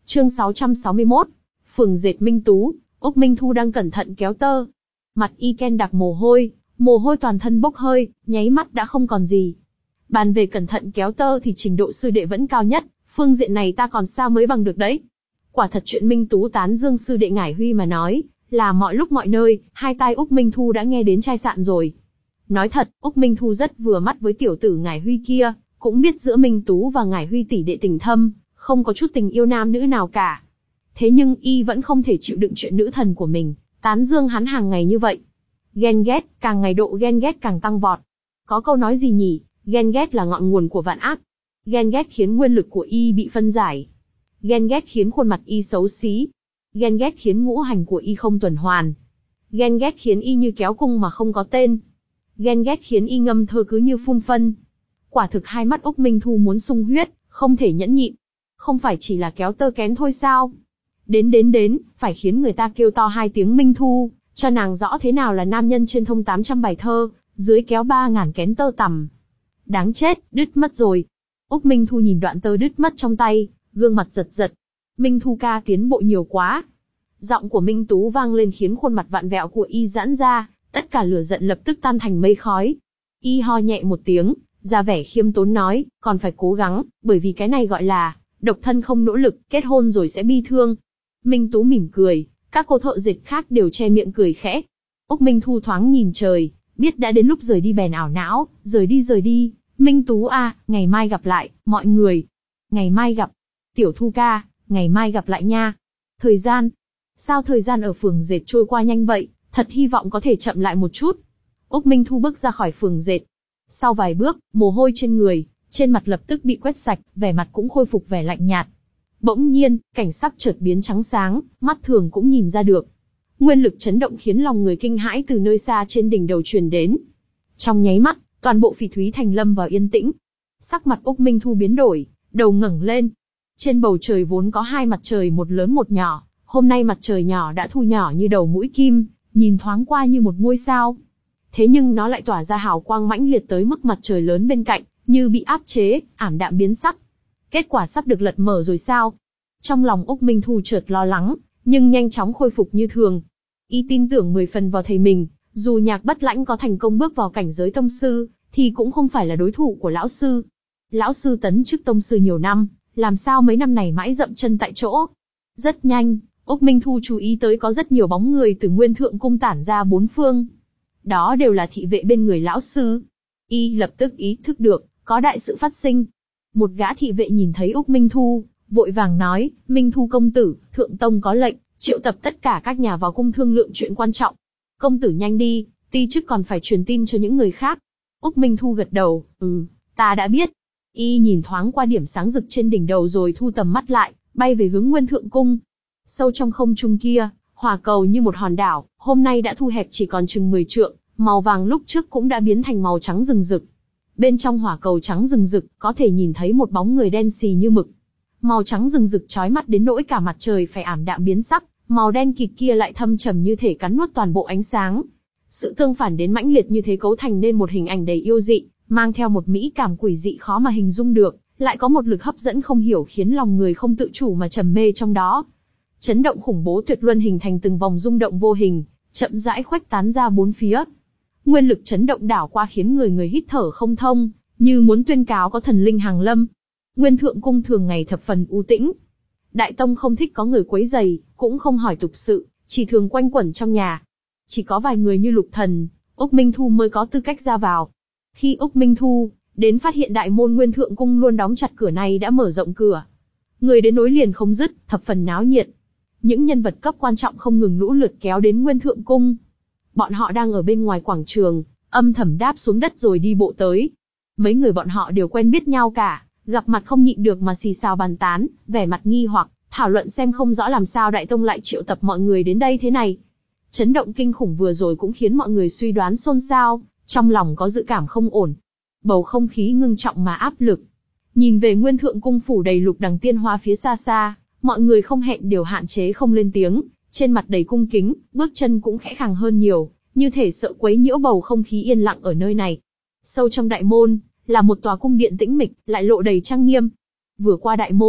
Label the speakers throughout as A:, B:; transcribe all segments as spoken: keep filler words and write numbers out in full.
A: Chương sáu trăm sáu mươi mốt. Phường dệt Minh Tú. Úc Minh Thu đang cẩn thận kéo tơ. Mặt y ken đặc mồ hôi, mồ hôi toàn thân bốc hơi, nháy mắt đã không còn gì. Bàn về cẩn thận kéo tơ thì trình độ sư đệ vẫn cao nhất, phương diện này ta còn sao mới bằng được đấy. Quả thật chuyện Minh Tú tán dương sư đệ Ngải Huy mà nói, là mọi lúc mọi nơi, hai tai Úc Minh Thu đã nghe đến chai sạn rồi. Nói thật, Úc Minh Thu rất vừa mắt với tiểu tử Ngải Huy kia, cũng biết giữa Minh Tú và Ngải Huy tỷ đệ tình thâm, không có chút tình yêu nam nữ nào cả. Thế nhưng y vẫn không thể chịu đựng chuyện nữ thần của mình tán dương hắn hàng ngày như vậy. Ghen ghét, càng ngày độ ghen ghét càng tăng vọt. Có câu nói gì nhỉ, ghen ghét là ngọn nguồn của vạn ác. Ghen ghét khiến nguyên lực của y bị phân giải. Ghen ghét khiến khuôn mặt y xấu xí. Ghen ghét khiến ngũ hành của y không tuần hoàn. Ghen ghét khiến y như kéo cung mà không có tên. Ghen ghét khiến y ngâm thơ cứ như phun phân. Quả thực hai mắt Úc Minh Thu muốn sung huyết, không thể nhẫn nhịn. Không phải chỉ là kéo tơ kén thôi sao? Đến đến đến, phải khiến người ta kêu to hai tiếng Minh Thu, cho nàng rõ thế nào là nam nhân trên thông tám trăm bài thơ, dưới kéo ba ngàn kén tơ tằm. Đáng chết, đứt mất rồi. Úc Minh Thu nhìn đoạn tơ đứt mất trong tay, gương mặt giật giật. Minh Thu ca tiến bộ nhiều quá. Giọng của Minh Tú vang lên khiến khuôn mặt vặn vẹo của y giãn ra, tất cả lửa giận lập tức tan thành mây khói. Y ho nhẹ một tiếng, ra vẻ khiêm tốn nói, còn phải cố gắng, bởi vì cái này gọi là độc thân không nỗ lực, kết hôn rồi sẽ bi thương. Minh Tú mỉm cười, các cô thợ dệt khác đều che miệng cười khẽ. Úc Minh Thu thoáng nhìn trời, biết đã đến lúc rời đi bèn ảo não, rời đi rời đi, Minh Tú à, ngày mai gặp lại, mọi người. Ngày mai gặp, Tiểu Thu ca, ngày mai gặp lại nha. Thời gian, sao thời gian ở phường dệt trôi qua nhanh vậy, thật hy vọng có thể chậm lại một chút. Úc Minh Thu bước ra khỏi phường dệt. Sau vài bước, mồ hôi trên người, trên mặt lập tức bị quét sạch, vẻ mặt cũng khôi phục vẻ lạnh nhạt. Bỗng nhiên, cảnh sắc chợt biến trắng sáng, mắt thường cũng nhìn ra được. Nguyên lực chấn động khiến lòng người kinh hãi từ nơi xa trên đỉnh đầu truyền đến. Trong nháy mắt, toàn bộ Phỉ Thúy Thành lâm vào yên tĩnh. Sắc mặt Úc Minh Thu biến đổi, đầu ngẩng lên. Trên bầu trời vốn có hai mặt trời một lớn một nhỏ, hôm nay mặt trời nhỏ đã thu nhỏ như đầu mũi kim, nhìn thoáng qua như một ngôi sao. Thế nhưng nó lại tỏa ra hào quang mãnh liệt tới mức mặt trời lớn bên cạnh, như bị áp chế, ảm đạm biến sắc. Kết quả sắp được lật mở rồi sao? Trong lòng Úc Minh Thu chợt lo lắng, nhưng nhanh chóng khôi phục như thường. Y tin tưởng mười phần vào thầy mình, dù Nhạc Bất Lãnh có thành công bước vào cảnh giới tông sư, thì cũng không phải là đối thủ của lão sư. Lão sư tấn chức tông sư nhiều năm, làm sao mấy năm này mãi dậm chân tại chỗ? Rất nhanh, Úc Minh Thu chú ý tới có rất nhiều bóng người từ Nguyên Thượng Cung tản ra bốn phương. Đó đều là thị vệ bên người lão sư. Y lập tức ý thức được, có đại sự phát sinh. Một gã thị vệ nhìn thấy Úc Minh Thu, vội vàng nói, Minh Thu công tử, Thượng Tông có lệnh, triệu tập tất cả các nhà vào cung thương lượng chuyện quan trọng. Công tử nhanh đi, ti chức còn phải truyền tin cho những người khác. Úc Minh Thu gật đầu, ừ, ta đã biết. Y nhìn thoáng qua điểm sáng rực trên đỉnh đầu rồi thu tầm mắt lại, bay về hướng Nguyên Thượng Cung. Sâu trong không trung kia, hỏa cầu như một hòn đảo, hôm nay đã thu hẹp chỉ còn chừng mười trượng, màu vàng lúc trước cũng đã biến thành màu trắng rừng rực. Bên trong hỏa cầu trắng rừng rực, có thể nhìn thấy một bóng người đen xì như mực. Màu trắng rừng rực chói mắt đến nỗi cả mặt trời phải ảm đạm biến sắc, màu đen kịt kia lại thâm trầm như thể cắn nuốt toàn bộ ánh sáng. Sự tương phản đến mãnh liệt như thế cấu thành nên một hình ảnh đầy yêu dị, mang theo một mỹ cảm quỷ dị khó mà hình dung được, lại có một lực hấp dẫn không hiểu khiến lòng người không tự chủ mà trầm mê trong đó. Chấn động khủng bố tuyệt luân hình thành từng vòng rung động vô hình, chậm rãi khuếch tán ra bốn phía. Nguyên lực chấn động đảo qua khiến người người hít thở không thông, như muốn tuyên cáo có thần linh hàng lâm. Nguyên Thượng Cung thường ngày thập phần u tĩnh. Đại tông không thích có người quấy rầy, cũng không hỏi tục sự, chỉ thường quanh quẩn trong nhà. Chỉ có vài người như Lục Thần, Úc Minh Thu mới có tư cách ra vào. Khi Úc Minh Thu đến phát hiện đại môn Nguyên Thượng Cung luôn đóng chặt cửa này đã mở rộng cửa. Người đến nối liền không dứt, thập phần náo nhiệt. Những nhân vật cấp quan trọng không ngừng lũ lượt kéo đến Nguyên Thượng Cung. Bọn họ đang ở bên ngoài quảng trường, âm thầm đáp xuống đất rồi đi bộ tới. Mấy người bọn họ đều quen biết nhau cả, gặp mặt không nhịn được mà xì xào bàn tán, vẻ mặt nghi hoặc, thảo luận xem không rõ làm sao đại tông lại triệu tập mọi người đến đây thế này. Chấn động kinh khủng vừa rồi cũng khiến mọi người suy đoán xôn xao, trong lòng có dự cảm không ổn. Bầu không khí ngưng trọng mà áp lực. Nhìn về Nguyên Thượng Cung phủ đầy lục đằng tiên hoa phía xa xa, mọi người không hẹn đều hạn chế không lên tiếng, trên mặt đầy cung kính, bước chân cũng khẽ khàng hơn nhiều, như thể sợ quấy nhiễu bầu không khí yên lặng ở nơi này. Sâu trong đại môn, là một tòa cung điện tĩnh mịch, lại lộ đầy trang nghiêm. Vừa qua đại môn,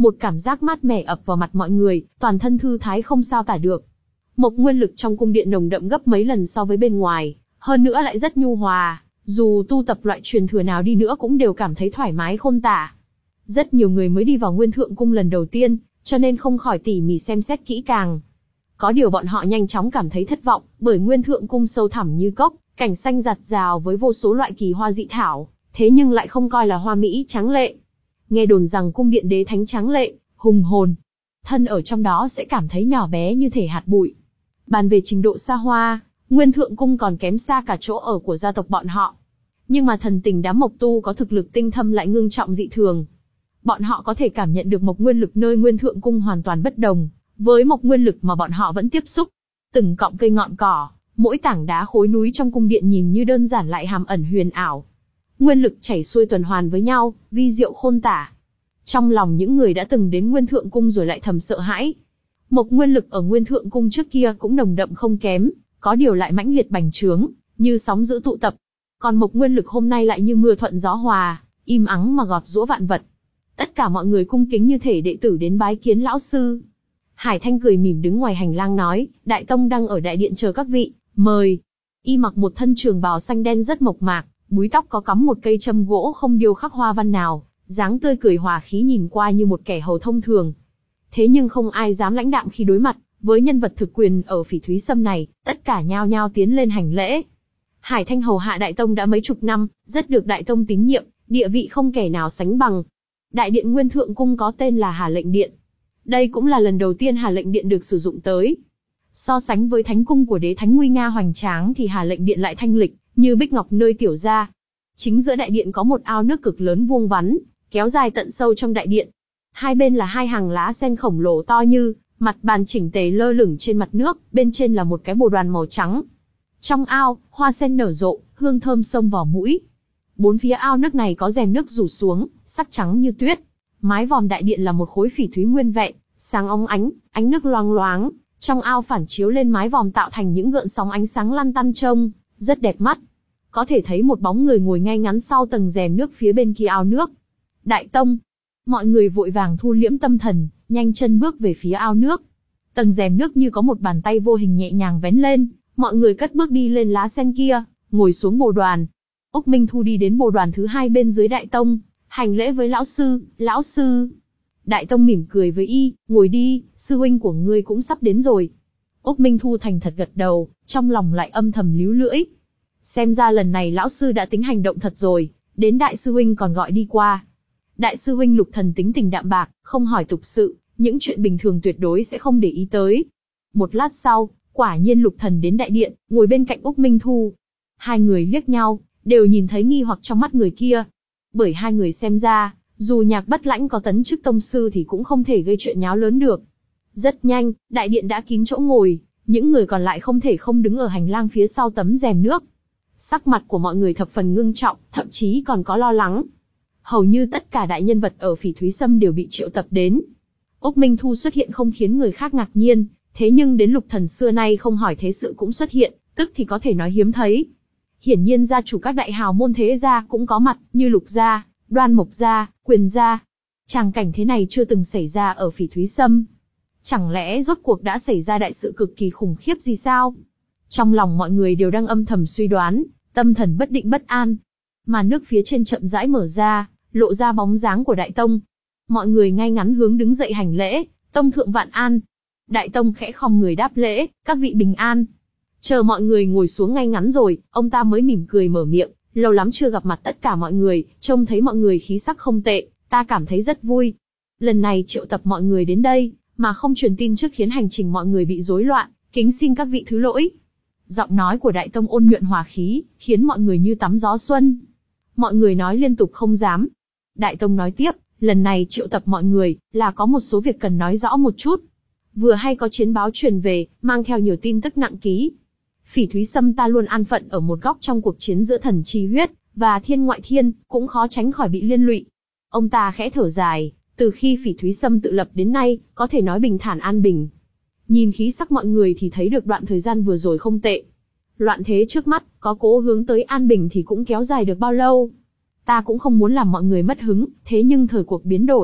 A: một cảm giác mát mẻ ập vào mặt mọi người, toàn thân thư thái không sao tả được. Mộc nguyên lực trong cung điện nồng đậm gấp mấy lần so với bên ngoài, hơn nữa lại rất nhu hòa, dù tu tập loại truyền thừa nào đi nữa cũng đều cảm thấy thoải mái khôn tả. Rất nhiều người mới đi vào Nguyên Thượng Cung lần đầu tiên, cho nên không khỏi tỉ mỉ xem xét kỹ càng. Có điều bọn họ nhanh chóng cảm thấy thất vọng, bởi Nguyên Thượng Cung sâu thẳm như cốc, cảnh xanh rạt rào với vô số loại kỳ hoa dị thảo, thế nhưng lại không coi là hoa mỹ tráng lệ. Nghe đồn rằng cung điện đế thánh tráng lệ, hùng hồn, thân ở trong đó sẽ cảm thấy nhỏ bé như thể hạt bụi. Bàn về trình độ xa hoa, Nguyên Thượng Cung còn kém xa cả chỗ ở của gia tộc bọn họ. Nhưng mà thần tình đám mộc tu có thực lực tinh thâm lại ngưng trọng dị thường. Bọn họ có thể cảm nhận được mộc nguyên lực nơi Nguyên Thượng Cung hoàn toàn bất đồng với mộc nguyên lực mà bọn họ vẫn tiếp xúc. Từng cọng cây ngọn cỏ, mỗi tảng đá khối núi trong cung điện nhìn như đơn giản lại hàm ẩn huyền ảo. Nguyên lực chảy xuôi tuần hoàn với nhau, vi diệu khôn tả. Trong lòng những người đã từng đến Nguyên Thượng Cung rồi lại thầm sợ hãi. Mộc nguyên lực ở Nguyên Thượng Cung trước kia cũng nồng đậm không kém, có điều lại mãnh liệt bành trướng, như sóng dữ tụ tập. Còn mộc nguyên lực hôm nay lại như mưa thuận gió hòa, im ắng mà gọt giũa vạn vật. Tất cả mọi người cung kính như thể đệ tử đến bái kiến lão sư. Hải Thanh cười mỉm đứng ngoài hành lang nói, Đại Tông đang ở đại điện chờ các vị, mời. Y mặc một thân trường bào xanh đen rất mộc mạc, búi tóc có cắm một cây châm gỗ không điêu khắc hoa văn nào, dáng tươi cười hòa khí nhìn qua như một kẻ hầu thông thường. Thế nhưng không ai dám lãnh đạm khi đối mặt với nhân vật thực quyền ở Phỉ Thúy Sâm này, tất cả nhao nhao tiến lên hành lễ. Hải Thanh hầu hạ Đại Tông đã mấy chục năm, rất được Đại Tông tín nhiệm, địa vị không kẻ nào sánh bằng. Đại điện Nguyên Thượng Cung có tên là Hà Lệnh Điện. Đây cũng là lần đầu tiên Hà Lệnh Điện được sử dụng tới. So sánh với Thánh Cung của Đế Thánh nguy nga hoành tráng thì Hà Lệnh Điện lại thanh lịch, như bích ngọc nơi tiểu gia. Chính giữa đại điện có một ao nước cực lớn vuông vắn, kéo dài tận sâu trong đại điện. Hai bên là hai hàng lá sen khổng lồ to như mặt bàn chỉnh tề lơ lửng trên mặt nước, bên trên là một cái bồ đoàn màu trắng. Trong ao, hoa sen nở rộ, hương thơm xông vào mũi. Bốn phía ao nước này có rèm nước rủ xuống, sắc trắng như tuyết. Mái vòm đại điện là một khối phỉ thúy nguyên vẹn, sáng óng ánh, ánh nước loang loáng. Trong ao phản chiếu lên mái vòm tạo thành những gợn sóng ánh sáng lăn tăn trông, rất đẹp mắt. Có thể thấy một bóng người ngồi ngay ngắn sau tầng rèm nước phía bên kia ao nước. Đại Tông. Mọi người vội vàng thu liễm tâm thần, nhanh chân bước về phía ao nước. Tầng rèm nước như có một bàn tay vô hình nhẹ nhàng vén lên, mọi người cất bước đi lên lá sen kia, ngồi xuống bồ đoàn. Úc Minh Thu đi đến bồ đoàn thứ hai bên dưới Đại Tông, hành lễ với lão sư, lão sư. Đại Tông mỉm cười với y, ngồi đi, sư huynh của ngươi cũng sắp đến rồi. Úc Minh Thu thành thật gật đầu, trong lòng lại âm thầm líu lưỡi. Xem ra lần này lão sư đã tính hành động thật rồi, đến đại sư huynh còn gọi đi qua. Đại sư huynh Lục Thần tính tình đạm bạc, không hỏi tục sự, những chuyện bình thường tuyệt đối sẽ không để ý tới. Một lát sau, quả nhiên Lục Thần đến đại điện, ngồi bên cạnh Úc Minh Thu. Hai người liếc nhau, đều nhìn thấy nghi hoặc trong mắt người kia. Bởi hai người xem ra, dù Nhạc Bất Lãnh có tấn chức tông sư thì cũng không thể gây chuyện nháo lớn được. Rất nhanh, đại điện đã kín chỗ ngồi, những người còn lại không thể không đứng ở hành lang phía sau tấm rèm nước. Sắc mặt của mọi người thập phần ngưng trọng, thậm chí còn có lo lắng. Hầu như tất cả đại nhân vật ở Phỉ Thúy Sâm đều bị triệu tập đến. Úc Minh Thu xuất hiện không khiến người khác ngạc nhiên, thế nhưng đến Lục Thần xưa nay không hỏi thế sự cũng xuất hiện, tức thì có thể nói hiếm thấy. Hiển nhiên gia chủ các đại hào môn thế gia cũng có mặt, như Lục gia, Đoan Mộc gia, Quyền gia. Tràng cảnh thế này chưa từng xảy ra ở Phỉ Thúy Sâm. Chẳng lẽ rốt cuộc đã xảy ra đại sự cực kỳ khủng khiếp gì sao? Trong lòng mọi người đều đang âm thầm suy đoán, tâm thần bất định bất an. Mà nước phía trên chậm rãi mở ra, lộ ra bóng dáng của Đại Tông. Mọi người ngay ngắn hướng đứng dậy hành lễ, Tông thượng vạn an. Đại Tông khẽ khom người đáp lễ, các vị bình an. Chờ mọi người ngồi xuống ngay ngắn rồi, ông ta mới mỉm cười mở miệng, lâu lắm chưa gặp mặt tất cả mọi người, trông thấy mọi người khí sắc không tệ, ta cảm thấy rất vui. Lần này triệu tập mọi người đến đây, mà không truyền tin trước khiến hành trình mọi người bị rối loạn, kính xin các vị thứ lỗi. Giọng nói của Đại Tông ôn nhuận hòa khí, khiến mọi người như tắm gió xuân. Mọi người nói liên tục không dám. Đại Tông nói tiếp, lần này triệu tập mọi người, là có một số việc cần nói rõ một chút. Vừa hay có chiến báo truyền về, mang theo nhiều tin tức nặng ký. Phỉ Thúy Sâm ta luôn an phận ở một góc trong cuộc chiến giữa thần chi huyết và thiên ngoại thiên, cũng khó tránh khỏi bị liên lụy. Ông ta khẽ thở dài, từ khi Phỉ Thúy Sâm tự lập đến nay, có thể nói bình thản an bình. Nhìn khí sắc mọi người thì thấy được đoạn thời gian vừa rồi không tệ. Loạn thế trước mắt, có cố hướng tới an bình thì cũng kéo dài được bao lâu. Ta cũng không muốn làm mọi người mất hứng, thế nhưng thời cuộc biến đổi,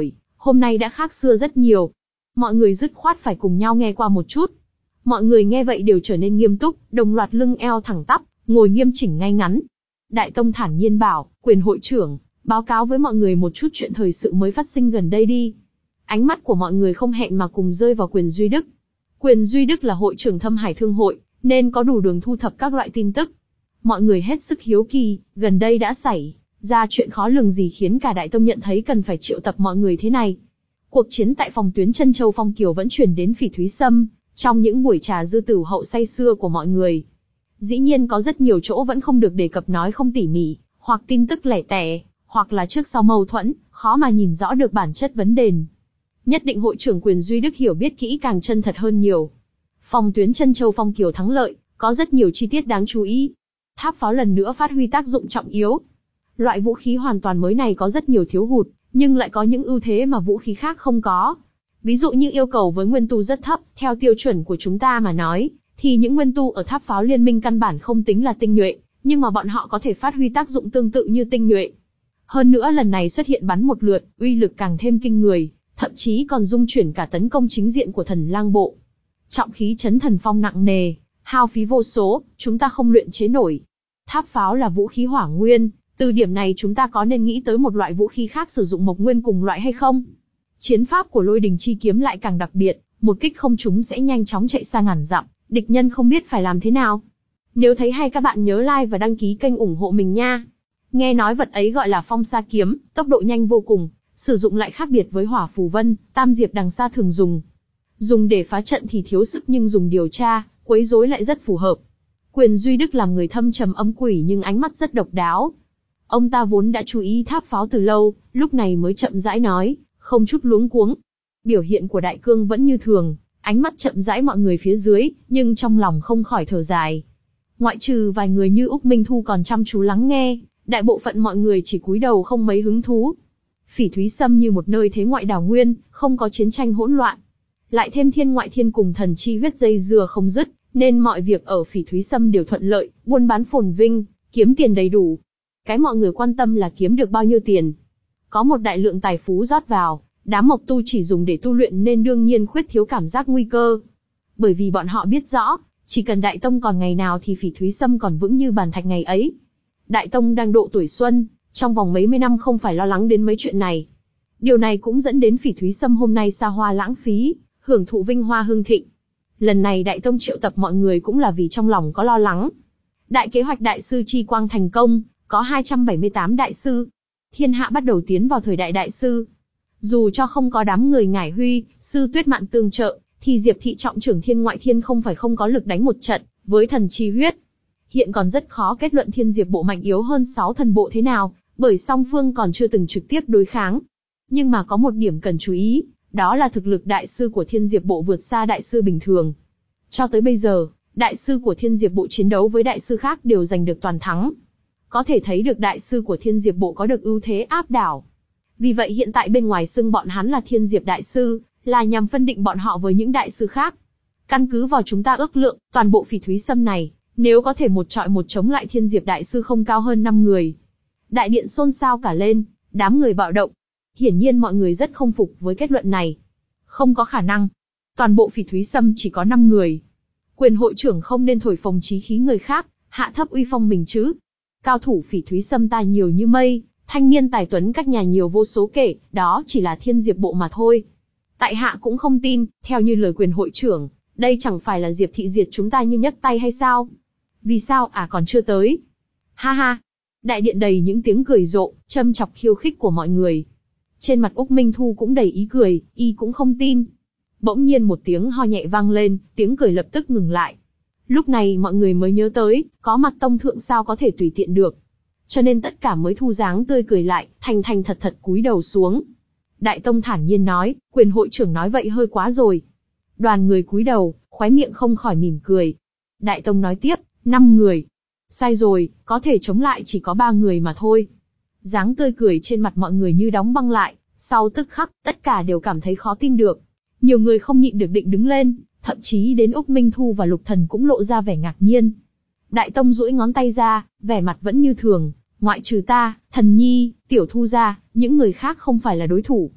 A: hôm nay đã khác xưa rất nhiều. Mọi người dứt khoát phải cùng nhau nghe qua một chút. Mọi người nghe vậy đều trở nên nghiêm túc, đồng loạt lưng eo thẳng tắp, ngồi nghiêm chỉnh ngay ngắn. Đại Tông thản nhiên bảo, quyền hội trưởng, báo cáo với mọi người một chút chuyện thời sự mới phát sinh gần đây đi. Ánh mắt của mọi người không hẹn mà cùng rơi vào Quyền Duy Đức. Quyền Duy Đức là hội trưởng Thâm Hải Thương hội, nên có đủ đường thu thập các loại tin tức. Mọi người hết sức hiếu kỳ, gần đây đã xảy ra chuyện khó lường gì khiến cả Đại Tông nhận thấy cần phải triệu tập mọi người thế này. Cuộc chiến tại phòng tuyến Trân Châu Phong Kiều vẫn truyền đến Phỉ Thúy Sâm, trong những buổi trà dư tửu hậu say sưa của mọi người. Dĩ nhiên có rất nhiều chỗ vẫn không được đề cập nói không tỉ mỉ, hoặc tin tức lẻ tẻ, hoặc là trước sau mâu thuẫn, khó mà nhìn rõ được bản chất vấn đề. Nhất định hội trưởng Quyền Duy Đức hiểu biết kỹ càng chân thật hơn nhiều. Phòng tuyến Trân Châu Phong Kiều thắng lợi, có rất nhiều chi tiết đáng chú ý. Tháp pháo lần nữa phát huy tác dụng trọng yếu. Loại vũ khí hoàn toàn mới này có rất nhiều thiếu hụt, nhưng lại có những ưu thế mà vũ khí khác không có. Ví dụ như yêu cầu với nguyên tu rất thấp, theo tiêu chuẩn của chúng ta mà nói, thì những nguyên tu ở tháp pháo liên minh căn bản không tính là tinh nhuệ, nhưng mà bọn họ có thể phát huy tác dụng tương tự như tinh nhuệ. Hơn nữa lần này xuất hiện bắn một lượt, uy lực càng thêm kinh người, thậm chí còn dung chuyển cả tấn công chính diện của Thần Lang bộ. Trọng khí chấn thần phong nặng nề, hao phí vô số, chúng ta không luyện chế nổi. Tháp pháo là vũ khí hỏa nguyên, từ điểm này chúng ta có nên nghĩ tới một loại vũ khí khác sử dụng mộc nguyên cùng loại hay không? Chiến pháp của Lôi Đình chi kiếm lại càng đặc biệt, một kích không trúng sẽ nhanh chóng chạy xa ngàn dặm, địch nhân không biết phải làm thế nào. Nếu thấy hay các bạn nhớ like và đăng ký kênh ủng hộ mình nha. Nghe nói vật ấy gọi là Phong Sa kiếm, tốc độ nhanh vô cùng, sử dụng lại khác biệt với Hỏa Phù Vân, Tam Diệp Đằng Sa thường dùng. Dùng để phá trận thì thiếu sức nhưng dùng điều tra, quấy rối lại rất phù hợp. Quyền Duy Đức làm người thâm trầm âm quỷ nhưng ánh mắt rất độc đáo. Ông ta vốn đã chú ý tháp pháo từ lâu, lúc này mới chậm rãi nói, không chút luống cuống. Biểu hiện của Đại Cương vẫn như thường, ánh mắt chậm rãi mọi người phía dưới, nhưng trong lòng không khỏi thở dài. Ngoại trừ vài người như Úc Minh Thu còn chăm chú lắng nghe, đại bộ phận mọi người chỉ cúi đầu không mấy hứng thú. Phỉ Thúy Sâm như một nơi thế ngoại đảo nguyên, không có chiến tranh hỗn loạn. Lại thêm thiên ngoại thiên cùng thần chi huyết dây dưa không dứt, nên mọi việc ở Phỉ Thúy Sâm đều thuận lợi, buôn bán phồn vinh, kiếm tiền đầy đủ. Cái mọi người quan tâm là kiếm được bao nhiêu tiền. Có một đại lượng tài phú rót vào, đám mộc tu chỉ dùng để tu luyện nên đương nhiên khuyết thiếu cảm giác nguy cơ. Bởi vì bọn họ biết rõ, chỉ cần Đại Tông còn ngày nào thì Phỉ Thúy Sâm còn vững như bàn thạch ngày ấy. Đại Tông đang độ tuổi xuân, trong vòng mấy mươi năm không phải lo lắng đến mấy chuyện này. Điều này cũng dẫn đến Phỉ Thúy Sâm hôm nay xa hoa lãng phí, hưởng thụ vinh hoa hưng thịnh. Lần này Đại Tông triệu tập mọi người cũng là vì trong lòng có lo lắng. Đại kế hoạch Đại sư Chi Quang thành công, có hai trăm bảy mươi tám đại sư. Thiên hạ bắt đầu tiến vào thời đại đại sư. Dù cho không có đám người Ngải Huy, Sư Tuyết Mạn tương trợ, thì Diệp Thị trọng trưởng Thiên Ngoại Thiên không phải không có lực đánh một trận với thần chi huyết. Hiện còn rất khó kết luận Thiên Diệp bộ mạnh yếu hơn sáu thần bộ thế nào, bởi song phương còn chưa từng trực tiếp đối kháng. Nhưng mà có một điểm cần chú ý, đó là thực lực đại sư của Thiên Diệp bộ vượt xa đại sư bình thường. Cho tới bây giờ, đại sư của Thiên Diệp bộ chiến đấu với đại sư khác đều giành được toàn thắng. Có thể thấy được đại sư của Thiên Diệp bộ có được ưu thế áp đảo. Vì vậy hiện tại bên ngoài xưng bọn hắn là Thiên Diệp đại sư, là nhằm phân định bọn họ với những đại sư khác. Căn cứ vào chúng ta ước lượng, toàn bộ Phỉ Thúy Sâm này, nếu có thể một trọi một chống lại Thiên Diệp đại sư không cao hơn năm người. Đại điện xôn xao cả lên, đám người bạo động. Hiển nhiên mọi người rất không phục với kết luận này. Không có khả năng. Toàn bộ Phỉ Thúy Sâm chỉ có năm người. Quyền hội trưởng không nên thổi phồng chí khí người khác, hạ thấp uy phong mình chứ. Cao thủ Phỉ Thúy Sâm ta nhiều như mây, thanh niên tài tuấn các nhà nhiều vô số kể, đó chỉ là Thiên Diệp bộ mà thôi. Tại hạ cũng không tin, theo như lời quyền hội trưởng, đây chẳng phải là Diệp Thị diệt chúng ta như nhấc tay hay sao? Vì sao à còn chưa tới? Ha ha! Đại điện đầy những tiếng cười rộ, châm chọc khiêu khích của mọi người. Trên mặt Úc Minh Thu cũng đầy ý cười, y cũng không tin. Bỗng nhiên một tiếng ho nhẹ vang lên, tiếng cười lập tức ngừng lại. Lúc này mọi người mới nhớ tới, có mặt tông thượng sao có thể tùy tiện được. Cho nên tất cả mới thu dáng tươi cười lại, thành thành thật thật cúi đầu xuống. Đại Tông thản nhiên nói, quyền hội trưởng nói vậy hơi quá rồi. Đoàn người cúi đầu, khóe miệng không khỏi mỉm cười. Đại Tông nói tiếp, năm người. Sai rồi, có thể chống lại chỉ có ba người mà thôi. Dáng tươi cười trên mặt mọi người như đóng băng lại, sau tức khắc, tất cả đều cảm thấy khó tin được. Nhiều người không nhịn được định đứng lên, thậm chí đến Úc Minh Thu và Lục Thần cũng lộ ra vẻ ngạc nhiên. Đại Tông duỗi ngón tay ra, vẻ mặt vẫn như thường, ngoại trừ ta, Thần Nhi, Tiểu Thu ra, những người khác không phải là đối thủ.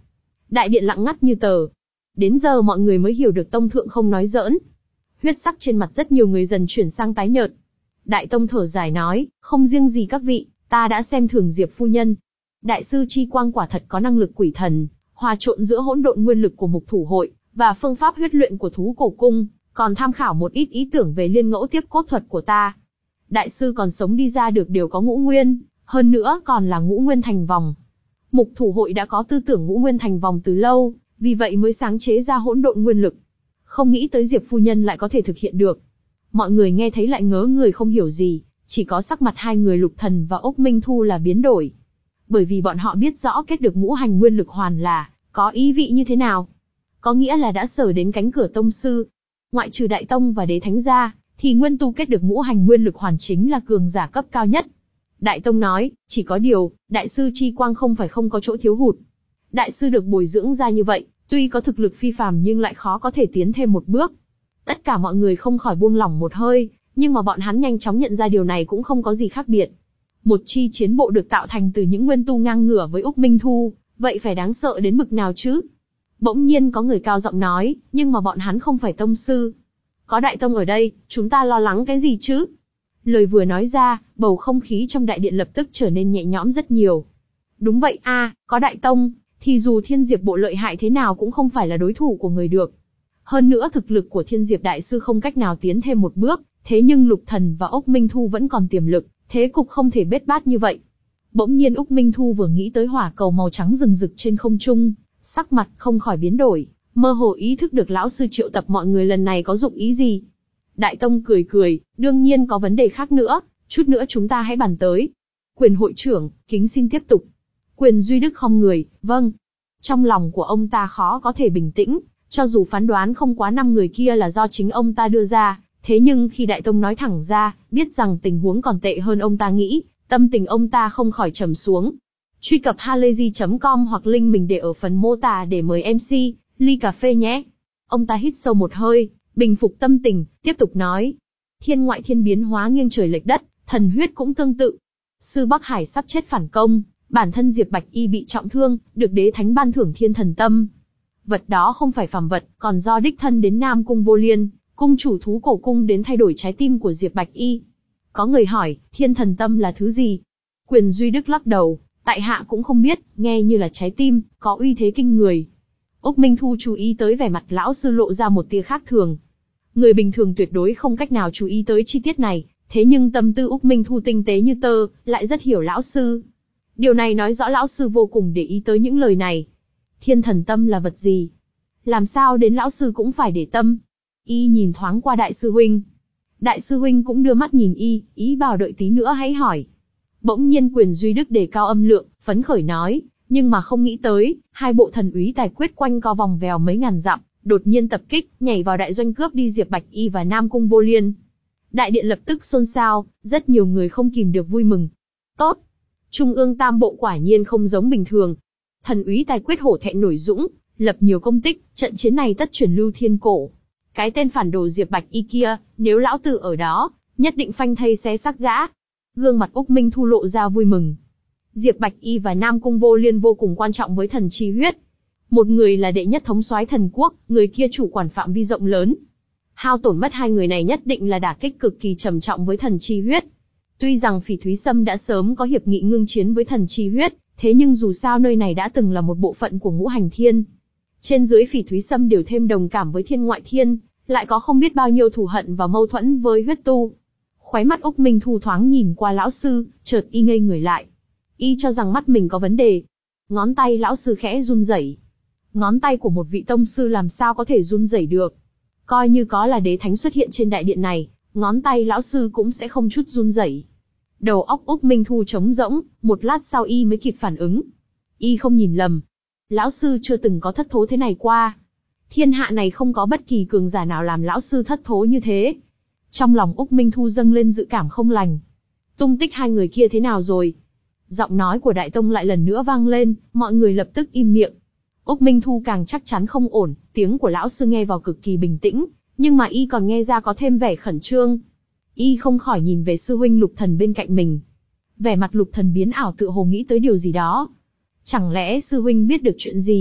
A: Đại điện lặng ngắt như tờ. Đến giờ mọi người mới hiểu được tông thượng không nói giỡn. Huyết sắc trên mặt rất nhiều người dần chuyển sang tái nhợt. Đại tông thở dài nói, không riêng gì các vị, ta đã xem thường Diệp phu nhân. Đại sư Chi Quang quả thật có năng lực quỷ thần, hòa trộn giữa hỗn độn nguyên lực của mục thủ hội, và phương pháp huyết luyện của thú cổ cung, còn tham khảo một ít ý tưởng về liên ngẫu tiếp cốt thuật của ta. Đại sư còn sống đi ra được đều có ngũ nguyên, hơn nữa còn là ngũ nguyên thành vòng. Mục thủ hội đã có tư tưởng ngũ nguyên thành vòng từ lâu, vì vậy mới sáng chế ra hỗn độn nguyên lực. Không nghĩ tới Diệp phu nhân lại có thể thực hiện được. Mọi người nghe thấy lại ngớ người không hiểu gì, chỉ có sắc mặt hai người Lục Thần và Ốc Minh Thu là biến đổi. Bởi vì bọn họ biết rõ kết được ngũ hành nguyên lực hoàn là có ý vị như thế nào. Có nghĩa là đã sở đến cánh cửa tông sư. Ngoại trừ đại tông và đế thánh gia, thì nguyên tu kết được ngũ hành nguyên lực hoàn chính là cường giả cấp cao nhất. Đại tông nói, chỉ có điều, đại sư Chi Quang không phải không có chỗ thiếu hụt. Đại sư được bồi dưỡng ra như vậy, tuy có thực lực phi phàm nhưng lại khó có thể tiến thêm một bước. Tất cả mọi người không khỏi buông lỏng một hơi, nhưng mà bọn hắn nhanh chóng nhận ra điều này cũng không có gì khác biệt. Một chi chiến bộ được tạo thành từ những nguyên tu ngang ngửa với Úc Minh Thu, vậy phải đáng sợ đến mực nào chứ? Bỗng nhiên có người cao giọng nói, nhưng mà bọn hắn không phải tông sư. Có đại tông ở đây, chúng ta lo lắng cái gì chứ? Lời vừa nói ra, bầu không khí trong đại điện lập tức trở nên nhẹ nhõm rất nhiều. Đúng vậy a, à, có đại tông, thì dù Thiên Diệp bộ lợi hại thế nào cũng không phải là đối thủ của người được. Hơn nữa thực lực của Thiên Diệp đại sư không cách nào tiến thêm một bước, thế nhưng Lục Thần và Ốc Minh Thu vẫn còn tiềm lực, thế cục không thể bết bát như vậy. Bỗng nhiên Úc Minh Thu vừa nghĩ tới hỏa cầu màu trắng rừng rực trên không trung, sắc mặt không khỏi biến đổi, mơ hồ ý thức được lão sư triệu tập mọi người lần này có dụng ý gì. Đại tông cười cười, đương nhiên có vấn đề khác nữa, chút nữa chúng ta hãy bàn tới. Quyền hội trưởng, kính xin tiếp tục. Quyền Duy Đức khom người, vâng. Trong lòng của ông ta khó có thể bình tĩnh, cho dù phán đoán không quá năm người kia là do chính ông ta đưa ra, thế nhưng khi đại tông nói thẳng ra, biết rằng tình huống còn tệ hơn ông ta nghĩ, tâm tình ông ta không khỏi trầm xuống. Truy cập halayzi chấm com hoặc link mình để ở phần mô tả để mời em xê, ly cà phê nhé. Ông ta hít sâu một hơi, bình phục tâm tình, tiếp tục nói. Thiên ngoại thiên biến hóa nghiêng trời lệch đất, thần huyết cũng tương tự. Sư Bắc Hải sắp chết phản công, bản thân Diệp Bạch Y bị trọng thương, được đế thánh ban thưởng thiên thần tâm. Vật đó không phải phàm vật, còn do đích thân đến Nam Cung Vô Liên, cung chủ thú cổ cung đến thay đổi trái tim của Diệp Bạch Y. Có người hỏi, thiên thần tâm là thứ gì? Quyền Duy Đức lắc đầu, tại hạ cũng không biết, nghe như là trái tim, có uy thế kinh người. Úc Minh Thu chú ý tới vẻ mặt lão sư lộ ra một tia khác thường. Người bình thường tuyệt đối không cách nào chú ý tới chi tiết này, thế nhưng tâm tư Úc Minh Thu tinh tế như tơ, lại rất hiểu lão sư. Điều này nói rõ lão sư vô cùng để ý tới những lời này. Thiên thần tâm là vật gì? Làm sao đến lão sư cũng phải để tâm? Y nhìn thoáng qua đại sư huynh. Đại sư huynh cũng đưa mắt nhìn y, ý bảo đợi tí nữa hãy hỏi. Bỗng nhiên Quyền Duy Đức đề cao âm lượng, phấn khởi nói, nhưng mà không nghĩ tới, hai bộ thần úy tài quyết quanh co vòng vèo mấy ngàn dặm, đột nhiên tập kích, nhảy vào đại doanh cướp đi Diệp Bạch Y và Nam Cung Vô Liên. Đại điện lập tức xôn xao, rất nhiều người không kìm được vui mừng. Tốt! Trung ương tam bộ quả nhiên không giống bình thường. Thần úy tài quyết hổ thẹn nổi dũng, lập nhiều công tích, trận chiến này tất truyền lưu thiên cổ. Cái tên phản đồ Diệp Bạch Y kia, nếu lão tử ở đó, nhất định phanh thây xé xác gã. Gương mặt Úc Minh Thu lộ ra vui mừng. Diệp Bạch Y và Nam Cung Vô Liên vô cùng quan trọng với thần chi huyết. Một người là đệ nhất thống soái thần quốc, người kia chủ quản phạm vi rộng lớn. Hao tổn mất hai người này nhất định là đả kích cực kỳ trầm trọng với thần chi huyết. Tuy rằng Phỉ Thúy Sâm đã sớm có hiệp nghị ngưng chiến với thần chi huyết, thế nhưng dù sao nơi này đã từng là một bộ phận của ngũ hành thiên. Trên dưới Phỉ Thúy Sâm đều thêm đồng cảm với thiên ngoại thiên, lại có không biết bao nhiêu thù hận và mâu thuẫn với huyết tu. Khóe mắt Úc Minh Thu thoáng nhìn qua lão sư, chợt y ngây người lại. Y cho rằng mắt mình có vấn đề. Ngón tay lão sư khẽ run rẩy. Ngón tay của một vị tông sư làm sao có thể run rẩy được? Coi như có là đế thánh xuất hiện trên đại điện này, ngón tay lão sư cũng sẽ không chút run rẩy. Đầu óc Úc Minh Thu trống rỗng, một lát sau y mới kịp phản ứng. Y không nhìn lầm. Lão sư chưa từng có thất thố thế này qua. Thiên hạ này không có bất kỳ cường giả nào làm lão sư thất thố như thế. Trong lòng Úc Minh Thu dâng lên dự cảm không lành. Tung tích hai người kia thế nào rồi? Giọng nói của Đại Tông lại lần nữa vang lên, mọi người lập tức im miệng. Úc Minh Thu càng chắc chắn không ổn, tiếng của lão sư nghe vào cực kỳ bình tĩnh, nhưng mà y còn nghe ra có thêm vẻ khẩn trương. Y không khỏi nhìn về sư huynh Lục Thần bên cạnh mình. Vẻ mặt Lục Thần biến ảo tựa hồ nghĩ tới điều gì đó. Chẳng lẽ sư huynh biết được chuyện gì?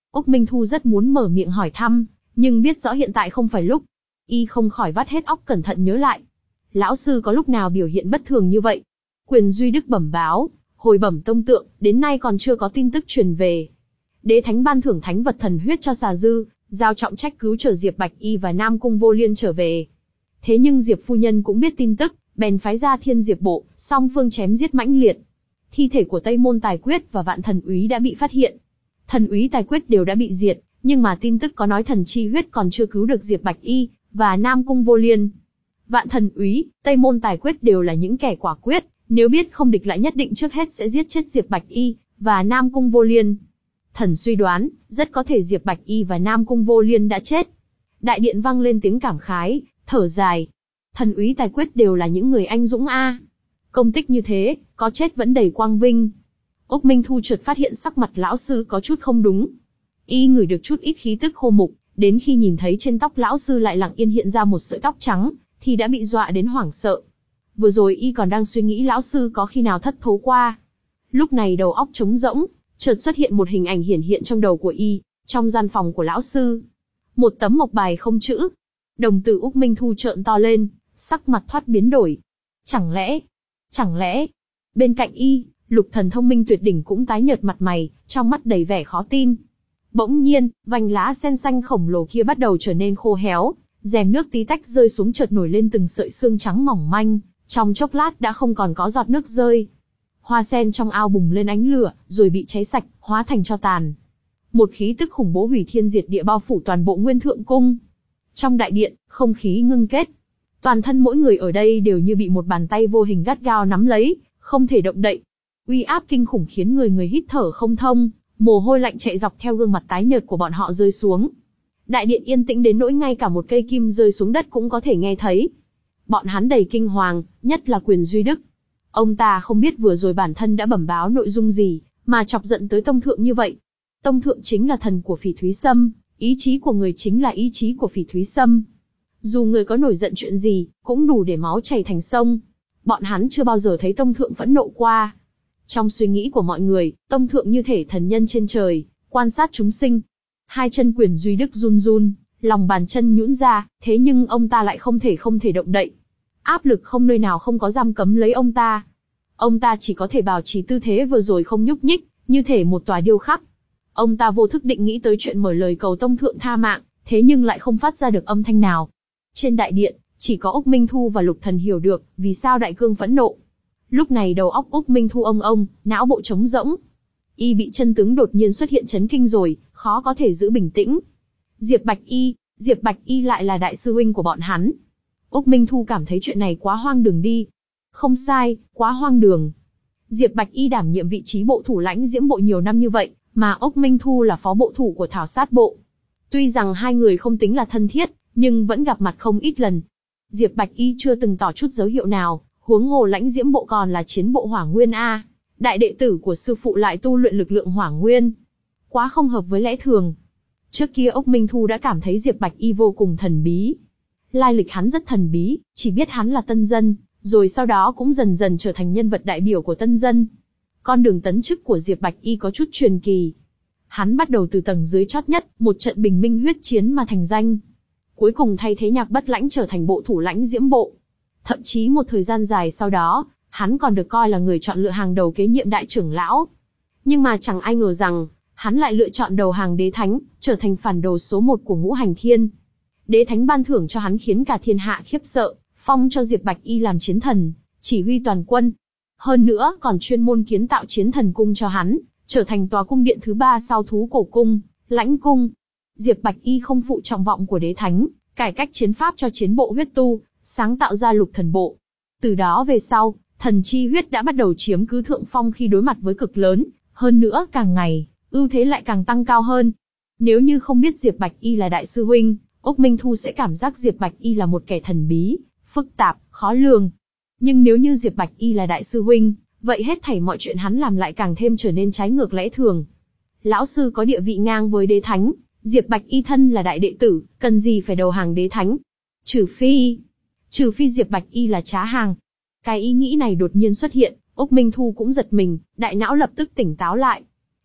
A: Úc Minh Thu rất muốn mở miệng hỏi thăm, nhưng biết rõ hiện tại không phải lúc. Y không khỏi vắt hết óc cẩn thận nhớ lại. Lão sư có lúc nào biểu hiện bất thường như vậy? Quyền Duy Đức bẩm báo, hồi bẩm tông tượng, đến nay còn chưa có tin tức truyền về. Đế thánh ban thưởng thánh vật thần huyết cho Xà Dư, giao trọng trách cứu trở Diệp Bạch Y và Nam Cung Vô Liên trở về. Thế nhưng Diệp phu nhân cũng biết tin tức, bèn phái ra Thiên Diệp bộ, song phương chém giết mãnh liệt. Thi thể của Tây Môn Tài Quyết và Vạn Thần Úy đã bị phát hiện. Thần Úy Tài Quyết đều đã bị diệt, nhưng mà tin tức có nói thần chi huyết còn chưa cứu được Diệp Bạch Y và Nam Cung Vô Liên. Vạn Thần Úy, Tây Môn Tài Quyết đều là những kẻ quả quyết, nếu biết không địch lại nhất định trước hết sẽ giết chết Diệp Bạch Y và Nam Cung Vô Liên. Thần suy đoán, rất có thể Diệp Bạch Y và Nam Cung Vô Liên đã chết. Đại điện vang lên tiếng cảm khái, thở dài. Thần Úy Tài Quyết đều là những người anh dũng a. Công tích như thế, có chết vẫn đầy quang vinh. Úc Minh Thu chợt phát hiện sắc mặt lão sư có chút không đúng. Y ngửi được chút ít khí tức khô mục, đến khi nhìn thấy trên tóc lão sư lại lặng yên hiện ra một sợi tóc trắng, thì đã bị dọa đến hoảng sợ. Vừa rồi Y còn đang suy nghĩ lão sư có khi nào thất thố qua. Lúc này đầu óc trống rỗng, chợt xuất hiện một hình ảnh hiển hiện trong đầu của Y, trong gian phòng của lão sư. Một tấm mộc bài không chữ. Đồng tử Úc Minh Thu trợn to lên, sắc mặt thoát biến đổi. Chẳng lẽ, chẳng lẽ, bên cạnh Y, Lục Thần thông minh tuyệt đỉnh cũng tái nhợt mặt mày, trong mắt đầy vẻ khó tin. Bỗng nhiên, vành lá sen xanh khổng lồ kia bắt đầu trở nên khô héo, rèm nước tí tách rơi xuống chợt nổi lên từng sợi xương trắng mỏng manh, trong chốc lát đã không còn có giọt nước rơi. Hoa sen trong ao bùng lên ánh lửa, rồi bị cháy sạch, hóa thành tro tàn. Một khí tức khủng bố hủy thiên diệt địa bao phủ toàn bộ Nguyên Thượng Cung. Trong đại điện, không khí ngưng kết. Toàn thân mỗi người ở đây đều như bị một bàn tay vô hình gắt gao nắm lấy, không thể động đậy. Uy áp kinh khủng khiến người người hít thở không thông, mồ hôi lạnh chạy dọc theo gương mặt tái nhợt của bọn họ rơi xuống. Đại điện yên tĩnh đến nỗi ngay cả một cây kim rơi xuống đất cũng có thể nghe thấy. Bọn hắn đầy kinh hoàng, nhất là Quyền Duy Đức. Ông ta không biết vừa rồi bản thân đã bẩm báo nội dung gì, mà chọc giận tới Tông Thượng như vậy. Tông Thượng chính là thần của Phỉ Thúy Sâm, ý chí của người chính là ý chí của Phỉ Thúy Sâm. Dù người có nổi giận chuyện gì, cũng đủ để máu chảy thành sông. Bọn hắn chưa bao giờ thấy Tông Thượng phẫn nộ qua. Trong suy nghĩ của mọi người, Tông Thượng như thể thần nhân trên trời, quan sát chúng sinh. Hai chân Quyền Duy Đức run run, lòng bàn chân nhũn ra, thế nhưng ông ta lại không thể không thể động đậy. Áp lực không nơi nào không có giam cấm lấy ông ta. Ông ta chỉ có thể bảo trì tư thế vừa rồi không nhúc nhích, như thể một tòa điêu khắc. Ông ta vô thức định nghĩ tới chuyện mở lời cầu Tông Thượng tha mạng, thế nhưng lại không phát ra được âm thanh nào. Trên đại điện, chỉ có Úc Minh Thu và Lục Thần hiểu được vì sao đại cương phẫn nộ. Lúc này đầu óc Úc Minh Thu ông ông, não bộ trống rỗng. Y bị chân tướng đột nhiên xuất hiện chấn kinh rồi, khó có thể giữ bình tĩnh. Diệp Bạch Y, Diệp Bạch Y lại là đại sư huynh của bọn hắn. Úc Minh Thu cảm thấy chuyện này quá hoang đường đi. Không sai, quá hoang đường. Diệp Bạch Y đảm nhiệm vị trí bộ thủ lãnh Diễm bộ nhiều năm như vậy, mà Úc Minh Thu là phó bộ thủ của Thảo Sát bộ. Tuy rằng hai người không tính là thân thiết, nhưng vẫn gặp mặt không ít lần. Diệp Bạch Y chưa từng tỏ chút dấu hiệu nào, huống hồ lãnh Diễm bộ còn là chiến bộ Hỏa Nguyên a, đại đệ tử của sư phụ lại tu luyện lực lượng Hỏa Nguyên, quá không hợp với lẽ thường. Trước kia Úc Minh Thu đã cảm thấy Diệp Bạch Y vô cùng thần bí. Lai lịch hắn rất thần bí, chỉ biết hắn là tân dân, rồi sau đó cũng dần dần trở thành nhân vật đại biểu của tân dân. Con đường tấn chức của Diệp Bạch Y có chút truyền kỳ. Hắn bắt đầu từ tầng dưới chót nhất, một trận bình minh huyết chiến mà thành danh. Cuối cùng thay thế Nhạc Bất Lãnh trở thành bộ thủ lãnh Diễm bộ. Thậm chí một thời gian dài sau đó, hắn còn được coi là người chọn lựa hàng đầu kế nhiệm đại trưởng lão. Nhưng mà chẳng ai ngờ rằng, hắn lại lựa chọn đầu hàng Đế Thánh, trở thành phản đồ số một của Ngũ Hành Thiên. Đế Thánh ban thưởng cho hắn khiến cả thiên hạ khiếp sợ, phong cho Diệp Bạch Y làm chiến thần, chỉ huy toàn quân. Hơn nữa còn chuyên môn kiến tạo chiến thần cung cho hắn, trở thành tòa cung điện thứ ba sau Thú Cổ Cung, Lãnh Cung. Diệp Bạch Y không phụ trọng vọng của Đế Thánh, cải cách chiến pháp cho chiến bộ huyết tu, sáng tạo ra Lục Thần bộ. Từ đó về sau, thần chi huyết đã bắt đầu chiếm cứ thượng phong khi đối mặt với cực lớn, hơn nữa càng ngày, ưu thế lại càng tăng cao hơn. Nếu như không biết Diệp Bạch Y là đại sư huynh, Úc Minh Thu sẽ cảm giác Diệp Bạch Y là một kẻ thần bí, phức tạp, khó lường. Nhưng nếu như Diệp Bạch Y là đại sư huynh, vậy hết thảy mọi chuyện hắn làm lại càng thêm trở nên trái ngược lẽ thường. Lão sư có địa vị ngang với Đế Thánh, Diệp Bạch Y thân là đại đệ tử, cần gì phải đầu hàng Đế Thánh? Trừ phi, trừ phi Diệp Bạch Y là trá hàng. Cái ý nghĩ này đột nhiên xuất hiện, Úc Minh Thu cũng giật mình, đại não lập tức tỉnh táo lại.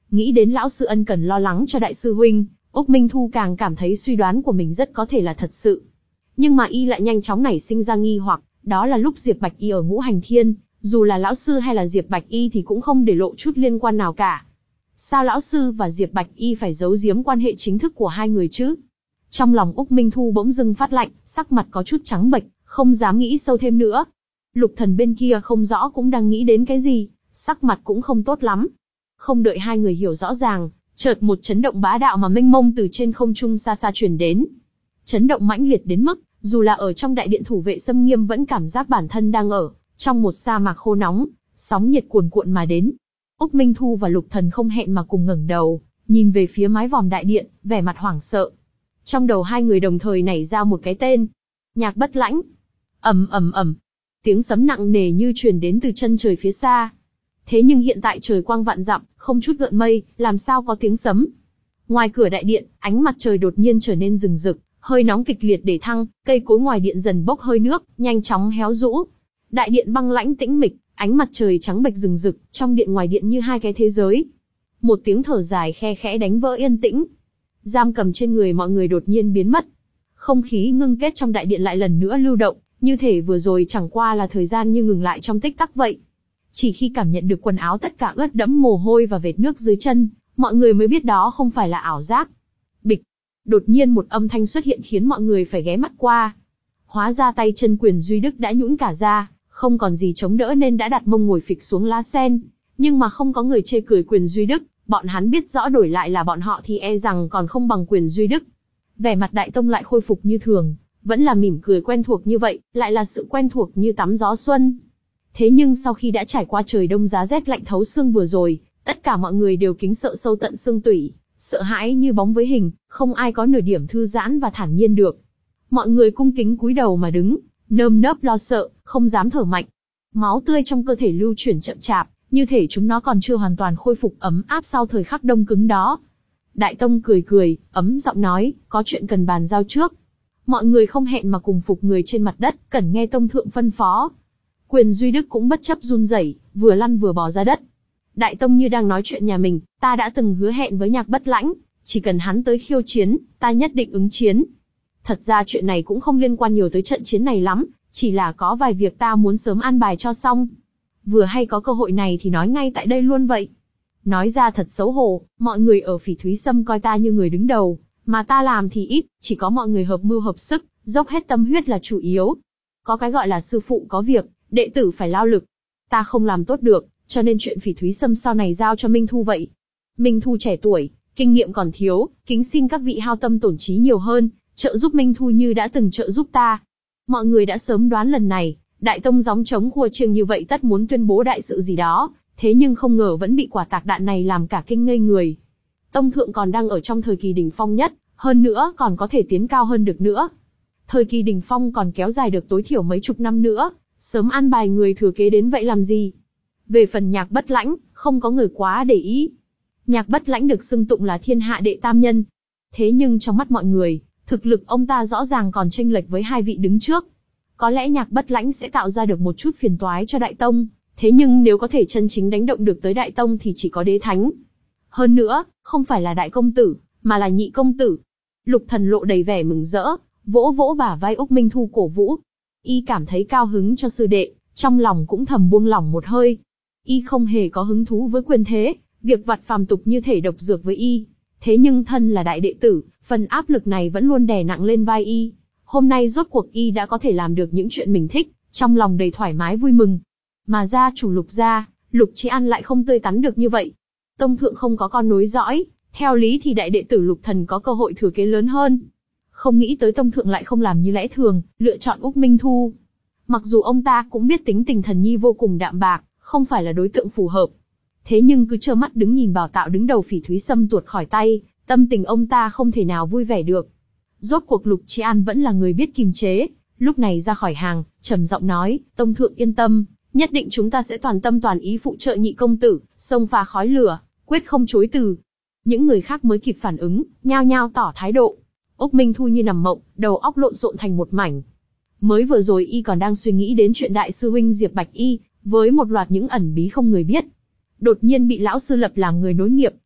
A: Nghĩ đến lão sư ân cần lo lắng cho đại sư huynh, Úc Minh Thu càng cảm thấy suy đoán của mình rất có thể là thật sự. Nhưng mà y lại nhanh chóng nảy sinh ra nghi hoặc, đó là lúc Diệp Bạch Y ở Ngũ Hành Thiên, dù là lão sư hay là Diệp Bạch Y thì cũng không để lộ chút liên quan nào cả. Sao lão sư và Diệp Bạch Y phải giấu giếm quan hệ chính thức của hai người chứ? Trong lòng Úc Minh Thu bỗng dưng phát lạnh, sắc mặt có chút trắng bệch, không dám nghĩ sâu thêm nữa. Lục Thần bên kia không rõ cũng đang nghĩ đến cái gì, sắc mặt cũng không tốt lắm. Không đợi hai người hiểu rõ ràng, chợt một chấn động bá đạo mà mênh mông từ trên không trung xa xa truyền đến. Chấn động mãnh liệt đến mức, dù là ở trong đại điện thủ vệ xâm nghiêm vẫn cảm giác bản thân đang ở trong một sa mạc khô nóng, sóng nhiệt cuồn cuộn mà đến. Úc Minh Thu và Lục Thần không hẹn mà cùng ngẩng đầu, nhìn về phía mái vòm đại điện, vẻ mặt hoảng sợ. Trong đầu hai người đồng thời nảy ra một cái tên: Nhạc Bất Lãnh. Ầm ầm ầm, tiếng sấm nặng nề như truyền đến từ chân trời phía xa. Thế nhưng hiện tại trời quang vạn dặm, không chút gợn mây, làm sao có tiếng sấm? Ngoài cửa đại điện, ánh mặt trời đột nhiên trở nên rừng rực, hơi nóng kịch liệt để thăng, cây cối ngoài điện dần bốc hơi nước, nhanh chóng héo rũ. Đại điện băng lãnh tĩnh mịch, ánh mặt trời trắng bệch rừng rực, trong điện ngoài điện như hai cái thế giới. Một tiếng thở dài khe khẽ đánh vỡ yên tĩnh. Giam cầm trên người mọi người đột nhiên biến mất. Không khí ngưng kết trong đại điện lại lần nữa lưu động, như thể vừa rồi chẳng qua là thời gian như ngừng lại trong tích tắc vậy. Chỉ khi cảm nhận được quần áo tất cả ướt đẫm mồ hôi và vệt nước dưới chân, mọi người mới biết đó không phải là ảo giác. Bịch, đột nhiên một âm thanh xuất hiện khiến mọi người phải ghé mắt qua. Hóa ra tay chân Quyền Duy Đức đã nhũn cả ra, không còn gì chống đỡ nên đã đặt mông ngồi phịch xuống lá sen. Nhưng mà không có người chê cười Quyền Duy Đức, bọn hắn biết rõ đổi lại là bọn họ thì e rằng còn không bằng Quyền Duy Đức. Vẻ mặt Đại Tông lại khôi phục như thường, vẫn là mỉm cười quen thuộc như vậy, lại là sự quen thuộc như tắm gió xuân. Thế nhưng sau khi đã trải qua trời đông giá rét lạnh thấu xương vừa rồi, tất cả mọi người đều kính sợ sâu tận xương tủy, sợ hãi như bóng với hình, không ai có nửa điểm thư giãn và thản nhiên được. Mọi người cung kính cúi đầu mà đứng, nơm nớp lo sợ, không dám thở mạnh. Máu tươi trong cơ thể lưu chuyển chậm chạp, như thể chúng nó còn chưa hoàn toàn khôi phục ấm áp sau thời khắc đông cứng đó. Đại Tông cười cười, ấm giọng nói, có chuyện cần bàn giao trước. Mọi người không hẹn mà cùng phục người trên mặt đất, cần nghe Tông thượng phân phó. Quyền Duy Đức cũng bất chấp run rẩy, vừa lăn vừa bò ra đất. Đại Tông như đang nói chuyện nhà mình, ta đã từng hứa hẹn với Nhạc Bất Lãnh, chỉ cần hắn tới khiêu chiến, ta nhất định ứng chiến. Thật ra chuyện này cũng không liên quan nhiều tới trận chiến này lắm, chỉ là có vài việc ta muốn sớm an bài cho xong. Vừa hay có cơ hội này thì nói ngay tại đây luôn vậy. Nói ra thật xấu hổ, mọi người ở Phỉ Thúy Sâm coi ta như người đứng đầu, mà ta làm thì ít, chỉ có mọi người hợp mưu hợp sức, dốc hết tâm huyết là chủ yếu. Có cái gọi là sư phụ có việc, đệ tử phải lao lực. Ta không làm tốt được, cho nên chuyện Phỉ Thúy Sâm sau này giao cho Minh Thu vậy. Minh Thu trẻ tuổi, kinh nghiệm còn thiếu, kính xin các vị hao tâm tổn trí nhiều hơn, trợ giúp Minh Thu như đã từng trợ giúp ta. Mọi người đã sớm đoán lần này, Đại Tông gióng trống khua chiêng như vậy tất muốn tuyên bố đại sự gì đó, thế nhưng không ngờ vẫn bị quả tạc đạn này làm cả kinh ngây người. Tông thượng còn đang ở trong thời kỳ đỉnh phong nhất, hơn nữa còn có thể tiến cao hơn được nữa. Thời kỳ đỉnh phong còn kéo dài được tối thiểu mấy chục năm nữa, sớm an bài người thừa kế đến vậy làm gì? Về phần Nhạc Bất Lãnh, không có người quá để ý. Nhạc Bất Lãnh được xưng tụng là thiên hạ đệ tam nhân. Thế nhưng trong mắt mọi người, thực lực ông ta rõ ràng còn chênh lệch với hai vị đứng trước. Có lẽ Nhạc Bất Lãnh sẽ tạo ra được một chút phiền toái cho Đại Tông, thế nhưng nếu có thể chân chính đánh động được tới Đại Tông thì chỉ có Đế Thánh. Hơn nữa, không phải là Đại Công Tử, mà là Nhị Công Tử. Lục Thần lộ đầy vẻ mừng rỡ, vỗ vỗ bả vai Úc Minh Thu cổ vũ. Y cảm thấy cao hứng cho sư đệ, trong lòng cũng thầm buông lỏng một hơi. Y không hề có hứng thú với quyền thế, việc vặt phàm tục như thể độc dược với Y. Thế nhưng thân là đại đệ tử, phần áp lực này vẫn luôn đè nặng lên vai Y. Hôm nay rốt cuộc Y đã có thể làm được những chuyện mình thích, trong lòng đầy thoải mái vui mừng. Mà gia chủ Lục gia, Lục Chí An lại không tươi tắn được như vậy. Tông thượng không có con nối dõi, theo lý thì đại đệ tử Lục Thần có cơ hội thừa kế lớn hơn. Không nghĩ tới Tông thượng lại không làm như lẽ thường, lựa chọn Úc Minh Thu. Mặc dù ông ta cũng biết tính tình Thần Nhi vô cùng đạm bạc, không phải là đối tượng phù hợp. Thế nhưng cứ trơ mắt đứng nhìn Bảo Tạo đứng đầu Phỉ Thúy Sâm tuột khỏi tay, tâm tình ông ta không thể nào vui vẻ được. Rốt cuộc Lục Chí An vẫn là người biết kiềm chế, lúc này ra khỏi hàng, trầm giọng nói, Tông thượng yên tâm, nhất định chúng ta sẽ toàn tâm toàn ý phụ trợ Nhị Công Tử, xông pha khói lửa, quyết không chối từ. Những người khác mới kịp phản ứng, nhao nhao tỏ thái độ. Úc Minh Thu như nằm mộng, đầu óc lộn xộn thành một mảnh. Mới vừa rồi y còn đang suy nghĩ đến chuyện đại sư huynh Diệp Bạch Y, với một loạt những ẩn bí không người biết. Đột nhiên bị lão sư lập làm người nối nghiệp,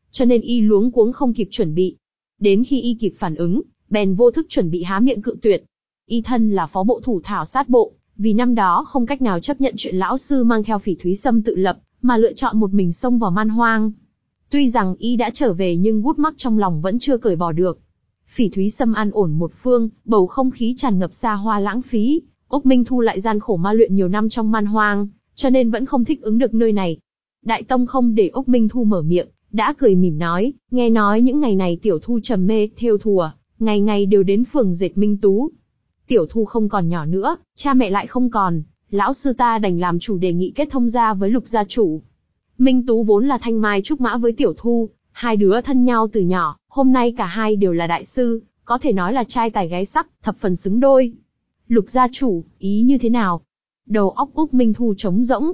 A: cho nên y luống cuống không kịp chuẩn bị. Đến khi y kịp phản ứng, bèn vô thức chuẩn bị há miệng cự tuyệt. Y thân là phó bộ thủ thảo sát bộ, vì năm đó không cách nào chấp nhận chuyện lão sư mang theo Phỉ Thúy Sâm tự lập, mà lựa chọn một mình xông vào man hoang. Tuy rằng y đã trở về nhưng gút mắc trong lòng vẫn chưa cởi bỏ được. Phỉ Thúy Sâm an ổn một phương, bầu không khí tràn ngập xa hoa lãng phí. Úc Minh Thu lại gian khổ ma luyện nhiều năm trong man hoang, cho nên vẫn không thích ứng được nơi này. Đại Tông không để Úc Minh Thu mở miệng, đã cười mỉm nói, nghe nói những ngày này Tiểu Thu trầm mê thêu thùa, ngày ngày đều đến phường dệt Minh Tú. Tiểu Thu không còn nhỏ nữa, cha mẹ lại không còn, lão sư ta đành làm chủ đề nghị kết thông gia với Lục gia chủ. Minh Tú vốn là thanh mai trúc mã với Tiểu Thu, hai đứa thân nhau từ nhỏ, hôm nay cả hai đều là đại sư, có thể nói là trai tài gái sắc, thập phần xứng đôi. Lục gia chủ, ý như thế nào? Đầu óc Úc Minh Thu trống rỗng.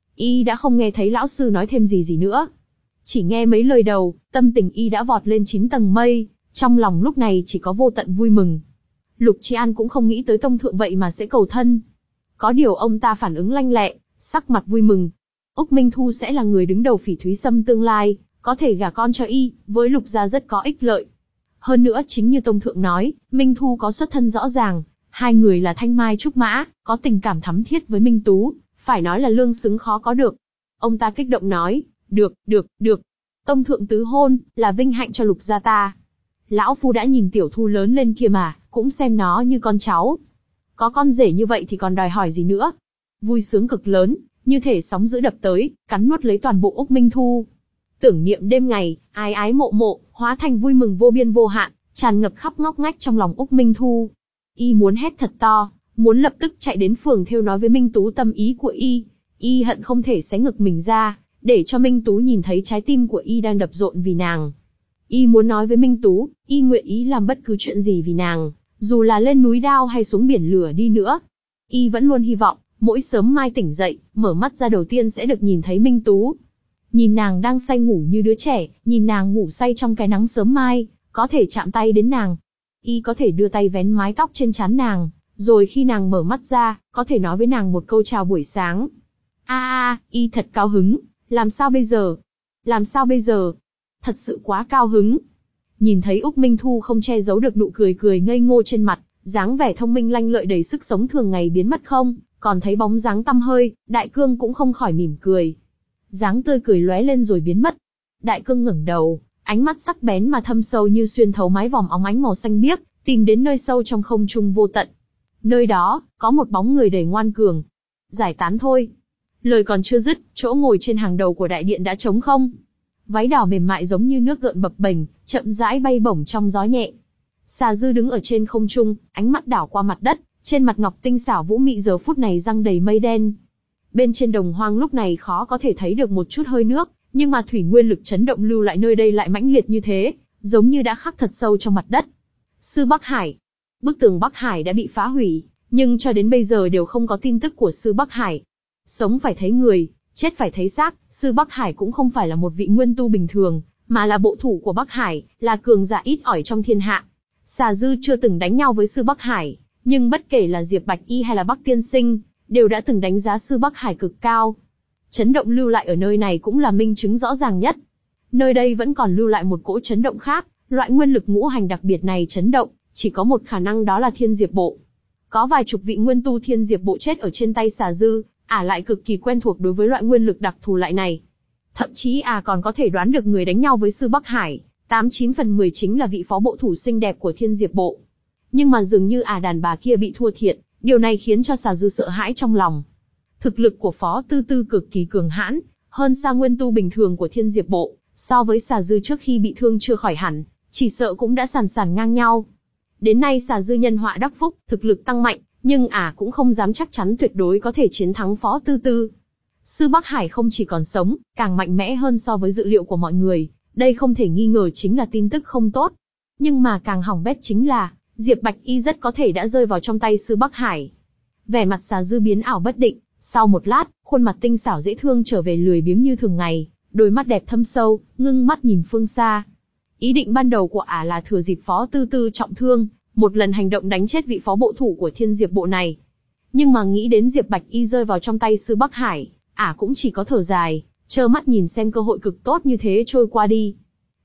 A: Y đã không nghe thấy lão sư nói thêm gì gì nữa. Chỉ nghe mấy lời đầu, tâm tình y đã vọt lên chín tầng mây, trong lòng lúc này chỉ có vô tận vui mừng. Lục Tri An cũng không nghĩ tới tông thượng vậy mà sẽ cầu thân. Có điều ông ta phản ứng lanh lẹ, sắc mặt vui mừng. Úc Minh Thu sẽ là người đứng đầu Phỉ Thúy Sâm tương lai, có thể gả con cho y, với Lục gia rất có ích lợi. Hơn nữa chính như tông thượng nói, Minh Thu có xuất thân rõ ràng, hai người là thanh mai trúc mã, có tình cảm thắm thiết với Minh Tú, phải nói là lương xứng khó có được. Ông ta kích động nói, được, được, được. Tông thượng tứ hôn, là vinh hạnh cho Lục gia ta. Lão phu đã nhìn Tiểu Thu lớn lên kia mà, cũng xem nó như con cháu. Có con rể như vậy thì còn đòi hỏi gì nữa. Vui sướng cực lớn, như thể sóng dữ đập tới, cắn nuốt lấy toàn bộ Úc Minh Thu. Tưởng niệm đêm ngày, ái ái mộ mộ, hóa thành vui mừng vô biên vô hạn, tràn ngập khắp ngóc ngách trong lòng Úc Minh Thu. Y muốn hét thật to, muốn lập tức chạy đến phường thêu nói với Minh Tú tâm ý của y. Y hận không thể xé ngực mình ra, để cho Minh Tú nhìn thấy trái tim của y đang đập rộn vì nàng. Y muốn nói với Minh Tú, y nguyện ý làm bất cứ chuyện gì vì nàng, dù là lên núi đao hay xuống biển lửa đi nữa. Y vẫn luôn hy vọng, mỗi sớm mai tỉnh dậy, mở mắt ra đầu tiên sẽ được nhìn thấy Minh Tú. Nhìn nàng đang say ngủ như đứa trẻ, nhìn nàng ngủ say trong cái nắng sớm mai, có thể chạm tay đến nàng. Y có thể đưa tay vén mái tóc trên trán nàng, rồi khi nàng mở mắt ra, có thể nói với nàng một câu chào buổi sáng. A a, y thật cao hứng, làm sao bây giờ? Làm sao bây giờ? Thật sự quá cao hứng. Nhìn thấy Úc Minh Thu không che giấu được nụ cười cười ngây ngô trên mặt, dáng vẻ thông minh lanh lợi đầy sức sống thường ngày biến mất không, còn thấy bóng dáng tăm hơi, Đại Cương cũng không khỏi mỉm cười. Dáng tươi cười lóe lên rồi biến mất. Đại Cương ngẩng đầu, ánh mắt sắc bén mà thâm sâu như xuyên thấu mái vòm óng ánh màu xanh biếc, tìm đến nơi sâu trong không trung vô tận. Nơi đó, có một bóng người đầy ngoan cường. Giải tán thôi. Lời còn chưa dứt, chỗ ngồi trên hàng đầu của đại điện đã trống không. Váy đỏ mềm mại giống như nước gợn bập bềnh, chậm rãi bay bổng trong gió nhẹ. Xà Dư đứng ở trên không trung, ánh mắt đảo qua mặt đất, trên mặt ngọc tinh xảo vũ mị giờ phút này răng đầy mây đen. Bên trên đồng hoang lúc này khó có thể thấy được một chút hơi nước, nhưng mà thủy nguyên lực chấn động lưu lại nơi đây lại mãnh liệt như thế, giống như đã khắc thật sâu trong mặt đất. Sư Bắc Hải. Bức tường Bắc Hải đã bị phá hủy, nhưng cho đến bây giờ đều không có tin tức của Sư Bắc Hải. Sống phải thấy người, chết phải thấy xác, Sư Bắc Hải cũng không phải là một vị nguyên tu bình thường, mà là bộ thủ của Bắc Hải, là cường giả ít ỏi trong thiên hạ. Xà Dư chưa từng đánh nhau với Sư Bắc Hải, nhưng bất kể là Diệp Bạch Y hay là Bắc Tiên Sinh, đều đã từng đánh giá Sư Bắc Hải cực cao. Chấn động lưu lại ở nơi này cũng là minh chứng rõ ràng nhất. Nơi đây vẫn còn lưu lại một cỗ chấn động khác, loại nguyên lực ngũ hành đặc biệt này chấn động, chỉ có một khả năng đó là Thiên Diệp Bộ. Có vài chục vị nguyên tu Thiên Diệp Bộ chết ở trên tay Xà Dư, ả lại cực kỳ quen thuộc đối với loại nguyên lực đặc thù lại này. Thậm chí ả còn có thể đoán được người đánh nhau với Sư Bắc Hải, tám chín phần mười chính là vị phó bộ thủ xinh đẹp của Thiên Diệp Bộ. Nhưng mà dường như ả đàn bà kia bị thua thiệt, điều này khiến cho Xà Dư sợ hãi trong lòng. Thực lực của Phó Tư Tư cực kỳ cường hãn, hơn xa nguyên tu bình thường của Thiên Diệp Bộ, so với Xà Dư trước khi bị thương chưa khỏi hẳn, chỉ sợ cũng đã sàn sàn ngang nhau. Đến nay Xà Dư nhân họa đắc phúc, thực lực tăng mạnh, nhưng ả cũng không dám chắc chắn tuyệt đối có thể chiến thắng Phó Tư Tư. Sư Bắc Hải không chỉ còn sống, càng mạnh mẽ hơn so với dự liệu của mọi người, đây không thể nghi ngờ chính là tin tức không tốt. Nhưng mà càng hỏng bét chính là, Diệp Bạch Y rất có thể đã rơi vào trong tay Sư Bắc Hải. Vẻ mặt Xà Dư biến ảo bất định, sau một lát, khuôn mặt tinh xảo dễ thương trở về lười biếng như thường ngày, đôi mắt đẹp thâm sâu, ngưng mắt nhìn phương xa. Ý định ban đầu của ả là thừa dịp Phó Tư Tư trọng thương, một lần hành động đánh chết vị phó bộ thủ của Thiên Diệp Bộ này. Nhưng mà nghĩ đến Diệp Bạch Y rơi vào trong tay Sư Bắc Hải, ả cũng chỉ có thở dài, trơ mắt nhìn xem cơ hội cực tốt như thế trôi qua đi.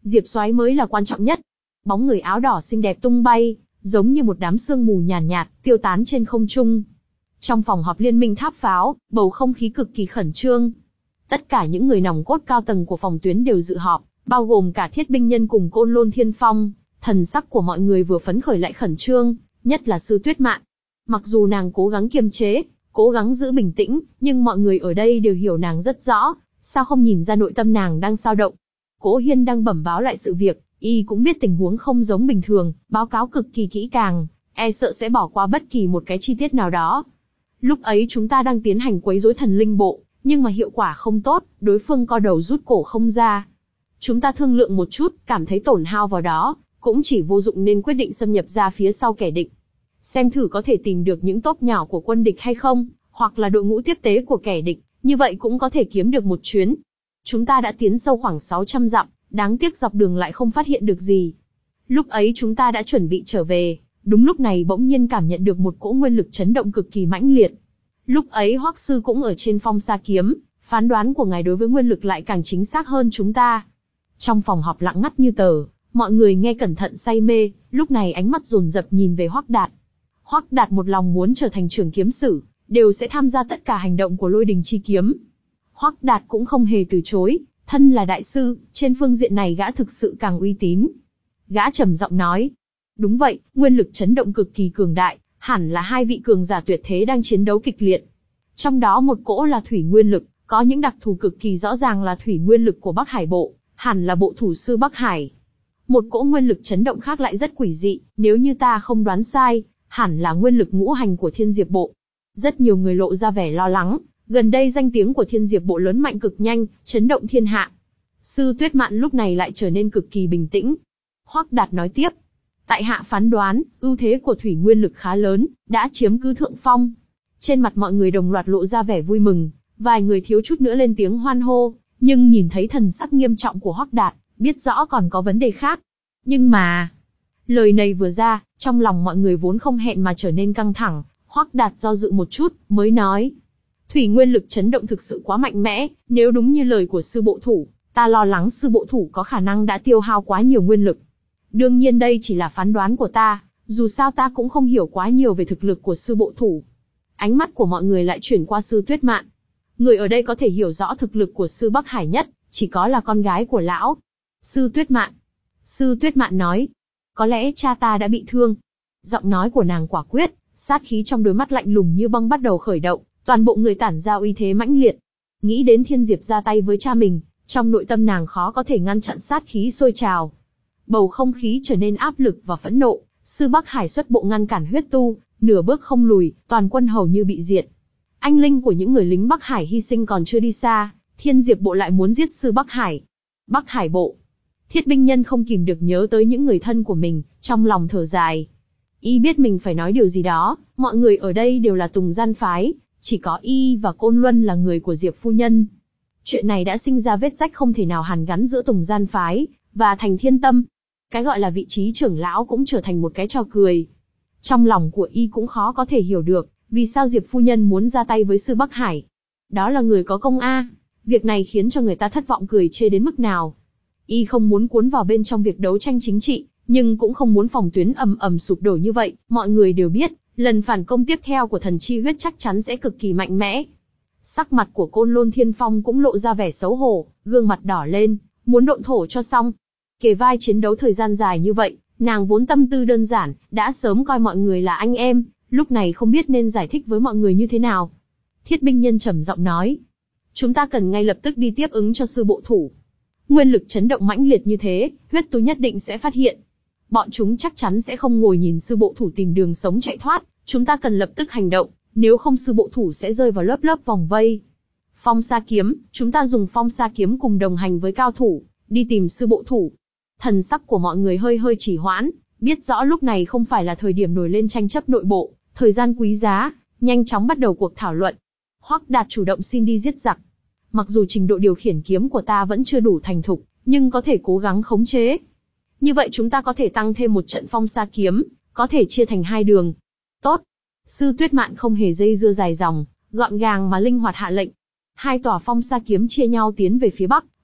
A: Diệp Soái mới là quan trọng nhất. Bóng người áo đỏ xinh đẹp tung bay, giống như một đám sương mù nhàn nhạt, nhạt, tiêu tán trên không trung. Trong phòng họp liên minh tháp pháo, bầu không khí cực kỳ khẩn trương. Tất cả những người nòng cốt cao tầng của phòng tuyến đều dự họp, bao gồm cả Thiết Binh Nhân cùng Côn Lôn Thiên Phong. Thần sắc của mọi người vừa phấn khởi lại khẩn trương, nhất là Sư Tuyết Mạn. Mặc dù nàng cố gắng kiềm chế, cố gắng giữ bình tĩnh, nhưng mọi người ở đây đều hiểu nàng rất rõ, sao không nhìn ra nội tâm nàng đang dao động. Cố Hiên đang bẩm báo lại sự việc, y cũng biết tình huống không giống bình thường, báo cáo cực kỳ kỹ càng, e sợ sẽ bỏ qua bất kỳ một cái chi tiết nào đó. Lúc ấy chúng ta đang tiến hành quấy rối thần linh bộ, nhưng mà hiệu quả không tốt, đối phương co đầu rút cổ không ra. Chúng ta thương lượng một chút, cảm thấy tổn hao vào đó, cũng chỉ vô dụng nên quyết định xâm nhập ra phía sau kẻ địch. Xem thử có thể tìm được những tốp nhỏ của quân địch hay không, hoặc là đội ngũ tiếp tế của kẻ địch, như vậy cũng có thể kiếm được một chuyến. Chúng ta đã tiến sâu khoảng sáu trăm dặm, đáng tiếc dọc đường lại không phát hiện được gì. Lúc ấy chúng ta đã chuẩn bị trở về, đúng lúc này bỗng nhiên cảm nhận được một cỗ nguyên lực chấn động cực kỳ mãnh liệt. Lúc ấy Hoắc sư cũng ở trên phong sa kiếm, phán đoán của ngài đối với nguyên lực lại càng chính xác hơn chúng ta. Trong phòng họp lặng ngắt như tờ, mọi người nghe cẩn thận say mê, lúc này ánh mắt dồn dập nhìn về Hoắc Đạt. Hoắc Đạt một lòng muốn trở thành trưởng kiếm sử, đều sẽ tham gia tất cả hành động của Lôi Đình chi kiếm. Hoắc Đạt cũng không hề từ chối, thân là đại sư, trên phương diện này gã thực sự càng uy tín. Gã trầm giọng nói, đúng vậy, nguyên lực chấn động cực kỳ cường đại, hẳn là hai vị cường giả tuyệt thế đang chiến đấu kịch liệt. Trong đó một cỗ là thủy nguyên lực, có những đặc thù cực kỳ rõ ràng là thủy nguyên lực của Bắc Hải bộ, hẳn là bộ thủ sư Bắc Hải. Một cỗ nguyên lực chấn động khác lại rất quỷ dị, nếu như ta không đoán sai, hẳn là nguyên lực ngũ hành của Thiên Diệp bộ. Rất nhiều người lộ ra vẻ lo lắng, gần đây danh tiếng của Thiên Diệp bộ lớn mạnh cực nhanh, chấn động thiên hạ. Sư Tuyết Mạn lúc này lại trở nên cực kỳ bình tĩnh. Hoắc Đạt nói tiếp, tại hạ phán đoán, ưu thế của thủy nguyên lực khá lớn, đã chiếm cứ thượng phong. Trên mặt mọi người đồng loạt lộ ra vẻ vui mừng, vài người thiếu chút nữa lên tiếng hoan hô, nhưng nhìn thấy thần sắc nghiêm trọng của Hoắc Đạt, biết rõ còn có vấn đề khác. Nhưng mà, lời này vừa ra, trong lòng mọi người vốn không hẹn mà trở nên căng thẳng, Hoắc Đạt do dự một chút, mới nói. Thủy nguyên lực chấn động thực sự quá mạnh mẽ, nếu đúng như lời của sư bộ thủ, ta lo lắng sư bộ thủ có khả năng đã tiêu hao quá nhiều nguyên lực. Đương nhiên đây chỉ là phán đoán của ta, dù sao ta cũng không hiểu quá nhiều về thực lực của sư bộ thủ. Ánh mắt của mọi người lại chuyển qua Sư Tuyết Mạn. Người ở đây có thể hiểu rõ thực lực của sư Bắc Hải nhất, chỉ có là con gái của lão. Sư Tuyết Mạn. Sư Tuyết Mạn nói, có lẽ cha ta đã bị thương. Giọng nói của nàng quả quyết, sát khí trong đôi mắt lạnh lùng như băng bắt đầu khởi động, toàn bộ người tản ra uy thế mãnh liệt. Nghĩ đến Thiên Diệp ra tay với cha mình, trong nội tâm nàng khó có thể ngăn chặn sát khí sôi trào. Bầu không khí trở nên áp lực và phẫn nộ, sư Bắc Hải xuất bộ ngăn cản huyết tu, nửa bước không lùi, toàn quân hầu như bị diệt. Anh linh của những người lính Bắc Hải hy sinh còn chưa đi xa, Thiên Diệp bộ lại muốn giết sư Bắc Hải. Bắc Hải bộ. Thiết Binh Nhân không kìm được nhớ tới những người thân của mình, trong lòng thở dài. Y biết mình phải nói điều gì đó, mọi người ở đây đều là Tùng Gian phái, chỉ có Y và Côn Luân là người của Diệp phu nhân. Chuyện này đã sinh ra vết rách không thể nào hàn gắn giữa Tùng Gian phái và Thành Thiên Tâm. Cái gọi là vị trí trưởng lão cũng trở thành một cái trò cười. Trong lòng của Y cũng khó có thể hiểu được, vì sao Diệp phu nhân muốn ra tay với sư Bắc Hải. Đó là người có công a, việc này khiến cho người ta thất vọng cười chê đến mức nào. Y không muốn cuốn vào bên trong việc đấu tranh chính trị, nhưng cũng không muốn phòng tuyến ầm ầm sụp đổ như vậy. Mọi người đều biết, lần phản công tiếp theo của thần chi huyết chắc chắn sẽ cực kỳ mạnh mẽ. Sắc mặt của Côn Lôn Thiên Phong cũng lộ ra vẻ xấu hổ, gương mặt đỏ lên, muốn độn thổ cho xong. Kề vai chiến đấu thời gian dài như vậy, nàng vốn tâm tư đơn giản, đã sớm coi mọi người là anh em, lúc này không biết nên giải thích với mọi người như thế nào. Thiết Binh Nhân trầm giọng nói, chúng ta cần ngay lập tức đi tiếp ứng cho sư bộ thủ. Nguyên lực chấn động mãnh liệt như thế, huyết tu nhất định sẽ phát hiện. Bọn chúng chắc chắn sẽ không ngồi nhìn sư bộ thủ tìm đường sống chạy thoát, chúng ta cần lập tức hành động, nếu không sư bộ thủ sẽ rơi vào lớp lớp vòng vây. Phong sa kiếm, chúng ta dùng phong sa kiếm cùng đồng hành với cao thủ, đi tìm sư bộ thủ. Thần sắc của mọi người hơi hơi chỉ hoãn, biết rõ lúc này không phải là thời điểm nổi lên tranh chấp nội bộ, thời gian quý giá, nhanh chóng bắt đầu cuộc thảo luận. Hoắc Đạt chủ động xin đi giết giặc. Mặc dù trình độ điều khiển kiếm của ta vẫn chưa đủ thành thục, nhưng có thể cố gắng khống chế. Như vậy chúng ta có thể tăng thêm một trận phong sa kiếm, có thể chia thành hai đường. Tốt. Sư Tuyết Mạn không hề dây dưa dài dòng, gọn gàng mà linh hoạt hạ lệnh. Hai tòa phong sa kiếm chia nhau tiến về phía bắc,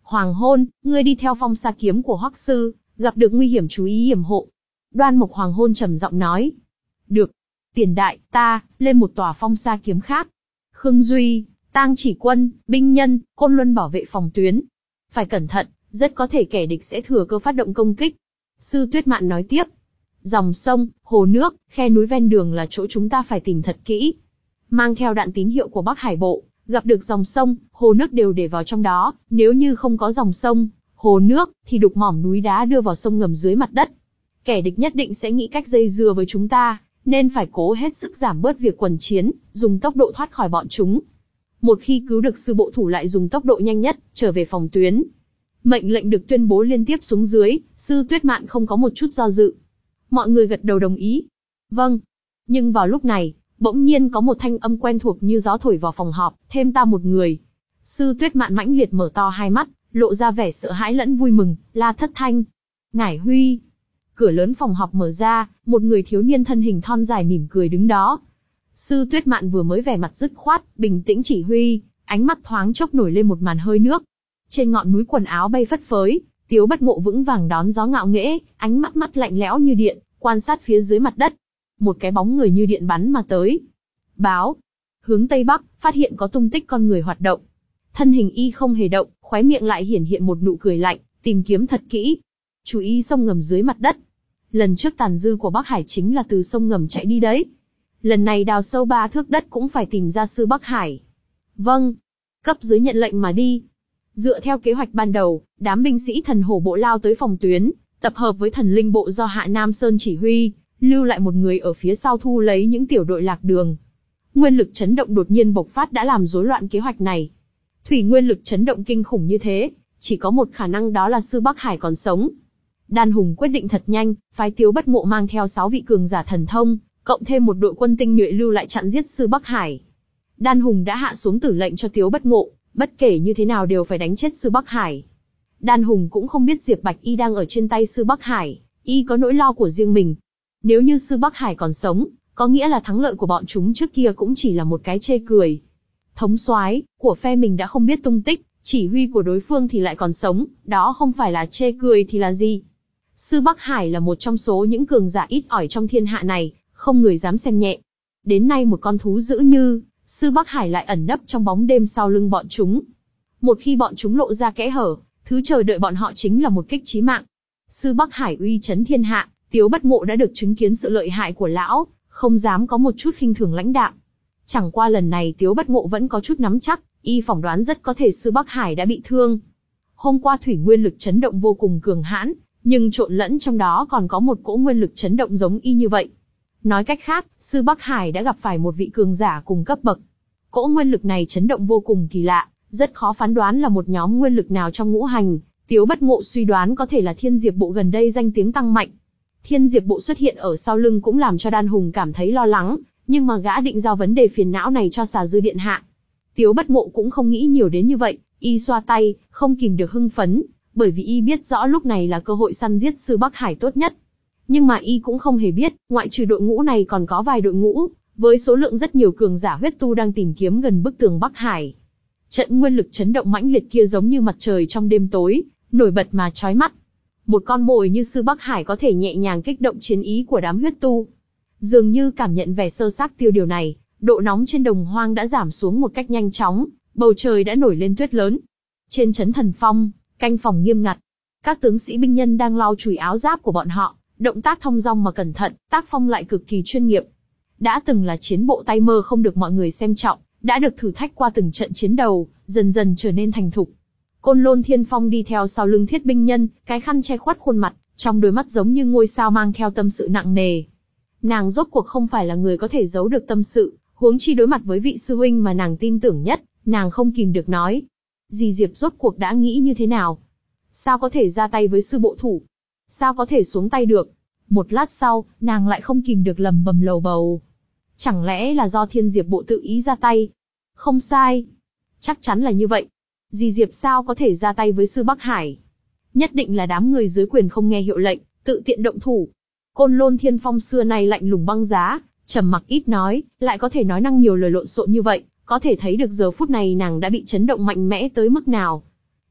A: Hoàng hôn, ngươi đi theo phong sa kiếm của Hoắc sư, gặp được nguy hiểm chú ý yểm hộ. Đoan Mục Hoàng hôn trầm giọng nói. Được. Tiền đại, ta, lên một tòa phong sa kiếm khác. Khương Duy, Tang Chỉ Quân, binh nhân, Côn Luân bảo vệ phòng tuyến. Phải cẩn thận, rất có thể kẻ địch sẽ thừa cơ phát động công kích. Sư Tuyết Mạn nói tiếp. Dòng sông, hồ nước, khe núi ven đường là chỗ chúng ta phải tìm thật kỹ. Mang theo đạn tín hiệu của Bắc Hải Bộ, gặp được dòng sông, hồ nước đều để vào trong đó, nếu như không có dòng sông, hồ nước, thì đục mỏm núi đá đưa vào sông ngầm dưới mặt đất. Kẻ địch nhất định sẽ nghĩ cách dây dưa với chúng ta, nên phải cố hết sức giảm bớt việc quần chiến, dùng tốc độ thoát khỏi bọn chúng. Một khi cứu được sư bộ thủ lại dùng tốc độ nhanh nhất, trở về phòng tuyến. Mệnh lệnh được tuyên bố liên tiếp xuống dưới, Sư Tuyết Mạn không có một chút do dự. Mọi người gật đầu đồng ý. Vâng. Nhưng vào lúc này, bỗng nhiên có một thanh âm quen thuộc như gió thổi vào phòng họp, thêm ta một người. Sư Tuyết Mạn mãnh liệt mở to hai mắt, lộ ra vẻ sợ hãi lẫn vui mừng, la thất thanh. Ngải Huy. Cửa lớn phòng họp mở ra, một người thiếu niên thân hình thon dài mỉm cười đứng đó. Sư Tuyết Mạn vừa mới vẻ mặt dứt khoát, bình tĩnh chỉ huy, ánh mắt thoáng chốc nổi lên một màn hơi nước. Trên ngọn núi quần áo bay phất phới, Tiếu Bất Ngộ vững vàng đón gió ngạo nghễ, ánh mắt mắt lạnh lẽo như điện, quan sát phía dưới mặt đất. Một cái bóng người như điện bắn mà tới. Báo. Hướng tây bắc, phát hiện có tung tích con người hoạt động. Thân hình y không hề động, khóe miệng lại hiển hiện một nụ cười lạnh, tìm kiếm thật kỹ. Chú ý sông ngầm dưới mặt đất. Lần trước tàn dư của Bắc Hải chính là từ sông ngầm chạy đi đấy. Lần này đào sâu ba thước đất cũng phải tìm ra sư Bắc Hải. Vâng. Cấp dưới nhận lệnh mà đi. Dựa theo kế hoạch ban đầu, đám binh sĩ thần hổ bộ lao tới phòng tuyến, tập hợp với thần linh bộ do Hạ Nam Sơn chỉ huy, lưu lại một người ở phía sau thu lấy những tiểu đội lạc đường. Nguyên lực chấn động đột nhiên bộc phát đã làm rối loạn kế hoạch này. Thủy nguyên lực chấn động kinh khủng như thế, chỉ có một khả năng đó là sư Bắc Hải còn sống. Đan Hùng quyết định thật nhanh, phái Tiếu Bất Ngộ mang theo sáu vị cường giả thần thông, cộng thêm một đội quân tinh nhuệ lưu lại chặn giết sư Bắc Hải. Đan Hùng đã hạ xuống tử lệnh cho Tiếu Bất Ngộ, bất kể như thế nào đều phải đánh chết sư Bắc Hải. Đan Hùng cũng không biết Diệp Bạch Y đang ở trên tay sư Bắc Hải, y có nỗi lo của riêng mình. Nếu như sư Bắc Hải còn sống, có nghĩa là thắng lợi của bọn chúng trước kia cũng chỉ là một cái chê cười. Thống soái của phe mình đã không biết tung tích, chỉ huy của đối phương thì lại còn sống, đó không phải là chê cười thì là gì? Sư Bắc Hải là một trong số những cường giả ít ỏi trong thiên hạ này, không người dám xem nhẹ. Đến nay một con thú dữ như sư Bắc Hải lại ẩn nấp trong bóng đêm sau lưng bọn chúng. Một khi bọn chúng lộ ra kẽ hở, thứ chờ đợi bọn họ chính là một kích chí mạng. Sư Bắc Hải uy chấn thiên hạ, Tiếu Bất Ngộ đã được chứng kiến sự lợi hại của lão, không dám có một chút khinh thường lãnh đạm. Chẳng qua lần này Tiếu Bất Ngộ vẫn có chút nắm chắc, y phỏng đoán rất có thể sư Bắc Hải đã bị thương. Hôm qua thủy nguyên lực chấn động vô cùng cường hãn, nhưng trộn lẫn trong đó còn có một cỗ nguyên lực chấn động giống y như vậy. Nói cách khác, sư Bắc Hải đã gặp phải một vị cường giả cùng cấp bậc. Cỗ nguyên lực này chấn động vô cùng kỳ lạ, rất khó phán đoán là một nhóm nguyên lực nào trong ngũ hành. Tiếu Bất Ngộ suy đoán có thể là Thiên Diệp Bộ gần đây danh tiếng tăng mạnh. Thiên Diệp Bộ xuất hiện ở sau lưng cũng làm cho Đan Hùng cảm thấy lo lắng, nhưng mà gã định giao vấn đề phiền não này cho Xà Dư điện hạ. Tiếu Bất Ngộ cũng không nghĩ nhiều đến như vậy, y xoa tay, không kìm được hưng phấn, bởi vì y biết rõ lúc này là cơ hội săn giết sư Bắc Hải tốt nhất. Nhưng mà y cũng không hề biết, ngoại trừ đội ngũ này còn có vài đội ngũ, với số lượng rất nhiều cường giả huyết tu đang tìm kiếm gần bức tường Bắc Hải. Trận nguyên lực chấn động mãnh liệt kia giống như mặt trời trong đêm tối, nổi bật mà chói mắt. Một con mồi như sư Bắc Hải có thể nhẹ nhàng kích động chiến ý của đám huyết tu. Dường như cảm nhận vẻ sơ xác tiêu điều này, độ nóng trên đồng hoang đã giảm xuống một cách nhanh chóng, bầu trời đã nổi lên tuyết lớn. Trên trấn Thần Phong, canh phòng nghiêm ngặt. Các tướng sĩ binh nhân đang lau chùi áo giáp của bọn họ, động tác thong dong mà cẩn thận, tác phong lại cực kỳ chuyên nghiệp. Đã từng là chiến bộ tay mơ không được mọi người xem trọng, đã được thử thách qua từng trận chiến đầu, dần dần trở nên thành thục. Côn Lôn Thiên Phong đi theo sau lưng thiết binh nhân, cái khăn che khuất khuôn mặt, trong đôi mắt giống như ngôi sao mang theo tâm sự nặng nề. Nàng rốt cuộc không phải là người có thể giấu được tâm sự, huống chi đối mặt với vị sư huynh mà nàng tin tưởng nhất, nàng không kìm được nói. Dì Diệp rốt cuộc đã nghĩ như thế nào? Sao có thể ra tay với sư bộ thủ? Sao có thể xuống tay được? Một lát sau, nàng lại không kìm được lầm bầm lầu bầu. Chẳng lẽ là do Thiên Diệp Bộ tự ý ra tay? Không sai. Chắc chắn là như vậy. Dì Diệp sao có thể ra tay với sư Bắc Hải? Nhất định là đám người dưới quyền không nghe hiệu lệnh, tự tiện động thủ. Côn Lôn Thiên Phong xưa nay lạnh lùng băng giá, trầm mặc ít nói, lại có thể nói năng nhiều lời lộn xộn như vậy, có thể thấy được giờ phút này nàng đã bị chấn động mạnh mẽ tới mức nào.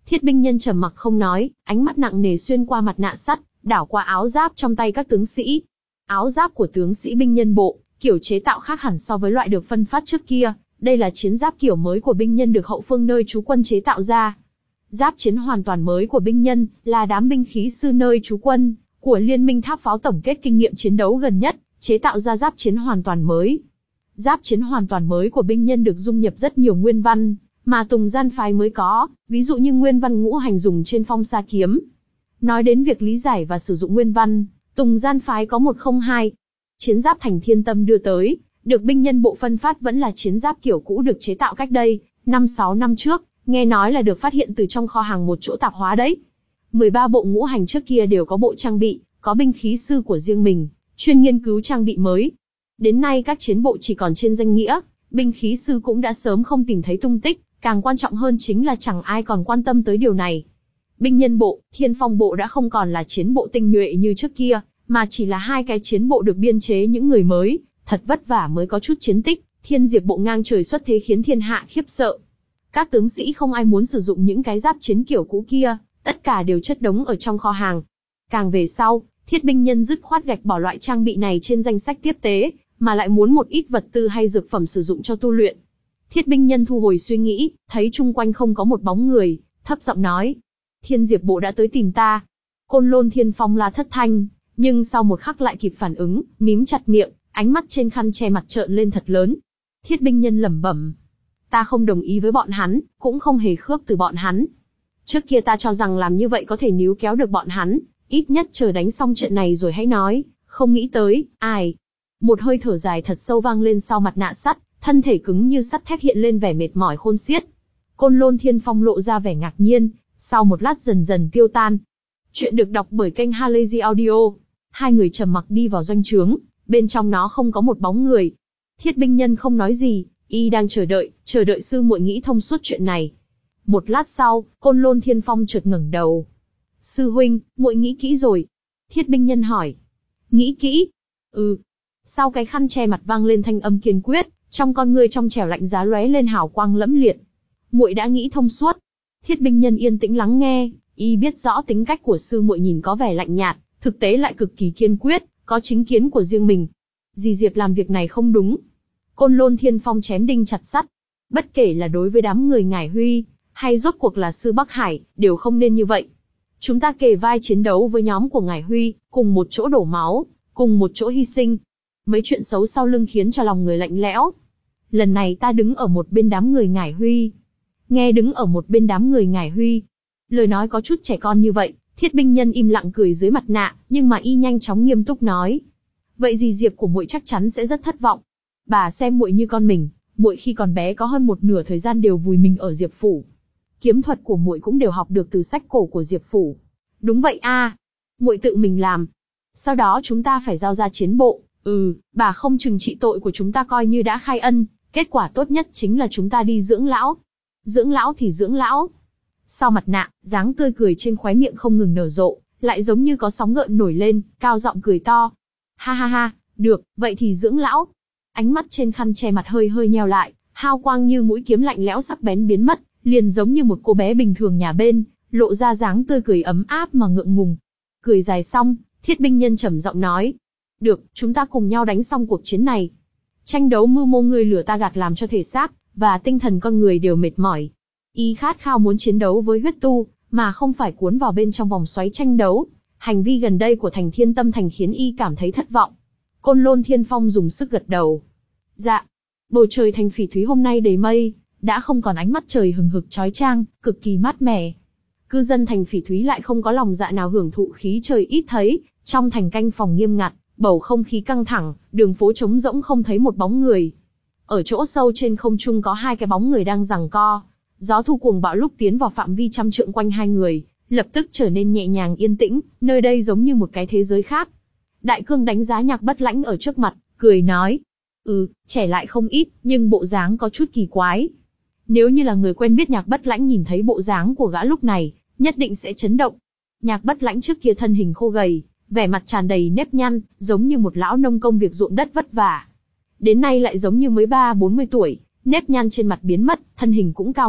A: Thiết binh nhân trầm mặc không nói, ánh mắt nặng nề xuyên qua mặt nạ sắt, đảo qua áo giáp trong tay các tướng sĩ. Áo giáp của tướng sĩ binh nhân bộ, kiểu chế tạo khác hẳn so với loại được phân phát trước kia, đây là chiến giáp kiểu mới của binh nhân được hậu phương nơi trú quân chế tạo ra. Giáp chiến hoàn toàn mới của binh nhân, là đám binh khí sư nơi trú quân, của Liên minh tháp pháo tổng kết kinh nghiệm chiến đấu gần nhất, chế tạo ra giáp chiến hoàn toàn mới. Giáp chiến hoàn toàn mới của binh nhân được dung nhập rất nhiều nguyên văn, mà Tùng Gian phái mới có, ví dụ như nguyên văn ngũ hành dùng trên phong sa kiếm. Nói đến việc lý giải và sử dụng nguyên văn, Tùng Gian phái có một không hai. Chiến giáp Thành Thiên Tâm đưa tới, được binh nhân bộ phân phát vẫn là chiến giáp kiểu cũ được chế tạo cách đây năm sáu năm trước, nghe nói là được phát hiện từ trong kho hàng một chỗ tạp hóa đấy. mười ba bộ ngũ hành trước kia đều có bộ trang bị, có binh khí sư của riêng mình, chuyên nghiên cứu trang bị mới. Đến nay các chiến bộ chỉ còn trên danh nghĩa, binh khí sư cũng đã sớm không tìm thấy tung tích, càng quan trọng hơn chính là chẳng ai còn quan tâm tới điều này. Binh nhân bộ, Thiên Phong bộ đã không còn là chiến bộ tinh nhuệ như trước kia, mà chỉ là hai cái chiến bộ được biên chế những người mới, thật vất vả mới có chút chiến tích. Thiên Diệp bộ ngang trời xuất thế khiến thiên hạ khiếp sợ. Các tướng sĩ không ai muốn sử dụng những cái giáp chiến kiểu cũ kia, tất cả đều chất đống ở trong kho hàng. Càng về sau, Thiết binh nhân dứt khoát gạch bỏ loại trang bị này trên danh sách tiếp tế, mà lại muốn một ít vật tư hay dược phẩm sử dụng cho tu luyện. Thiết binh nhân thu hồi suy nghĩ, thấy chung quanh không có một bóng người, thấp giọng nói: Thiên Diệp bộ đã tới tìm ta. Côn Lôn Thiên Phong la thất thanh, nhưng sau một khắc lại kịp phản ứng, mím chặt miệng, ánh mắt trên khăn che mặt trợn lên thật lớn. Thiết binh nhân lẩm bẩm: Ta không đồng ý với bọn hắn, cũng không hề khước từ bọn hắn. Trước kia ta cho rằng làm như vậy có thể níu kéo được bọn hắn, ít nhất chờ đánh xong trận này rồi hãy nói, không nghĩ tới, ai. Một hơi thở dài thật sâu vang lên sau mặt nạ sắt, thân thể cứng như sắt thép hiện lên vẻ mệt mỏi khôn xiết. Côn Lôn Thiên Phong lộ ra vẻ ngạc nhiên, sau một lát dần dần tiêu tan. Chuyện được đọc bởi kênh Halazy Audio. Hai người trầm mặc đi vào doanh trướng, bên trong nó không có một bóng người. Thiết binh nhân không nói gì, y đang chờ đợi, chờ đợi sư muội nghĩ thông suốt chuyện này. Một lát sau, Côn Lôn Thiên Phong chợt ngẩng đầu. Sư huynh, muội nghĩ kỹ rồi. Thiết binh nhân hỏi. Nghĩ kỹ? Ừ. Sau cái khăn che mặt vang lên thanh âm kiên quyết, trong con ngươi trong trẻo lạnh giá lóe lên hào quang lẫm liệt. Muội đã nghĩ thông suốt. Thiết binh nhân yên tĩnh lắng nghe, y biết rõ tính cách của sư muội nhìn có vẻ lạnh nhạt, thực tế lại cực kỳ kiên quyết, có chính kiến của riêng mình. Dì Diệp làm việc này không đúng. Côn Lôn Thiên Phong chém đinh chặt sắt. Bất kể là đối với đám người Ngải Huy, hay rốt cuộc là sư Bắc Hải, đều không nên như vậy. Chúng ta kề vai chiến đấu với nhóm của Ngải Huy, cùng một chỗ đổ máu, cùng một chỗ hy sinh. Mấy chuyện xấu sau lưng khiến cho lòng người lạnh lẽo. Lần này ta đứng ở một bên đám người Ngải Huy. Nghe đứng ở một bên đám người Ngải Huy. Lời nói có chút trẻ con như vậy, Thiết binh nhân im lặng cười dưới mặt nạ, nhưng mà y nhanh chóng nghiêm túc nói. Vậy dì Diệp của muội chắc chắn sẽ rất thất vọng. Bà xem muội như con mình, muội khi còn bé có hơn một nửa thời gian đều vùi mình ở Diệp phủ. Kiếm thuật của muội cũng đều học được từ sách cổ của Diệp phủ. Đúng vậy a, à. Muội tự mình làm. Sau đó chúng ta phải giao ra chiến bộ. Ừ, bà không trừng trị tội của chúng ta coi như đã khai ân. Kết quả tốt nhất chính là chúng ta đi dưỡng lão. Dưỡng lão thì dưỡng lão. Sau mặt nạ, dáng tươi cười trên khóe miệng không ngừng nở rộ, lại giống như có sóng gợn nổi lên, cao giọng cười to. Ha ha ha, được, vậy thì dưỡng lão. Ánh mắt trên khăn che mặt hơi hơi nheo lại, hao quang như mũi kiếm lạnh lẽo sắc bén biến mất, liền giống như một cô bé bình thường nhà bên, lộ ra dáng tươi cười ấm áp mà ngượng ngùng. Cười dài xong, Thiết binh nhân trầm giọng nói. Được, chúng ta cùng nhau đánh xong cuộc chiến này. Tranh đấu mưu mô ngươi lừa ta gạt làm cho thể xác và tinh thần con người đều mệt mỏi. Y khát khao muốn chiến đấu với huyết tu, mà không phải cuốn vào bên trong vòng xoáy tranh đấu. Hành vi gần đây của Thành Thiên Tâm Thành khiến y cảm thấy thất vọng. Côn Lôn Thiên Phong dùng sức gật đầu. Dạ. Bầu trời thành Phỉ Thúy hôm nay đầy mây, đã không còn ánh mắt trời hừng hực chói chang, cực kỳ mát mẻ. Cư dân thành Phỉ Thúy lại không có lòng dạ nào hưởng thụ khí trời ít thấy, trong thành canh phòng nghiêm ngặt, bầu không khí căng thẳng, đường phố trống rỗng không thấy một bóng người. Ở chỗ sâu trên không trung có hai cái bóng người đang giằng co. Gió thu cuồng bạo lúc tiến vào phạm vi trăm trượng quanh hai người, lập tức trở nên nhẹ nhàng yên tĩnh, nơi đây giống như một cái thế giới khác. Đại Cương đánh giá Nhạc Bất Lãnh ở trước mặt, cười nói. Ừ, trẻ lại không ít, nhưng bộ dáng có chút kỳ quái. Nếu như là người quen biết Nhạc Bất Lãnh nhìn thấy bộ dáng của gã lúc này, nhất định sẽ chấn động. Nhạc Bất Lãnh trước kia thân hình khô gầy, vẻ mặt tràn đầy nếp nhăn, giống như một lão nông công việc ruộng đất vất vả. Đến nay lại giống như mới ba bốn mươi tuổi, nếp nhăn trên mặt biến mất, thân hình cũng cao ngất,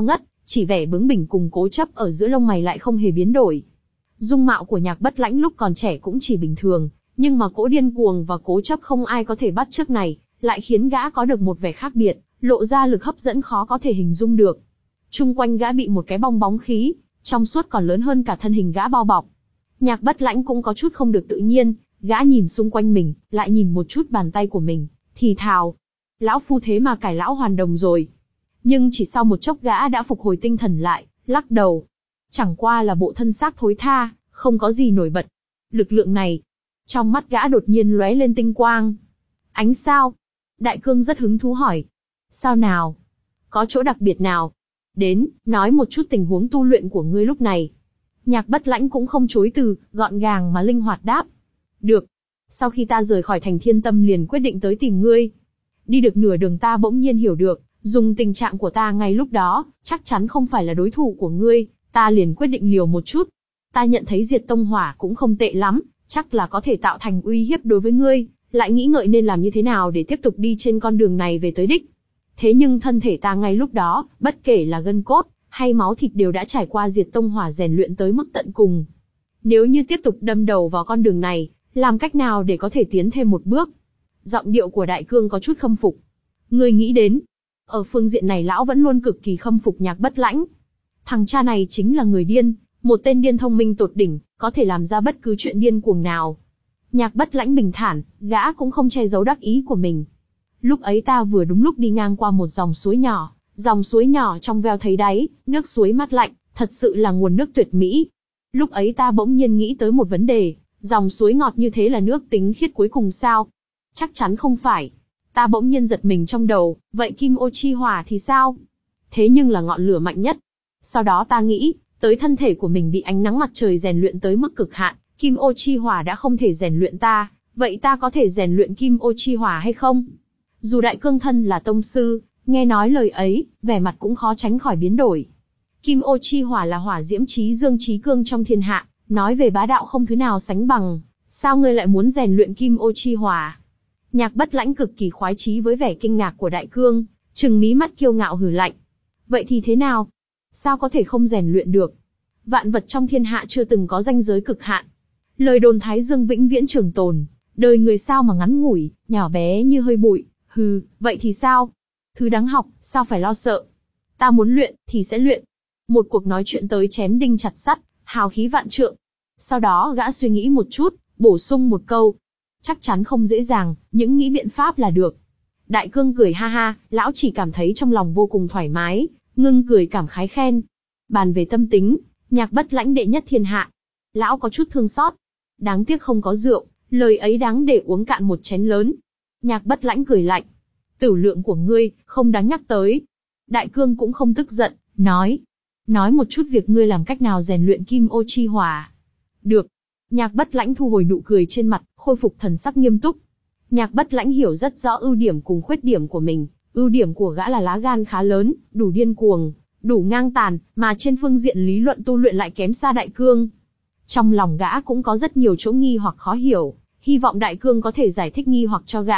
A: Chỉ vẻ bướng bỉnh cùng cố chấp ở giữa lông mày lại không hề biến đổi. Dung mạo của Nhạc Bất Lãnh lúc còn trẻ cũng chỉ bình thường, nhưng mà cỗ điên cuồng và cố chấp không ai có thể bắt chước này, lại khiến gã có được một vẻ khác biệt, lộ ra lực hấp dẫn khó có thể hình dung được. Chung quanh gã bị một cái bong bóng khí, trong suốt còn lớn hơn cả thân hình gã bao bọc. Nhạc Bất Lãnh cũng có chút không được tự nhiên, gã nhìn xung quanh mình, lại nhìn một chút bàn tay của mình, thì thào. Lão phu thế mà cải lão hoàn đồng rồi. Nhưng chỉ sau một chốc gã đã phục hồi tinh thần lại, lắc đầu. Chẳng qua là bộ thân xác thối tha, không có gì nổi bật. Lực lượng này, trong mắt gã đột nhiên lóe lên tinh quang. Ánh sao? Đại Cương rất hứng thú hỏi. Sao nào? Có chỗ đặc biệt nào? Đến, nói một chút tình huống tu luyện của ngươi lúc này. Nhạc Bất Lãnh cũng không chối từ, gọn gàng mà linh hoạt đáp. Được. Sau khi ta rời khỏi thành Thiên Tâm liền quyết định tới tìm ngươi. Đi được nửa đường ta bỗng nhiên hiểu được, dùng tình trạng của ta ngay lúc đó, chắc chắn không phải là đối thủ của ngươi, ta liền quyết định liều một chút. Ta nhận thấy Diệt Tông Hỏa cũng không tệ lắm, chắc là có thể tạo thành uy hiếp đối với ngươi, lại nghĩ ngợi nên làm như thế nào để tiếp tục đi trên con đường này về tới đích. Thế nhưng thân thể ta ngay lúc đó, bất kể là gân cốt, hay máu thịt đều đã trải qua Diệt Tông Hỏa rèn luyện tới mức tận cùng. Nếu như tiếp tục đâm đầu vào con đường này, làm cách nào để có thể tiến thêm một bước? Giọng điệu của Đại Cương có chút khâm phục. Ngươi nghĩ đến, ở phương diện này lão vẫn luôn cực kỳ khâm phục Nhạc Bất Lãnh. Thằng cha này chính là người điên, một tên điên thông minh tột đỉnh, có thể làm ra bất cứ chuyện điên cuồng nào. Nhạc Bất Lãnh bình thản, gã cũng không che giấu đắc ý của mình. Lúc ấy ta vừa đúng lúc đi ngang qua một dòng suối nhỏ, dòng suối nhỏ trong veo thấy đáy, nước suối mát lạnh, thật sự là nguồn nước tuyệt mỹ. Lúc ấy ta bỗng nhiên nghĩ tới một vấn đề, dòng suối ngọt như thế là nước tính khiết cuối cùng sao? Chắc chắn không phải. Ta bỗng nhiên giật mình trong đầu, vậy Kim Ô Chi Hỏa thì sao? Thế nhưng là ngọn lửa mạnh nhất. Sau đó ta nghĩ, tới thân thể của mình bị ánh nắng mặt trời rèn luyện tới mức cực hạn, Kim Ô Chi Hỏa đã không thể rèn luyện ta, vậy ta có thể rèn luyện Kim Ô Chi Hỏa hay không? Dù Đại Cương thân là tông sư, nghe nói lời ấy, vẻ mặt cũng khó tránh khỏi biến đổi. Kim Ô Chi Hỏa là hỏa diễm chí dương chí cương trong thiên hạ, nói về bá đạo không thứ nào sánh bằng, sao ngươi lại muốn rèn luyện Kim Ô Chi Hỏa? Nhạc Bất Lãnh cực kỳ khoái chí với vẻ kinh ngạc của Đại Cương, trừng mí mắt kiêu ngạo hừ lạnh. Vậy thì thế nào? Sao có thể không rèn luyện được? Vạn vật trong thiên hạ chưa từng có ranh giới cực hạn. Lời đồn Thái Dương vĩnh viễn trường tồn, đời người sao mà ngắn ngủi, nhỏ bé như hơi bụi. Hừ, vậy thì sao? Thứ đáng học, sao phải lo sợ? Ta muốn luyện, thì sẽ luyện. Một cuộc nói chuyện tới chém đinh chặt sắt, hào khí vạn trượng. Sau đó gã suy nghĩ một chút, bổ sung một câu. Chắc chắn không dễ dàng, những nghĩ biện pháp là được. Đại Cương cười ha ha, lão chỉ cảm thấy trong lòng vô cùng thoải mái, ngưng cười cảm khái khen. Bàn về tâm tính, Nhạc Bất Lãnh đệ nhất thiên hạ. Lão có chút thương xót. Đáng tiếc không có rượu, lời ấy đáng để uống cạn một chén lớn. Nhạc Bất Lãnh cười lạnh. Tửu lượng của ngươi, không đáng nhắc tới. Đại Cương cũng không tức giận, nói. Nói một chút việc ngươi làm cách nào rèn luyện Kim Ô Chi Hỏa. Được. Nhạc Bất Lãnh thu hồi nụ cười trên mặt, khôi phục thần sắc nghiêm túc. Nhạc Bất Lãnh hiểu rất rõ ưu điểm cùng khuyết điểm của mình. Ưu điểm của gã là lá gan khá lớn, đủ điên cuồng, đủ ngang tàn, mà trên phương diện lý luận tu luyện lại kém xa Đại Cương. Trong lòng gã cũng có rất nhiều chỗ nghi hoặc khó hiểu, hy vọng Đại Cương có thể giải thích nghi hoặc cho gã.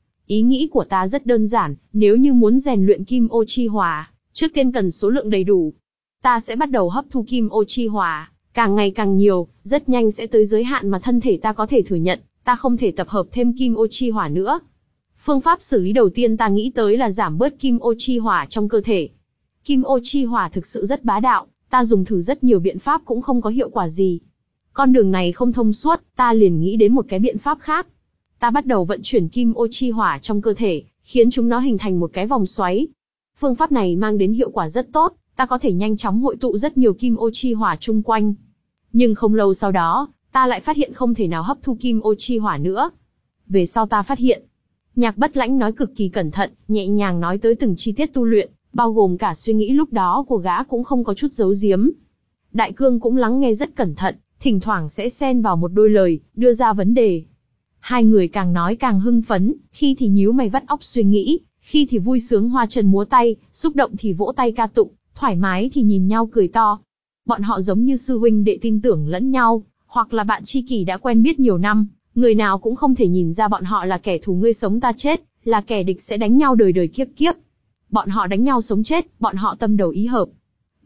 A: Ý nghĩ của ta rất đơn giản, nếu như muốn rèn luyện Kim Ô Chi Hỏa, trước tiên cần số lượng đầy đủ. Ta sẽ bắt đầu hấp thu Kim Ô Chi Hỏa, càng ngày càng nhiều, rất nhanh sẽ tới giới hạn mà thân thể ta có thể thừa nhận, ta không thể tập hợp thêm Kim Ô Chi Hỏa nữa. Phương pháp xử lý đầu tiên ta nghĩ tới là giảm bớt Kim Ô Chi Hỏa trong cơ thể. Kim Ô Chi Hỏa thực sự rất bá đạo, ta dùng thử rất nhiều biện pháp cũng không có hiệu quả gì. Con đường này không thông suốt, ta liền nghĩ đến một cái biện pháp khác. Ta bắt đầu vận chuyển Kim Ô Chi Hỏa trong cơ thể, khiến chúng nó hình thành một cái vòng xoáy. Phương pháp này mang đến hiệu quả rất tốt, ta có thể nhanh chóng hội tụ rất nhiều Kim Ô Chi Hỏa chung quanh. Nhưng không lâu sau đó, ta lại phát hiện không thể nào hấp thu Kim Ô Chi Hỏa nữa. Về sau ta phát hiện, Nhạc Bất Lãnh nói cực kỳ cẩn thận, nhẹ nhàng nói tới từng chi tiết tu luyện, bao gồm cả suy nghĩ lúc đó của gã cũng không có chút giấu giếm. Đại Cương cũng lắng nghe rất cẩn thận, thỉnh thoảng sẽ xen vào một đôi lời, đưa ra vấn đề. Hai người càng nói càng hưng phấn, khi thì nhíu mày vắt óc suy nghĩ, khi thì vui sướng hoa chân múa tay, xúc động thì vỗ tay ca tụng, thoải mái thì nhìn nhau cười to. Bọn họ giống như sư huynh đệ tin tưởng lẫn nhau, hoặc là bạn tri kỷ đã quen biết nhiều năm, người nào cũng không thể nhìn ra bọn họ là kẻ thù ngươi sống ta chết, là kẻ địch sẽ đánh nhau đời đời kiếp kiếp. Bọn họ đánh nhau sống chết, bọn họ tâm đầu ý hợp.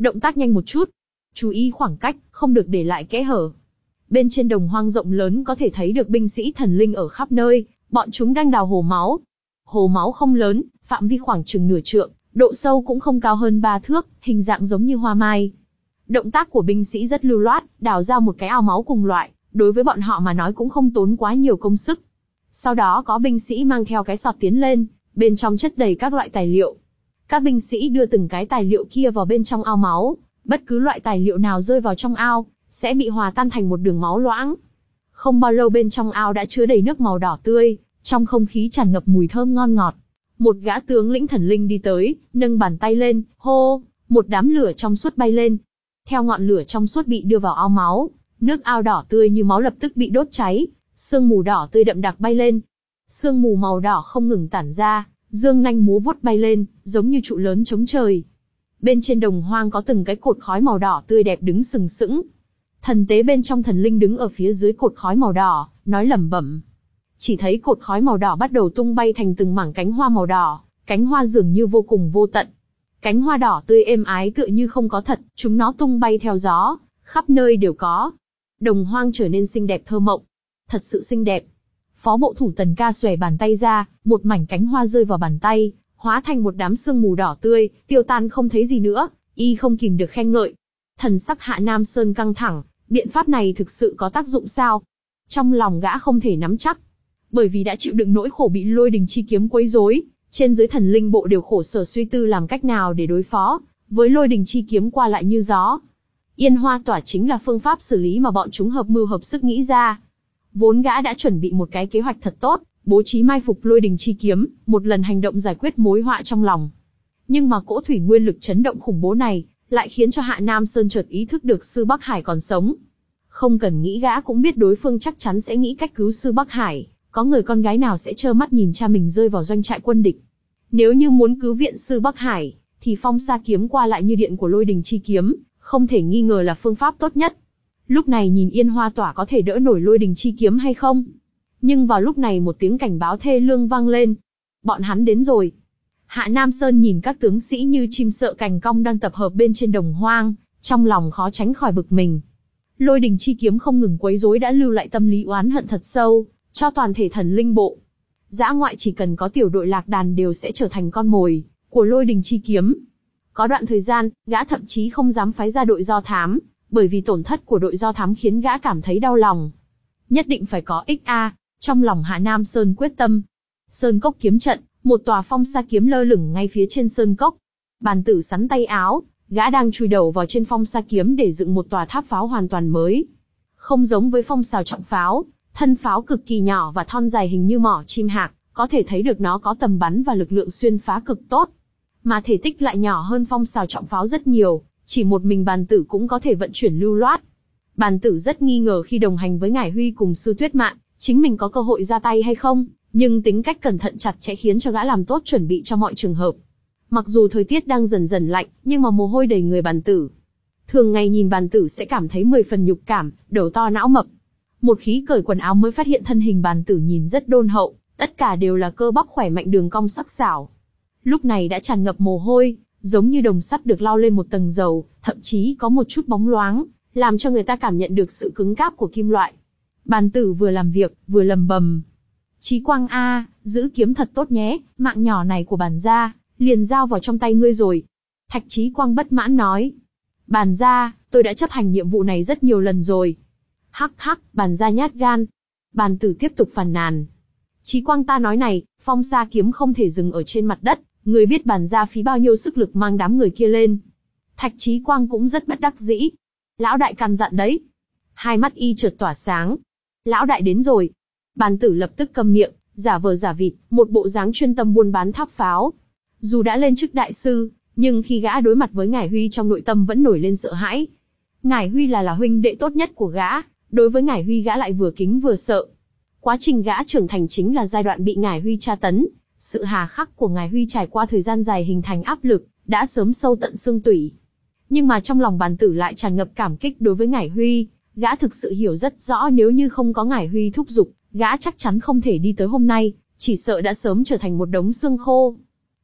A: Động tác nhanh một chút. Chú ý khoảng cách, không được để lại kẽ hở. Bên trên đồng hoang rộng lớn có thể thấy được binh sĩ thần linh ở khắp nơi, bọn chúng đang đào hồ máu. Hồ máu không lớn, phạm vi khoảng chừng nửa trượng, độ sâu cũng không cao hơn ba thước, hình dạng giống như hoa mai. Động tác của binh sĩ rất lưu loát, đào ra một cái ao máu cùng loại, đối với bọn họ mà nói cũng không tốn quá nhiều công sức. Sau đó có binh sĩ mang theo cái sọt tiến lên, bên trong chất đầy các loại tài liệu. Các binh sĩ đưa từng cái tài liệu kia vào bên trong ao máu, bất cứ loại tài liệu nào rơi vào trong ao, sẽ bị hòa tan thành một đường máu loãng. Không bao lâu bên trong ao đã chứa đầy nước màu đỏ tươi, trong không khí tràn ngập mùi thơm ngon ngọt. Một gã tướng lĩnh thần linh đi tới, nâng bàn tay lên, hô, một đám lửa trong suốt bay lên. Theo ngọn lửa trong suốt bị đưa vào ao máu, nước ao đỏ tươi như máu lập tức bị đốt cháy, sương mù đỏ tươi đậm đặc bay lên. Sương mù màu đỏ không ngừng tản ra, dương nanh múa vuốt bay lên, giống như trụ lớn chống trời. Bên trên đồng hoang có từng cái cột khói màu đỏ tươi đẹp đứng sừng sững. Thần tế bên trong thần linh đứng ở phía dưới cột khói màu đỏ, nói lẩm bẩm. Chỉ thấy cột khói màu đỏ bắt đầu tung bay thành từng mảng cánh hoa màu đỏ, cánh hoa dường như vô cùng vô tận. Cánh hoa đỏ tươi êm ái tựa như không có thật, chúng nó tung bay theo gió, khắp nơi đều có. Đồng hoang trở nên xinh đẹp thơ mộng. Thật sự xinh đẹp. Phó bộ thủ Tần Ca xòe bàn tay ra, một mảnh cánh hoa rơi vào bàn tay, hóa thành một đám sương mù đỏ tươi, tiêu tan không thấy gì nữa, y không kìm được khen ngợi. Thần sắc Hạ Nam Sơn căng thẳng, biện pháp này thực sự có tác dụng sao? Trong lòng gã không thể nắm chắc. Bởi vì đã chịu đựng nỗi khổ bị lôi đình chi kiếm quấy rối, trên dưới thần linh bộ đều khổ sở suy tư làm cách nào để đối phó, với lôi đình chi kiếm qua lại như gió. Yên hoa tỏa chính là phương pháp xử lý mà bọn chúng hợp mưu hợp sức nghĩ ra. Vốn gã đã chuẩn bị một cái kế hoạch thật tốt, bố trí mai phục lôi đình chi kiếm, một lần hành động giải quyết mối họa trong lòng. Nhưng mà cỗ thủy nguyên lực chấn động khủng bố này, lại khiến cho Hạ Nam Sơn chợt ý thức được Sư Bắc Hải còn sống. Không cần nghĩ gã cũng biết đối phương chắc chắn sẽ nghĩ cách cứu Sư Bắc Hải, có người con gái nào sẽ trơ mắt nhìn cha mình rơi vào doanh trại quân địch. Nếu như muốn cứu viện Sư Bắc Hải, thì phong sa kiếm qua lại như điện của lôi đình chi kiếm, không thể nghi ngờ là phương pháp tốt nhất. Lúc này nhìn yên hoa tỏa có thể đỡ nổi lôi đình chi kiếm hay không? Nhưng vào lúc này một tiếng cảnh báo thê lương vang lên. Bọn hắn đến rồi. Hạ Nam Sơn nhìn các tướng sĩ như chim sợ cành cong đang tập hợp bên trên đồng hoang, trong lòng khó tránh khỏi bực mình. Lôi đình chi kiếm không ngừng quấy rối đã lưu lại tâm lý oán hận thật sâu, cho toàn thể thần linh bộ. Dã ngoại chỉ cần có tiểu đội lạc đàn đều sẽ trở thành con mồi của lôi đình chi kiếm. Có đoạn thời gian, gã thậm chí không dám phái ra đội do thám, bởi vì tổn thất của đội do thám khiến gã cảm thấy đau lòng. Nhất định phải có ích a, trong lòng Hạ Nam Sơn quyết tâm. Sơn cốc kiếm trận, một tòa phong sa kiếm lơ lửng ngay phía trên sơn cốc. Bàn tử sắn tay áo, gã đang chui đầu vào trên phong sa kiếm để dựng một tòa tháp pháo hoàn toàn mới. Không giống với phong sào trọng pháo, thân pháo cực kỳ nhỏ và thon dài hình như mỏ chim hạc, có thể thấy được nó có tầm bắn và lực lượng xuyên phá cực tốt. Mà thể tích lại nhỏ hơn phong sào trọng pháo rất nhiều, chỉ một mình bàn tử cũng có thể vận chuyển lưu loát. Bàn tử rất nghi ngờ khi đồng hành với Ngải Huy cùng Sư Tuyết Mạn, chính mình có cơ hội ra tay hay không, nhưng tính cách cẩn thận chặt chẽ khiến cho gã làm tốt chuẩn bị cho mọi trường hợp. Mặc dù thời tiết đang dần dần lạnh, nhưng mà mồ hôi đầy người bàn tử. Thường ngày nhìn bàn tử sẽ cảm thấy mười phần nhục cảm, đầu to não mập. Một khi cởi quần áo mới phát hiện thân hình bàn tử nhìn rất đôn hậu, tất cả đều là cơ bắp khỏe mạnh đường cong sắc sảo. Lúc này đã tràn ngập mồ hôi, giống như đồng sắt được lau lên một tầng dầu, thậm chí có một chút bóng loáng, làm cho người ta cảm nhận được sự cứng cáp của kim loại. Bàn tử vừa làm việc, vừa lầm bầm. Chí Quang a, giữ kiếm thật tốt nhé, mạng nhỏ này của bản gia, liền giao vào trong tay ngươi rồi. Thạch Chí Quang bất mãn nói. Bản gia, tôi đã chấp hành nhiệm vụ này rất nhiều lần rồi. Hắc hắc, bản gia nhát gan. Bàn tử tiếp tục phàn nàn. Chí Quang ta nói này, phong sa kiếm không thể dừng ở trên mặt đất, người biết bản gia phí bao nhiêu sức lực mang đám người kia lên. Thạch Chí Quang cũng rất bất đắc dĩ. Lão đại căn dặn đấy. Hai mắt y chợt tỏa sáng. Lão đại đến rồi. Bàn tử lập tức câm miệng, giả vờ giả vịt, một bộ dáng chuyên tâm buôn bán tháp pháo. Dù đã lên chức đại sư, nhưng khi gã đối mặt với Ngải Huy trong nội tâm vẫn nổi lên sợ hãi. Ngải Huy là là huynh đệ tốt nhất của gã, đối với Ngải Huy gã lại vừa kính vừa sợ. Quá trình gã trưởng thành chính là giai đoạn bị Ngải Huy tra tấn, sự hà khắc của Ngải Huy trải qua thời gian dài hình thành áp lực, đã sớm sâu tận xương tủy. Nhưng mà trong lòng bàn tử lại tràn ngập cảm kích đối với Ngải Huy, gã thực sự hiểu rất rõ nếu như không có Ngải Huy thúc giục, gã chắc chắn không thể đi tới hôm nay, chỉ sợ đã sớm trở thành một đống xương khô.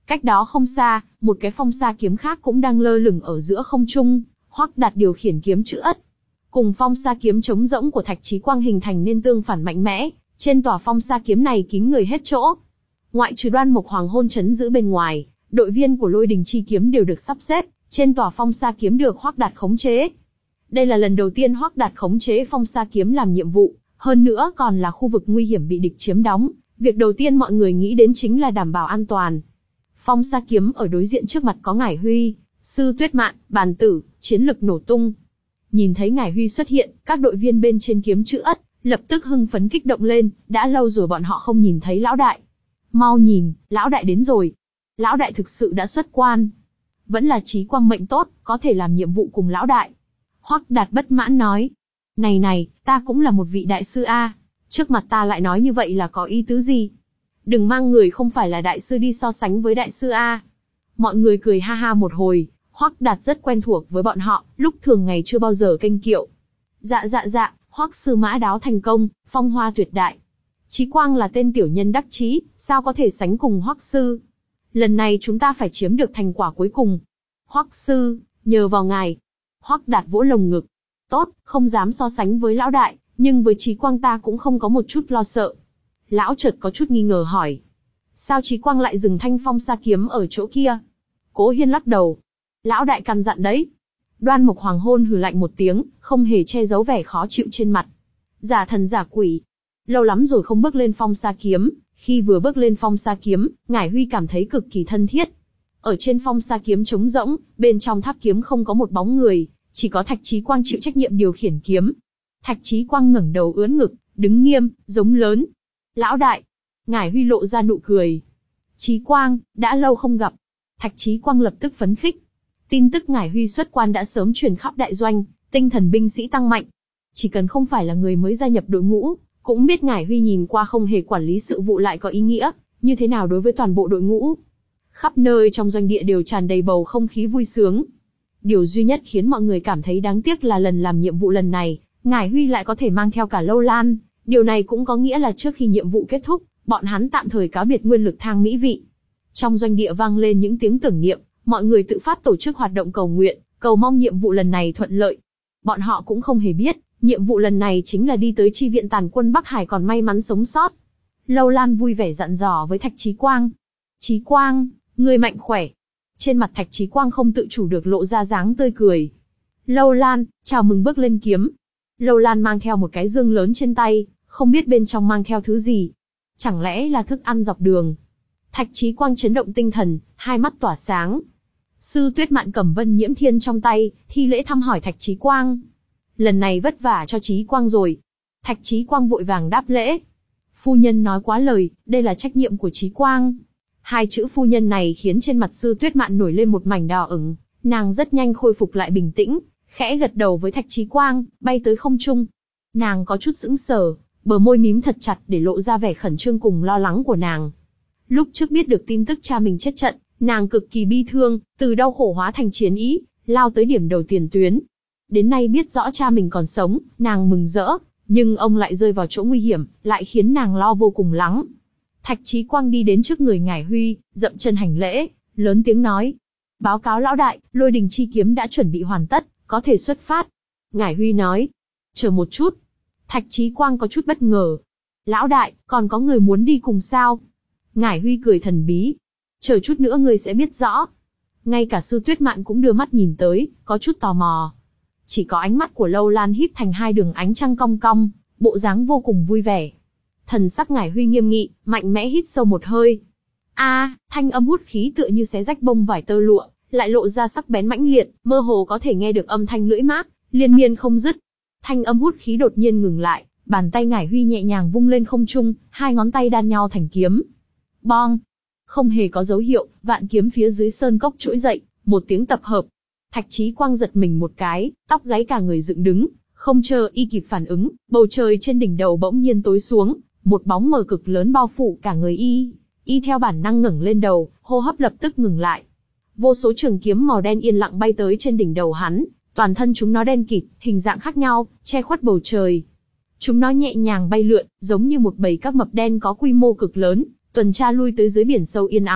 A: Cách đó không xa, một cái phong sa kiếm khác cũng đang lơ lửng ở giữa không trung, Hoắc Đạt điều khiển kiếm chữ ất. Cùng phong sa kiếm trống rỗng của Thạch Chí Quang hình thành nên tương phản mạnh mẽ, trên tòa phong sa kiếm này kín người hết chỗ. Ngoại trừ Đoan Mục Hoàng Hôn trấn giữ bên ngoài, đội viên của Lôi Đình Chi Kiếm đều được sắp xếp, trên tòa phong sa kiếm được Hoắc Đạt khống chế. Đây là lần đầu tiên Hoắc Đạt khống chế phong sa kiếm làm nhiệm vụ, hơn nữa còn là khu vực nguy hiểm bị địch chiếm đóng, việc đầu tiên mọi người nghĩ đến chính là đảm bảo an toàn. Phong sa kiếm ở đối diện trước mặt có Ngải Huy, Sư Tuyết Mạn, Bàn Tử, chiến lực nổ tung. Nhìn thấy Ngải Huy xuất hiện, các đội viên bên trên kiếm chữ ất, lập tức hưng phấn kích động lên, đã lâu rồi bọn họ không nhìn thấy lão đại. Mau nhìn, lão đại đến rồi. Lão đại thực sự đã xuất quan. Vẫn là Chí Quang mệnh tốt, có thể làm nhiệm vụ cùng lão đại. Hoắc Đạt bất mãn nói. Này này, ta cũng là một vị đại sư a, trước mặt ta lại nói như vậy là có ý tứ gì? Đừng mang người không phải là đại sư đi so sánh với đại sư a. Mọi người cười ha ha một hồi, Hoắc Đạt rất quen thuộc với bọn họ, lúc thường ngày chưa bao giờ kênh kiệu. Dạ dạ dạ, Hoắc sư mã đáo thành công, phong hoa tuyệt đại. Chí Quang là tên tiểu nhân đắc chí, sao có thể sánh cùng Hoắc sư? Lần này chúng ta phải chiếm được thành quả cuối cùng. Hoắc sư, nhờ vào ngài. Hoắc Đạt vỗ lồng ngực. Tốt, không dám so sánh với lão đại, nhưng với Chí Quang ta cũng không có một chút lo sợ. Lão chợt có chút nghi ngờ hỏi. Sao Chí Quang lại dừng thanh phong sa kiếm ở chỗ kia? Cố Hiên lắc đầu. Lão đại căn dặn đấy. Đoan Mục Hoàng Hôn hừ lạnh một tiếng, không hề che giấu vẻ khó chịu trên mặt. Giả thần giả quỷ. Lâu lắm rồi không bước lên phong sa kiếm, khi vừa bước lên phong sa kiếm, Ngải Huy cảm thấy cực kỳ thân thiết. Ở trên phong sa kiếm trống rỗng, bên trong tháp kiếm không có một bóng người, chỉ có Thạch Chí Quang chịu trách nhiệm điều khiển kiếm. Thạch Chí Quang ngẩng đầu ưỡn ngực, đứng nghiêm, giống lớn. Lão đại. Ngải Huy lộ ra nụ cười. Chí Quang, đã lâu không gặp. Thạch Chí Quang lập tức phấn khích. Tin tức Ngải Huy xuất quan đã sớm truyền khắp đại doanh, tinh thần binh sĩ tăng mạnh. Chỉ cần không phải là người mới gia nhập đội ngũ, cũng biết Ngải Huy nhìn qua không hề quản lý sự vụ lại có ý nghĩa như thế nào đối với toàn bộ đội ngũ. Khắp nơi trong doanh địa đều tràn đầy bầu không khí vui sướng. Điều duy nhất khiến mọi người cảm thấy đáng tiếc là lần làm nhiệm vụ lần này, Ngải Huy lại có thể mang theo cả Lâu Lan. Điều này cũng có nghĩa là trước khi nhiệm vụ kết thúc, bọn hắn tạm thời cáo biệt nguyên lực thang mỹ vị. Trong doanh địa vang lên những tiếng tưởng niệm, mọi người tự phát tổ chức hoạt động cầu nguyện, cầu mong nhiệm vụ lần này thuận lợi. Bọn họ cũng không hề biết, nhiệm vụ lần này chính là đi tới chi viện tàn quân Bắc Hải còn may mắn sống sót. Lâu Lan vui vẻ dặn dò với Thạch Chí Quang. Chí Quang, ngươi mạnh khỏe. Trên mặt Thạch Chí Quang không tự chủ được lộ ra dáng tươi cười. Lâu Lan, chào mừng bước lên kiếm. Lâu Lan mang theo một cái dương lớn trên tay, không biết bên trong mang theo thứ gì. Chẳng lẽ là thức ăn dọc đường? Thạch Chí Quang chấn động tinh thần, hai mắt tỏa sáng. Sư Tuyết Mạn cầm Vân Nhiễm Thiên trong tay, thi lễ thăm hỏi Thạch Chí Quang. Lần này vất vả cho Chí Quang rồi. Thạch Chí Quang vội vàng đáp lễ. Phu nhân nói quá lời, đây là trách nhiệm của Chí Quang. Hai chữ phu nhân này khiến trên mặt Sư Tuyết Mạn nổi lên một mảnh đỏ ửng, nàng rất nhanh khôi phục lại bình tĩnh, khẽ gật đầu với Thạch Chí Quang, bay tới không trung. Nàng có chút sững sờ, bờ môi mím thật chặt để lộ ra vẻ khẩn trương cùng lo lắng của nàng. Lúc trước biết được tin tức cha mình chết trận, nàng cực kỳ bi thương, từ đau khổ hóa thành chiến ý, lao tới điểm đầu tiền tuyến. Đến nay biết rõ cha mình còn sống, nàng mừng rỡ, nhưng ông lại rơi vào chỗ nguy hiểm, lại khiến nàng lo vô cùng lắng. Thạch Chí Quang đi đến trước người Ngải Huy, dậm chân hành lễ, lớn tiếng nói. Báo cáo lão đại, Lôi Đình Chi Kiếm đã chuẩn bị hoàn tất, có thể xuất phát. Ngải Huy nói. Chờ một chút. Thạch Chí Quang có chút bất ngờ. Lão đại, còn có người muốn đi cùng sao? Ngải Huy cười thần bí. Chờ chút nữa ngươi sẽ biết rõ. Ngay cả Sư Tuyết Mạn cũng đưa mắt nhìn tới, có chút tò mò. Chỉ có ánh mắt của Lâu Lan híp thành hai đường ánh trăng cong cong, bộ dáng vô cùng vui vẻ. Thần sắc Ngải Huy nghiêm nghị, mạnh mẽ hít sâu một hơi. A, à, thanh âm hút khí tựa như xé rách bông vải tơ lụa, lại lộ ra sắc bén mãnh liệt, mơ hồ có thể nghe được âm thanh lưỡi mác, liên miên không dứt. Thanh âm hút khí đột nhiên ngừng lại, bàn tay Ngải Huy nhẹ nhàng vung lên không trung, hai ngón tay đan nhau thành kiếm. Bong! Không hề có dấu hiệu, vạn kiếm phía dưới sơn cốc trỗi dậy, một tiếng tập hợp. Thạch Chí Quang giật mình một cái, tóc gáy cả người dựng đứng, không chờ y kịp phản ứng, bầu trời trên đỉnh đầu bỗng nhiên tối xuống, một bóng mờ cực lớn bao phủ cả người y. Y theo bản năng ngẩng lên đầu, hô hấp lập tức ngừng lại. Vô số trường kiếm màu đen yên lặng bay tới trên đỉnh đầu hắn, toàn thân chúng nó đen kịt, hình dạng khác nhau, che khuất bầu trời. Chúng nó nhẹ nhàng bay lượn, giống như một bầy các mập đen có quy mô cực lớn, tuần tra lui tới dưới biển sâu yên ắng,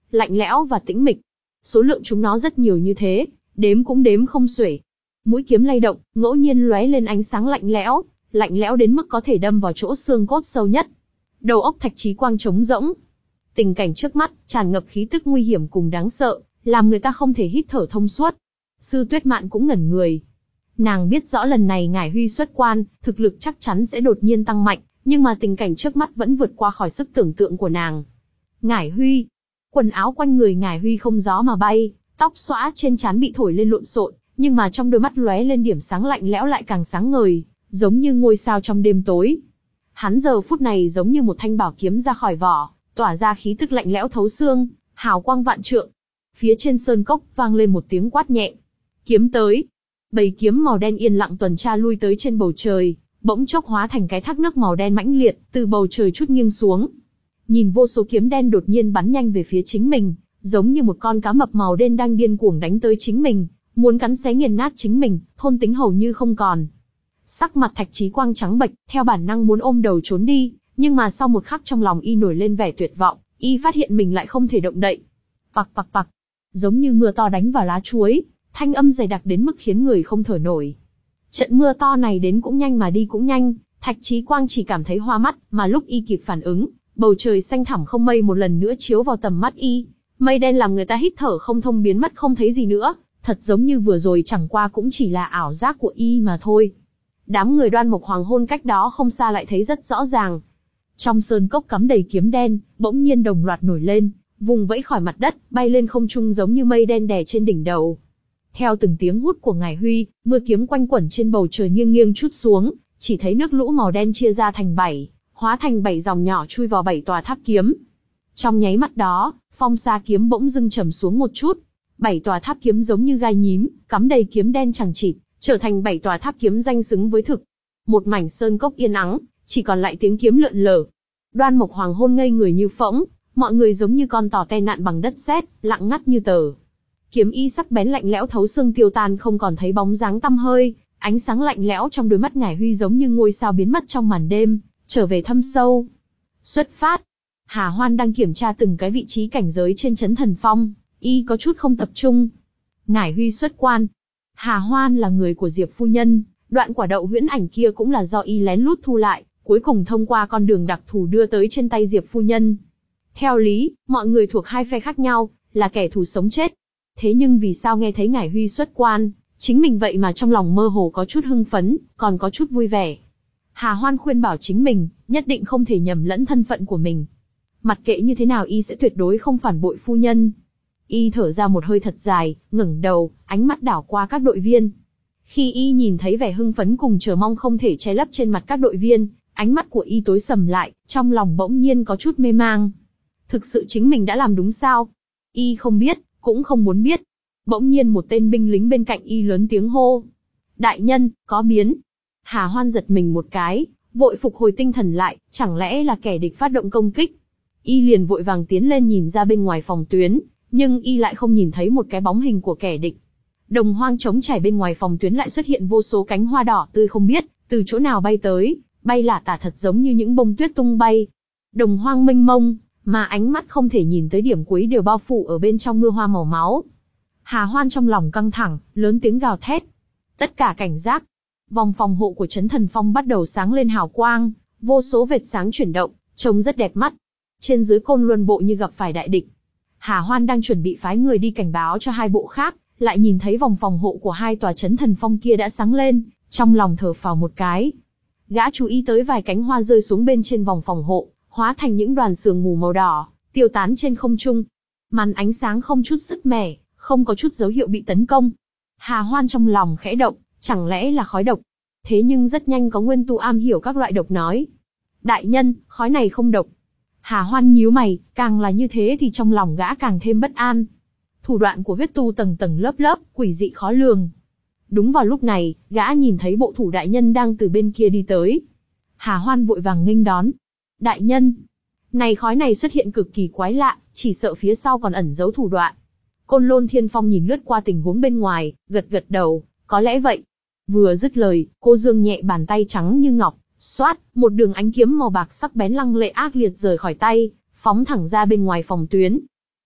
A: lạnh lẽo và tĩnh mịch. Số lượng chúng nó rất nhiều như thế, đếm cũng đếm không xuể. Mũi kiếm lay động, ngẫu nhiên lóe lên ánh sáng lạnh lẽo, lạnh lẽo đến mức có thể đâm vào chỗ xương cốt sâu nhất. Đầu óc Thạch Chí Quang trống rỗng. Tình cảnh trước mắt tràn ngập khí tức nguy hiểm cùng đáng sợ, làm người ta không thể hít thở thông suốt. Sư Tuyết Mạn cũng ngẩn người. Nàng biết rõ lần này Ngải Huy xuất quan, thực lực chắc chắn sẽ đột nhiên tăng mạnh, nhưng mà tình cảnh trước mắt vẫn vượt qua khỏi sức tưởng tượng của nàng. Ngải Huy, quần áo quanh người Ngải Huy không gió mà bay, tóc xõa trên trán bị thổi lên lộn xộn, nhưng mà trong đôi mắt lóe lên điểm sáng lạnh lẽo lại càng sáng ngời, giống như ngôi sao trong đêm tối. Hắn giờ phút này giống như một thanh bảo kiếm ra khỏi vỏ, tỏa ra khí tức lạnh lẽo thấu xương, hào quang vạn trượng. Phía trên sơn cốc vang lên một tiếng quát nhẹ. Kiếm tới. Bầy kiếm màu đen yên lặng tuần tra lui tới trên bầu trời, bỗng chốc hóa thành cái thác nước màu đen mãnh liệt, từ bầu trời chút nghiêng xuống. Nhìn vô số kiếm đen đột nhiên bắn nhanh về phía chính mình, giống như một con cá mập màu đen đang điên cuồng đánh tới chính mình, muốn cắn xé nghiền nát chính mình, thôn tính hầu như không còn. Sắc mặt Thạch Chí Quang trắng bệch, theo bản năng muốn ôm đầu trốn đi, nhưng mà sau một khắc trong lòng y nổi lên vẻ tuyệt vọng, y phát hiện mình lại không thể động đậy. Pặc pặc pặc, giống như mưa to đánh vào lá chuối, thanh âm dày đặc đến mức khiến người không thở nổi. Trận mưa to này đến cũng nhanh mà đi cũng nhanh, Thạch Chí Quang chỉ cảm thấy hoa mắt, mà lúc y kịp phản ứng, bầu trời xanh thẳm không mây một lần nữa chiếu vào tầm mắt y, mây đen làm người ta hít thở không thông biến mất không thấy gì nữa, thật giống như vừa rồi chẳng qua cũng chỉ là ảo giác của y mà thôi. Đám người Đoan Mộc Hoàng Hôn cách đó không xa lại thấy rất rõ ràng. Trong sơn cốc cắm đầy kiếm đen, bỗng nhiên đồng loạt nổi lên, vùng vẫy khỏi mặt đất, bay lên không trung giống như mây đen đè trên đỉnh đầu. Theo từng tiếng hút của Ngải Huy, mưa kiếm quanh quẩn trên bầu trời nghiêng nghiêng chút xuống, chỉ thấy nước lũ màu đen chia ra thành bảy, hóa thành bảy dòng nhỏ chui vào bảy tòa tháp kiếm. Trong nháy mắt đó, phong sa kiếm bỗng dưng trầm xuống một chút, bảy tòa tháp kiếm giống như gai nhím, cắm đầy kiếm đen chằng chịt, trở thành bảy tòa tháp kiếm danh xứng với thực. Một mảnh sơn cốc yên ắng, chỉ còn lại tiếng kiếm lượn lờ. Đoan Mộc Hoàng Hôn ngây người như phỗng, mọi người giống như con tò te nạn bằng đất sét, lặng ngắt như tờ. Kiếm y sắc bén lạnh lẽo thấu xương tiêu tan không còn thấy bóng dáng tăm hơi, ánh sáng lạnh lẽo trong đôi mắt Ngải Huy giống như ngôi sao biến mất trong màn đêm, trở về thâm sâu. Xuất phát. Hà Hoan đang kiểm tra từng cái vị trí cảnh giới trên Chấn Thần Phong, y có chút không tập trung. Ngải Huy xuất quan. Hà Hoan là người của Diệp phu nhân, đoạn quả đậu huyễn ảnh kia cũng là do y lén lút thu lại, cuối cùng thông qua con đường đặc thù đưa tới trên tay Diệp phu nhân. Theo lý, mọi người thuộc hai phe khác nhau, là kẻ thù sống chết. Thế nhưng vì sao nghe thấy Ngải Huy xuất quan, chính mình vậy mà trong lòng mơ hồ có chút hưng phấn, còn có chút vui vẻ. Hà Hoan khuyên bảo chính mình, nhất định không thể nhầm lẫn thân phận của mình. Mặc kệ như thế nào y sẽ tuyệt đối không phản bội phu nhân. Y thở ra một hơi thật dài, ngẩng đầu, ánh mắt đảo qua các đội viên. Khi y nhìn thấy vẻ hưng phấn cùng chờ mong không thể che lấp trên mặt các đội viên, ánh mắt của y tối sầm lại, trong lòng bỗng nhiên có chút mê mang. Thực sự chính mình đã làm đúng sao? Y không biết, cũng không muốn biết. Bỗng nhiên một tên binh lính bên cạnh y lớn tiếng hô. Đại nhân, có biến. Hà Hoan giật mình một cái, vội phục hồi tinh thần lại, chẳng lẽ là kẻ địch phát động công kích. Y liền vội vàng tiến lên nhìn ra bên ngoài phòng tuyến, nhưng y lại không nhìn thấy một cái bóng hình của kẻ địch. Đồng hoang trống trải bên ngoài phòng tuyến lại xuất hiện vô số cánh hoa đỏ tươi không biết từ chỗ nào bay tới, bay lả tả thật giống như những bông tuyết tung bay. Đồng hoang mênh mông, mà ánh mắt không thể nhìn tới điểm cuối đều bao phủ ở bên trong mưa hoa màu máu. Hà Hoan trong lòng căng thẳng, lớn tiếng gào thét. Tất cả cảnh giác. Vòng phòng hộ của Chấn Thần Phong bắt đầu sáng lên hào quang, vô số vệt sáng chuyển động, trông rất đẹp mắt. Trên dưới Côn Luân bộ như gặp phải đại địch. Hà Hoan đang chuẩn bị phái người đi cảnh báo cho hai bộ khác, lại nhìn thấy vòng phòng hộ của hai tòa Chấn Thần Phong kia đã sáng lên, trong lòng thở phào một cái. Gã chú ý tới vài cánh hoa rơi xuống bên trên vòng phòng hộ, hóa thành những đoàn sương mù màu đỏ, tiêu tán trên không trung. Màn ánh sáng không chút sức mẻ, không có chút dấu hiệu bị tấn công. Hà Hoan trong lòng khẽ động, chẳng lẽ là khói độc? Thế nhưng rất nhanh có nguyên tu am hiểu các loại độc nói. Đại nhân, khói này không độc. Hà Hoan nhíu mày, càng là như thế thì trong lòng gã càng thêm bất an. Thủ đoạn của huyết tu tầng tầng lớp lớp, quỷ dị khó lường. Đúng vào lúc này, gã nhìn thấy bộ thủ đại nhân đang từ bên kia đi tới. Hà Hoan vội vàng nghênh đón. Đại nhân, này khói này xuất hiện cực kỳ quái lạ, chỉ sợ phía sau còn ẩn giấu thủ đoạn. Côn Lôn Thiên Phong nhìn lướt qua tình huống bên ngoài, gật gật đầu, có lẽ vậy. Vừa dứt lời, cô giương nhẹ bàn tay trắng như ngọc, xoát, một đường ánh kiếm màu bạc sắc bén lăng lệ ác liệt rời khỏi tay, phóng thẳng ra bên ngoài phòng tuyến.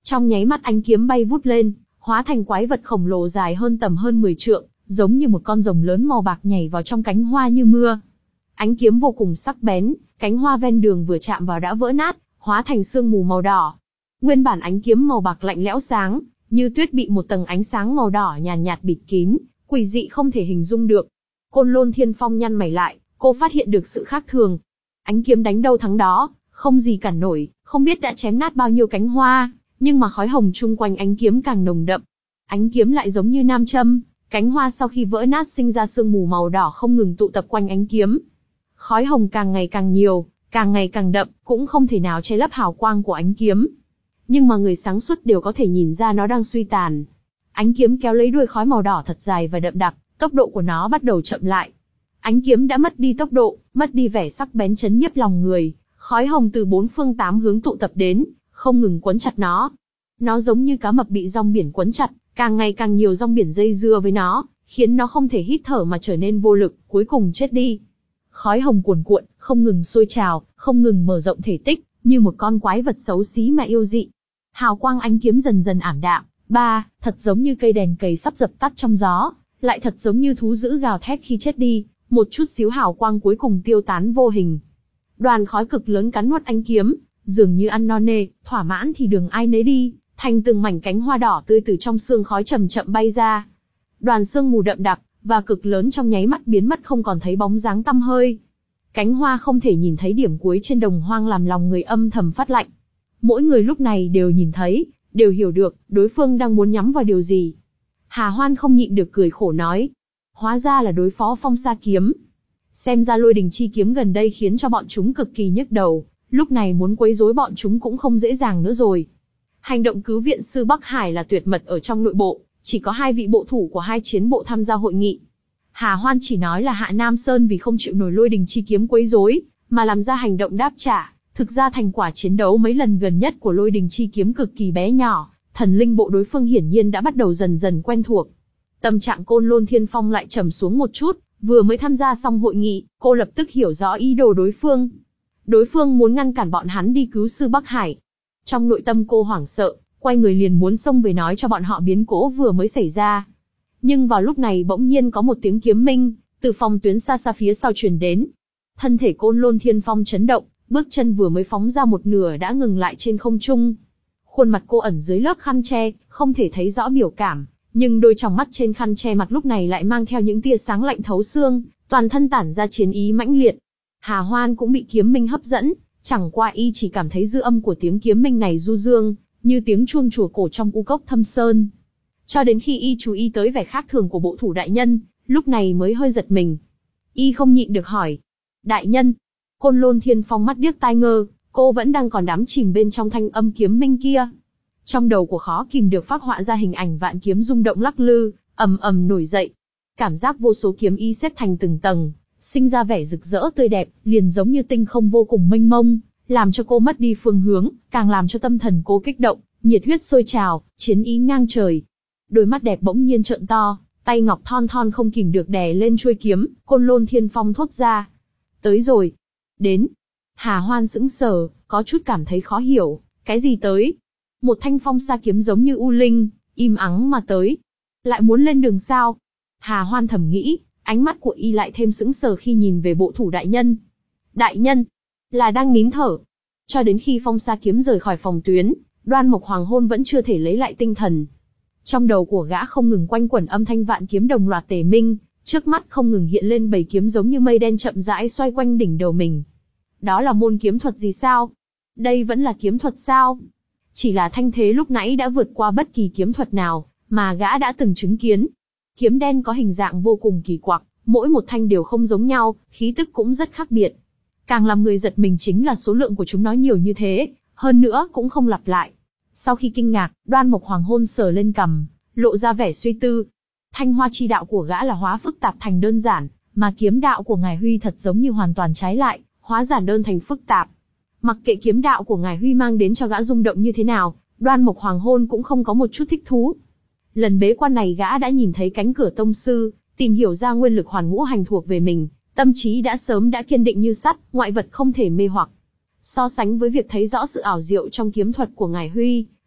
A: Trong nháy mắt ánh kiếm bay vút lên, hóa thành quái vật khổng lồ dài hơn tầm hơn mười trượng, giống như một con rồng lớn màu bạc nhảy vào trong cánh hoa như mưa. Ánh kiếm vô cùng sắc bén, cánh hoa ven đường vừa chạm vào đã vỡ nát, hóa thành sương mù màu đỏ. Nguyên bản ánh kiếm màu bạc lạnh lẽo sáng, như tuyết bị một tầng ánh sáng màu đỏ nhàn nhạt, nhạt bịt kín, quỷ dị không thể hình dung được. Côn Lôn Thiên Phong nhăn mày lại, cô phát hiện được sự khác thường. Ánh kiếm đánh đâu thắng đó, không gì cản nổi, không biết đã chém nát bao nhiêu cánh hoa, nhưng mà khói hồng chung quanh ánh kiếm càng nồng đậm. Ánh kiếm lại giống như nam châm, cánh hoa sau khi vỡ nát sinh ra sương mù màu đỏ không ngừng tụ tập quanh ánh kiếm. Khói hồng càng ngày càng nhiều, càng ngày càng đậm, cũng không thể nào che lấp hào quang của ánh kiếm. Nhưng mà người sáng suốt đều có thể nhìn ra nó đang suy tàn. Ánh kiếm kéo lấy đuôi khói màu đỏ thật dài và đậm đặc, tốc độ của nó bắt đầu chậm lại. Ánh kiếm đã mất đi tốc độ, mất đi vẻ sắc bén chấn nhiếp lòng người, khói hồng từ bốn phương tám hướng tụ tập đến, không ngừng quấn chặt nó. Nó giống như cá mập bị rong biển quấn chặt, càng ngày càng nhiều rong biển dây dưa với nó, khiến nó không thể hít thở mà trở nên vô lực, cuối cùng chết đi. Khói hồng cuồn cuộn, không ngừng sôi trào, không ngừng mở rộng thể tích, như một con quái vật xấu xí mà yêu dị. Hào quang ánh kiếm dần dần ảm đạm, ba, thật giống như cây đèn cầy sắp dập tắt trong gió, lại thật giống như thú dữ gào thét khi chết đi, một chút xíu hào quang cuối cùng tiêu tán vô hình. Đoàn khói cực lớn cắn nuốt ánh kiếm, dường như ăn no nê, thỏa mãn thì đường ai nấy đi, thành từng mảnh cánh hoa đỏ tươi từ trong sương khói chậm chậm bay ra. Đoàn sương mù đậm đặc và cực lớn trong nháy mắt biến mất không còn thấy bóng dáng tăm hơi. Cánh hoa không thể nhìn thấy điểm cuối trên đồng hoang làm lòng người âm thầm phát lạnh. Mỗi người lúc này đều nhìn thấy, đều hiểu được, đối phương đang muốn nhắm vào điều gì. Hà Hoan không nhịn được cười khổ nói. Hóa ra là đối phó phong sa kiếm. Xem ra lôi đình chi kiếm gần đây khiến cho bọn chúng cực kỳ nhức đầu, lúc này muốn quấy rối bọn chúng cũng không dễ dàng nữa rồi. Hành động cứu viện sư Bắc Hải là tuyệt mật ở trong nội bộ, chỉ có hai vị bộ thủ của hai chiến bộ tham gia hội nghị. Hà Hoan chỉ nói là Hạ Nam Sơn vì không chịu nổi lôi đình chi kiếm quấy rối, mà làm ra hành động đáp trả. Thực ra thành quả chiến đấu mấy lần gần nhất của lôi đình chi kiếm cực kỳ bé nhỏ, thần linh bộ đối phương hiển nhiên đã bắt đầu dần dần quen thuộc. Tâm trạng Côn Lôn Thiên Phong lại trầm xuống một chút, vừa mới tham gia xong hội nghị, cô lập tức hiểu rõ ý đồ đối phương. Đối phương muốn ngăn cản bọn hắn đi cứu sư Bắc Hải. Trong nội tâm cô hoảng sợ, quay người liền muốn xông về nói cho bọn họ biến cố vừa mới xảy ra. Nhưng vào lúc này bỗng nhiên có một tiếng kiếm minh, từ phòng tuyến xa xa phía sau truyền đến. Thân thể Côn Lôn Thiên Phong chấn động, bước chân vừa mới phóng ra một nửa đã ngừng lại trên không trung. Khuôn mặt cô ẩn dưới lớp khăn che, không thể thấy rõ biểu cảm, nhưng đôi tròng mắt trên khăn che mặt lúc này lại mang theo những tia sáng lạnh thấu xương, toàn thân tản ra chiến ý mãnh liệt. Hà Hoan cũng bị kiếm minh hấp dẫn, chẳng qua y chỉ cảm thấy dư âm của tiếng kiếm minh này du dương, như tiếng chuông chùa cổ trong u cốc thâm sơn. Cho đến khi y chú ý tới vẻ khác thường của bộ thủ đại nhân, lúc này mới hơi giật mình. Y không nhịn được hỏi. Đại nhân. Côn Lôn Thiên Phong mắt điếc tai ngơ, cô vẫn đang còn đắm chìm bên trong thanh âm kiếm minh kia. Trong đầu của khó kìm được phác họa ra hình ảnh vạn kiếm rung động lắc lư, ầm ầm nổi dậy. Cảm giác vô số kiếm y xếp thành từng tầng, sinh ra vẻ rực rỡ tươi đẹp, liền giống như tinh không vô cùng mênh mông, làm cho cô mất đi phương hướng, càng làm cho tâm thần cô kích động, nhiệt huyết sôi trào, chiến ý ngang trời. Đôi mắt đẹp bỗng nhiên trợn to, tay ngọc thon thon không kìm được đè lên chuôi kiếm, Côn Lôn Thiên Phong thốt ra. Tới rồi. Đến. Hà Hoan sững sờ, có chút cảm thấy khó hiểu, cái gì tới? Một thanh phong sa kiếm giống như u linh, im ắng mà tới. Lại muốn lên đường sao? Hà Hoan thầm nghĩ, ánh mắt của y lại thêm sững sờ khi nhìn về bộ thủ đại nhân. Đại nhân, là đang nín thở. Cho đến khi phong sa kiếm rời khỏi phòng tuyến, Đoan Mộc Hoàng Hôn vẫn chưa thể lấy lại tinh thần. Trong đầu của gã không ngừng quanh quẩn âm thanh vạn kiếm đồng loạt tề minh, trước mắt không ngừng hiện lên bảy kiếm giống như mây đen chậm rãi xoay quanh đỉnh đầu mình. Đó là môn kiếm thuật gì sao? Đây vẫn là kiếm thuật sao? Chỉ là thanh thế lúc nãy đã vượt qua bất kỳ kiếm thuật nào mà gã đã từng chứng kiến. Kiếm đen có hình dạng vô cùng kỳ quặc, mỗi một thanh đều không giống nhau, khí tức cũng rất khác biệt. Càng làm người giật mình chính là số lượng của chúng nó nhiều như thế, hơn nữa cũng không lặp lại. Sau khi kinh ngạc, Đoan Mộc Hoàng Hôn sờ lên cằm, lộ ra vẻ suy tư. Thanh hoa chi đạo của gã là hóa phức tạp thành đơn giản, mà kiếm đạo của Ngài Huy thật giống như hoàn toàn trái lại, hóa giản đơn thành phức tạp. Mặc kệ kiếm đạo của Ngài Huy mang đến cho gã rung động như thế nào, Đoan Mộc Hoàng Hôn cũng không có một chút thích thú. Lần bế quan này gã đã nhìn thấy cánh cửa tông sư, tìm hiểu ra nguyên lực hoàn ngũ hành thuộc về mình, tâm trí đã sớm đã kiên định như sắt, ngoại vật không thể mê hoặc. So sánh với việc thấy rõ sự ảo diệu trong kiếm thuật của Ngài Huy,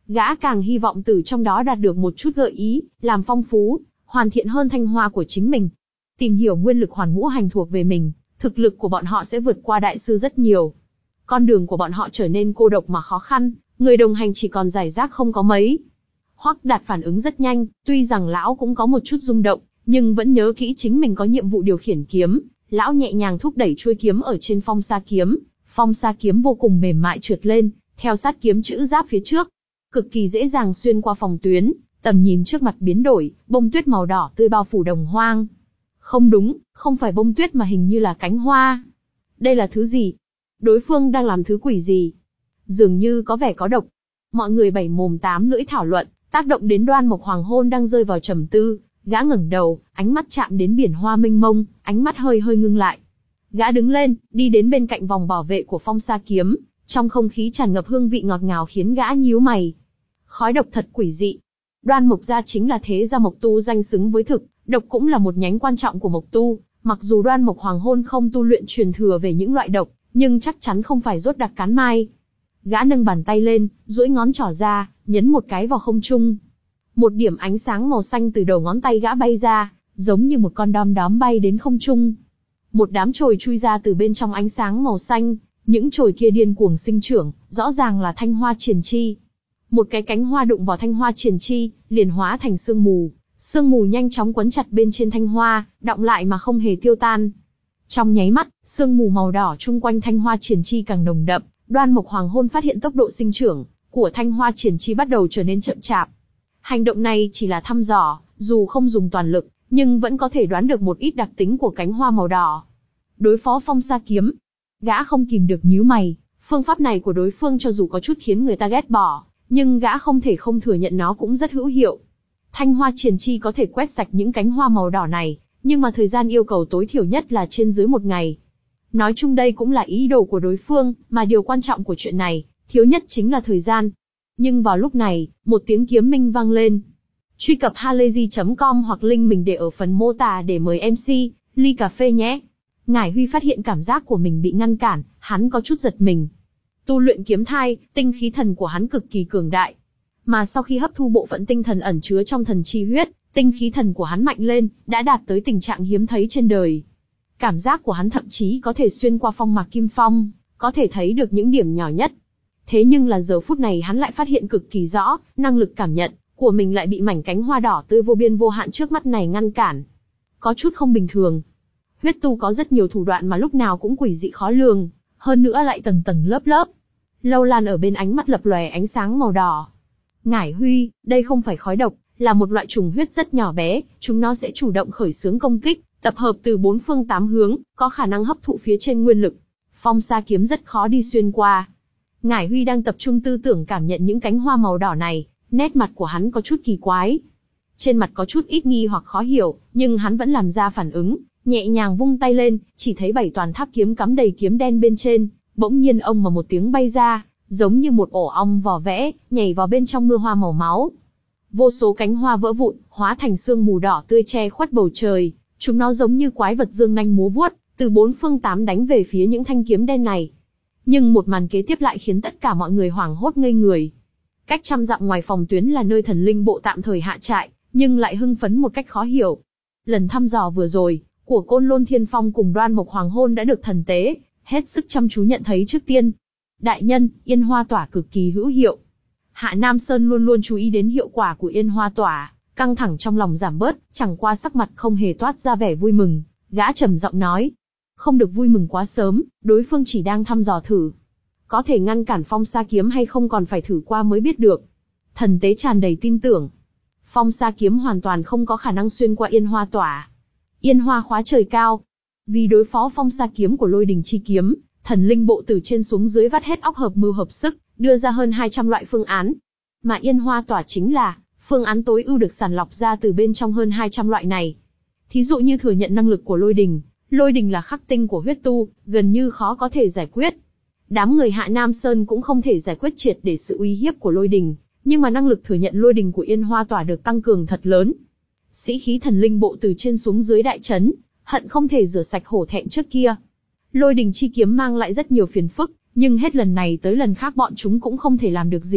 A: Gã càng hy vọng từ trong đó đạt được một chút gợi ý, làm phong phú, hoàn thiện hơn thanh hoa của chính mình. Tìm hiểu nguyên lực hoàn ngũ hành thuộc về mình, thực lực của bọn họ sẽ vượt qua đại sư rất nhiều. Con đường của bọn họ trở nên cô độc mà khó khăn, người đồng hành chỉ còn rải rác không có mấy. Hoắc Đạt phản ứng rất nhanh, tuy rằng lão cũng có một chút rung động, nhưng vẫn nhớ kỹ chính mình có nhiệm vụ điều khiển kiếm. Lão nhẹ nhàng thúc đẩy chuôi kiếm ở trên phong sa kiếm, phong sa kiếm vô cùng mềm mại trượt lên, theo sát kiếm chữ giáp phía trước, cực kỳ dễ dàng xuyên qua phòng tuyến. Tầm nhìn trước mặt biến đổi, bông tuyết màu đỏ tươi bao phủ đồng hoang. Không đúng, không phải bông tuyết mà hình như là cánh hoa. Đây là thứ gì? Đối phương đang làm thứ quỷ gì? Dường như có vẻ có độc. Mọi người bảy mồm tám lưỡi thảo luận, tác động đến Đoan Mộc Hoàng Hôn đang rơi vào trầm tư. Gã ngẩng đầu, ánh mắt chạm đến biển hoa mênh mông, ánh mắt hơi hơi ngưng lại. Gã đứng lên, đi đến bên cạnh vòng bảo vệ của phong sa kiếm, trong không khí tràn ngập hương vị ngọt ngào khiến gã nhíu mày. Khói độc thật quỷ dị. Đoan Mộc gia chính là thế gia Mộc tu danh xứng với thực, độc cũng là một nhánh quan trọng của Mộc tu. Mặc dù Đoan Mộc Hoàng Hôn không tu luyện truyền thừa về những loại độc, nhưng chắc chắn không phải rốt đặc cán mai. Gã nâng bàn tay lên, duỗi ngón trỏ ra, nhấn một cái vào không trung. Một điểm ánh sáng màu xanh từ đầu ngón tay gã bay ra, giống như một con đom đóm bay đến không trung. Một đám chồi chui ra từ bên trong ánh sáng màu xanh, những chồi kia điên cuồng sinh trưởng, rõ ràng là thanh hoa triền chi. Một cái cánh hoa đụng vào thanh hoa triền chi, liền hóa thành sương mù. Sương mù nhanh chóng quấn chặt bên trên thanh hoa, đọng lại mà không hề tiêu tan. Trong nháy mắt, sương mù màu đỏ chung quanh thanh hoa triền chi càng nồng đậm. Đoan Mộc Hoàng Hôn phát hiện tốc độ sinh trưởng của thanh hoa triền chi bắt đầu trở nên chậm chạp. Hành động này chỉ là thăm dò, dù không dùng toàn lực, nhưng vẫn có thể đoán được một ít đặc tính của cánh hoa màu đỏ. Đối phó phong sa kiếm, gã không kìm được nhíu mày. Phương pháp này của đối phương cho dù có chút khiến người ta ghét bỏ, nhưng gã không thể không thừa nhận nó cũng rất hữu hiệu. Thanh hoa triền chi có thể quét sạch những cánh hoa màu đỏ này, nhưng mà thời gian yêu cầu tối thiểu nhất là trên dưới một ngày. Nói chung đây cũng là ý đồ của đối phương, mà điều quan trọng của chuyện này, thiếu nhất chính là thời gian. Nhưng vào lúc này, một tiếng kiếm minh vang lên. Truy cập halayzi chấm com hoặc link mình để ở phần mô tả để mời em xê, ly cà phê nhé. Ngải Huy phát hiện cảm giác của mình bị ngăn cản, hắn có chút giật mình. Tu luyện kiếm thai, tinh khí thần của hắn cực kỳ cường đại. Mà sau khi hấp thu bộ phận tinh thần ẩn chứa trong thần chi huyết, tinh khí thần của hắn mạnh lên, đã đạt tới tình trạng hiếm thấy trên đời. Cảm giác của hắn thậm chí có thể xuyên qua phong mạc kim phong, có thể thấy được những điểm nhỏ nhất. Thế nhưng là giờ phút này hắn lại phát hiện cực kỳ rõ, năng lực cảm nhận của mình lại bị mảnh cánh hoa đỏ tươi vô biên vô hạn trước mắt này ngăn cản. Có chút không bình thường. Huyết tu có rất nhiều thủ đoạn mà lúc nào cũng quỷ dị khó lường, hơn nữa lại tầng tầng lớp lớp. Lâu lan ở bên ánh mắt lập lòe ánh sáng màu đỏ. Ngải Huy, đây không phải khói độc, là một loại trùng huyết rất nhỏ bé, chúng nó sẽ chủ động khởi xướng công kích, tập hợp từ bốn phương tám hướng, có khả năng hấp thụ phía trên nguyên lực. Phong sa kiếm rất khó đi xuyên qua. Ngải Huy đang tập trung tư tưởng cảm nhận những cánh hoa màu đỏ này, nét mặt của hắn có chút kỳ quái. Trên mặt có chút ít nghi hoặc khó hiểu, nhưng hắn vẫn làm ra phản ứng, nhẹ nhàng vung tay lên, chỉ thấy bảy toàn tháp kiếm cắm đầy kiếm đen bên trên, bỗng nhiên ông mà một tiếng bay ra, giống như một ổ ong vò vẽ, nhảy vào bên trong mưa hoa màu máu. Vô số cánh hoa vỡ vụn, hóa thành sương mù đỏ tươi che khuất bầu trời, chúng nó giống như quái vật dương nanh múa vuốt, từ bốn phương tám đánh về phía những thanh kiếm đen này. Nhưng một màn kế tiếp lại khiến tất cả mọi người hoảng hốt ngây người. Cách trăm dặm ngoài phòng tuyến là nơi thần linh bộ tạm thời hạ trại, nhưng lại hưng phấn một cách khó hiểu. Lần thăm dò vừa rồi, của Côn Lôn Thiên Phong cùng Đoan Mộc Hoàng Hôn đã được thần tế, hết sức chăm chú nhận thấy trước tiên. Đại nhân, yên hoa tỏa cực kỳ hữu hiệu. Hạ Nam Sơn luôn luôn chú ý đến hiệu quả của yên hoa tỏa, căng thẳng trong lòng giảm bớt, chẳng qua sắc mặt không hề toát ra vẻ vui mừng, gã trầm giọng nói. Không được vui mừng quá sớm, đối phương chỉ đang thăm dò thử. Có thể ngăn cản phong sa kiếm hay không còn phải thử qua mới biết được. Thần tế tràn đầy tin tưởng. Phong sa kiếm hoàn toàn không có khả năng xuyên qua yên hoa tỏa. Yên hoa khóa trời cao. Vì đối phó phong sa kiếm của lôi đình chi kiếm, thần linh bộ từ trên xuống dưới vắt hết óc hợp mưu hợp sức, đưa ra hơn hai trăm loại phương án. Mà yên hoa tỏa chính là phương án tối ưu được sàng lọc ra từ bên trong hơn hai trăm loại này. Thí dụ như thừa nhận năng lực của lôi đình. Lôi đình là khắc tinh của huyết tu, gần như khó có thể giải quyết. Đám người Hạ Nam Sơn cũng không thể giải quyết triệt để sự uy hiếp của lôi đình, nhưng mà năng lực thừa nhận lôi đình của yên hoa tỏa được tăng cường thật lớn. Sĩ khí thần linh bộ từ trên xuống dưới đại trấn, hận không thể rửa sạch hổ thẹn trước kia. Lôi đình chi kiếm mang lại rất nhiều phiền phức, nhưng hết lần này tới lần khác bọn chúng cũng không thể làm được gì.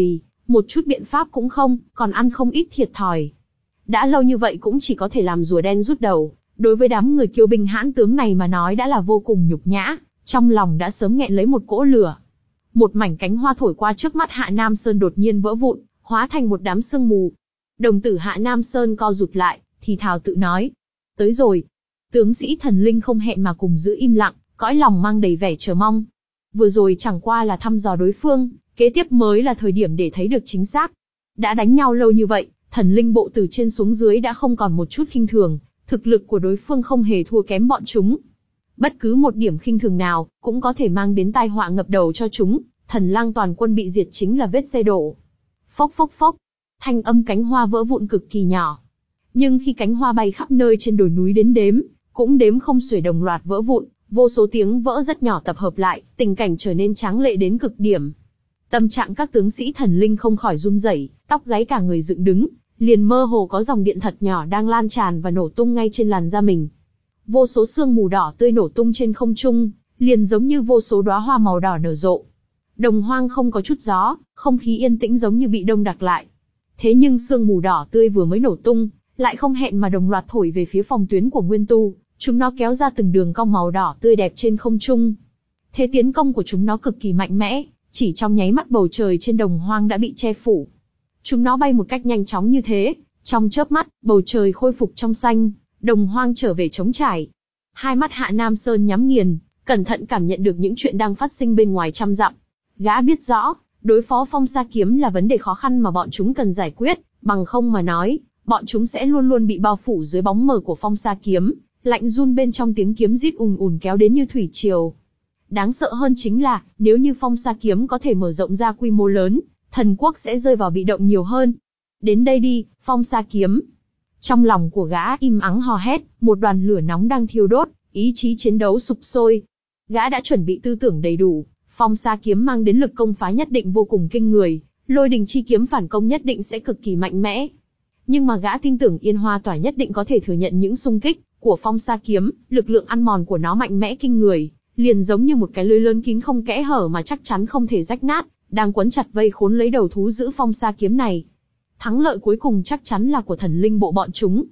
A: một chút biện pháp cũng không, còn ăn không ít thiệt thòi. Đã lâu như vậy cũng chỉ có thể làm rùa đen rút đầu, đối với đám người kiêu binh hãn tướng này mà nói đã là vô cùng nhục nhã, trong lòng đã sớm nghẹn lấy một cỗ lửa. Một mảnh cánh hoa thổi qua trước mắt Hạ Nam Sơn đột nhiên vỡ vụn, hóa thành một đám sương mù. Đồng tử Hạ Nam Sơn co rụt lại, thì thào tự nói. Tới rồi. Tướng sĩ thần linh không hẹn mà cùng giữ im lặng, cõi lòng mang đầy vẻ chờ mong. Vừa rồi chẳng qua là thăm dò đối phương, kế tiếp mới là thời điểm để thấy được chính xác. Đã đánh nhau lâu như vậy, thần linh bộ từ trên xuống dưới đã không còn một chút khinh thường, thực lực của đối phương không hề thua kém bọn chúng. Bất cứ một điểm khinh thường nào, cũng có thể mang đến tai họa ngập đầu cho chúng, thần lang toàn quân bị diệt chính là vết xe đổ. Phốc phốc phốc, thanh âm cánh hoa vỡ vụn cực kỳ nhỏ. Nhưng khi cánh hoa bay khắp nơi trên đồi núi đến đếm, cũng đếm không xuể đồng loạt vỡ vụn, vô số tiếng vỡ rất nhỏ tập hợp lại, tình cảnh trở nên tráng lệ đến cực điểm. Tâm trạng các tướng sĩ thần linh không khỏi run rẩy, tóc gáy cả người dựng đứng, liền mơ hồ có dòng điện thật nhỏ đang lan tràn và nổ tung ngay trên làn da mình. Vô số sương mù đỏ tươi nổ tung trên không trung, liền giống như vô số đóa hoa màu đỏ nở rộ. Đồng hoang không có chút gió, không khí yên tĩnh giống như bị đông đặc lại. Thế nhưng sương mù đỏ tươi vừa mới nổ tung, lại không hẹn mà đồng loạt thổi về phía phòng tuyến của Nguyên Tu, chúng nó kéo ra từng đường cong màu đỏ tươi đẹp trên không trung. Thế tiến công của chúng nó cực kỳ mạnh mẽ, chỉ trong nháy mắt bầu trời trên đồng hoang đã bị che phủ. Chúng nó bay một cách nhanh chóng như thế, trong chớp mắt, bầu trời khôi phục trong xanh, đồng hoang trở về trống trải. Hai mắt Hạ Nam Sơn nhắm nghiền, cẩn thận cảm nhận được những chuyện đang phát sinh bên ngoài trăm dặm. Gã biết rõ, đối phó phong sa kiếm là vấn đề khó khăn mà bọn chúng cần giải quyết, bằng không mà nói, bọn chúng sẽ luôn luôn bị bao phủ dưới bóng mờ của phong sa kiếm, lạnh run bên trong tiếng kiếm rít ùn ùn kéo đến như thủy triều. Đáng sợ hơn chính là, nếu như phong sa kiếm có thể mở rộng ra quy mô lớn, thần quốc sẽ rơi vào bị động nhiều hơn. Đến đây đi, phong sa kiếm. Trong lòng của gã im ắng hò hét, một đoàn lửa nóng đang thiêu đốt, ý chí chiến đấu sục sôi. Gã đã chuẩn bị tư tưởng đầy đủ, phong sa kiếm mang đến lực công phá nhất định vô cùng kinh người, lôi đình chi kiếm phản công nhất định sẽ cực kỳ mạnh mẽ. Nhưng mà gã tin tưởng Yên Hoa Tỏa nhất định có thể thừa nhận những xung kích của phong sa kiếm, lực lượng ăn mòn của nó mạnh mẽ kinh người, liền giống như một cái lưới lớn kín không kẽ hở mà chắc chắn không thể rách nát, đang quấn chặt vây khốn lấy đầu thú giữ phong sa kiếm này. Thắng lợi cuối cùng chắc chắn là của thần linh bộ bọn chúng.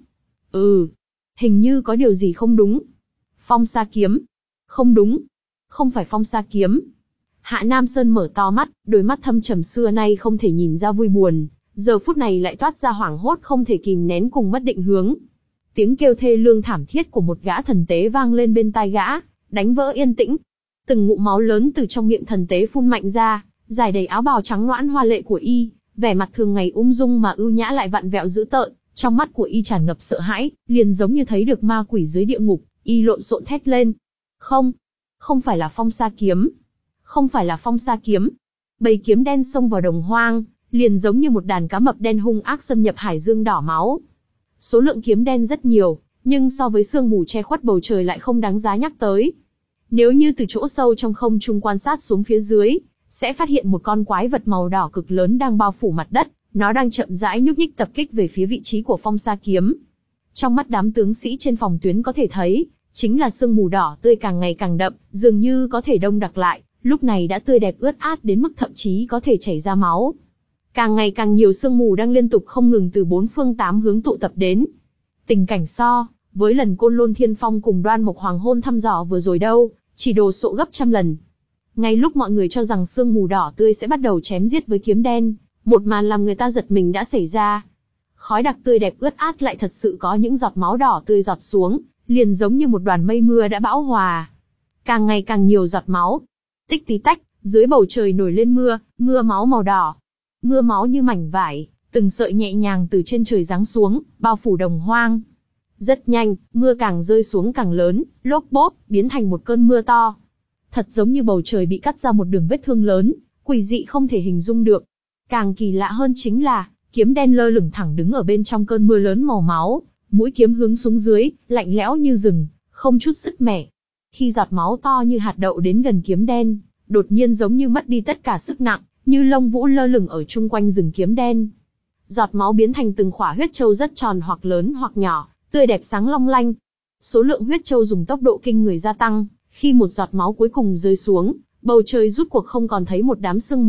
A: Ừ, hình như có điều gì không đúng. Phong sa kiếm. Không đúng. Không phải phong sa kiếm. Hạ Nam Sơn mở to mắt, đôi mắt thâm trầm xưa nay không thể nhìn ra vui buồn, giờ phút này lại toát ra hoảng hốt không thể kìm nén cùng mất định hướng. Tiếng kêu thê lương thảm thiết của một gã thần tế vang lên bên tai gã, đánh vỡ yên tĩnh. Từng ngụm máu lớn từ trong miệng thần tế phun mạnh ra, giải đầy áo bào trắng loãng hoa lệ của y, vẻ mặt thường ngày ung dung mà ưu nhã lại vặn vẹo dữ tợn, trong mắt của y tràn ngập sợ hãi, liền giống như thấy được ma quỷ dưới địa ngục, y lộn xộn thét lên. Không, không phải là phong sa kiếm. Không phải là phong sa kiếm. Bầy kiếm đen xông vào đồng hoang, liền giống như một đàn cá mập đen hung ác xâm nhập hải dương đỏ máu. Số lượng kiếm đen rất nhiều, nhưng so với sương mù che khuất bầu trời lại không đáng giá nhắc tới. Nếu như từ chỗ sâu trong không trung quan sát xuống phía dưới, sẽ phát hiện một con quái vật màu đỏ cực lớn đang bao phủ mặt đất, nó đang chậm rãi nhúc nhích tập kích về phía vị trí của phong sa kiếm. Trong mắt đám tướng sĩ trên phòng tuyến có thể thấy, chính là sương mù đỏ tươi càng ngày càng đậm, dường như có thể đông đặc lại, lúc này đã tươi đẹp ướt át đến mức thậm chí có thể chảy ra máu. Càng ngày càng nhiều sương mù đang liên tục không ngừng từ bốn phương tám hướng tụ tập đến. Tình cảnh so với lần Côn Lôn Thiên Phong cùng Đoan Mộc Hoàng Hôn thăm dò vừa rồi đâu, chỉ đồ sộ gấp trăm lần. Ngay lúc mọi người cho rằng sương mù đỏ tươi sẽ bắt đầu chém giết với kiếm đen, một màn làm người ta giật mình đã xảy ra. Khói đặc tươi đẹp ướt át lại thật sự có những giọt máu đỏ tươi giọt xuống, liền giống như một đoàn mây mưa đã bão hòa. Càng ngày càng nhiều giọt máu. Tích tí tách, dưới bầu trời nổi lên mưa, mưa máu màu đỏ. Mưa máu như mảnh vải, từng sợi nhẹ nhàng từ trên trời giáng xuống, bao phủ đồng hoang. Rất nhanh, mưa càng rơi xuống càng lớn, lốp bốp, biến thành một cơn mưa to. Thật giống như bầu trời bị cắt ra một đường vết thương lớn, quỷ dị không thể hình dung được. Càng kỳ lạ hơn chính là, kiếm đen lơ lửng thẳng đứng ở bên trong cơn mưa lớn màu máu, mũi kiếm hướng xuống dưới, lạnh lẽo như rừng, không chút sứt mẻ. Khi giọt máu to như hạt đậu đến gần kiếm đen, đột nhiên giống như mất đi tất cả sức nặng, như lông vũ lơ lửng ở chung quanh rừng kiếm đen. Giọt máu biến thành từng khỏa huyết châu rất tròn hoặc lớn hoặc nhỏ, tươi đẹp sáng long lanh. Số lượng huyết châu dùng tốc độ kinh người gia tăng, khi một giọt máu cuối cùng rơi xuống, bầu trời rút cuộc không còn thấy một đám sương mù,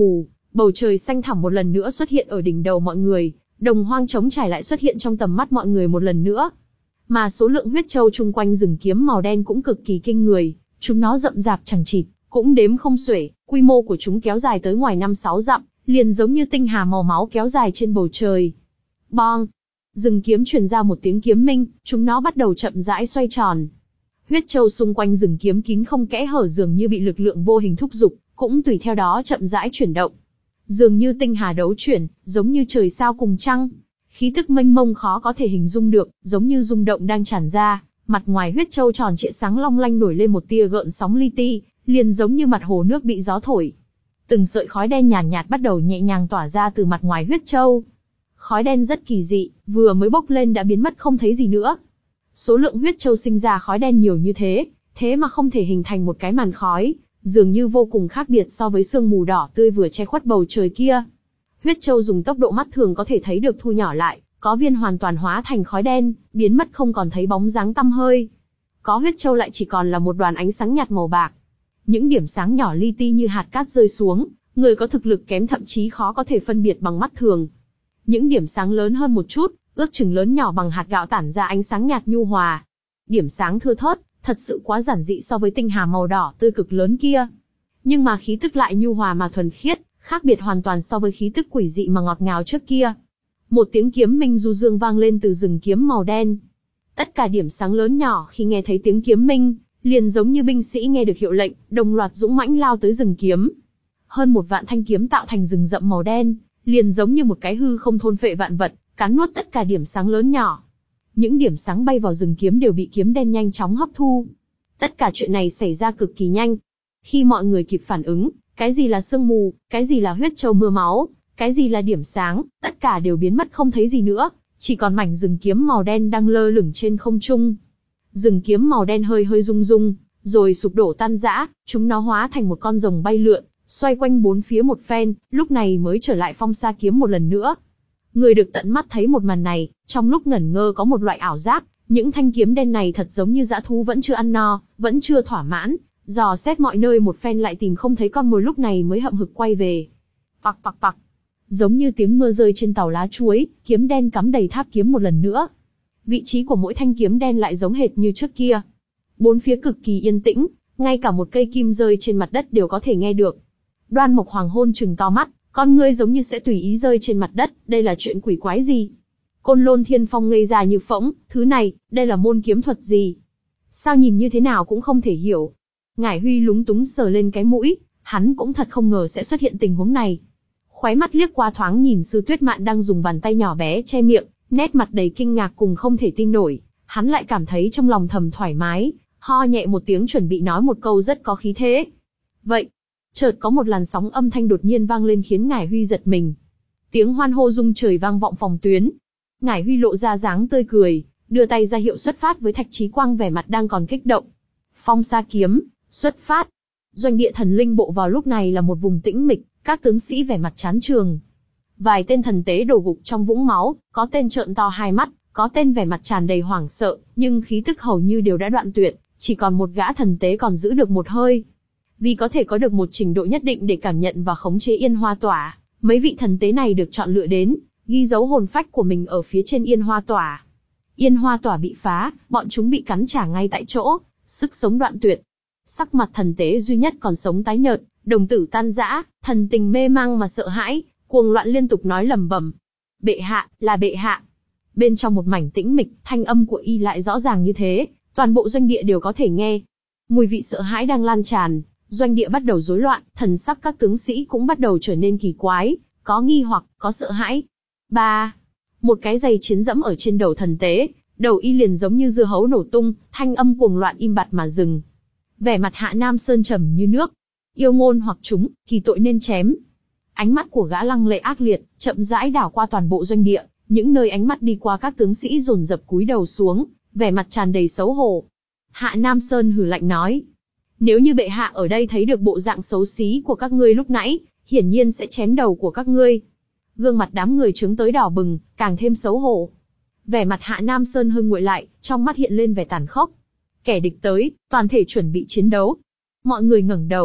A: Bầu trời xanh thẳm một lần nữa xuất hiện ở đỉnh đầu mọi người, đồng hoang trống trải lại xuất hiện trong tầm mắt mọi người một lần nữa. Mà số lượng huyết châu chung quanh rừng kiếm màu đen cũng cực kỳ kinh người, chúng nó rậm rạp chằng chịt, cũng đếm không xuể, quy mô của chúng kéo dài tới ngoài năm sáu dặm, liền giống như tinh hà màu máu kéo dài trên bầu trời. Bong! Rừng kiếm truyền ra một tiếng kiếm minh, chúng nó bắt đầu chậm rãi xoay tròn. Huyết châu xung quanh rừng kiếm kín không kẽ hở dường như bị lực lượng vô hình thúc giục, cũng tùy theo đó chậm rãi chuyển động. Dường như tinh hà đấu chuyển, giống như trời sao cùng trăng. Khí tức mênh mông khó có thể hình dung được, giống như rung động đang tràn ra, mặt ngoài huyết châu tròn trịa sáng long lanh nổi lên một tia gợn sóng li ti, liền giống như mặt hồ nước bị gió thổi. Từng sợi khói đen nhàn nhạt, nhạt bắt đầu nhẹ nhàng tỏa ra từ mặt ngoài huyết châu. Khói đen rất kỳ dị, vừa mới bốc lên đã biến mất không thấy gì nữa. Số lượng huyết châu sinh ra khói đen nhiều như thế, thế mà không thể hình thành một cái màn khói, dường như vô cùng khác biệt so với sương mù đỏ tươi vừa che khuất bầu trời kia. Huyết châu dùng tốc độ mắt thường có thể thấy được thu nhỏ lại, có viên hoàn toàn hóa thành khói đen, biến mất không còn thấy bóng dáng tăm hơi. Có huyết châu lại chỉ còn là một đoàn ánh sáng nhạt màu bạc. Những điểm sáng nhỏ li ti như hạt cát rơi xuống, người có thực lực kém thậm chí khó có thể phân biệt bằng mắt thường. Những điểm sáng lớn hơn một chút, ước chừng lớn nhỏ bằng hạt gạo tản ra ánh sáng nhạt nhu hòa. Điểm sáng thưa thớt, thật sự quá giản dị so với tinh hà màu đỏ tươi cực lớn kia. Nhưng mà khí tức lại nhu hòa mà thuần khiết, khác biệt hoàn toàn so với khí tức quỷ dị mà ngọt ngào trước kia. Một tiếng kiếm minh du dương vang lên từ rừng kiếm màu đen. Tất cả điểm sáng lớn nhỏ khi nghe thấy tiếng kiếm minh, liền giống như binh sĩ nghe được hiệu lệnh, đồng loạt dũng mãnh lao tới rừng kiếm. Hơn một vạn thanh kiếm tạo thành rừng rậm màu đen, liền giống như một cái hư không thôn phệ vạn vật, cắn nuốt tất cả điểm sáng lớn nhỏ. Những điểm sáng bay vào rừng kiếm đều bị kiếm đen nhanh chóng hấp thu. Tất cả chuyện này xảy ra cực kỳ nhanh. Khi mọi người kịp phản ứng, cái gì là sương mù, cái gì là huyết châu mưa máu, cái gì là điểm sáng, tất cả đều biến mất không thấy gì nữa, chỉ còn mảnh rừng kiếm màu đen đang lơ lửng trên không trung. Rừng kiếm màu đen hơi hơi rung rung, rồi sụp đổ tan rã, chúng nó hóa thành một con rồng bay lượn, xoay quanh bốn phía một phen, lúc này mới trở lại phong sa kiếm một lần nữa. Người được tận mắt thấy một màn này, trong lúc ngẩn ngơ có một loại ảo giác, những thanh kiếm đen này thật giống như dã thú vẫn chưa ăn no, vẫn chưa thỏa mãn, dò xét mọi nơi một phen lại tìm không thấy con mồi, lúc này mới hậm hực quay về. Pặc pặc pặc, giống như tiếng mưa rơi trên tàu lá chuối, kiếm đen cắm đầy tháp kiếm một lần nữa. Vị trí của mỗi thanh kiếm đen lại giống hệt như trước kia. Bốn phía cực kỳ yên tĩnh, ngay cả một cây kim rơi trên mặt đất đều có thể nghe được. Đoan Mộc Hoàng Hôn trừng to mắt, con ngươi giống như sẽ tùy ý rơi trên mặt đất, đây là chuyện quỷ quái gì? Côn Lôn Thiên Phong ngây ra như phỗng, thứ này, đây là môn kiếm thuật gì? Sao nhìn như thế nào cũng không thể hiểu. Ngải Huy lúng túng sờ lên cái mũi, hắn cũng thật không ngờ sẽ xuất hiện tình huống này. Khóe mắt liếc qua thoáng nhìn Sư Tuyết Mạn đang dùng bàn tay nhỏ bé che miệng, nét mặt đầy kinh ngạc cùng không thể tin nổi, hắn lại cảm thấy trong lòng thầm thoải mái, ho nhẹ một tiếng chuẩn bị nói một câu rất có khí thế. Vậy, chợt có một làn sóng âm thanh đột nhiên vang lên khiến Ngải Huy giật mình. Tiếng hoan hô rung trời vang vọng phòng tuyến. Ngải Huy lộ ra dáng tươi cười, đưa tay ra hiệu xuất phát với Thạch Chí Quang vẻ mặt đang còn kích động. Phong sa kiếm, xuất phát. Doanh địa thần linh bộ vào lúc này là một vùng tĩnh mịch, các tướng sĩ vẻ mặt chán trường. Vài tên thần tế đổ gục trong vũng máu, có tên trợn to hai mắt, có tên vẻ mặt tràn đầy hoảng sợ, nhưng khí tức hầu như đều đã đoạn tuyệt, chỉ còn một gã thần tế còn giữ được một hơi. Vì có thể có được một trình độ nhất định để cảm nhận và khống chế yên hoa tỏa, mấy vị thần tế này được chọn lựa đến, ghi dấu hồn phách của mình ở phía trên yên hoa tỏa. Yên hoa tỏa bị phá, bọn chúng bị cắn trả ngay tại chỗ, sức sống đoạn tuyệt. Sắc mặt thần tế duy nhất còn sống tái nhợt, đồng tử tan rã, thần tình mê mang mà sợ hãi, cuồng loạn liên tục nói lẩm bẩm. Bệ hạ, là bệ hạ. Bên trong một mảnh tĩnh mịch, thanh âm của y lại rõ ràng như thế, toàn bộ doanh địa đều có thể nghe. Mùi vị sợ hãi đang lan tràn, doanh địa bắt đầu rối loạn, thần sắc các tướng sĩ cũng bắt đầu trở nên kỳ quái, có nghi hoặc, có sợ hãi. Ba, một cái giày chiến dẫm ở trên đầu thần tế, đầu y liền giống như dưa hấu nổ tung, thanh âm cuồng loạn im bặt mà dừng. Vẻ mặt Hạ Nam Sơn trầm như nước. Yêu ngôn hoặc chúng, kỳ tội nên chém. Ánh mắt của gã lăng lệ ác liệt, chậm rãi đảo qua toàn bộ doanh địa, những nơi ánh mắt đi qua các tướng sĩ dồn dập cúi đầu xuống, vẻ mặt tràn đầy xấu hổ. Hạ Nam Sơn hừ lạnh nói, nếu như bệ hạ ở đây thấy được bộ dạng xấu xí của các ngươi lúc nãy, hiển nhiên sẽ chém đầu của các ngươi. Gương mặt đám người trướng tới đỏ bừng, càng thêm xấu hổ. Vẻ mặt Hạ Nam Sơn hơi nguội lại, trong mắt hiện lên vẻ tàn khốc. Kẻ địch tới, toàn thể chuẩn bị chiến đấu. Mọi người ngẩng đầu,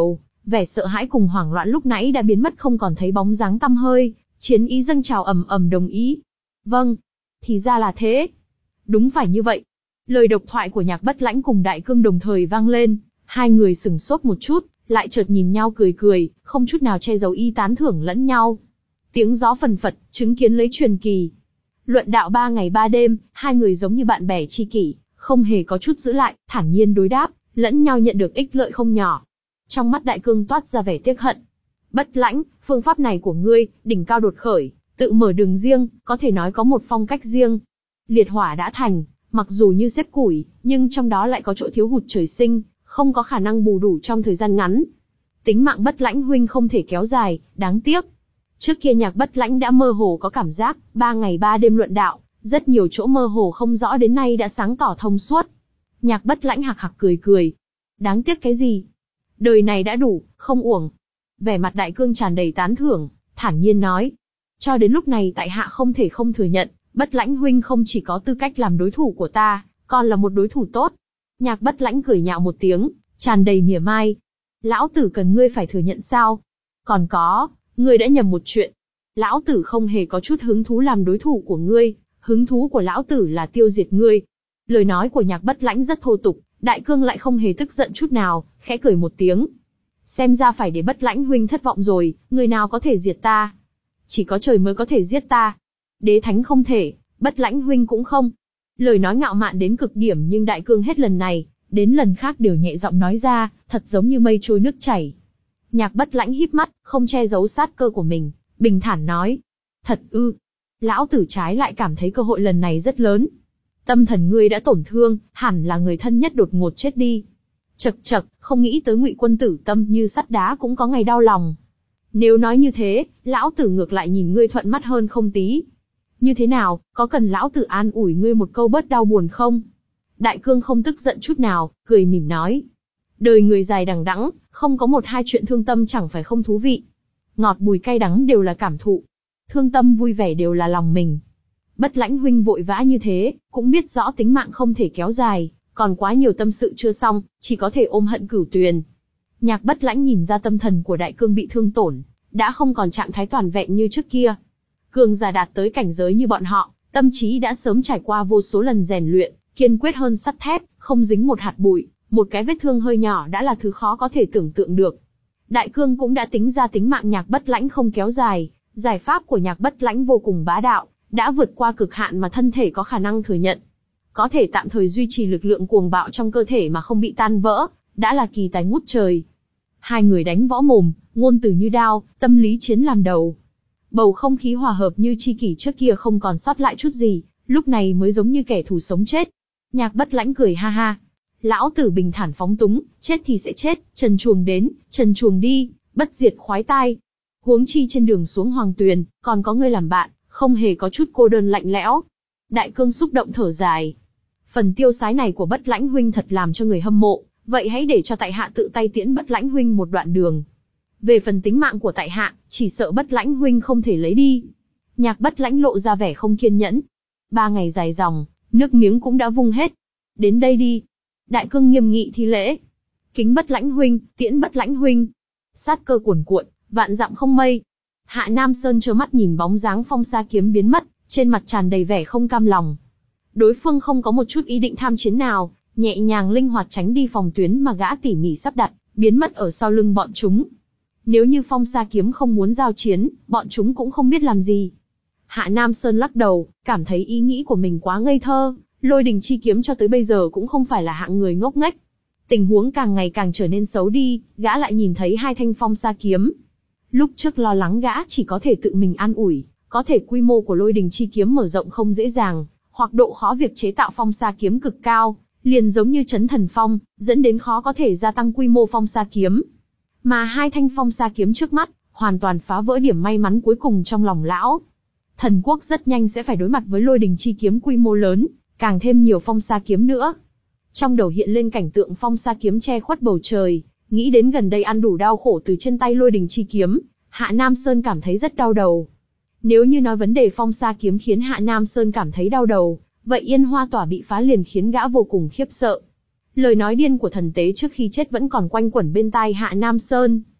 A: Vẻ sợ hãi cùng hoảng loạn lúc nãy đã biến mất không còn thấy bóng dáng tăm hơi, chiến ý dâng trào ầm ầm đồng ý. Vâng, thì ra là thế. Đúng phải như vậy. Lời độc thoại của Nhạc Bất Lãnh cùng Đại Cương đồng thời vang lên, hai người sửng sốt một chút, lại chợt nhìn nhau cười cười, không chút nào che giấu ý tán thưởng lẫn nhau. Tiếng gió phần phật, chứng kiến lấy truyền kỳ. Luận đạo ba ngày ba đêm, hai người giống như bạn bè tri kỷ, không hề có chút giữ lại, thản nhiên đối đáp, lẫn nhau nhận được ích lợi không nhỏ. Trong mắt Đại Cương toát ra vẻ tiếc hận. Bất Lãnh, phương pháp này của ngươi, đỉnh cao đột khởi, tự mở đường riêng, có thể nói có một phong cách riêng. Liệt hỏa đã thành, mặc dù như xếp củi, nhưng trong đó lại có chỗ thiếu hụt trời sinh, không có khả năng bù đủ trong thời gian ngắn. Tính mạng Bất Lãnh huynh không thể kéo dài, đáng tiếc. Trước kia Nhạc Bất Lãnh đã mơ hồ có cảm giác, ba ngày ba đêm luận đạo, rất nhiều chỗ mơ hồ không rõ đến nay đã sáng tỏ thông suốt. Nhạc Bất Lãnh hạc hạc cười cười. Đáng tiếc cái gì? Đời này đã đủ, không uổng. Vẻ mặt Đại Cương tràn đầy tán thưởng, thản nhiên nói. Cho đến lúc này tại hạ không thể không thừa nhận, Bất Lãnh huynh không chỉ có tư cách làm đối thủ của ta, còn là một đối thủ tốt. Nhạc Bất Lãnh cười nhạo một tiếng, tràn đầy mỉa mai. Lão tử cần ngươi phải thừa nhận sao? Còn có, ngươi đã nhầm một chuyện. Lão tử không hề có chút hứng thú làm đối thủ của ngươi, hứng thú của lão tử là tiêu diệt ngươi. Lời nói của Nhạc Bất Lãnh rất thô tục, Đại Cương lại không hề tức giận chút nào, khẽ cười một tiếng. Xem ra phải để Bất Lãnh huynh thất vọng rồi, người nào có thể diệt ta? Chỉ có trời mới có thể giết ta. Đế thánh không thể, Bất Lãnh huynh cũng không. Lời nói ngạo mạn đến cực điểm nhưng Đại Cương hết lần này, đến lần khác đều nhẹ giọng nói ra, thật giống như mây trôi nước chảy. Nhạc Bất Lãnh híp mắt, không che giấu sát cơ của mình, bình thản nói. Thật ư. Lão tử trái lại cảm thấy cơ hội lần này rất lớn. Tâm thần ngươi đã tổn thương, hẳn là người thân nhất đột ngột chết đi. Chậc chậc, không nghĩ tới Ngụy quân tử tâm như sắt đá cũng có ngày đau lòng. Nếu nói như thế, lão tử ngược lại nhìn ngươi thuận mắt hơn không tí. Như thế nào, có cần lão tử an ủi ngươi một câu bớt đau buồn không? Đại Cương không tức giận chút nào, cười mỉm nói. Đời người dài đằng đẵng, không có một hai chuyện thương tâm chẳng phải không thú vị. Ngọt bùi cay đắng đều là cảm thụ. Thương tâm vui vẻ đều là lòng mình. Bất Lãnh huynh vội vã như thế, cũng biết rõ tính mạng không thể kéo dài, còn quá nhiều tâm sự chưa xong, chỉ có thể ôm hận cửu tuyền. Nhạc Bất Lãnh nhìn ra tâm thần của Đại Cương bị thương tổn, đã không còn trạng thái toàn vẹn như trước kia. Cường giả đạt tới cảnh giới như bọn họ, tâm trí đã sớm trải qua vô số lần rèn luyện, kiên quyết hơn sắt thép, không dính một hạt bụi, một cái vết thương hơi nhỏ đã là thứ khó có thể tưởng tượng được. Đại Cương cũng đã tính ra tính mạng Nhạc Bất Lãnh không kéo dài, giải pháp của Nhạc Bất Lãnh vô cùng bá đạo, đã vượt qua cực hạn mà thân thể có khả năng thừa nhận. Có thể tạm thời duy trì lực lượng cuồng bạo trong cơ thể mà không bị tan vỡ, đã là kỳ tài ngút trời. Hai người đánh võ mồm, ngôn từ như đao, tâm lý chiến làm đầu. Bầu không khí hòa hợp như chi kỷ trước kia không còn sót lại chút gì, lúc này mới giống như kẻ thù sống chết. Nhạc Bất Lãnh cười ha ha. Lão tử bình thản phóng túng, chết thì sẽ chết, trần truồng đến, trần truồng đi, bất diệt khoái tai. Huống chi trên đường xuống Hoàng Tuyền, còn có ngươi làm bạn, không hề có chút cô đơn lạnh lẽo. Đại Cương xúc động thở dài. Phần tiêu sái này của Bất Lãnh huynh thật làm cho người hâm mộ, vậy hãy để cho tại hạ tự tay tiễn Bất Lãnh huynh một đoạn đường. Về phần tính mạng của tại hạ, chỉ sợ Bất Lãnh huynh không thể lấy đi. Nhạc Bất Lãnh lộ ra vẻ không kiên nhẫn. Ba ngày dài dòng, nước miếng cũng đã vung hết. Đến đây đi. Đại Cương nghiêm nghị thi lễ. Kính Bất Lãnh huynh, tiễn Bất Lãnh huynh. Sát cơ cuồn cuộn, vạn dặm không mây. Hạ Nam Sơn trơ mắt nhìn bóng dáng Phong Sa Kiếm biến mất, trên mặt tràn đầy vẻ không cam lòng. Đối phương không có một chút ý định tham chiến nào, nhẹ nhàng linh hoạt tránh đi phòng tuyến mà gã tỉ mỉ sắp đặt, biến mất ở sau lưng bọn chúng. Nếu như Phong Sa Kiếm không muốn giao chiến, bọn chúng cũng không biết làm gì. Hạ Nam Sơn lắc đầu, cảm thấy ý nghĩ của mình quá ngây thơ, Lôi Đình Chi Kiếm cho tới bây giờ cũng không phải là hạng người ngốc nghếch. Tình huống càng ngày càng trở nên xấu đi, gã lại nhìn thấy hai thanh Phong Sa Kiếm. Lúc trước lo lắng gã chỉ có thể tự mình an ủi, có thể quy mô của Lôi Đình Chi Kiếm mở rộng không dễ dàng, hoặc độ khó việc chế tạo Phong Sa Kiếm cực cao, liền giống như Chấn Thần Phong, dẫn đến khó có thể gia tăng quy mô Phong Sa Kiếm. Mà hai thanh Phong Sa Kiếm trước mắt, hoàn toàn phá vỡ điểm may mắn cuối cùng trong lòng lão. Thần quốc rất nhanh sẽ phải đối mặt với Lôi Đình Chi Kiếm quy mô lớn, càng thêm nhiều Phong Sa Kiếm nữa. Trong đầu hiện lên cảnh tượng Phong Sa Kiếm che khuất bầu trời, nghĩ đến gần đây ăn đủ đau khổ từ trên tay Lôi Đình Chi Kiếm, Hạ Nam Sơn cảm thấy rất đau đầu. Nếu như nói vấn đề Phong Sa Kiếm khiến Hạ Nam Sơn cảm thấy đau đầu, vậy Yên Hoa Tỏa bị phá liền khiến gã vô cùng khiếp sợ. Lời nói điên của thần tế trước khi chết vẫn còn quanh quẩn bên tai Hạ Nam Sơn.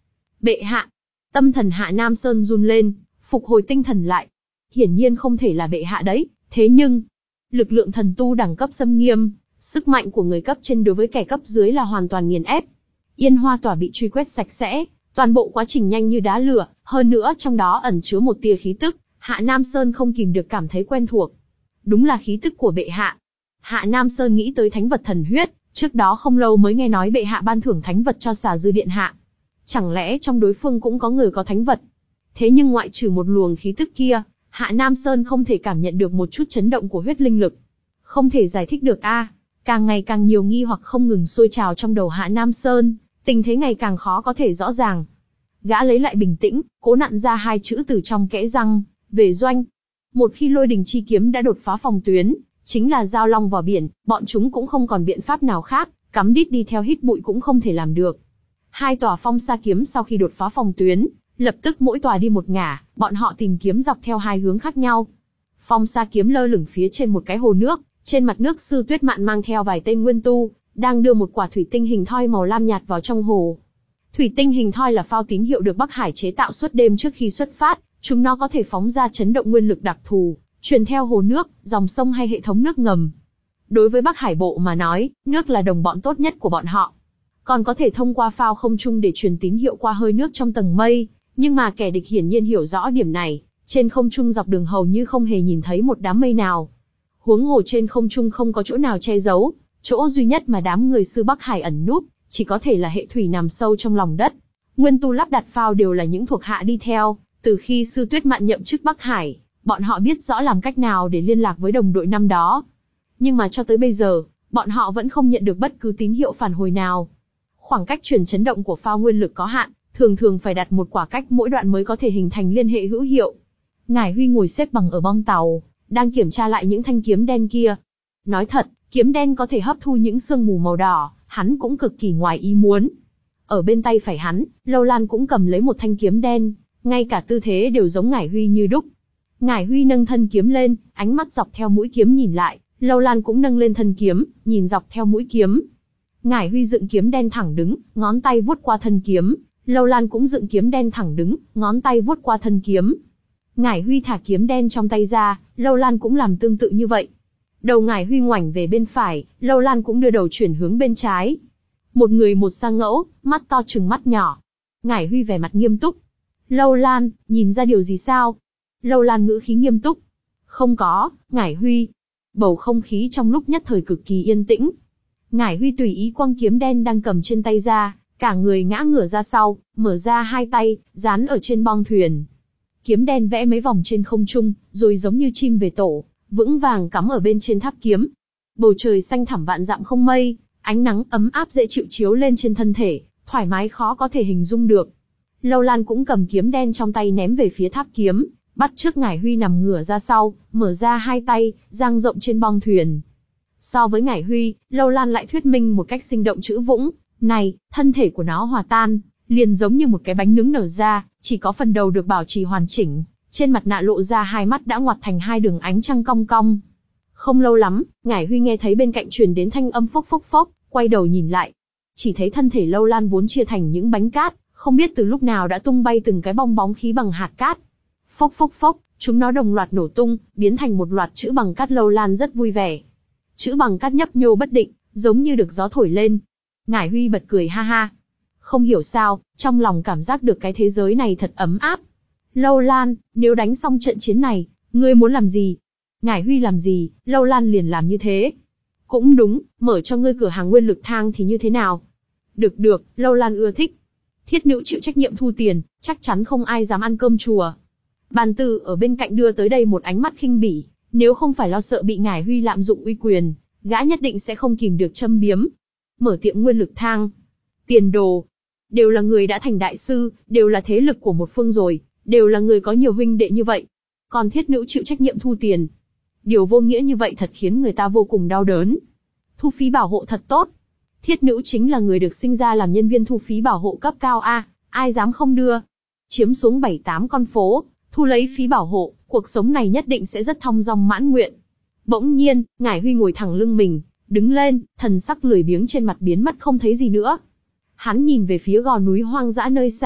A: Bệ hạ. Tâm thần Hạ Nam Sơn run lên, phục hồi tinh thần lại. Hiển nhiên không thể là bệ hạ đấy, thế nhưng, lực lượng thần tu đẳng cấp xâm nghiêm, sức mạnh của người cấp trên đối với kẻ cấp dưới là hoàn toàn nghiền ép. Yên Hoa Tỏa bị truy quét sạch sẽ, toàn bộ quá trình nhanh như đá lửa, hơn nữa trong đó ẩn chứa một tia khí tức, Hạ Nam Sơn không kìm được cảm thấy quen thuộc. Đúng là khí tức của bệ hạ. Hạ Nam Sơn nghĩ tới thánh vật thần huyết, trước đó không lâu mới nghe nói bệ hạ ban thưởng thánh vật cho Xà Dư điện hạ. Chẳng lẽ trong đối phương cũng có người có thánh vật? Thế nhưng ngoại trừ một luồng khí tức kia, Hạ Nam Sơn không thể cảm nhận được một chút chấn động của huyết linh lực. Không thể giải thích được a. À. Càng ngày càng nhiều nghi hoặc không ngừng sôi trào trong đầu Hạ Nam Sơn, tình thế ngày càng khó có thể rõ ràng. Gã lấy lại bình tĩnh, cố nặn ra hai chữ từ trong kẽ răng, về doanh. Một khi lôi đình chi kiếm đã đột phá phòng tuyến, chính là giao long vào biển, bọn chúng cũng không còn biện pháp nào khác, cắm đít đi theo hít bụi cũng không thể làm được. Hai tòa phong sa kiếm sau khi đột phá phòng tuyến, lập tức mỗi tòa đi một ngả, bọn họ tìm kiếm dọc theo hai hướng khác nhau. Phong sa kiếm lơ lửng phía trên một cái hồ nước, trên mặt nước Sư Tuyết Mạn mang theo vài tên nguyên tu, đang đưa một quả thủy tinh hình thoi màu lam nhạt vào trong hồ. Thủy tinh hình thoi là phao tín hiệu được Bắc Hải chế tạo suốt đêm trước khi xuất phát, chúng nó có thể phóng ra chấn động nguyên lực đặc thù, truyền theo hồ nước, dòng sông hay hệ thống nước ngầm. Đối với Bắc Hải bộ mà nói, nước là đồng bọn tốt nhất của bọn họ. Còn có thể thông qua phao không trung để truyền tín hiệu qua hơi nước trong tầng mây, nhưng mà kẻ địch hiển nhiên hiểu rõ điểm này, trên không trung dọc đường hầu như không hề nhìn thấy một đám mây nào. Huống hồ trên không trung không có chỗ nào che giấu, chỗ duy nhất mà đám người sư Bắc Hải ẩn núp, chỉ có thể là hệ thủy nằm sâu trong lòng đất. Nguyên tu lắp đặt phao đều là những thuộc hạ đi theo, từ khi Sư Tuyết Mạn nhậm chức Bắc Hải, bọn họ biết rõ làm cách nào để liên lạc với đồng đội năm đó. Nhưng mà cho tới bây giờ, bọn họ vẫn không nhận được bất cứ tín hiệu phản hồi nào. Khoảng cách truyền chấn động của phao nguyên lực có hạn, thường thường phải đặt một quả cách mỗi đoạn mới có thể hình thành liên hệ hữu hiệu. Ngải Huy ngồi xếp bằng ở bong tàu, đang kiểm tra lại những thanh kiếm đen kia. Nói thật, kiếm đen có thể hấp thu những sương mù màu đỏ, hắn cũng cực kỳ ngoài ý muốn. Ở bên tay phải hắn, Lâu Lan cũng cầm lấy một thanh kiếm đen, ngay cả tư thế đều giống Ngải Huy như đúc. Ngải Huy nâng thân kiếm lên, ánh mắt dọc theo mũi kiếm nhìn lại, Lâu Lan cũng nâng lên thân kiếm, nhìn dọc theo mũi kiếm. Ngải Huy dựng kiếm đen thẳng đứng, ngón tay vuốt qua thân kiếm, Lâu Lan cũng dựng kiếm đen thẳng đứng, ngón tay vuốt qua thân kiếm. Ngải Huy thả kiếm đen trong tay ra, Lâu Lan cũng làm tương tự như vậy. Đầu Ngải Huy ngoảnh về bên phải, Lâu Lan cũng đưa đầu chuyển hướng bên trái. Một người một sang ngẫu, mắt to trừng mắt nhỏ. Ngải Huy vẻ mặt nghiêm túc. Lâu Lan, nhìn ra điều gì sao? Lâu Lan ngữ khí nghiêm túc. Không có, Ngải Huy. Bầu không khí trong lúc nhất thời cực kỳ yên tĩnh. Ngải Huy tùy ý quăng kiếm đen đang cầm trên tay ra, cả người ngã ngửa ra sau, mở ra hai tay, dán ở trên bong thuyền. Kiếm đen vẽ mấy vòng trên không trung, rồi giống như chim về tổ, vững vàng cắm ở bên trên tháp kiếm. Bầu trời xanh thẳm vạn dặm không mây, ánh nắng ấm áp dễ chịu chiếu lên trên thân thể, thoải mái khó có thể hình dung được. Lâu Lan cũng cầm kiếm đen trong tay ném về phía tháp kiếm, bắt chước Ngải Huy nằm ngửa ra sau, mở ra hai tay, dang rộng trên bong thuyền. So với Ngải Huy, Lâu Lan lại thuyết minh một cách sinh động chữ vũng, này, thân thể của nó hòa tan, liền giống như một cái bánh nướng nở ra, chỉ có phần đầu được bảo trì hoàn chỉnh, trên mặt nạ lộ ra hai mắt đã ngoặt thành hai đường ánh trăng cong cong. Không lâu lắm, Ngải Huy nghe thấy bên cạnh truyền đến thanh âm phốc phốc phốc, quay đầu nhìn lại. Chỉ thấy thân thể Lâu Lan vốn chia thành những bánh cát, không biết từ lúc nào đã tung bay từng cái bong bóng khí bằng hạt cát. Phốc phốc phốc, chúng nó đồng loạt nổ tung, biến thành một loạt chữ bằng cát. Lâu Lan rất vui vẻ. Chữ bằng cát nhấp nhô bất định, giống như được gió thổi lên. Ngải Huy bật cười ha ha. Không hiểu sao, trong lòng cảm giác được cái thế giới này thật ấm áp. Lâu Lan, nếu đánh xong trận chiến này, ngươi muốn làm gì? Ngải Huy làm gì, Lâu Lan liền làm như thế. Cũng đúng, mở cho ngươi cửa hàng nguyên lực thang thì như thế nào? Được được, Lâu Lan ưa thích. Thiết nữ chịu trách nhiệm thu tiền, chắc chắn không ai dám ăn cơm chùa. Bàn Tử ở bên cạnh đưa tới đây một ánh mắt khinh bỉ, nếu không phải lo sợ bị Ngải Huy lạm dụng uy quyền, gã nhất định sẽ không kìm được châm biếm. Mở tiệm nguyên lực thang, tiền đồ, đều là người đã thành đại sư, đều là thế lực của một phương rồi, đều là người có nhiều huynh đệ như vậy. Còn thiết nữ chịu trách nhiệm thu tiền. Điều vô nghĩa như vậy thật khiến người ta vô cùng đau đớn. Thu phí bảo hộ thật tốt. Thiết nữ chính là người được sinh ra làm nhân viên thu phí bảo hộ cấp cao A, ai dám không đưa. Chiếm xuống bảy tám con phố, thu lấy phí bảo hộ, cuộc sống này nhất định sẽ rất thong dong mãn nguyện. Bỗng nhiên, Ngải Huy ngồi thẳng lưng mình, đứng lên, thần sắc lười biếng trên mặt biến mất không thấy gì nữa. Hắn nhìn về phía gò núi hoang dã nơi xa,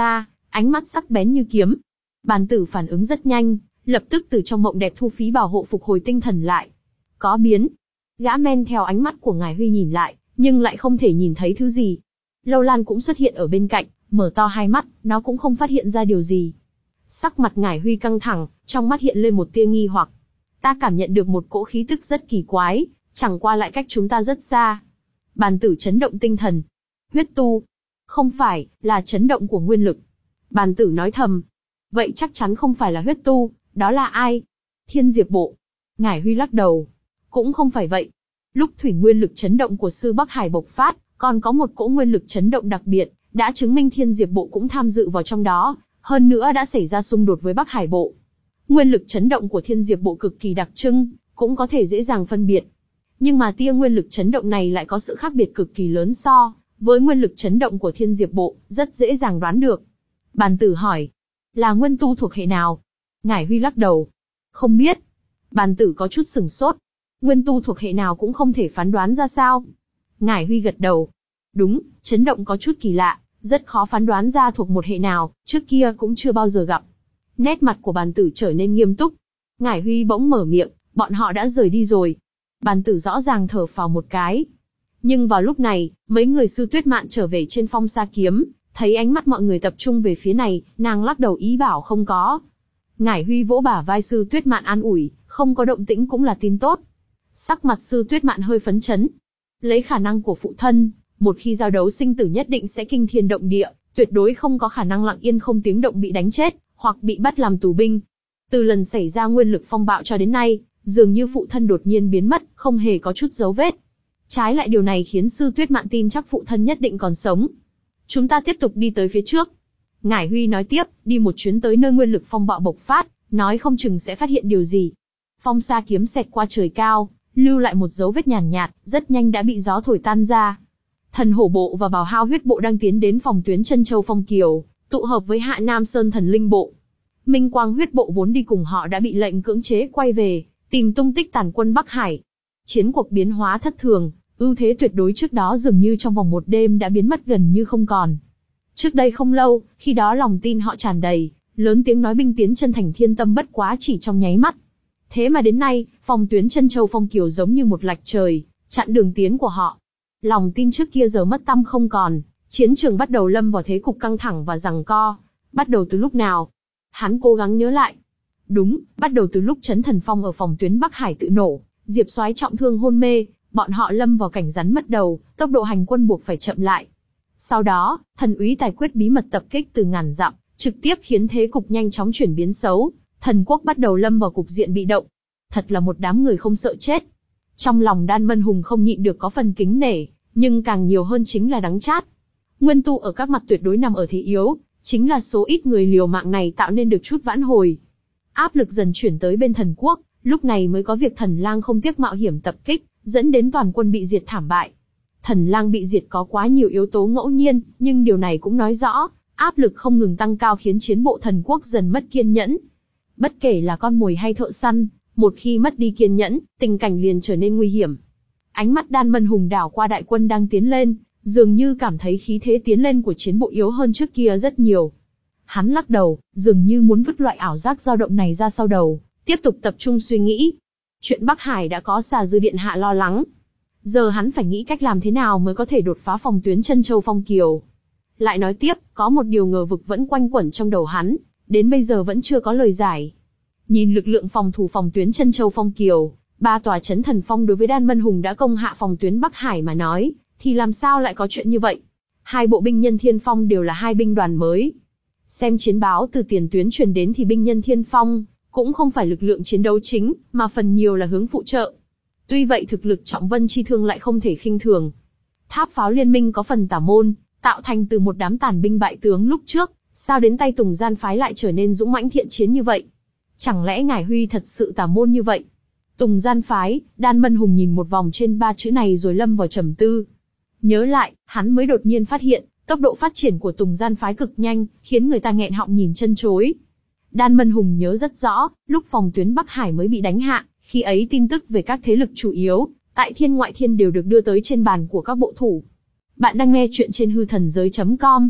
A: ánh mắt sắc bén như kiếm. Bàn tử phản ứng rất nhanh, lập tức từ trong mộng đẹp thu phí bảo hộ phục hồi tinh thần lại. Có biến. Gã men theo ánh mắt của Ngải Huy nhìn lại, nhưng lại không thể nhìn thấy thứ gì. Lâu Lan cũng xuất hiện ở bên cạnh, mở to hai mắt, nó cũng không phát hiện ra điều gì. Sắc mặt Ngải Huy căng thẳng, trong mắt hiện lên một tia nghi hoặc. Ta cảm nhận được một cỗ khí tức rất kỳ quái, chẳng qua lại cách chúng ta rất xa. Bàn tử chấn động tinh thần. Huyết tu. Không phải, là chấn động của nguyên lực. Bàn tử nói thầm. Vậy chắc chắn không phải là huyết tu, đó là ai? Thiên Diệp Bộ. Ngải Huy lắc đầu. Cũng không phải vậy. Lúc thủy nguyên lực chấn động của sư Bắc Hải bộc phát, còn có một cỗ nguyên lực chấn động đặc biệt, đã chứng minh Thiên Diệp Bộ cũng tham dự vào trong đó, hơn nữa đã xảy ra xung đột với Bắc Hải Bộ. Nguyên lực chấn động của Thiên Diệp Bộ cực kỳ đặc trưng, cũng có thể dễ dàng phân biệt. Nhưng mà tia nguyên lực chấn động này lại có sự khác biệt cực kỳ lớn so với nguyên lực chấn động của Thiên Diệp Bộ, rất dễ dàng đoán được. Bàn tử hỏi, là nguyên tu thuộc hệ nào? Ngải Huy lắc đầu, không biết. Bàn tử có chút sửng sốt, nguyên tu thuộc hệ nào cũng không thể phán đoán ra sao? Ngải Huy gật đầu, đúng, chấn động có chút kỳ lạ, rất khó phán đoán ra thuộc một hệ nào, trước kia cũng chưa bao giờ gặp. Nét mặt của bàn tử trở nên nghiêm túc. Ngải Huy bỗng mở miệng, bọn họ đã rời đi rồi. Bàn tử rõ ràng thở phào một cái. Nhưng vào lúc này, mấy người sư Tuyết Mạn trở về trên Phong Sa Kiếm, thấy ánh mắt mọi người tập trung về phía này, nàng lắc đầu ý bảo không có. Ngải Huy vỗ bả vai sư Tuyết Mạn an ủi, không có động tĩnh cũng là tin tốt. Sắc mặt sư Tuyết Mạn hơi phấn chấn. Lấy khả năng của phụ thân, một khi giao đấu sinh tử nhất định sẽ kinh thiên động địa, tuyệt đối không có khả năng lặng yên không tiếng động bị đánh chết, hoặc bị bắt làm tù binh. Từ lần xảy ra nguyên lực phong bạo cho đến nay, dường như phụ thân đột nhiên biến mất, không hề có chút dấu vết. Trái lại điều này khiến sư Tuyết Mạn tin chắc phụ thân nhất định còn sống. Chúng ta tiếp tục đi tới phía trước. Ngải Huy nói tiếp, đi một chuyến tới nơi nguyên lực phong bạo bộc phát, nói không chừng sẽ phát hiện điều gì. Phong Sa Kiếm xẹt qua trời cao, lưu lại một dấu vết nhàn nhạt, nhạt, rất nhanh đã bị gió thổi tan ra. Thần Hổ Bộ và Bào Hao Huyết Bộ đang tiến đến phòng tuyến Chân Châu Phong Kiều, tụ hợp với Hạ Nam Sơn Thần Linh Bộ. Minh Quang Huyết Bộ vốn đi cùng họ đã bị lệnh cưỡng chế quay về, tìm tung tích tàn quân Bắc Hải. Chiến cuộc biến hóa thất thường, ưu thế tuyệt đối trước đó dường như trong vòng một đêm đã biến mất gần như không còn. Trước đây không lâu, khi đó lòng tin họ tràn đầy, lớn tiếng nói binh tiến chân thành thiên tâm bất quá chỉ trong nháy mắt. Thế mà đến nay, phòng tuyến Chân Châu Phong Kiều giống như một lạch trời, chặn đường tiến của họ. Lòng tin trước kia giờ mất tăm không còn, chiến trường bắt đầu lâm vào thế cục căng thẳng và giằng co. Bắt đầu từ lúc nào? Hắn cố gắng nhớ lại. Đúng, bắt đầu từ lúc Chấn Thần Phong ở phòng tuyến Bắc Hải tự nổ, Diệp Soái trọng thương hôn mê, bọn họ lâm vào cảnh rắn mất đầu, tốc độ hành quân buộc phải chậm lại. Sau đó, thần úy tài quyết bí mật tập kích từ ngàn dặm, trực tiếp khiến thế cục nhanh chóng chuyển biến xấu, thần quốc bắt đầu lâm vào cục diện bị động. Thật là một đám người không sợ chết. Trong lòng Đan Mân Hùng không nhịn được có phần kính nể, nhưng càng nhiều hơn chính là đắng chát. Nguyên tu ở các mặt tuyệt đối nằm ở thế yếu, chính là số ít người liều mạng này tạo nên được chút vãn hồi. Áp lực dần chuyển tới bên thần quốc, lúc này mới có việc Thần Lang không tiếc mạo hiểm tập kích, dẫn đến toàn quân bị diệt thảm bại. Thần Lang bị diệt có quá nhiều yếu tố ngẫu nhiên, nhưng điều này cũng nói rõ, áp lực không ngừng tăng cao khiến chiến bộ thần quốc dần mất kiên nhẫn. Bất kể là con mồi hay thợ săn, một khi mất đi kiên nhẫn, tình cảnh liền trở nên nguy hiểm. Ánh mắt Đan Mân Hùng đảo qua đại quân đang tiến lên, dường như cảm thấy khí thế tiến lên của chiến bộ yếu hơn trước kia rất nhiều. Hắn lắc đầu, dường như muốn vứt loại ảo giác dao động này ra sau đầu, tiếp tục tập trung suy nghĩ. Chuyện Bắc Hải đã có Xà Dư Điện Hạ lo lắng. Giờ hắn phải nghĩ cách làm thế nào mới có thể đột phá phòng tuyến Chân Châu Phong Kiều. Lại nói tiếp, có một điều ngờ vực vẫn quanh quẩn trong đầu hắn, đến bây giờ vẫn chưa có lời giải. Nhìn lực lượng phòng thủ phòng tuyến Chân Châu Phong Kiều, ba tòa Chấn Thần Phong đối với Đan Mân Hùng đã công hạ phòng tuyến Bắc Hải mà nói, thì làm sao lại có chuyện như vậy? Hai bộ binh Nhân Thiên Phong đều là hai binh đoàn mới. Xem chiến báo từ tiền tuyến truyền đến thì binh Nhân Thiên Phong cũng không phải lực lượng chiến đấu chính, mà phần nhiều là hướng phụ trợ. Tuy vậy thực lực Trọng Vân Chi Thương lại không thể khinh thường. Tháp Pháo Liên Minh có phần tà môn, tạo thành từ một đám tàn binh bại tướng lúc trước, sao đến tay Tùng Gian phái lại trở nên dũng mãnh thiện chiến như vậy? Chẳng lẽ Ngải Huy thật sự tà môn như vậy? Tùng Gian phái, Đan Mân Hùng nhìn một vòng trên ba chữ này rồi lâm vào trầm tư. Nhớ lại, hắn mới đột nhiên phát hiện, tốc độ phát triển của Tùng Gian phái cực nhanh, khiến người ta nghẹn họng nhìn chân chối. Đan Mân Hùng nhớ rất rõ, lúc phòng tuyến Bắc Hải mới bị đánh hạ, khi ấy tin tức về các thế lực chủ yếu, tại thiên ngoại thiên đều được đưa tới trên bàn của các bộ thủ. Bạn đang nghe chuyện trên hư thần giới chấm com.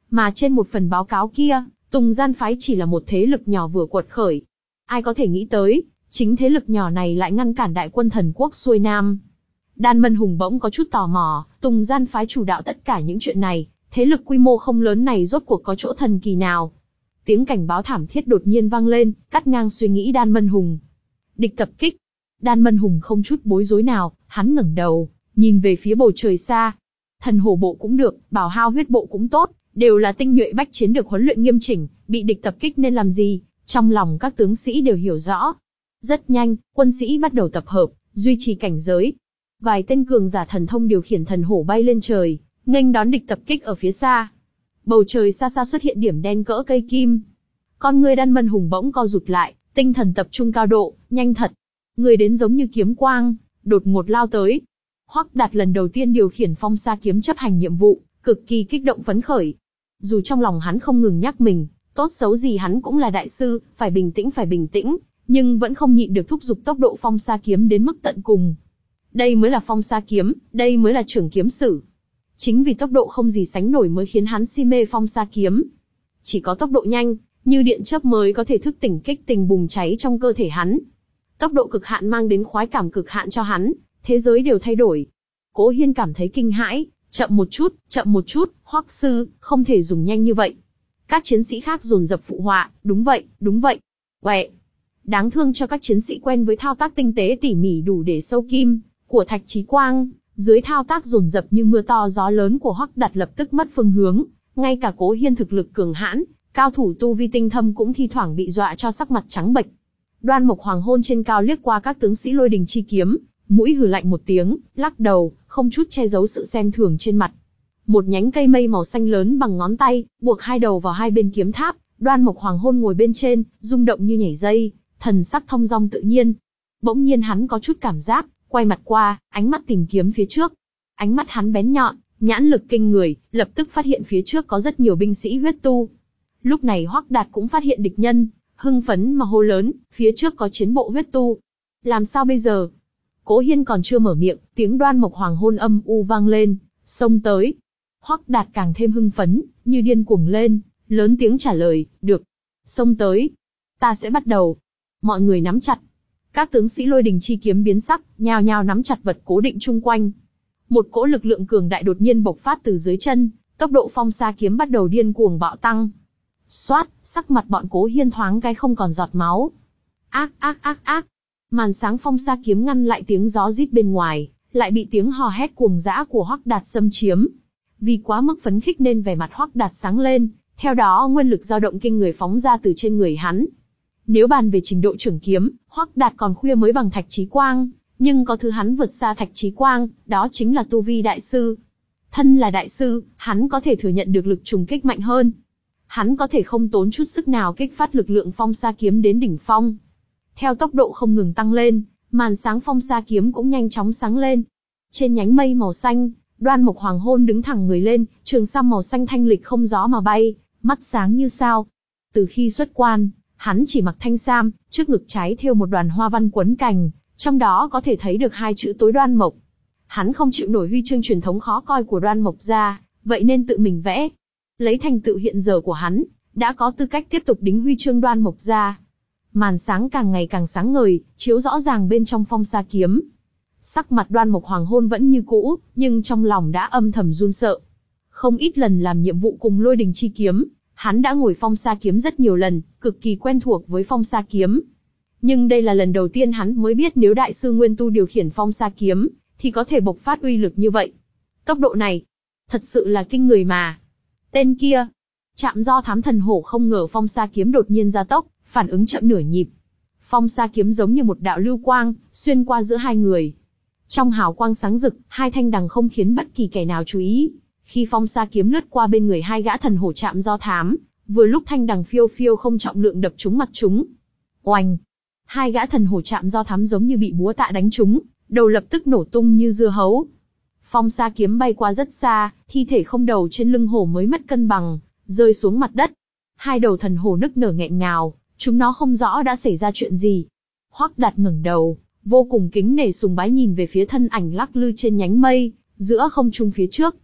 A: Mà trên một phần báo cáo kia, Tùng Gian phái chỉ là một thế lực nhỏ vừa quật khởi. Ai có thể nghĩ tới, chính thế lực nhỏ này lại ngăn cản đại quân thần quốc xuôi nam. Đan Mân Hùng bỗng có chút tò mò, Tùng Gian phái chủ đạo tất cả những chuyện này, thế lực quy mô không lớn này rốt cuộc có chỗ thần kỳ nào? Tiếng cảnh báo thảm thiết đột nhiên vang lên, cắt ngang suy nghĩ Đan Mân Hùng. Địch tập kích. Đan Mân Hùng không chút bối rối nào, hắn ngẩng đầu, nhìn về phía bầu trời xa. Thần hổ bộ cũng được, Bảo Hao huyết bộ cũng tốt, đều là tinh nhuệ bách chiến được huấn luyện nghiêm chỉnh, bị địch tập kích nên làm gì, trong lòng các tướng sĩ đều hiểu rõ. Rất nhanh, quân sĩ bắt đầu tập hợp, duy trì cảnh giới. Vài tên cường giả thần thông điều khiển thần hổ bay lên trời, nghênh đón địch tập kích ở phía xa. Bầu trời xa xa xuất hiện điểm đen cỡ cây kim. Con người Đan Mân Hùng bỗng co rụt lại, tinh thần tập trung cao độ, nhanh thật. Người đến giống như kiếm quang, đột ngột lao tới. Hoắc Đạt lần đầu tiên điều khiển phong sa kiếm chấp hành nhiệm vụ, cực kỳ kích động phấn khởi. Dù trong lòng hắn không ngừng nhắc mình, tốt xấu gì hắn cũng là đại sư, phải bình tĩnh phải bình tĩnh, nhưng vẫn không nhịn được thúc giục tốc độ phong sa kiếm đến mức tận cùng. Đây mới là phong sa kiếm, đây mới là trưởng kiếm sử. Chính vì tốc độ không gì sánh nổi mới khiến hắn si mê phong sa kiếm. Chỉ có tốc độ nhanh, như điện chớp mới có thể thức tỉnh kích tình bùng cháy trong cơ thể hắn. Tốc độ cực hạn mang đến khoái cảm cực hạn cho hắn, thế giới đều thay đổi. Cố Hiên cảm thấy kinh hãi, chậm một chút, chậm một chút, Hoắc sư, không thể dùng nhanh như vậy. Các chiến sĩ khác dồn dập phụ họa, đúng vậy, đúng vậy. Quẹ. Đáng thương cho các chiến sĩ quen với thao tác tinh tế tỉ mỉ đủ để sâu kim của Thạch Chí Quang, dưới thao tác dồn dập như mưa to gió lớn của Hoắc Đạt lập tức mất phương hướng, ngay cả Cố Hiên thực lực cường hãn, cao thủ tu vi tinh thâm cũng thi thoảng bị dọa cho sắc mặt trắng bệch. Đoan Mộc Hoàng Hôn trên cao liếc qua các tướng sĩ Lôi Đình chi kiếm, mũi hừ lạnh một tiếng, lắc đầu, không chút che giấu sự xem thường trên mặt. Một nhánh cây mây màu xanh lớn bằng ngón tay, buộc hai đầu vào hai bên kiếm tháp, Đoan Mộc Hoàng Hôn ngồi bên trên, rung động như nhảy dây, thần sắc thông dong tự nhiên. Bỗng nhiên hắn có chút cảm giác, quay mặt qua, ánh mắt tìm kiếm phía trước. Ánh mắt hắn bén nhọn, nhãn lực kinh người, lập tức phát hiện phía trước có rất nhiều binh sĩ huyết tu. Lúc này Hoắc Đạt cũng phát hiện địch nhân, hưng phấn mà hô lớn, phía trước có chiến bộ huyết tu. Làm sao bây giờ? Cố Hiên còn chưa mở miệng, tiếng Đoan Mộc Hoàng Hôn âm u vang lên, xông tới. Hoắc Đạt càng thêm hưng phấn, như điên cuồng lên, lớn tiếng trả lời, được. Xông tới. Ta sẽ bắt đầu. Mọi người nắm chặt. Các tướng sĩ Lôi Đình chi kiếm biến sắc, nhao nhao nắm chặt vật cố định chung quanh. Một cỗ lực lượng cường đại đột nhiên bộc phát từ dưới chân, tốc độ phong sa kiếm bắt đầu điên cuồng bạo tăng. Xoát, sắc mặt bọn Cố Hiên thoáng cái không còn giọt máu. Ác ác ác ác. Màn sáng phong sa kiếm ngăn lại tiếng gió rít bên ngoài, lại bị tiếng hò hét cuồng dã của Hoắc Đạt xâm chiếm. Vì quá mức phấn khích nên vẻ mặt Hoắc Đạt sáng lên, theo đó nguyên lực dao động kinh người phóng ra từ trên người hắn. Nếu bàn về trình độ trưởng kiếm, Hoắc Đạt còn khuya mới bằng Thạch Chí Quang, nhưng có thứ hắn vượt xa Thạch Chí Quang, đó chính là tu vi đại sư. Thân là đại sư, hắn có thể thừa nhận được lực trùng kích mạnh hơn. Hắn có thể không tốn chút sức nào kích phát lực lượng phong sa kiếm đến đỉnh phong. Theo tốc độ không ngừng tăng lên, màn sáng phong sa kiếm cũng nhanh chóng sáng lên. Trên nhánh mây màu xanh, Đoan Mộc Hoàng Hôn đứng thẳng người lên, trường sam màu xanh thanh lịch không gió mà bay, mắt sáng như sao. Từ khi xuất quan, hắn chỉ mặc thanh sam, trước ngực trái thêu một đoàn hoa văn quấn cành, trong đó có thể thấy được hai chữ tối Đoan Mộc. Hắn không chịu nổi huy chương truyền thống khó coi của Đoan Mộc gia, vậy nên tự mình vẽ. Lấy thành tựu hiện giờ của hắn, đã có tư cách tiếp tục đính huy chương Đoan Mộc gia. Màn sáng càng ngày càng sáng ngời, chiếu rõ ràng bên trong phong sa kiếm. Sắc mặt Đoan Mộc Hoàng Hôn vẫn như cũ, nhưng trong lòng đã âm thầm run sợ. Không ít lần làm nhiệm vụ cùng Lôi Đình chi kiếm, hắn đã ngồi phong sa kiếm rất nhiều lần, cực kỳ quen thuộc với phong sa kiếm. Nhưng đây là lần đầu tiên hắn mới biết nếu đại sư Nguyên Tu điều khiển phong sa kiếm, thì có thể bộc phát uy lực như vậy. Tốc độ này, thật sự là kinh người mà. Tên kia, Trạm Do Thám Thần Hổ không ngờ phong sa kiếm đột nhiên gia tốc, phản ứng chậm nửa nhịp. Phong sa kiếm giống như một đạo lưu quang, xuyên qua giữa hai người. Trong hào quang sáng rực, hai thanh đằng không khiến bất kỳ kẻ nào chú ý. Khi phong sa kiếm lướt qua bên người hai gã thần hổ Trạm Do Thám, vừa lúc thanh đằng phiêu phiêu không trọng lượng đập trúng mặt chúng. Oanh! Hai gã thần hổ Trạm Do Thám giống như bị búa tạ đánh trúng, đầu lập tức nổ tung như dưa hấu. Phong sa kiếm bay qua rất xa, thi thể không đầu trên lưng hổ mới mất cân bằng, rơi xuống mặt đất. Hai đầu thần hổ nức nở nghẹn ngào, chúng nó không rõ đã xảy ra chuyện gì. Hoắc Đạt ngẩng đầu, vô cùng kính nể sùng bái nhìn về phía thân ảnh lắc lư trên nhánh mây, giữa không trung phía trước.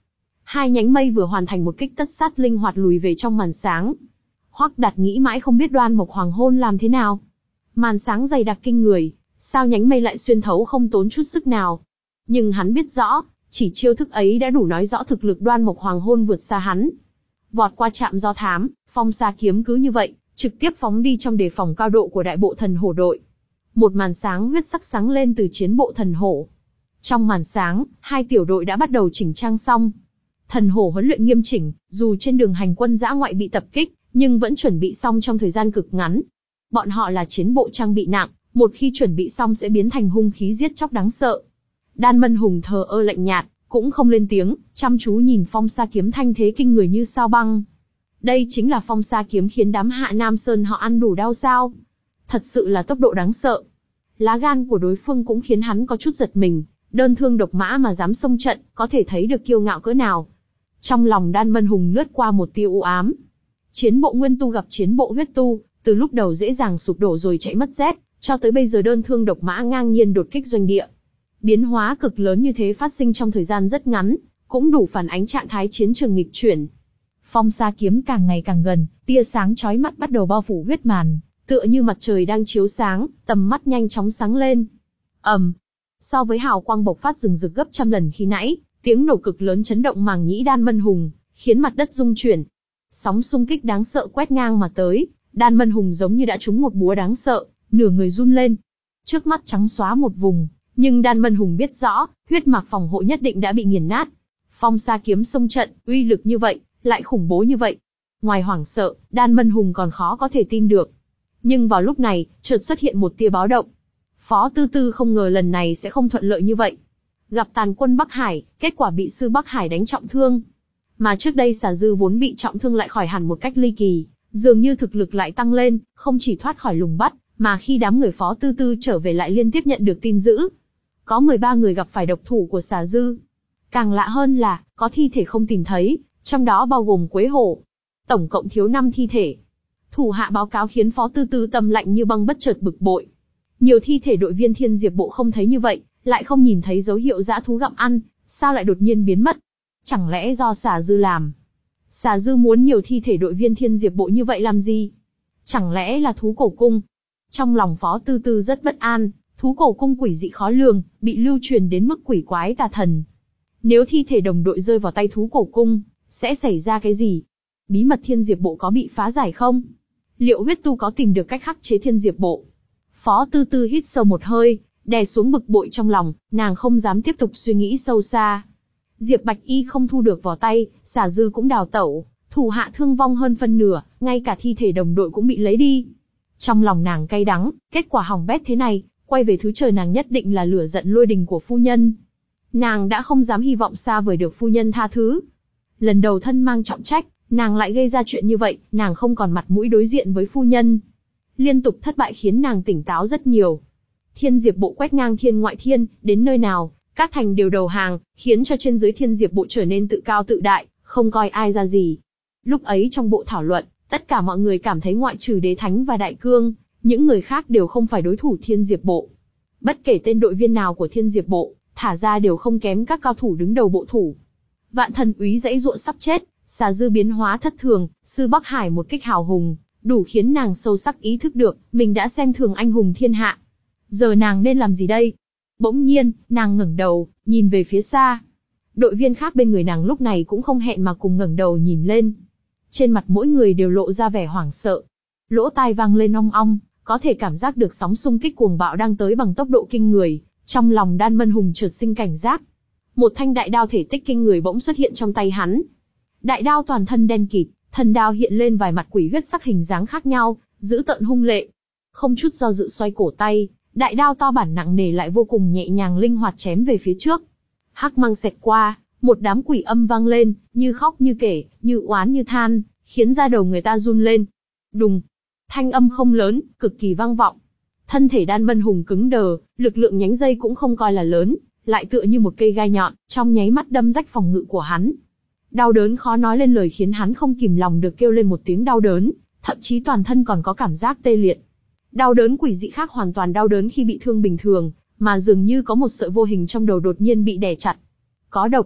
A: Hai nhánh mây vừa hoàn thành một kích tất sát linh hoạt lùi về trong màn sáng. Hoắc Đạt nghĩ mãi không biết Đoan Mộc Hoàng Hôn làm thế nào. Màn sáng dày đặc kinh người, sao nhánh mây lại xuyên thấu không tốn chút sức nào. Nhưng hắn biết rõ, chỉ chiêu thức ấy đã đủ nói rõ thực lực Đoan Mộc Hoàng Hôn vượt xa hắn. Vọt qua trạm do thám, phong sa kiếm cứ như vậy, trực tiếp phóng đi trong đề phòng cao độ của đại bộ thần hổ đội. Một màn sáng huyết sắc sáng lên từ chiến bộ thần hổ. Trong màn sáng, hai tiểu đội đã bắt đầu chỉnh trang xong. Thần hổ huấn luyện nghiêm chỉnh, dù trên đường hành quân dã ngoại bị tập kích, nhưng vẫn chuẩn bị xong trong thời gian cực ngắn. Bọn họ là chiến bộ trang bị nặng, một khi chuẩn bị xong sẽ biến thành hung khí giết chóc đáng sợ. Đan Mân Hùng thờ ơ lạnh nhạt, cũng không lên tiếng, chăm chú nhìn phong sa kiếm thanh thế kinh người như sao băng. Đây chính là phong sa kiếm khiến đám Hạ Nam Sơn họ ăn đủ đau sao. Thật sự là tốc độ đáng sợ. Lá gan của đối phương cũng khiến hắn có chút giật mình, đơn thương độc mã mà dám xông trận, có thể thấy được kiêu ngạo cỡ nào. Trong lòng Đan Mân Hùng lướt qua một tia u ám. Chiến bộ nguyên tu gặp chiến bộ huyết tu, từ lúc đầu dễ dàng sụp đổ rồi chạy mất dép, cho tới bây giờ đơn thương độc mã ngang nhiên đột kích doanh địa. Biến hóa cực lớn như thế phát sinh trong thời gian rất ngắn, cũng đủ phản ánh trạng thái chiến trường nghịch chuyển. Phong sa kiếm càng ngày càng gần, tia sáng chói mắt bắt đầu bao phủ huyết màn, tựa như mặt trời đang chiếu sáng, tầm mắt nhanh chóng sáng lên. ầm, um, so với hào quang bộc phát rừng rực gấp trăm lần khi nãy, tiếng nổ cực lớn chấn động màng nhĩ Đan Mân Hùng, khiến mặt đất rung chuyển. Sóng xung kích đáng sợ quét ngang mà tới, Đan Mân Hùng giống như đã trúng một búa đáng sợ, nửa người run lên. Trước mắt trắng xóa một vùng, nhưng Đan Mân Hùng biết rõ, huyết mạch phòng hộ nhất định đã bị nghiền nát. Phong sa kiếm xông trận, uy lực như vậy, lại khủng bố như vậy. Ngoài hoảng sợ, Đan Mân Hùng còn khó có thể tin được. Nhưng vào lúc này, chợt xuất hiện một tia báo động. Phó Tư Tư không ngờ lần này sẽ không thuận lợi như vậy. Gặp tàn quân Bắc Hải, kết quả bị sư Bắc Hải đánh trọng thương. Mà trước đây Xà Dư vốn bị trọng thương lại khỏi hẳn một cách ly kỳ, dường như thực lực lại tăng lên, không chỉ thoát khỏi lùng bắt, mà khi đám người Phó Tư Tư trở về lại liên tiếp nhận được tin dữ. Có mười ba người gặp phải độc thủ của Xà Dư. Càng lạ hơn là, có thi thể không tìm thấy, trong đó bao gồm Quế Hổ. Tổng cộng thiếu năm thi thể. Thủ hạ báo cáo khiến Phó Tư Tư tâm lạnh như băng bất chợt bực bội. Nhiều thi thể đội viên Thiên Diệp Bộ không thấy như vậy, lại không nhìn thấy dấu hiệu dã thú gặm ăn, sao lại đột nhiên biến mất? Chẳng lẽ do Xà Dư làm? Xà Dư muốn nhiều thi thể đội viên Thiên Diệp Bộ như vậy làm gì? Chẳng lẽ là thú cổ cung? Trong lòng Phó Tư Tư rất bất an, thú cổ cung quỷ dị khó lường, bị lưu truyền đến mức quỷ quái tà thần. Nếu thi thể đồng đội rơi vào tay thú cổ cung, sẽ xảy ra cái gì? Bí mật Thiên Diệp Bộ có bị phá giải không? Liệu huyết tu có tìm được cách khắc chế Thiên Diệp Bộ? Phó Tư Tư hít sâu một hơi, đè xuống bực bội trong lòng, nàng không dám tiếp tục suy nghĩ sâu xa. Diệp Bạch Y không thu được vào tay, Xà Dư cũng đào tẩu, thủ hạ thương vong hơn phân nửa, ngay cả thi thể đồng đội cũng bị lấy đi. Trong lòng nàng cay đắng, kết quả hỏng bét thế này, quay về thứ trời nàng nhất định là lửa giận lôi đình của phu nhân. Nàng đã không dám hy vọng xa vời được phu nhân tha thứ. Lần đầu thân mang trọng trách, nàng lại gây ra chuyện như vậy, nàng không còn mặt mũi đối diện với phu nhân. Liên tục thất bại khiến nàng tỉnh táo rất nhiều. Thiên Diệp Bộ quét ngang thiên ngoại thiên, đến nơi nào, các thành đều đầu hàng, khiến cho trên dưới Thiên Diệp Bộ trở nên tự cao tự đại, không coi ai ra gì. Lúc ấy trong bộ thảo luận, tất cả mọi người cảm thấy ngoại trừ Đế Thánh và Đại Cương, những người khác đều không phải đối thủ Thiên Diệp Bộ. Bất kể tên đội viên nào của Thiên Diệp Bộ, thả ra đều không kém các cao thủ đứng đầu bộ thủ. Vạn Thần Úy dãy ruộng sắp chết, Xà Dư biến hóa thất thường, sư Bắc Hải một kích hào hùng, đủ khiến nàng sâu sắc ý thức được, mình đã xem thường anh hùng thiên hạ. Giờ nàng nên làm gì đây? Bỗng nhiên, nàng ngẩng đầu, nhìn về phía xa. Đội viên khác bên người nàng lúc này cũng không hẹn mà cùng ngẩng đầu nhìn lên. Trên mặt mỗi người đều lộ ra vẻ hoảng sợ. Lỗ tai vang lên ong ong, có thể cảm giác được sóng xung kích cuồng bạo đang tới bằng tốc độ kinh người. Trong lòng Đan Mân Hùng chợt sinh cảnh giác. Một thanh đại đao thể tích kinh người bỗng xuất hiện trong tay hắn. Đại đao toàn thân đen kịt, thân đao hiện lên vài mặt quỷ huyết sắc hình dáng khác nhau, dữ tợn hung lệ. Không chút do dự xoay cổ tay, đại đao to bản nặng nề lại vô cùng nhẹ nhàng linh hoạt chém về phía trước. Hắc mang xẹt qua, một đám quỷ âm vang lên, như khóc như kể, như oán như than, khiến da đầu người ta run lên. Đùng, thanh âm không lớn, cực kỳ vang vọng. Thân thể Đan Mân Hùng cứng đờ, lực lượng nhánh dây cũng không coi là lớn, lại tựa như một cây gai nhọn, trong nháy mắt đâm rách phòng ngự của hắn. Đau đớn khó nói lên lời khiến hắn không kìm lòng được kêu lên một tiếng đau đớn, thậm chí toàn thân còn có cảm giác tê liệt. Đau đớn quỷ dị khác hoàn toàn đau đớn khi bị thương bình thường, mà dường như có một sợi vô hình trong đầu đột nhiên bị đè chặt. Có độc.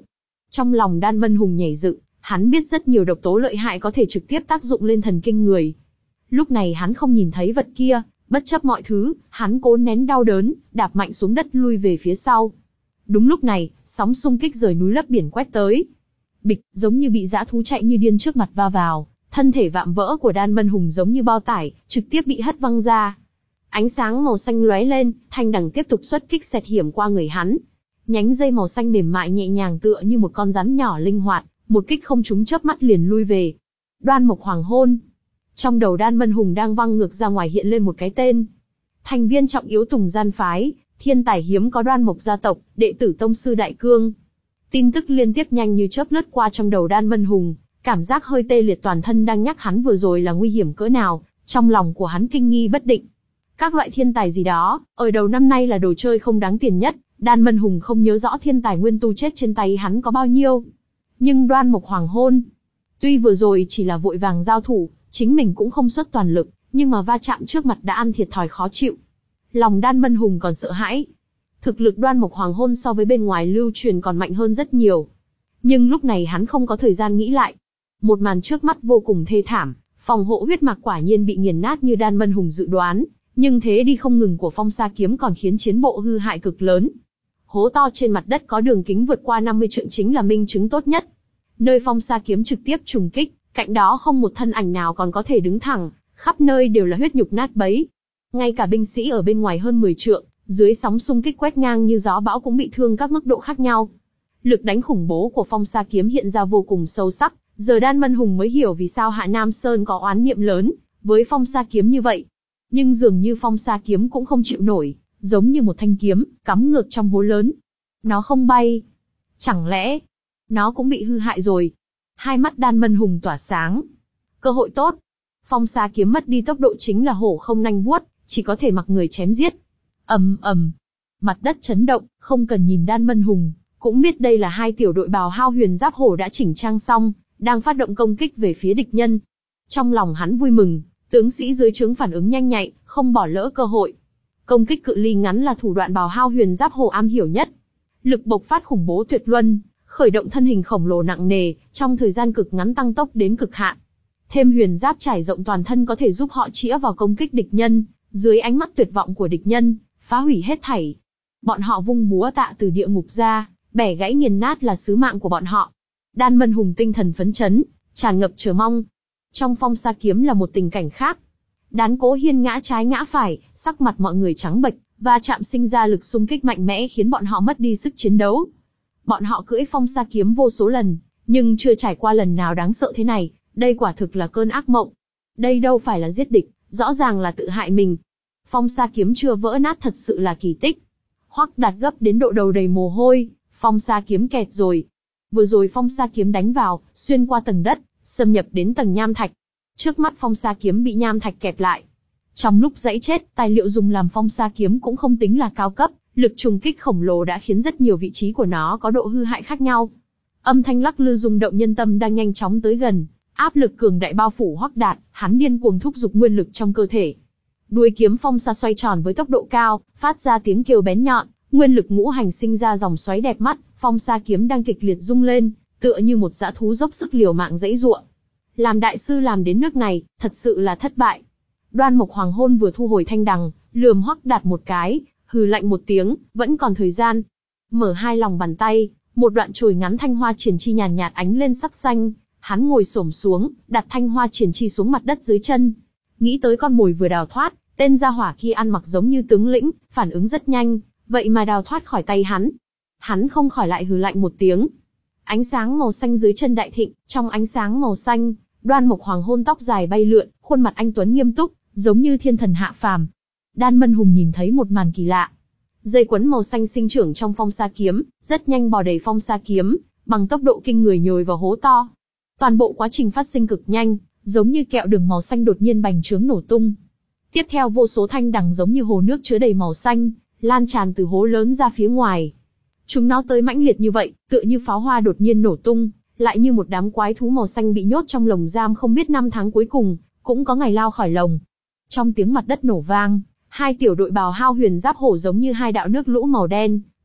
A: Trong lòng Đan Vân Hùng nhảy dựng, hắn biết rất nhiều độc tố lợi hại có thể trực tiếp tác dụng lên thần kinh người. Lúc này hắn không nhìn thấy vật kia, bất chấp mọi thứ, hắn cố nén đau đớn, đạp mạnh xuống đất lui về phía sau. Đúng lúc này, sóng xung kích rời núi lấp biển quét tới. Bịch, giống như bị dã thú chạy như điên trước mặt va vào, thân thể vạm vỡ của Đan Vân Hùng giống như bao tải, trực tiếp bị hất văng ra. Ánh sáng màu xanh lóe lên, thanh đằng tiếp tục xuất kích xẹt hiểm qua người hắn. Nhánh dây màu xanh mềm mại nhẹ nhàng tựa như một con rắn nhỏ linh hoạt, một kích không trúng chớp mắt liền lui về. Đoan Mộc Hoàng Hôn. Trong đầu Đan Vân Hùng đang văng ngược ra ngoài hiện lên một cái tên. Thành viên trọng yếu Tùng Gian phái, thiên tài hiếm có Đoan Mộc gia tộc, đệ tử tông sư Đại Cương. Tin tức liên tiếp nhanh như chớp lướt qua trong đầu Đan Vân Hùng, cảm giác hơi tê liệt toàn thân đang nhắc hắn vừa rồi là nguy hiểm cỡ nào, trong lòng của hắn kinh nghi bất định. Các loại thiên tài gì đó, ở đầu năm nay là đồ chơi không đáng tiền nhất, Đan Vân Hùng không nhớ rõ thiên tài nguyên tu chết trên tay hắn có bao nhiêu. Nhưng Đoan Mộc Hoàng Hôn, tuy vừa rồi chỉ là vội vàng giao thủ, chính mình cũng không xuất toàn lực, nhưng mà va chạm trước mặt đã ăn thiệt thòi khó chịu. Lòng Đan Vân Hùng còn sợ hãi. Thực lực Đoan Mộc Hoàng Hôn so với bên ngoài lưu truyền còn mạnh hơn rất nhiều. Nhưng lúc này hắn không có thời gian nghĩ lại. Một màn trước mắt vô cùng thê thảm, phòng hộ huyết mạch quả nhiên bị nghiền nát như Đan Vân Hùng dự đoán, nhưng thế đi không ngừng của Phong Sa kiếm còn khiến chiến bộ hư hại cực lớn. Hố to trên mặt đất có đường kính vượt qua năm mươi trượng chính là minh chứng tốt nhất. Nơi Phong Sa kiếm trực tiếp trùng kích, cạnh đó không một thân ảnh nào còn có thể đứng thẳng, khắp nơi đều là huyết nhục nát bấy. Ngay cả binh sĩ ở bên ngoài hơn mười trượng, dưới sóng xung kích quét ngang như gió bão cũng bị thương các mức độ khác nhau. Lực đánh khủng bố của Phong Sa kiếm hiện ra vô cùng sâu sắc, giờ Đan Vân Hùng mới hiểu vì sao Hạ Nam Sơn có oán niệm lớn với Phong Sa kiếm như vậy. Nhưng dường như Phong Sa kiếm cũng không chịu nổi, giống như một thanh kiếm cắm ngược trong hố lớn. Nó không bay. Chẳng lẽ nó cũng bị hư hại rồi? Hai mắt Đan Vân Hùng tỏa sáng. Cơ hội tốt. Phong Sa kiếm mất đi tốc độ chính là hổ không nanh vuốt, chỉ có thể mặc người chém giết. Ầm ầm, mặt đất chấn động, không cần nhìn Đan Vân Hùng, cũng biết đây là hai tiểu đội bào hao huyền giáp hổ đã chỉnh trang xong, đang phát động công kích về phía địch nhân. Trong lòng hắn vui mừng, tướng sĩ dưới trướng phản ứng nhanh nhạy, không bỏ lỡ cơ hội. Công kích cự ly ngắn là thủ đoạn bào hao huyền giáp hổ am hiểu nhất. Lực bộc phát khủng bố tuyệt luân, khởi động thân hình khổng lồ nặng nề, trong thời gian cực ngắn tăng tốc đến cực hạn. Thêm huyền giáp trải rộng toàn thân có thể giúp họ chĩa vào công kích địch nhân, dưới ánh mắt tuyệt vọng của địch nhân, phá hủy hết thảy. Bọn họ vung búa tạ từ địa ngục ra, bẻ gãy nghiền nát là sứ mạng của bọn họ. Đan Vân Hùng tinh thần phấn chấn, tràn ngập chờ mong. Trong Phong Sa kiếm là một tình cảnh khác. Đán Cố Hiên ngã trái ngã phải, sắc mặt mọi người trắng bệch, và chạm sinh ra lực xung kích mạnh mẽ khiến bọn họ mất đi sức chiến đấu. Bọn họ cưỡi Phong Sa kiếm vô số lần, nhưng chưa trải qua lần nào đáng sợ thế này, đây quả thực là cơn ác mộng. Đây đâu phải là giết địch, rõ ràng là tự hại mình. Phong Sa kiếm chưa vỡ nát thật sự là kỳ tích. Hoắc Đạt gấp đến độ đầu đầy mồ hôi, Phong Sa kiếm kẹt rồi. Vừa rồi Phong Sa kiếm đánh vào, xuyên qua tầng đất, xâm nhập đến tầng nham thạch. Trước mắt Phong Sa kiếm bị nham thạch kẹp lại. Trong lúc giãy chết, tài liệu dùng làm Phong Sa kiếm cũng không tính là cao cấp, lực trùng kích khổng lồ đã khiến rất nhiều vị trí của nó có độ hư hại khác nhau. Âm thanh lắc lư rung động nhân tâm đang nhanh chóng tới gần, áp lực cường đại bao phủ Hoắc Đạt, hắn điên cuồng thúc giục nguyên lực trong cơ thể. Đuôi kiếm Phong Sa xoay tròn với tốc độ cao, phát ra tiếng kêu bén nhọn, nguyên lực ngũ hành sinh ra dòng xoáy đẹp mắt, Phong Sa kiếm đang kịch liệt rung lên, tựa như một dã thú dốc sức liều mạng giãy giụa. Làm đại sư làm đến nước này, thật sự là thất bại. Đoan Mộc Hoàng Hôn vừa thu hồi thanh đằng, lườm Hoắc Đạt một cái, hừ lạnh một tiếng, vẫn còn thời gian. Mở hai lòng bàn tay, một đoạn chồi ngắn thanh hoa triển chi nhàn nhạt ánh lên sắc xanh, hắn ngồi xổm xuống, đặt thanh hoa triển chi xuống mặt đất dưới chân. Nghĩ tới con mồi vừa đào thoát, tên gia hỏa kia ăn mặc giống như tướng lĩnh, phản ứng rất nhanh, vậy mà đào thoát khỏi tay hắn. Hắn không khỏi lại hừ lạnh một tiếng. Ánh sáng màu xanh dưới chân đại thịnh, trong ánh sáng màu xanh, Đoan Mộc Hoàng Hôn tóc dài bay lượn, khuôn mặt anh tuấn nghiêm túc, giống như thiên thần hạ phàm. Đan Vân Hùng nhìn thấy một màn kỳ lạ. Dây quấn màu xanh sinh trưởng trong Phong Sa kiếm, rất nhanh bò đầy Phong Sa kiếm, bằng tốc độ kinh người nhồi vào hố to. Toàn bộ quá trình phát sinh cực nhanh, giống như kẹo đường màu xanh đột nhiên bành trướng nổ tung. Tiếp theo vô số thanh đằng giống như hồ nước chứa đầy màu xanh, lan tràn từ hố lớn ra phía ngoài. Chúng nó tới mãnh liệt như vậy, tựa như pháo hoa đột nhiên nổ tung, lại như một đám quái thú màu xanh bị nhốt trong lồng giam không biết năm tháng cuối cùng, cũng có ngày lao khỏi lồng. Trong tiếng mặt đất nổ vang, hai tiểu đội bào hao huyền giáp hổ giống như hai đạo nước lũ màu đen,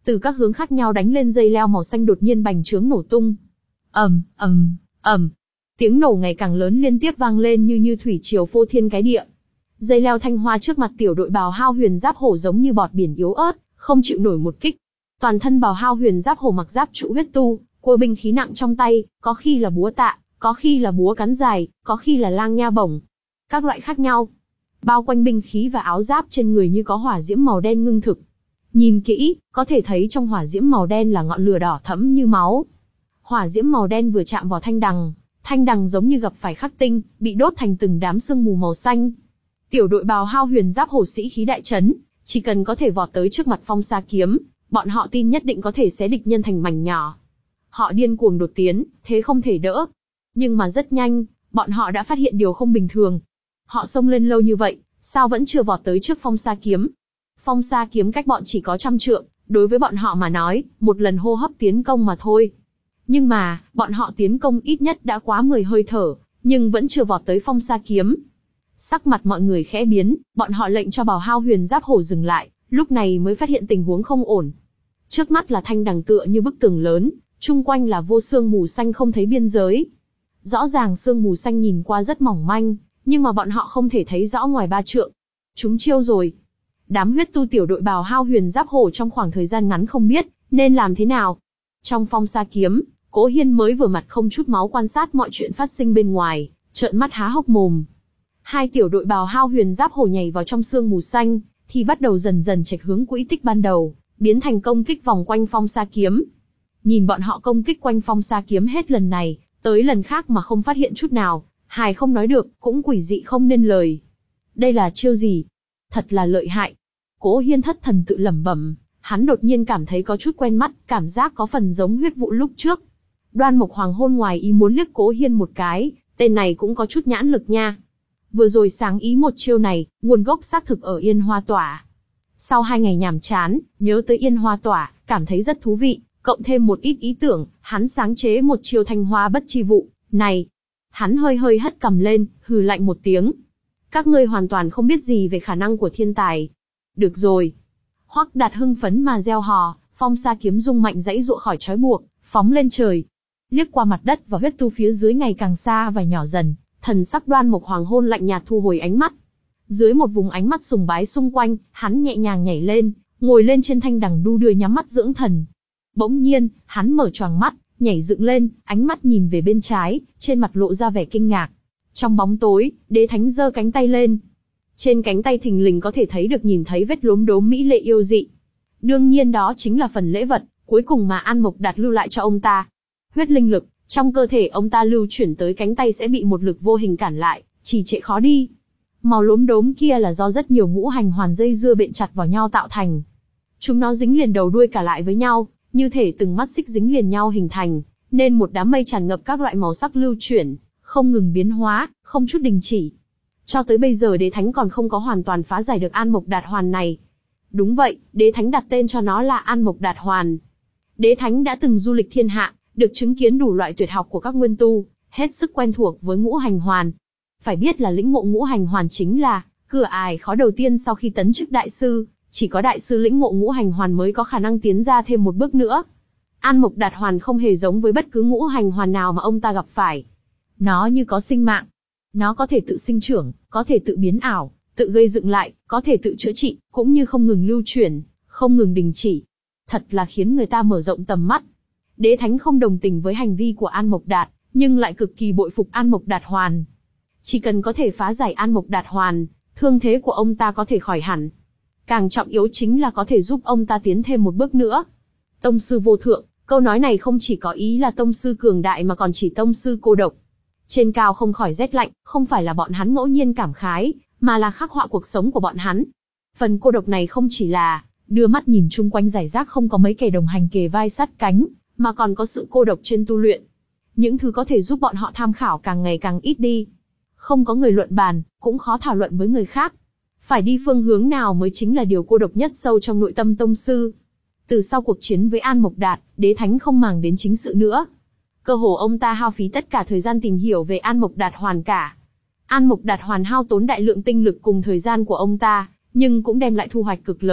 A: Từ các hướng khác nhau đánh lên dây leo màu xanh đột nhiên bành trướng nổ tung. ầm ầm ầm, tiếng nổ ngày càng lớn liên tiếp vang lên như như thủy triều phô thiên cái địa. Dây leo thanh hoa trước mặt tiểu đội bào hao huyền giáp hổ giống như bọt biển yếu ớt, không chịu nổi một kích. Toàn thân bào hao huyền giáp hổ mặc giáp trụ huyết tu, cua binh khí nặng trong tay, có khi là búa tạ, có khi là búa cán dài, có khi là lang nha bổng. Các loại khác nhau. Bao quanh binh khí và áo giáp trên người như có hỏa diễm màu đen ngưng thực. Nhìn kỹ, có thể thấy trong hỏa diễm màu đen là ngọn lửa đỏ thẫm như máu. Hỏa diễm màu đen vừa chạm vào thanh đằng, thanh đằng giống như gặp phải khắc tinh, bị đốt thành từng đám sương mù màu xanh. Tiểu đội bào hao huyền giáp hổ sĩ khí đại chấn, chỉ cần có thể vọt tới trước mặt phong sa kiếm, bọn họ tin nhất định có thể xé địch nhân thành mảnh nhỏ. Họ điên cuồng đột tiến, thế không thể đỡ. Nhưng mà rất nhanh, bọn họ đã phát hiện điều không bình thường. Họ xông lên lâu như vậy, sao vẫn chưa vọt tới trước phong sa kiếm? Phong sa kiếm cách bọn chỉ có trăm trượng, đối với bọn họ mà nói, một lần hô hấp tiến công mà thôi. Nhưng mà, bọn họ tiến công ít nhất đã quá mười hơi thở, nhưng vẫn chưa vọt tới phong sa kiếm. Sắc mặt mọi người khẽ biến, bọn họ lệnh cho bào hao huyền giáp hổ dừng lại, lúc này mới phát hiện tình huống không ổn. Trước mắt là thanh đằng tựa như bức tường lớn, chung quanh là vô sương mù xanh không thấy biên giới. Rõ ràng sương mù xanh nhìn qua rất mỏng manh, nhưng mà bọn họ không thể thấy rõ ngoài ba trượng. Chúng chiêu rồi. Đám huyết tu tiểu đội bào hao huyền giáp hổ trong khoảng thời gian ngắn không biết nên làm thế nào. Trong phong sa kiếm, Cố Hiên mới vừa mặt không chút máu quan sát mọi chuyện phát sinh bên ngoài, trợn mắt há hốc mồm. Hai tiểu đội bào hao huyền giáp hổ nhảy vào trong sương mù xanh, thì bắt đầu dần dần chệch hướng quỹ tích ban đầu, biến thành công kích vòng quanh phong sa kiếm. Nhìn bọn họ công kích quanh phong sa kiếm hết lần này, tới lần khác mà không phát hiện chút nào, hài không nói được, cũng quỷ dị không nên lời. Đây là chiêu gì? Thật là lợi hại. Cố Hiên thất thần tự lẩm bẩm, hắn đột nhiên cảm thấy có chút quen mắt, cảm giác có phần giống huyết vụ lúc trước. Đoan Mộc Hoàng hôn ngoài ý muốn liếc Cố Hiên một cái, tên này cũng có chút nhãn lực nha. Vừa rồi sáng ý một chiêu này, nguồn gốc xác thực ở Yên Hoa Tỏa. Sau hai ngày nhàm chán, nhớ tới Yên Hoa Tỏa, cảm thấy rất thú vị, cộng thêm một ít ý tưởng, hắn sáng chế một chiêu thanh hoa bất chi vụ, này. Hắn hơi hơi hất cằm lên, hừ lạnh một tiếng. Các ngươi hoàn toàn không biết gì về khả năng của thiên tài. Được rồi. Hoắc Đạt hưng phấn mà reo hò, phong sa kiếm rung mạnh dãy dụa khỏi trói buộc, phóng lên trời. Liếc qua mặt đất và huyết tu phía dưới ngày càng xa và nhỏ dần, thần sắc Đoan Mộc Hoàng hôn lạnh nhạt thu hồi ánh mắt. Dưới một vùng ánh mắt sùng bái xung quanh, hắn nhẹ nhàng nhảy lên, ngồi lên trên thanh đằng đu đưa nhắm mắt dưỡng thần. Bỗng nhiên, hắn mở choàng mắt, nhảy dựng lên, ánh mắt nhìn về bên trái, trên mặt lộ ra vẻ kinh ngạc. Trong bóng tối, Đế Thánh giơ cánh tay lên. Trên cánh tay thình lình có thể thấy được nhìn thấy vết lốm đốm mỹ lệ yêu dị. Đương nhiên đó chính là phần lễ vật cuối cùng mà An Mộc Đạt lưu lại cho ông ta. Huyết linh lực trong cơ thể ông ta lưu chuyển tới cánh tay sẽ bị một lực vô hình cản lại, trì trệ khó đi. Màu lốm đốm kia là do rất nhiều ngũ hành hoàn dây dưa bện chặt vào nhau tạo thành. Chúng nó dính liền đầu đuôi cả lại với nhau, như thể từng mắt xích dính liền nhau hình thành, nên một đám mây tràn ngập các loại màu sắc lưu chuyển, không ngừng biến hóa, không chút đình chỉ. Cho tới bây giờ Đế Thánh còn không có hoàn toàn phá giải được An Mộc Đạt Hoàn này. Đúng vậy, Đế Thánh đặt tên cho nó là An Mộc Đạt Hoàn. Đế Thánh đã từng du lịch thiên hạ, được chứng kiến đủ loại tuyệt học của các nguyên tu, hết sức quen thuộc với ngũ hành hoàn. Phải biết là lĩnh ngộ ngũ hành hoàn chính là cửa ải khó đầu tiên sau khi tấn chức đại sư, chỉ có đại sư lĩnh ngộ ngũ hành hoàn mới có khả năng tiến ra thêm một bước nữa. An Mộc Đạt Hoàn không hề giống với bất cứ ngũ hành hoàn nào mà ông ta gặp phải. Nó như có sinh mạng. Nó có thể tự sinh trưởng, có thể tự biến ảo, tự gây dựng lại, có thể tự chữa trị, cũng như không ngừng lưu chuyển, không ngừng đình chỉ. Thật là khiến người ta mở rộng tầm mắt. Đế Thánh không đồng tình với hành vi của An Mộc Đạt, nhưng lại cực kỳ bội phục An Mộc Đạt Hoàn. Chỉ cần có thể phá giải An Mộc Đạt Hoàn, thương thế của ông ta có thể khỏi hẳn. Càng trọng yếu chính là có thể giúp ông ta tiến thêm một bước nữa. Tông sư vô thượng, câu nói này không chỉ có ý là tông sư cường đại mà còn chỉ tông sư cô độc. Trên cao không khỏi rét lạnh, không phải là bọn hắn ngẫu nhiên cảm khái, mà là khắc họa cuộc sống của bọn hắn. Phần cô độc này không chỉ là đưa mắt nhìn chung quanh rải rác không có mấy kẻ đồng hành kề vai sát cánh, mà còn có sự cô độc trên tu luyện. Những thứ có thể giúp bọn họ tham khảo càng ngày càng ít đi. Không có người luận bàn, cũng khó thảo luận với người khác. Phải đi phương hướng nào mới chính là điều cô độc nhất sâu trong nội tâm tông sư. Từ sau cuộc chiến với An Mộc Đạt, Đế Thánh không màng đến chính sự nữa. Cơ hồ ông ta hao phí tất cả thời gian tìm hiểu về An Mộc Đạt Hoàn cả. An Mộc Đạt Hoàn hao tốn đại lượng tinh lực cùng thời gian của ông ta, nhưng cũng đem lại thu hoạch cực lớn,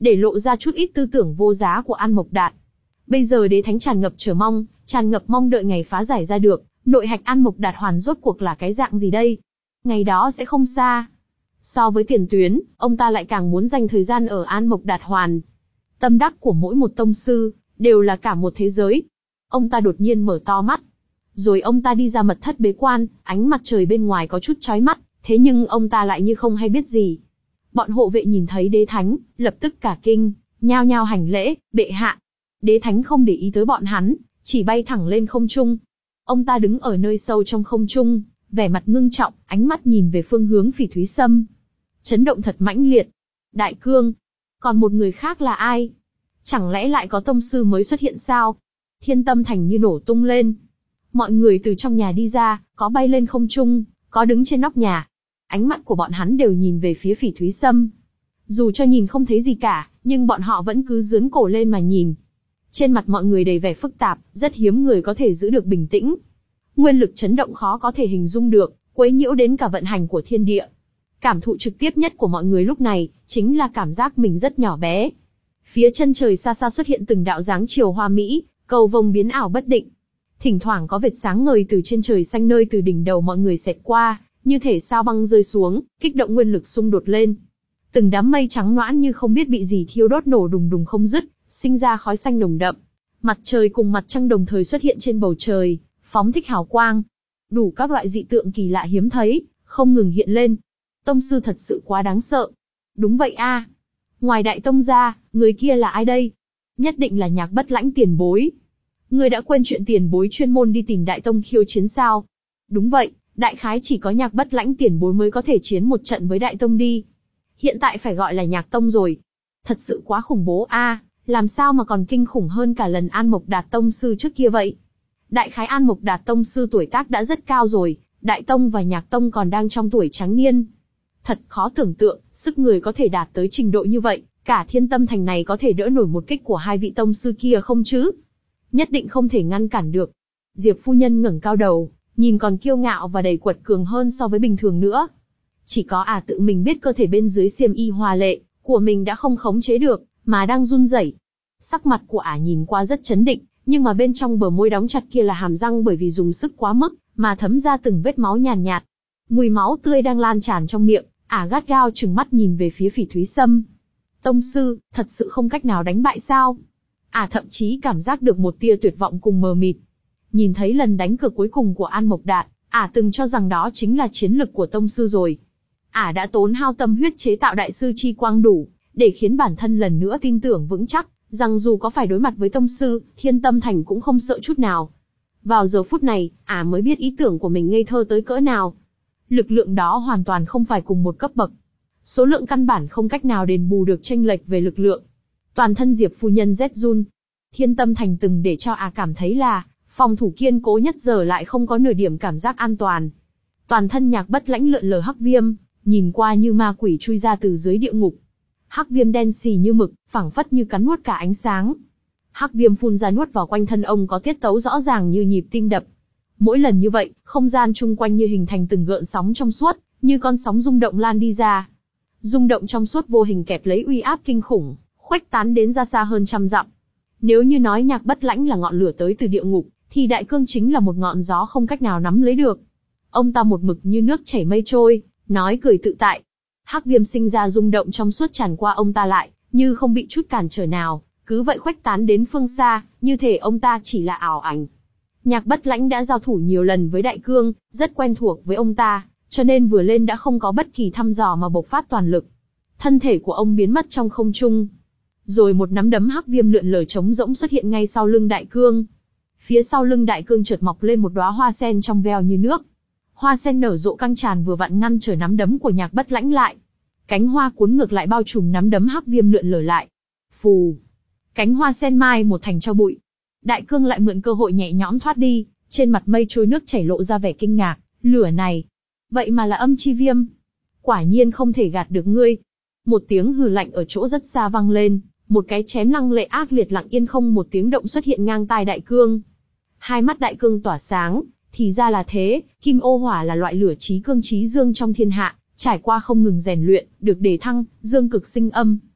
A: để lộ ra chút ít tư tưởng vô giá của An Mộc Đạt. Bây giờ Đế Thánh tràn ngập chờ mong, tràn ngập mong đợi ngày phá giải ra được, nội hạch An Mộc Đạt Hoàn rốt cuộc là cái dạng gì đây? Ngày đó sẽ không xa. So với tiền tuyến, ông ta lại càng muốn dành thời gian ở An Mộc Đạt Hoàn. Tâm đắc của mỗi một tông sư, đều là cả một thế giới. Ông ta đột nhiên mở to mắt. Rồi ông ta đi ra mật thất bế quan, ánh mặt trời bên ngoài có chút chói mắt, thế nhưng ông ta lại như không hay biết gì. Bọn hộ vệ nhìn thấy Đế Thánh, lập tức cả kinh, nhao nhao hành lễ, bệ hạ. Đế Thánh không để ý tới bọn hắn, chỉ bay thẳng lên không trung. Ông ta đứng ở nơi sâu trong không trung, vẻ mặt ngưng trọng, ánh mắt nhìn về phương hướng Phỉ Thúy Sâm. Chấn động thật mãnh liệt. Đại Cương. Còn một người khác là ai? Chẳng lẽ lại có tông sư mới xuất hiện sao? Thiên Tâm Thành như nổ tung lên. Mọi người từ trong nhà đi ra, có bay lên không trung, có đứng trên nóc nhà. Ánh mắt của bọn hắn đều nhìn về phía Phỉ Thúy Sâm. Dù cho nhìn không thấy gì cả, nhưng bọn họ vẫn cứ giương cổ lên mà nhìn. Trên mặt mọi người đầy vẻ phức tạp, rất hiếm người có thể giữ được bình tĩnh. Nguyên lực chấn động khó có thể hình dung được, quấy nhiễu đến cả vận hành của thiên địa. Cảm thụ trực tiếp nhất của mọi người lúc này, chính là cảm giác mình rất nhỏ bé. Phía chân trời xa xa xuất hiện từng đạo dáng chiều hoa mỹ, cầu vồng biến ảo bất định. Thỉnh thoảng có vệt sáng ngời từ trên trời xanh nơi từ đỉnh đầu mọi người xẹt qua, như thể sao băng rơi xuống, kích động nguyên lực xung đột lên. Từng đám mây trắng noãn như không biết bị gì thiêu đốt nổ đùng đùng không dứt, sinh ra khói xanh nồng đậm. Mặt trời cùng mặt trăng đồng thời xuất hiện trên bầu trời, phóng thích hào quang. Đủ các loại dị tượng kỳ lạ hiếm thấy, không ngừng hiện lên. Tông sư thật sự quá đáng sợ. Đúng vậy a. Ngoài Đại Tông ra, người kia là ai đây? Nhất định là Nhạc Bất Lãnh tiền bối. Người đã quên chuyện tiền bối chuyên môn đi tìm Đại Tông khiêu chiến sao? Đúng vậy, đại khái chỉ có Nhạc Bất Lãnh tiền bối mới có thể chiến một trận với Đại Tông đi. Hiện tại phải gọi là Nhạc Tông rồi. Thật sự quá khủng bố a, làm sao mà còn kinh khủng hơn cả lần An Mộc Đạt Tông sư trước kia vậy? Đại khái An Mộc Đạt Tông sư tuổi tác đã rất cao rồi, Đại Tông và Nhạc Tông còn đang trong tuổi tráng niên. Thật khó tưởng tượng, sức người có thể đạt tới trình độ như vậy, cả Thiên Tâm Thành này có thể đỡ nổi một kích của hai vị tông sư kia không chứ? Nhất định không thể ngăn cản được. Diệp phu nhân ngẩng cao đầu, nhìn còn kiêu ngạo và đầy quật cường hơn so với bình thường nữa. Chỉ có ả à tự mình biết cơ thể bên dưới xiêm y hoa lệ của mình đã không khống chế được, mà đang run rẩy. Sắc mặt của ả à nhìn qua rất chấn định, nhưng mà bên trong bờ môi đóng chặt kia là hàm răng bởi vì dùng sức quá mức, mà thấm ra từng vết máu nhàn nhạt, nhạt. Mùi máu tươi đang lan tràn trong miệng, ả à gắt gao trừng mắt nhìn về phía Phỉ Thúy Sâm. Tông sư, thật sự không cách nào đánh bại sao? Ả à thậm chí cảm giác được một tia tuyệt vọng cùng mờ mịt. Nhìn thấy lần đánh cược cuối cùng của An Mộc Đạt, ả à từng cho rằng đó chính là chiến lực của tông sư rồi. Ả à đã tốn hao tâm huyết chế tạo đại sư chi quang đủ, để khiến bản thân lần nữa tin tưởng vững chắc, rằng dù có phải đối mặt với tông sư, Thiên Tâm Thành cũng không sợ chút nào. Vào giờ phút này, ả à mới biết ý tưởng của mình ngây thơ tới cỡ nào. Lực lượng đó hoàn toàn không phải cùng một cấp bậc. Số lượng căn bản không cách nào đền bù được chênh lệch về lực lượng. Toàn thân Diệp phu nhân rét run. Thiên Tâm Thành từng để cho ả à cảm thấy là phòng thủ kiên cố nhất giờ lại không có nửa điểm cảm giác an toàn. Toàn thân Nhạc Bất Lãnh lượn lờ hắc viêm, nhìn qua như ma quỷ chui ra từ dưới địa ngục. Hắc viêm đen xì như mực, phảng phất như cắn nuốt cả ánh sáng. Hắc viêm phun ra nuốt vào quanh thân ông có tiết tấu rõ ràng như nhịp tim đập. Mỗi lần như vậy, không gian chung quanh như hình thành từng gợn sóng trong suốt, như con sóng rung động lan đi ra. Rung động trong suốt vô hình kẹp lấy uy áp kinh khủng, khuếch tán đến ra xa hơn trăm dặm. Nếu như nói Nhạc Bất Lãnh là ngọn lửa tới từ địa ngục, thì Đại Cương chính là một ngọn gió không cách nào nắm lấy được. Ông ta một mực như nước chảy mây trôi, nói cười tự tại. Hắc viêm sinh ra rung động trong suốt tràn qua ông ta lại, như không bị chút cản trở nào, cứ vậy khuếch tán đến phương xa, như thể ông ta chỉ là ảo ảnh. Nhạc Bất Lãnh đã giao thủ nhiều lần với Đại Cương, rất quen thuộc với ông ta, cho nên vừa lên đã không có bất kỳ thăm dò mà bộc phát toàn lực. Thân thể của ông biến mất trong không trung. Rồi một nắm đấm hắc viêm lượn lờ trống rỗng xuất hiện ngay sau lưng Đại Cương. Phía sau lưng Đại Cương chợt mọc lên một đóa hoa sen trong veo như nước. Hoa sen nở rộ căng tràn vừa vặn ngăn trở nắm đấm của Nhạc Bất Lãnh lại. Cánh hoa cuốn ngược lại bao trùm nắm đấm hắc viêm lượn lờ lại. Phù. Cánh hoa sen mai một thành tro bụi. Đại Cương lại mượn cơ hội nhẹ nhõm thoát đi, trên mặt mây trôi nước chảy lộ ra vẻ kinh ngạc, lửa này, vậy mà là âm chi viêm. Quả nhiên không thể gạt được ngươi. Một tiếng hừ lạnh ở chỗ rất xa vang lên, một cái chém lăng lệ ác liệt lặng yên không một tiếng động xuất hiện ngang tai Đại Cương. Hai mắt Đại Cương tỏa sáng, thì ra là thế, kim ô hỏa là loại lửa chí cương chí dương trong thiên hạ, trải qua không ngừng rèn luyện, được đề thăng, dương cực sinh âm.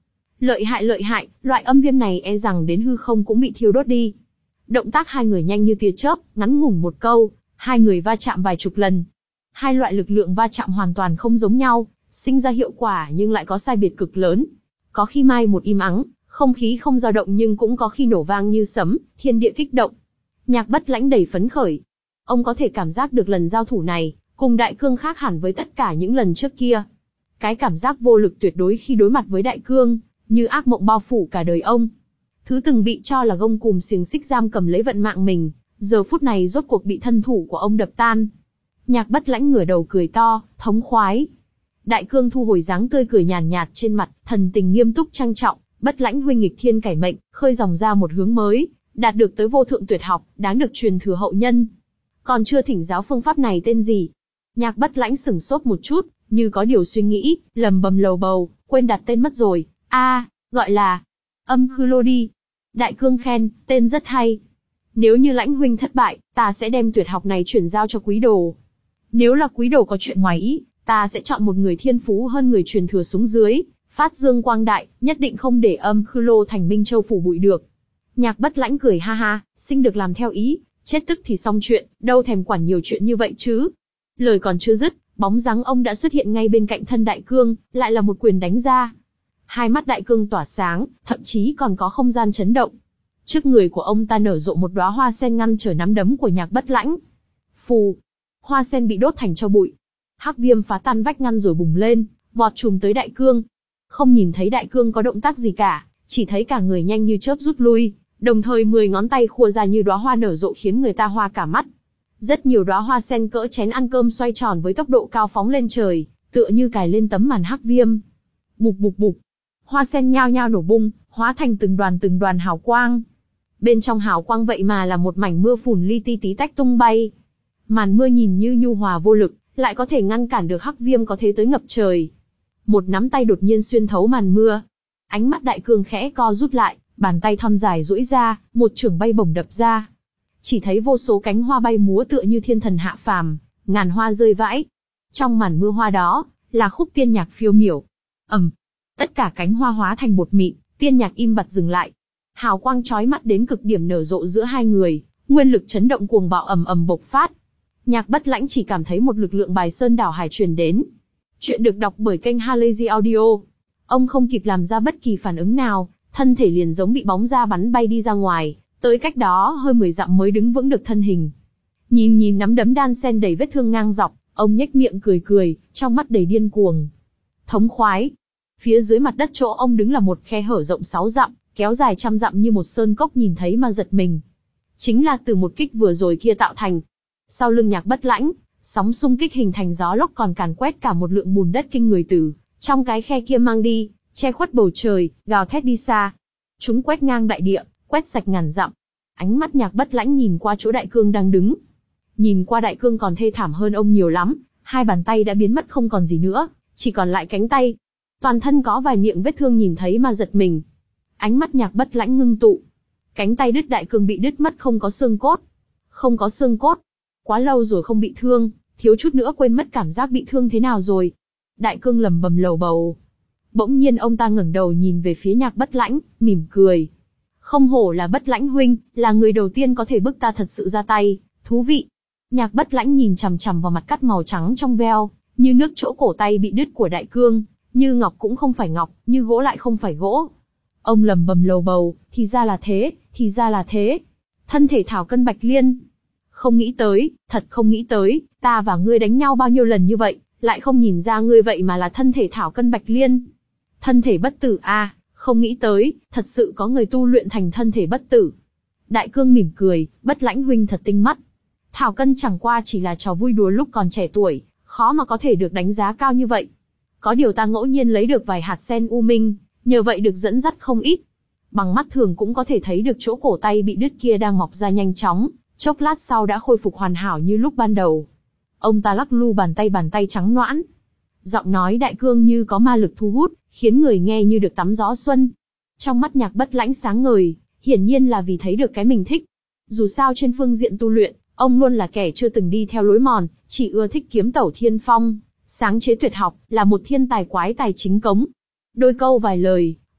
A: Lợi hại lợi hại, loại âm viêm này e rằng đến hư không cũng bị thiêu đốt đi. Động tác hai người nhanh như tia chớp, ngắn ngủn một câu, hai người va chạm vài chục lần. Hai loại lực lượng va chạm hoàn toàn không giống nhau, sinh ra hiệu quả nhưng lại có sai biệt cực lớn. Có khi mai một im ắng, không khí không dao động nhưng cũng có khi nổ vang như sấm, thiên địa kích động. Nhạc Bất Lãnh đầy phấn khởi. Ông có thể cảm giác được lần giao thủ này, cùng Đại Cương khác hẳn với tất cả những lần trước kia. Cái cảm giác vô lực tuyệt đối khi đối mặt với Đại Cương, như ác mộng bao phủ cả đời ông. Thứ từng bị cho là gông cùm xiềng xích giam cầm lấy vận mạng mình, giờ phút này rốt cuộc bị thân thủ của ông đập tan. Nhạc Bất Lãnh ngửa đầu cười to, thống khoái. Đại Cương thu hồi dáng tươi cười nhàn nhạt trên mặt, thần tình nghiêm túc trang trọng. Bất Lãnh huynh nghịch thiên cải mệnh, khơi dòng ra một hướng mới, đạt được tới vô thượng tuyệt học, đáng được truyền thừa hậu nhân. Còn chưa thỉnh giáo phương pháp này tên gì? Nhạc Bất Lãnh sửng sốt một chút, như có điều suy nghĩ, lầm bầm lầu bầu, quên đặt tên mất rồi. A, à, gọi là Âm Khư Lô đi. Đại Cương khen, tên rất hay. Nếu như Lãnh huynh thất bại, ta sẽ đem tuyệt học này chuyển giao cho quý đồ. Nếu là quý đồ có chuyện ngoài ý, ta sẽ chọn một người thiên phú hơn người truyền thừa xuống dưới, phát dương quang đại, nhất định không để Âm Khư Lô thành Minh Châu phủ bụi được. Nhạc Bất Lãnh cười ha ha, sinh được làm theo ý, chết tức thì xong chuyện, đâu thèm quản nhiều chuyện như vậy chứ. Lời còn chưa dứt, bóng dáng ông đã xuất hiện ngay bên cạnh thân Đại Cương, lại là một quyền đánh ra. Hai mắt Đại Cương tỏa sáng, thậm chí còn có không gian chấn động. Trước người của ông ta nở rộ một đóa hoa sen ngăn trở nắm đấm của Nhạc Bất Lãnh. Phù, hoa sen bị đốt thành tro bụi. Hắc viêm phá tan vách ngăn rồi bùng lên, vọt trùm tới Đại Cương. Không nhìn thấy Đại Cương có động tác gì cả, chỉ thấy cả người nhanh như chớp rút lui, đồng thời mười ngón tay khua ra như đóa hoa nở rộ khiến người ta hoa cả mắt. Rất nhiều đóa hoa sen cỡ chén ăn cơm xoay tròn với tốc độ cao phóng lên trời, tựa như cài lên tấm màn hắc viêm. Bụp bụp bụp, hoa sen nhao nhao nổ bung, hóa thành từng đoàn từng đoàn hào quang. Bên trong hào quang vậy mà là một mảnh mưa phùn li ti tí tách tung bay. Màn mưa nhìn như nhu hòa vô lực, lại có thể ngăn cản được hắc viêm có thế tới ngập trời. Một nắm tay đột nhiên xuyên thấu màn mưa. Ánh mắt Đại Cương khẽ co rút lại, bàn tay thon dài duỗi ra, một chưởng bay bổng đập ra. Chỉ thấy vô số cánh hoa bay múa tựa như thiên thần hạ phàm, ngàn hoa rơi vãi. Trong màn mưa hoa đó, là khúc tiên nhạc phiêu miểu. Ầm, tất cả cánh hoa hóa thành bột mịn, tiên nhạc im bặt dừng lại. Hào quang chói mắt đến cực điểm nở rộ giữa hai người, nguyên lực chấn động cuồng bạo ầm ầm bộc phát. Nhạc Bất Lãnh chỉ cảm thấy một lực lượng bài sơn đảo hải truyền đến. Chuyện được đọc bởi kênh Halazy Audio. Ông không kịp làm ra bất kỳ phản ứng nào, thân thể liền giống bị bóng ra bắn bay đi ra ngoài, tới cách đó hơn mười dặm mới đứng vững được thân hình. Nhìn nhìn nắm đấm đan sen đầy vết thương ngang dọc, ông nhếch miệng cười cười, trong mắt đầy điên cuồng. Thống khoái. Phía dưới mặt đất chỗ ông đứng là một khe hở rộng sáu dặm, kéo dài trăm dặm như một sơn cốc nhìn thấy mà giật mình. Chính là từ một kích vừa rồi kia tạo thành. Sau lưng Nhạc Bất Lãnh, sóng xung kích hình thành gió lốc còn càn quét cả một lượng bùn đất kinh người từ trong cái khe kia mang đi, che khuất bầu trời, gào thét đi xa. Chúng quét ngang đại địa, quét sạch ngàn dặm. Ánh mắt Nhạc Bất Lãnh nhìn qua chỗ Đại Cương đang đứng. Nhìn qua Đại Cương còn thê thảm hơn ông nhiều lắm, hai bàn tay đã biến mất không còn gì nữa, chỉ còn lại cánh tay. Toàn thân có vài miệng vết thương nhìn thấy mà giật mình. Ánh mắt Nhạc Bất Lãnh ngưng tụ. Cánh tay đứt Đại Cương bị đứt mất không có xương cốt. Không có xương cốt. Quá lâu rồi không bị thương, thiếu chút nữa quên mất cảm giác bị thương thế nào rồi. Đại Cương lầm bầm lầu bầu. Bỗng nhiên ông ta ngẩng đầu nhìn về phía Nhạc Bất Lãnh, mỉm cười. Không hổ là Bất Lãnh huynh, là người đầu tiên có thể bức ta thật sự ra tay, thú vị. Nhạc Bất Lãnh nhìn chằm chằm vào mặt cắt màu trắng trong veo, như nước chỗ cổ tay bị đứt của Đại Cương, như ngọc cũng không phải ngọc, như gỗ lại không phải gỗ. Ông lầm bầm lầu bầu, thì ra là thế, thì ra là thế. Thân thể thảo cân bạch liên. Không nghĩ tới, thật không nghĩ tới, ta và ngươi đánh nhau bao nhiêu lần như vậy, lại không nhìn ra ngươi vậy mà là thân thể thảo cân bạch liên. Thân thể bất tử a, à, không nghĩ tới, thật sự có người tu luyện thành thân thể bất tử. Đại Cương mỉm cười, Bất Lãnh huynh thật tinh mắt. Thảo cân chẳng qua chỉ là trò vui đùa lúc còn trẻ tuổi, khó mà có thể được đánh giá cao như vậy. Có điều ta ngẫu nhiên lấy được vài hạt sen u minh, nhờ vậy được dẫn dắt không ít. Bằng mắt thường cũng có thể thấy được chỗ cổ tay bị đứt kia đang mọc ra nhanh chóng, chốc lát sau đã khôi phục hoàn hảo như lúc ban đầu. Ông ta lắc lư bàn tay bàn tay trắng nõn. Giọng nói Đại Cương như có ma lực thu hút, khiến người nghe như được tắm gió xuân. Trong mắt Nhạc Bất Lãnh sáng ngời, hiển nhiên là vì thấy được cái mình thích. Dù sao trên phương diện tu luyện, ông luôn là kẻ chưa từng đi theo lối mòn, chỉ ưa thích kiếm tẩu thiên phong, sáng chế tuyệt học, là một thiên tài quái tài chính cống. Đôi câu vài lời,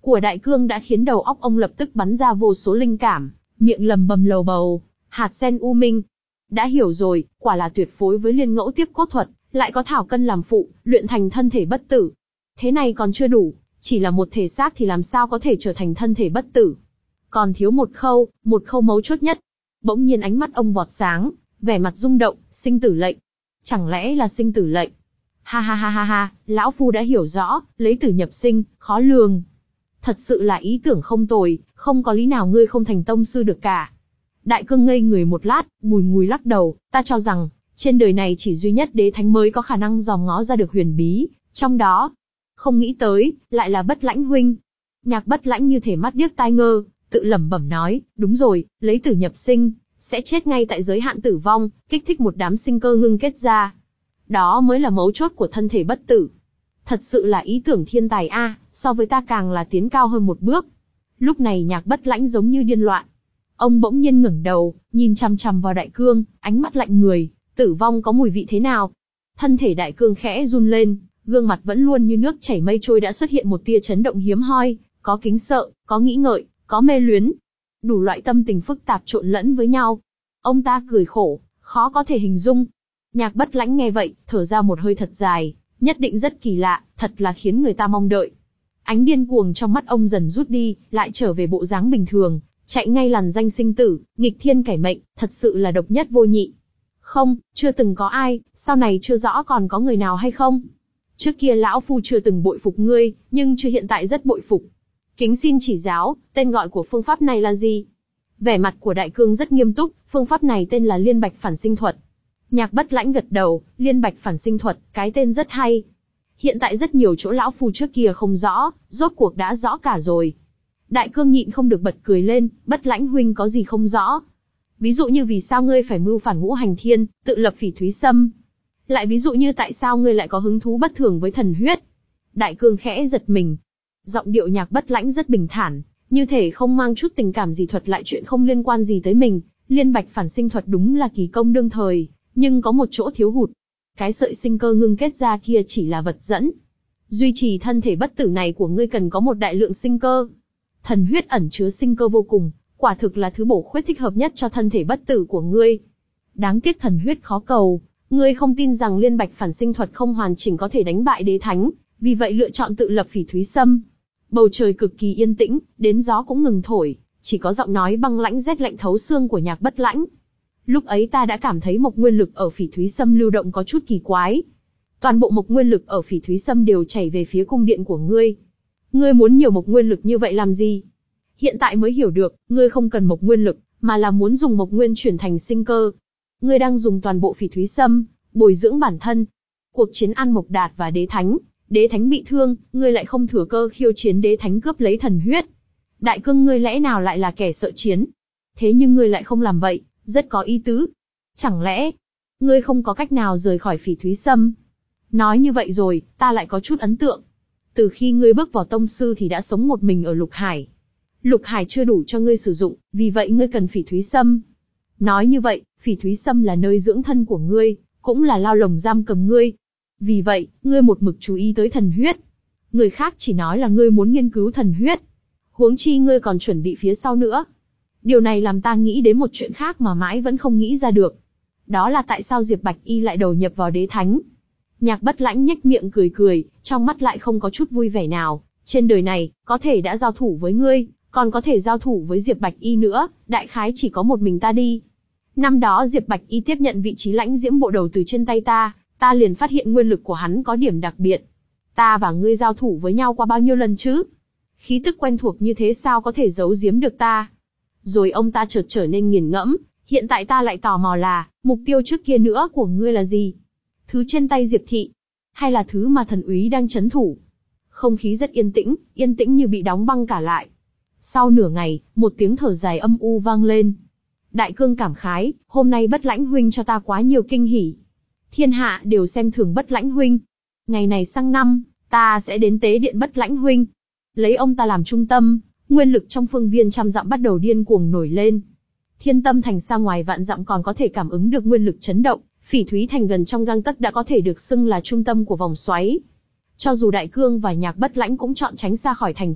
A: của Đại Cương đã khiến đầu óc ông lập tức bắn ra vô số linh cảm, miệng lầm bầm lầu bầu, hạt sen u minh. Đã hiểu rồi, quả là tuyệt phối với liên ngẫu tiếp cốt thuật, lại có thảo cân làm phụ, luyện thành thân thể bất tử. Thế này còn chưa đủ, chỉ là một thể xác thì làm sao có thể trở thành thân thể bất tử. Còn thiếu một khâu, một khâu mấu chốt nhất. Bỗng nhiên ánh mắt ông vọt sáng, vẻ mặt rung động, sinh tử lệnh. Chẳng lẽ là sinh tử lệnh? Ha ha ha ha ha, lão phu đã hiểu rõ, lấy tử nhập sinh, khó lường. Thật sự là ý tưởng không tồi, không có lý nào ngươi không thành tông sư được cả. Đại Cương ngây người một lát, bùi ngùi lắc đầu, ta cho rằng, trên đời này chỉ duy nhất đế thánh mới có khả năng dòm ngó ra được huyền bí, trong đó. Không nghĩ tới, lại là Bất Lãnh huynh. Nhạc Bất Lãnh như thể mắt điếc tai ngơ, tự lẩm bẩm nói, đúng rồi, lấy tử nhập sinh, sẽ chết ngay tại giới hạn tử vong, kích thích một đám sinh cơ ngưng kết ra. Đó mới là mấu chốt của thân thể bất tử. Thật sự là ý tưởng thiên tài a, so với ta càng là tiến cao hơn một bước. Lúc này Nhạc Bất Lãnh giống như điên loạn. Ông bỗng nhiên ngẩng đầu, nhìn chằm chằm vào Đại Cương, ánh mắt lạnh người, tử vong có mùi vị thế nào? Thân thể Đại Cương khẽ run lên, gương mặt vẫn luôn như nước chảy mây trôi đã xuất hiện một tia chấn động hiếm hoi, có kính sợ, có nghĩ ngợi, có mê luyến. Đủ loại tâm tình phức tạp trộn lẫn với nhau. Ông ta cười khổ, khó có thể hình dung. Nhạc Bất Lãnh nghe vậy, thở ra một hơi thật dài, nhất định rất kỳ lạ, thật là khiến người ta mong đợi. Ánh điên cuồng trong mắt ông dần rút đi, lại trở về bộ dáng bình thường, chạy ngay làn danh sinh tử, nghịch thiên cải mệnh, thật sự là độc nhất vô nhị. Không, chưa từng có ai, sau này chưa rõ còn có người nào hay không. Trước kia lão phu chưa từng bội phục ngươi, nhưng chưa hiện tại rất bội phục. Kính xin chỉ giáo, tên gọi của phương pháp này là gì? Vẻ mặt của Đại Cương rất nghiêm túc, phương pháp này tên là Liên Bạch Phản Sinh Thuật. Nhạc Bất Lãnh gật đầu, Liên Bạch Phản Sinh Thuật, cái tên rất hay. Hiện tại rất nhiều chỗ lão phu trước kia không rõ, rốt cuộc đã rõ cả rồi. Đại Cương nhịn không được bật cười lên, Bất Lãnh huynh có gì không rõ? Ví dụ như vì sao ngươi phải mưu phản ngũ hành thiên, tự lập Phỉ Thúy Sâm? Lại ví dụ như tại sao ngươi lại có hứng thú bất thường với thần huyết? Đại Cương khẽ giật mình. Giọng điệu Nhạc Bất Lãnh rất bình thản, như thể không mang chút tình cảm gì thuật lại chuyện không liên quan gì tới mình. Liên Bạch Phản Sinh Thuật đúng là kỳ công đương thời, nhưng có một chỗ thiếu hụt. Cái sợi sinh cơ ngưng kết ra kia chỉ là vật dẫn. Duy trì thân thể bất tử này của ngươi cần có một đại lượng sinh cơ. Thần huyết ẩn chứa sinh cơ vô cùng, quả thực là thứ bổ khuyết thích hợp nhất cho thân thể bất tử của ngươi. Đáng tiếc thần huyết khó cầu, ngươi không tin rằng Liên Bạch Phản Sinh Thuật không hoàn chỉnh có thể đánh bại đế thánh, vì vậy lựa chọn tự lập Phỉ Thúy Sâm. Bầu trời cực kỳ yên tĩnh, đến gió cũng ngừng thổi, chỉ có giọng nói băng lãnh rét lạnh thấu xương của Nhạc Bất Lãnh. Lúc ấy ta đã cảm thấy mộc nguyên lực ở Phỉ Thúy Sâm lưu động có chút kỳ quái. Toàn bộ mộc nguyên lực ở Phỉ Thúy Sâm đều chảy về phía cung điện của ngươi. Ngươi muốn nhiều mộc nguyên lực như vậy làm gì? Hiện tại mới hiểu được, ngươi không cần mộc nguyên lực, mà là muốn dùng mộc nguyên chuyển thành sinh cơ. Ngươi đang dùng toàn bộ Phỉ Thúy Sâm, bồi dưỡng bản thân. Cuộc chiến An Mộc Đạt và Đế Thánh, Đế Thánh bị thương, ngươi lại không thừa cơ khiêu chiến Đế Thánh cướp lấy thần huyết. Đại Cương ngươi lẽ nào lại là kẻ sợ chiến? Thế nhưng ngươi lại không làm vậy, rất có ý tứ. Chẳng lẽ, ngươi không có cách nào rời khỏi Phỉ Thúy Sâm? Nói như vậy rồi, ta lại có chút ấn tượng. Từ khi ngươi bước vào tông sư thì đã sống một mình ở Lục Hải. Lục Hải chưa đủ cho ngươi sử dụng, vì vậy ngươi cần Phỉ Thúy Sâm. Nói như vậy, Phỉ Thúy Sâm là nơi dưỡng thân của ngươi, cũng là lao lồng giam cầm ngươi. Vì vậy, ngươi một mực chú ý tới thần huyết. Người khác chỉ nói là ngươi muốn nghiên cứu thần huyết. Huống chi ngươi còn chuẩn bị phía sau nữa. Điều này làm ta nghĩ đến một chuyện khác mà mãi vẫn không nghĩ ra được. Đó là tại sao Diệp Bạch Y lại đầu nhập vào Đế Thánh. Nhạc Bất Lãnh nhếch miệng cười cười, trong mắt lại không có chút vui vẻ nào. Trên đời này, có thể đã giao thủ với ngươi, còn có thể giao thủ với Diệp Bạch Y nữa, đại khái chỉ có một mình ta đi. Năm đó Diệp Bạch Y tiếp nhận vị trí lãnh diễm bộ đầu từ trên tay ta, ta liền phát hiện nguyên lực của hắn có điểm đặc biệt. Ta và ngươi giao thủ với nhau qua bao nhiêu lần chứ? Khí tức quen thuộc như thế sao có thể giấu giếm được ta? Rồi ông ta chợt trở nên nghiền ngẫm, hiện tại ta lại tò mò là, mục tiêu trước kia nữa của ngươi là gì? Thứ trên tay Diệp Thị? Hay là thứ mà thần úy đang trấn thủ? Không khí rất yên tĩnh, yên tĩnh như bị đóng băng cả lại. Sau nửa ngày, một tiếng thở dài âm u vang lên. Đại Cương cảm khái, hôm nay Bất Lãnh huynh cho ta quá nhiều kinh hỉ. Thiên hạ đều xem thường Bất Lãnh huynh. Ngày này sang năm, ta sẽ đến tế điện Bất Lãnh huynh. Lấy ông ta làm trung tâm, nguyên lực trong phương viên trăm dặm bắt đầu điên cuồng nổi lên. Thiên Tâm Thành xa ngoài vạn dặm còn có thể cảm ứng được nguyên lực chấn động, Phỉ Thúy Thành gần trong gang tấc đã có thể được xưng là trung tâm của vòng xoáy. Cho dù Đại Cương và Nhạc Bất Lãnh cũng chọn tránh xa khỏi thành thị,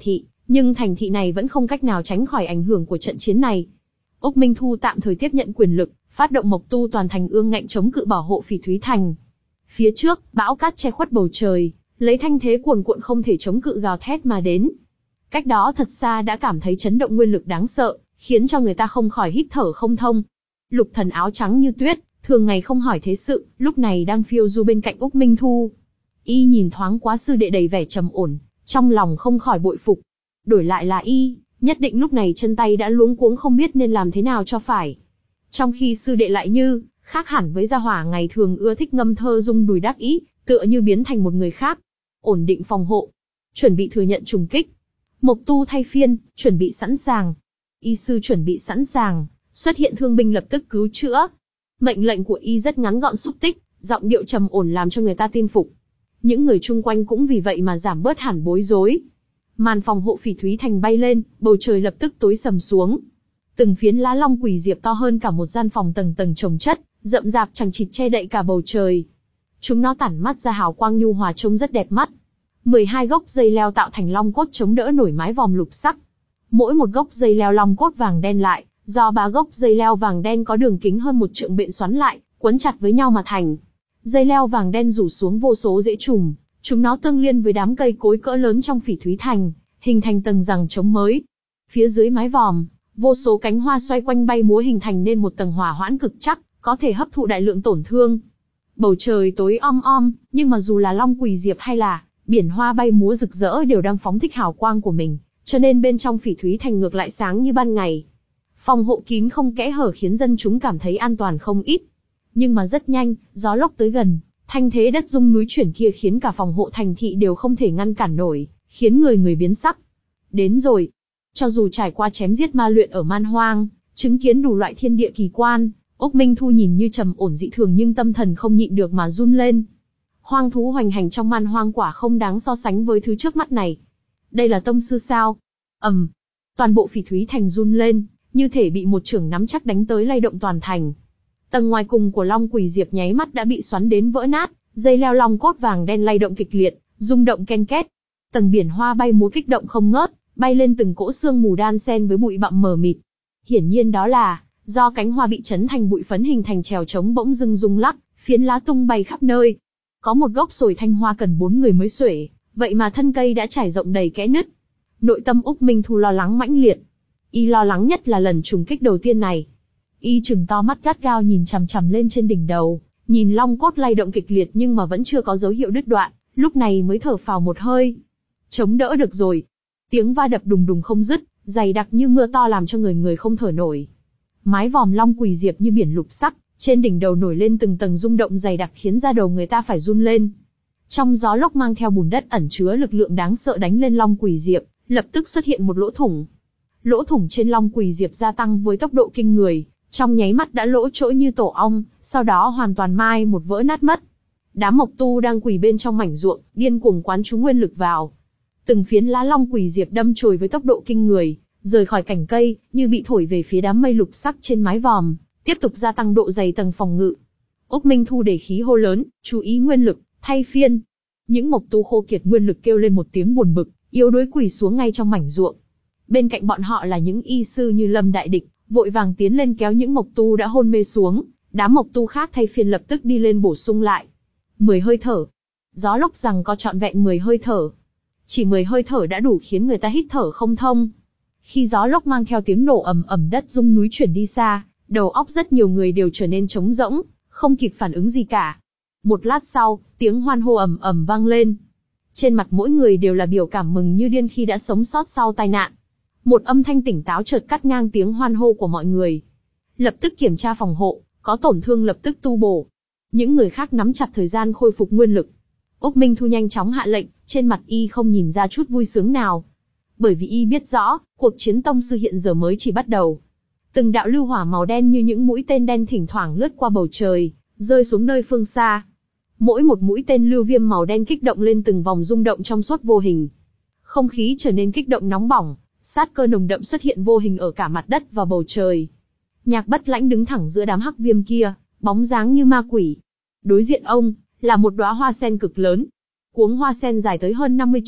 A: Nhưng thành thị này vẫn không cách nào tránh khỏi ảnh hưởng của trận chiến này. Úc Minh Thu tạm thời tiếp nhận quyền lực, phát động Mộc Tu toàn thành ương ngạnh chống cự bảo hộ Phỉ Thúy Thành. Phía trước, bão cát che khuất bầu trời, lấy thanh thế cuồn cuộn không thể chống cự gào thét mà đến. Cách đó thật xa đã cảm thấy chấn động nguyên lực đáng sợ, khiến cho người ta không khỏi hít thở không thông. Lục Thần áo trắng như tuyết, thường ngày không hỏi thế sự, lúc này đang phiêu du bên cạnh Úc Minh Thu. Y nhìn thoáng qua sư đệ đầy vẻ trầm ổn, trong lòng không khỏi bội phục. Đổi lại là y, nhất định lúc này chân tay đã luống cuống không biết nên làm thế nào cho phải. Trong khi sư đệ lại như, khác hẳn với gia hỏa ngày thường ưa thích ngâm thơ rung đùi đắc ý, tựa như biến thành một người khác. Ổn định phòng hộ, chuẩn bị thừa nhận trùng kích. Mộc Tu thay phiên, chuẩn bị sẵn sàng. Y sư chuẩn bị sẵn sàng, xuất hiện thương binh lập tức cứu chữa. Mệnh lệnh của y rất ngắn gọn xúc tích, giọng điệu trầm ổn làm cho người ta tin phục. Những người chung quanh cũng vì vậy mà giảm bớt hẳn bối rối. Màn phòng hộ Phỉ Thúy Thành bay lên, bầu trời lập tức tối sầm xuống. Từng phiến lá long quỷ diệp to hơn cả một gian phòng tầng tầng chồng chất, rậm rạp chằng chịt che đậy cả bầu trời. Chúng nó tản mắt ra hào quang nhu hòa trông rất đẹp mắt. mười hai gốc dây leo tạo thành long cốt chống đỡ nổi mái vòm lục sắc. Mỗi một gốc dây leo long cốt vàng đen lại, do ba gốc dây leo vàng đen có đường kính hơn một trượng bện xoắn lại, quấn chặt với nhau mà thành. Dây leo vàng đen rủ xuống vô số rễ chùm, chúng nó tương liên với đám cây cối cỡ lớn trong Phỉ Thúy Thành, hình thành tầng giằng chống mới. Phía dưới mái vòm, vô số cánh hoa xoay quanh bay múa hình thành nên một tầng hỏa hoãn cực chắc, có thể hấp thụ đại lượng tổn thương. Bầu trời tối om om, nhưng mà dù là long quỷ diệp hay là biển hoa bay múa rực rỡ đều đang phóng thích hào quang của mình, cho nên bên trong Phỉ Thúy Thành ngược lại sáng như ban ngày. Phòng hộ kín không kẽ hở khiến dân chúng cảm thấy an toàn không ít. Nhưng mà rất nhanh, gió lốc tới gần, thanh thế đất rung núi chuyển kia khiến cả phòng hộ thành thị đều không thể ngăn cản nổi, khiến người người biến sắc. Đến rồi. Cho dù trải qua chém giết ma luyện ở man hoang, chứng kiến đủ loại thiên địa kỳ quan, Úc Minh Thu nhìn như trầm ổn dị thường nhưng tâm thần không nhịn được mà run lên. Hoang thú hoành hành trong man hoang quả không đáng so sánh với thứ trước mắt này. Đây là tông sư sao? Ầm, um, toàn bộ Phỉ Thúy Thành run lên, như thể bị một chưởng nắm chắc đánh tới lay động toàn thành. Tầng ngoài cùng của long quỷ diệp nháy mắt đã bị xoắn đến vỡ nát, dây leo long cốt vàng đen lay động kịch liệt, rung động ken két. Tầng biển hoa bay múa kích động không ngớt, bay lên từng cỗ sương mù đan xen với bụi bặm mờ mịt. Hiển nhiên đó là do cánh hoa bị chấn thành bụi phấn hình thành trèo trống bỗng dưng rung lắc, phiến lá tung bay khắp nơi. Có một gốc sồi thanh hoa cần bốn người mới xuể, vậy mà thân cây đã trải rộng đầy kẽ nứt. Nội tâm Úc Minh Thu lo lắng mãnh liệt. Y lo lắng nhất là lần trùng kích đầu tiên này. Y trừng to mắt gắt gao nhìn chằm chằm lên trên đỉnh đầu, nhìn long cốt lay động kịch liệt nhưng mà vẫn chưa có dấu hiệu đứt đoạn, lúc này mới thở phào một hơi. Chống đỡ được rồi. Tiếng va đập đùng đùng không dứt, dày đặc như mưa to làm cho người người không thở nổi. Mái vòm long quỷ diệp như biển lục sắc, trên đỉnh đầu nổi lên từng tầng rung động dày đặc khiến da đầu người ta phải run lên. Trong gió lốc mang theo bùn đất ẩn chứa lực lượng đáng sợ đánh lên long quỷ diệp, lập tức xuất hiện một lỗ thủng. Lỗ thủng trên long quỷ diệp gia tăng với tốc độ kinh người, trong nháy mắt đã lỗ chỗ như tổ ong, sau đó hoàn toàn mai một vỡ nát mất. Đám mộc tu đang quỳ bên trong mảnh ruộng, điên cuồng quán chú nguyên lực vào. Từng phiến lá long quỷ diệp đâm chồi với tốc độ kinh người, rời khỏi cành cây, như bị thổi về phía đám mây lục sắc trên mái vòm, tiếp tục gia tăng độ dày tầng phòng ngự. Úc Minh Thu để khí hô lớn, chú ý nguyên lực, thay phiên. Những mộc tu khô kiệt nguyên lực kêu lên một tiếng buồn bực, yếu đuối quỳ xuống ngay trong mảnh ruộng. Bên cạnh bọn họ là những y sư như Lâm Đại Địch, vội vàng tiến lên kéo những mộc tu đã hôn mê xuống, đám mộc tu khác thay phiên lập tức đi lên bổ sung lại. Mười hơi thở. Gió lốc rằng có trọn vẹn mười hơi thở. Chỉ mười hơi thở đã đủ khiến người ta hít thở không thông. Khi gió lốc mang theo tiếng nổ ầm ầm đất rung núi chuyển đi xa, đầu óc rất nhiều người đều trở nên trống rỗng, không kịp phản ứng gì cả. Một lát sau, tiếng hoan hô ầm ầm vang lên. Trên mặt mỗi người đều là biểu cảm mừng như điên khi đã sống sót sau tai nạn. Một âm thanh tỉnh táo chợt cắt ngang tiếng hoan hô của mọi người. Lập tức kiểm tra phòng hộ, có tổn thương lập tức tu bổ. Những người khác nắm chặt thời gian khôi phục nguyên lực. Úc Minh Thu nhanh chóng hạ lệnh, trên mặt y không nhìn ra chút vui sướng nào. Bởi vì y biết rõ, cuộc chiến tông sư hiện giờ mới chỉ bắt đầu. Từng đạo lưu hỏa màu đen như những mũi tên đen thỉnh thoảng lướt qua bầu trời, rơi xuống nơi phương xa. Mỗi một mũi tên lưu viêm màu đen kích động lên từng vòng rung động trong suốt vô hình. Không khí trở nên kích động nóng bỏng, sát cơ nồng đậm xuất hiện vô hình ở cả mặt đất và bầu trời. Nhạc Bất Lãnh đứng thẳng giữa đám hắc viêm kia, bóng dáng như ma quỷ. Đối diện ông là một đóa hoa sen cực lớn. Cuống hoa sen dài tới hơn năm mươi trượng,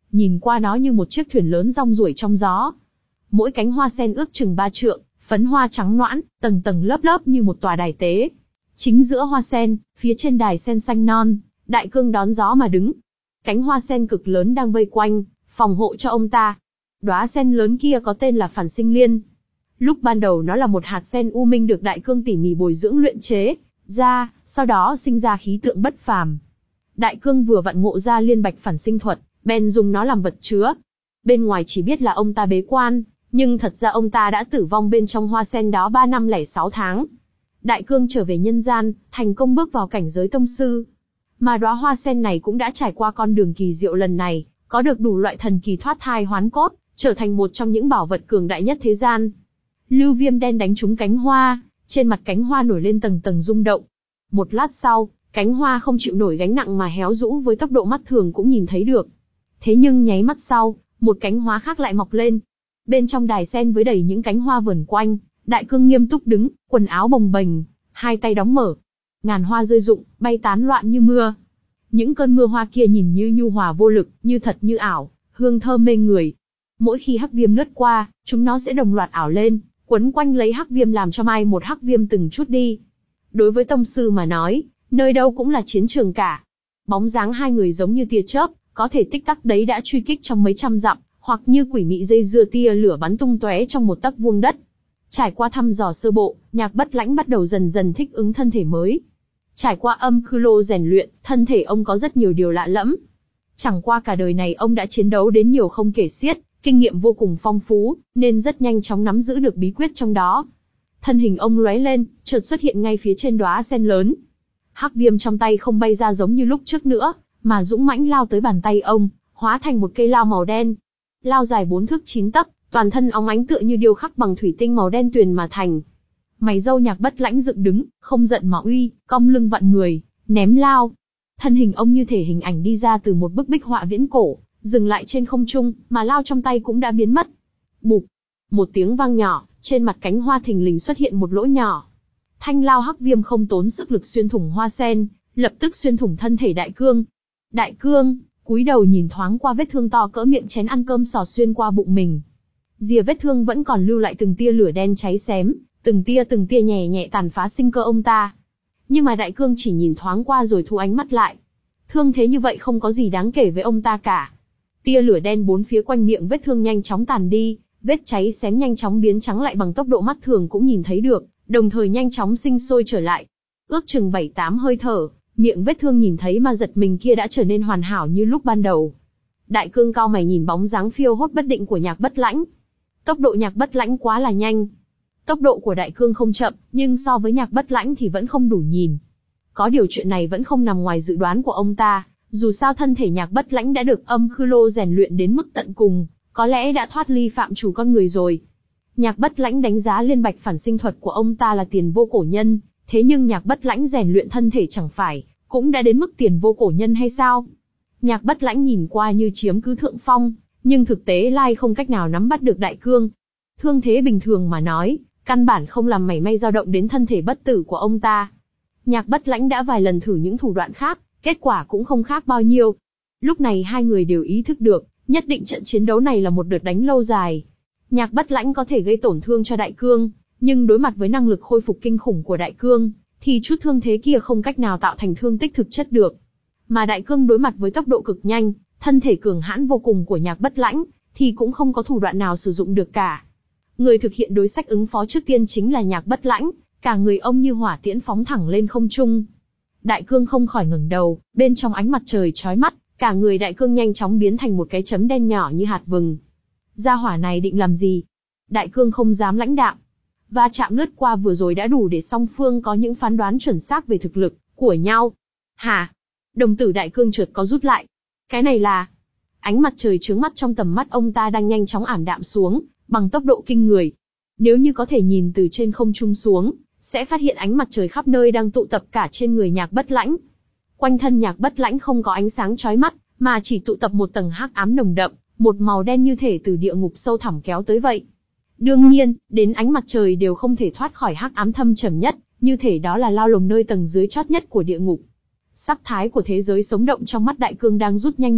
A: nhìn qua nó như một chiếc thuyền lớn rong ruổi trong gió. Mỗi cánh hoa sen ước chừng ba trượng, phấn hoa trắng noãn, tầng tầng lớp lớp như một tòa đài tế. Chính giữa hoa sen, phía trên đài sen xanh non, Đại Cương đón gió mà đứng. Cánh hoa sen cực lớn đang vây quanh, phòng hộ cho ông ta. Đóa sen lớn kia có tên là Phản Sinh Liên. Lúc ban đầu nó là một hạt sen u minh được Đại Cương tỉ mỉ bồi dưỡng luyện chế ra, sau đó sinh ra khí tượng bất phàm. Đại Cương vừa vặn ngộ ra liên bạch phản sinh thuật, bèn dùng nó làm vật chứa. Bên ngoài chỉ biết là ông ta bế quan, nhưng thật ra ông ta đã tử vong bên trong hoa sen đó ba năm lẻ sáu tháng. Đại Cương trở về nhân gian, thành công bước vào cảnh giới tông sư. Mà đóa hoa sen này cũng đã trải qua con đường kỳ diệu lần này, có được đủ loại thần kỳ thoát thai hoán cốt, trở thành một trong những bảo vật cường đại nhất thế gian. Lưu viêm đen đánh trúng cánh hoa, trên mặt cánh hoa nổi lên tầng tầng rung động. Một lát sau, cánh hoa không chịu nổi gánh nặng mà héo rũ với tốc độ mắt thường cũng nhìn thấy được. Thế nhưng nháy mắt sau, một cánh hoa khác lại mọc lên. Bên trong đài sen với đầy những cánh hoa vờn quanh, Đại Cương nghiêm túc đứng, quần áo bồng bềnh, hai tay đóng mở. Ngàn hoa rơi rụng, bay tán loạn như mưa. Những cơn mưa hoa kia nhìn như nhu hòa vô lực, như thật như ảo, hương thơm mê người. Mỗi khi hắc viêm lướt qua, chúng nó sẽ đồng loạt ảo lên, quấn quanh lấy hắc viêm làm cho mai một hắc viêm từng chút đi. Đối với tông sư mà nói, nơi đâu cũng là chiến trường cả. Bóng dáng hai người giống như tia chớp, có thể tích tắc đấy đã truy kích trong mấy trăm dặm, hoặc như quỷ mị dây dưa tia lửa bắn tung tóe trong một tấc vuông đất. Trải qua thăm dò sơ bộ, Nhạc Bất Lãnh bắt đầu dần dần thích ứng thân thể mới. Trải qua âm khư lô rèn luyện, thân thể ông có rất nhiều điều lạ lẫm. Chẳng qua cả đời này ông đã chiến đấu đến nhiều không kể xiết, kinh nghiệm vô cùng phong phú, nên rất nhanh chóng nắm giữ được bí quyết trong đó. Thân hình ông lóe lên, chợt xuất hiện ngay phía trên đóa sen lớn. Hắc viêm trong tay không bay ra giống như lúc trước nữa, mà dũng mãnh lao tới bàn tay ông, hóa thành một cây lao màu đen. Lao dài bốn thước chín tấc, toàn thân óng ánh tựa như điêu khắc bằng thủy tinh màu đen tuyền mà thành. Mày râu Nhạc Bất Lãnh dựng đứng, không giận mà uy, cong lưng vặn người, ném lao. Thân hình ông như thể hình ảnh đi ra từ một bức bích họa viễn cổ, dừng lại trên không trung, mà lao trong tay cũng đã biến mất. Bụp, một tiếng vang nhỏ, trên mặt cánh hoa thình lình xuất hiện một lỗ nhỏ. Thanh lao hắc viêm không tốn sức lực xuyên thủng hoa sen, lập tức xuyên thủng thân thể Đại Cương. Đại Cương cúi đầu nhìn thoáng qua vết thương to cỡ miệng chén ăn cơm sò xuyên qua bụng mình. Rìa vết thương vẫn còn lưu lại từng tia lửa đen cháy xém, từng tia từng tia nhẹ nhẹ tàn phá sinh cơ ông ta. Nhưng mà Đại Cương chỉ nhìn thoáng qua rồi thu ánh mắt lại. Thương thế như vậy không có gì đáng kể với ông ta cả. Tia lửa đen bốn phía quanh miệng vết thương nhanh chóng tàn đi, vết cháy xém nhanh chóng biến trắng lại bằng tốc độ mắt thường cũng nhìn thấy được, đồng thời nhanh chóng sinh sôi trở lại. Ước chừng bảy tám hơi thở, miệng vết thương nhìn thấy mà giật mình kia đã trở nên hoàn hảo như lúc ban đầu. Đại Cương cau mày nhìn bóng dáng phiêu hốt bất định của Nhạc Bất Lãnh. Tốc độ Nhạc Bất Lãnh quá là nhanh. Tốc độ của Đại Cương không chậm, nhưng so với Nhạc Bất Lãnh thì vẫn không đủ nhìn. Có điều chuyện này vẫn không nằm ngoài dự đoán của ông ta, dù sao thân thể Nhạc Bất Lãnh đã được âm khư lô rèn luyện đến mức tận cùng, có lẽ đã thoát ly phạm chủ con người rồi. Nhạc Bất Lãnh đánh giá liên bạch phản sinh thuật của ông ta là tiền vô cổ nhân, thế nhưng Nhạc Bất Lãnh rèn luyện thân thể chẳng phải cũng đã đến mức tiền vô cổ nhân hay sao? Nhạc Bất Lãnh nhìn qua như chiếm cứ thượng phong, nhưng thực tế lai không cách nào nắm bắt được Đại Cương. Thương thế bình thường mà nói, căn bản không làm mảy may dao động đến thân thể bất tử của ông ta. Nhạc Bất Lãnh đã vài lần thử những thủ đoạn khác, kết quả cũng không khác bao nhiêu. Lúc này hai người đều ý thức được, nhất định trận chiến đấu này là một đợt đánh lâu dài. Nhạc Bất Lãnh có thể gây tổn thương cho Đại Cương, nhưng đối mặt với năng lực khôi phục kinh khủng của Đại Cương, thì chút thương thế kia không cách nào tạo thành thương tích thực chất được. Mà Đại Cương đối mặt với tốc độ cực nhanh, thân thể cường hãn vô cùng của Nhạc Bất Lãnh, thì cũng không có thủ đoạn nào sử dụng được cả. Người thực hiện đối sách ứng phó trước tiên chính là Nhạc Bất Lãnh, cả người ông như hỏa tiễn phóng thẳng lên không trung. Đại Cương không khỏi ngẩng đầu, bên trong ánh mặt trời chói mắt, cả người Đại Cương nhanh chóng biến thành một cái chấm đen nhỏ như hạt vừng. Gia hỏa này định làm gì? Đại Cương không dám lãnh đạm. Va chạm lướt qua vừa rồi đã đủ để song phương có những phán đoán chuẩn xác về thực lực của nhau. Hả? Đồng tử Đại Cương chợt có rút lại. Cái này là... Ánh mặt trời chướng mắt trong tầm mắt ông ta đang nhanh chóng ảm đạm xuống, bằng tốc độ kinh người. Nếu như có thể nhìn từ trên không trung xuống, sẽ phát hiện ánh mặt trời khắp nơi đang tụ tập cả trên người Nhạc Bất Lãnh. Quanh thân Nhạc Bất Lãnh không có ánh sáng chói mắt, mà chỉ tụ tập một tầng hắc ám nồng đậm, một màu đen như thể từ địa ngục sâu thẳm kéo tới vậy. Đương nhiên, đến ánh mặt trời đều không thể thoát khỏi hắc ám thâm trầm nhất, như thể đó là lao lồng nơi tầng dưới chót nhất của địa ngục. Sắc thái của thế giới sống động trong mắt Đại Cương đang rút nhanh đi,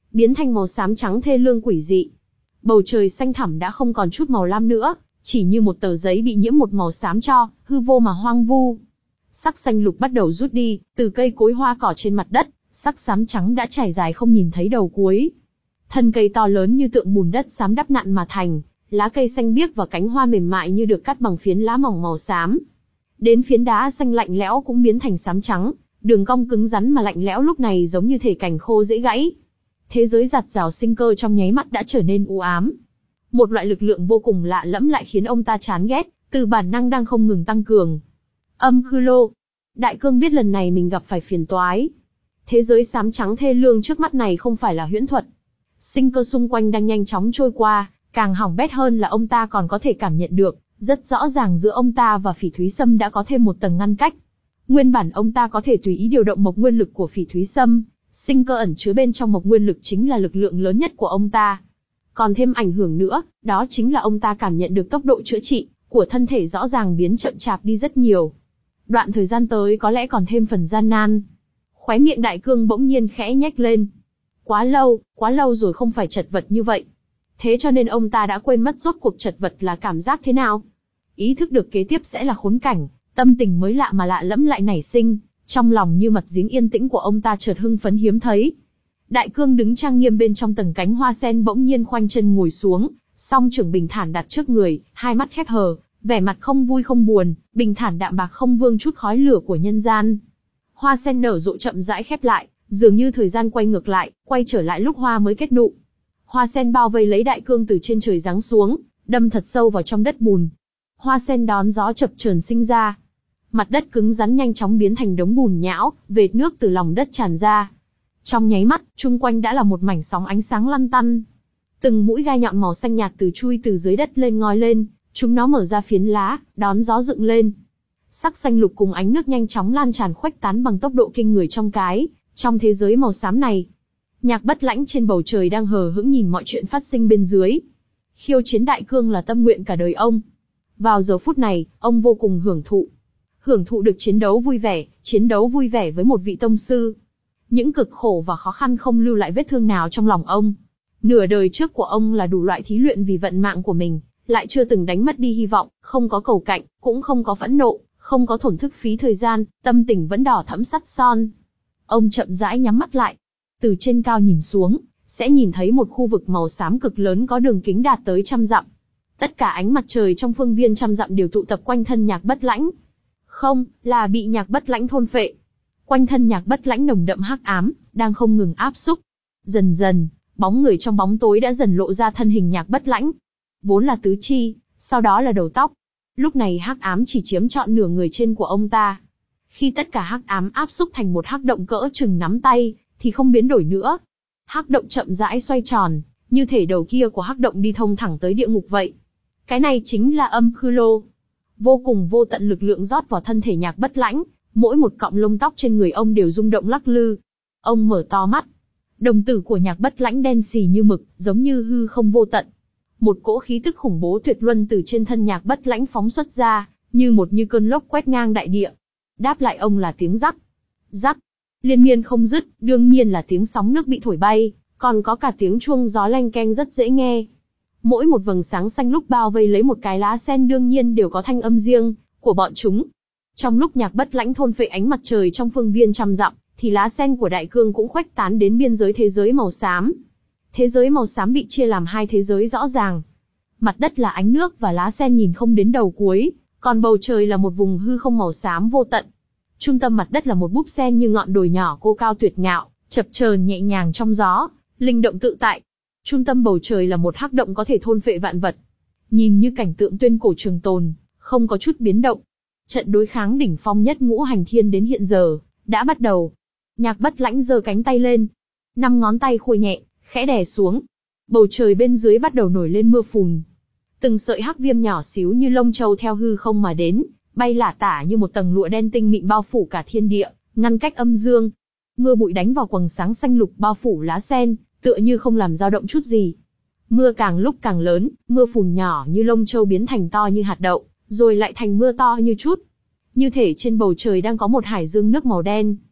A: biến thành màu xám trắng thê lương quỷ dị. Bầu trời xanh thẳm đã không còn chút màu lam nữa, chỉ như một tờ giấy bị nhiễm một màu xám cho, hư vô mà hoang vu. Sắc xanh lục bắt đầu rút đi, từ cây cối hoa cỏ trên mặt đất, sắc xám trắng đã trải dài không nhìn thấy đầu cuối. Thân cây to lớn như tượng bùn đất xám đắp nặn mà thành, lá cây xanh biếc và cánh hoa mềm mại như được cắt bằng phiến lá mỏng màu xám. Đến phiến đá xanh lạnh lẽo cũng biến thành xám trắng, đường cong cứng rắn mà lạnh lẽo lúc này giống như thể cành khô dễ gãy. Thế giới giạt rào sinh cơ trong nháy mắt đã trở nên u ám. Một loại lực lượng vô cùng lạ lẫm lại khiến ông ta chán ghét, từ bản năng đang không ngừng tăng cường. Âm Khư Lô. Đại cương biết lần này mình gặp phải phiền toái. Thế giới xám trắng thê lương trước mắt này không phải là huyễn thuật. Sinh cơ xung quanh đang nhanh chóng trôi qua, càng hỏng bét hơn là ông ta còn có thể cảm nhận được, rất rõ ràng giữa ông ta và Phỉ Thúy Sâm đã có thêm một tầng ngăn cách. Nguyên bản ông ta có thể tùy ý điều động mộc nguyên lực của Phỉ Thúy Sâm, sinh cơ ẩn chứa bên trong mộc nguyên lực chính là lực lượng lớn nhất của ông ta. Còn thêm ảnh hưởng nữa, đó chính là ông ta cảm nhận được tốc độ chữa trị của thân thể rõ ràng biến chậm chạp đi rất nhiều. Đoạn thời gian tới có lẽ còn thêm phần gian nan. Khóe miệng Đại Cương bỗng nhiên khẽ nhếch lên. Quá lâu, quá lâu rồi không phải chật vật như vậy. Thế cho nên ông ta đã quên mất rốt cuộc chật vật là cảm giác thế nào. Ý thức được kế tiếp sẽ là khốn cảnh, tâm tình mới lạ mà lạ lẫm lại nảy sinh, trong lòng như mặt giếng yên tĩnh của ông ta chợt hưng phấn hiếm thấy. Đại Cương đứng trang nghiêm bên trong tầng cánh hoa sen bỗng nhiên khoanh chân ngồi xuống, song trưởng bình thản đặt trước người, hai mắt khép hờ, vẻ mặt không vui không buồn, bình thản đạm bạc không vương chút khói lửa của nhân gian. Hoa sen nở rộ chậm rãi khép lại, dường như thời gian quay ngược lại, quay trở lại lúc hoa mới kết nụ. Hoa sen bao vây lấy Đại Cương từ trên trời giáng xuống, đâm thật sâu vào trong đất bùn. Hoa sen đón gió chập chờn sinh ra. Mặt đất cứng rắn nhanh chóng biến thành đống bùn nhão, vệt nước từ lòng đất tràn ra. Trong nháy mắt, chung quanh đã là một mảnh sóng ánh sáng lăn tăn. Từng mũi gai nhọn màu xanh nhạt từ chui từ dưới đất lên ngoi lên, chúng nó mở ra phiến lá, đón gió dựng lên. Sắc xanh lục cùng ánh nước nhanh chóng lan tràn khuếch tán bằng tốc độ kinh người trong cái, trong thế giới màu xám này. Nhạc Bất Lãnh trên bầu trời đang hờ hững nhìn mọi chuyện phát sinh bên dưới. Khiêu chiến Đại Cương là tâm nguyện cả đời ông. Vào giờ phút này, ông vô cùng hưởng thụ. Hưởng thụ được chiến đấu vui vẻ, chiến đấu vui vẻ với một vị tông sư. Những cực khổ và khó khăn không lưu lại vết thương nào trong lòng ông. Nửa đời trước của ông là đủ loại thí luyện vì vận mạng của mình, lại chưa từng đánh mất đi hy vọng, không có cầu cạnh, cũng không có phẫn nộ, không có thổn thức phí thời gian, tâm tình vẫn đỏ thẫm sắt son. Ông chậm rãi nhắm mắt lại. Từ trên cao nhìn xuống, sẽ nhìn thấy một khu vực màu xám cực lớn có đường kính đạt tới trăm dặm. Tất cả ánh mặt trời trong phương viên trăm dặm đều tụ tập quanh thân Nhạc Bất Lãnh. Không, là bị Nhạc Bất Lãnh thôn phệ. Quanh thân Nhạc Bất Lãnh nồng đậm hắc ám, đang không ngừng áp xúc. Dần dần, bóng người trong bóng tối đã dần lộ ra thân hình Nhạc Bất Lãnh. Vốn là tứ chi, sau đó là đầu tóc. Lúc này hắc ám chỉ chiếm trọn nửa người trên của ông ta. Khi tất cả hắc ám áp xúc thành một hắc động cỡ chừng nắm tay, thì không biến đổi nữa. Hắc động chậm rãi xoay tròn, như thể đầu kia của hắc động đi thông thẳng tới địa ngục vậy. Cái này chính là Âm Khư Lô. Vô cùng vô tận lực lượng rót vào thân thể Nhạc Bất Lãnh, mỗi một cọng lông tóc trên người ông đều rung động lắc lư. Ông mở to mắt. Đồng tử của Nhạc Bất Lãnh đen xì như mực, giống như hư không vô tận. Một cỗ khí tức khủng bố tuyệt luân từ trên thân Nhạc Bất Lãnh phóng xuất ra, như một như cơn lốc quét ngang đại địa. Đáp lại ông là tiếng rắc, rắc, liên miên không dứt, đương nhiên là tiếng sóng nước bị thổi bay, còn có cả tiếng chuông gió leng keng rất dễ nghe. Mỗi một vầng sáng xanh lúc bao vây lấy một cái lá sen đương nhiên đều có thanh âm riêng của bọn chúng. Trong lúc Nhạc Bất Lãnh thôn phệ ánh mặt trời trong phương viên trăm dặm, thì lá sen của Đại Cương cũng khuếch tán đến biên giới thế giới màu xám. Thế giới màu xám bị chia làm hai thế giới rõ ràng. Mặt đất là ánh nước và lá sen nhìn không đến đầu cuối, còn bầu trời là một vùng hư không màu xám vô tận. Trung tâm mặt đất là một búp sen như ngọn đồi nhỏ cô cao tuyệt ngạo, chập chờn nhẹ nhàng trong gió, linh động tự tại. Trung tâm bầu trời là một hắc động có thể thôn phệ vạn vật. Nhìn như cảnh tượng tuyên cổ trường tồn, không có chút biến động. Trận đối kháng đỉnh phong nhất ngũ hành thiên đến hiện giờ đã bắt đầu. Nhạc Bất Lãnh giơ cánh tay lên, năm ngón tay khuỷu nhẹ, khẽ đè xuống. Bầu trời bên dưới bắt đầu nổi lên mưa phùn. Từng sợi hắc viêm nhỏ xíu như lông châu theo hư không mà đến, bay lả tả như một tầng lụa đen tinh mịn bao phủ cả thiên địa, ngăn cách âm dương. Mưa bụi đánh vào quầng sáng xanh lục bao phủ lá sen, tựa như không làm dao động chút gì. Mưa càng lúc càng lớn, mưa phùn nhỏ như lông châu biến thành to như hạt đậu, rồi lại thành mưa to như chút. Như thể trên bầu trời đang có một hải dương nước màu đen.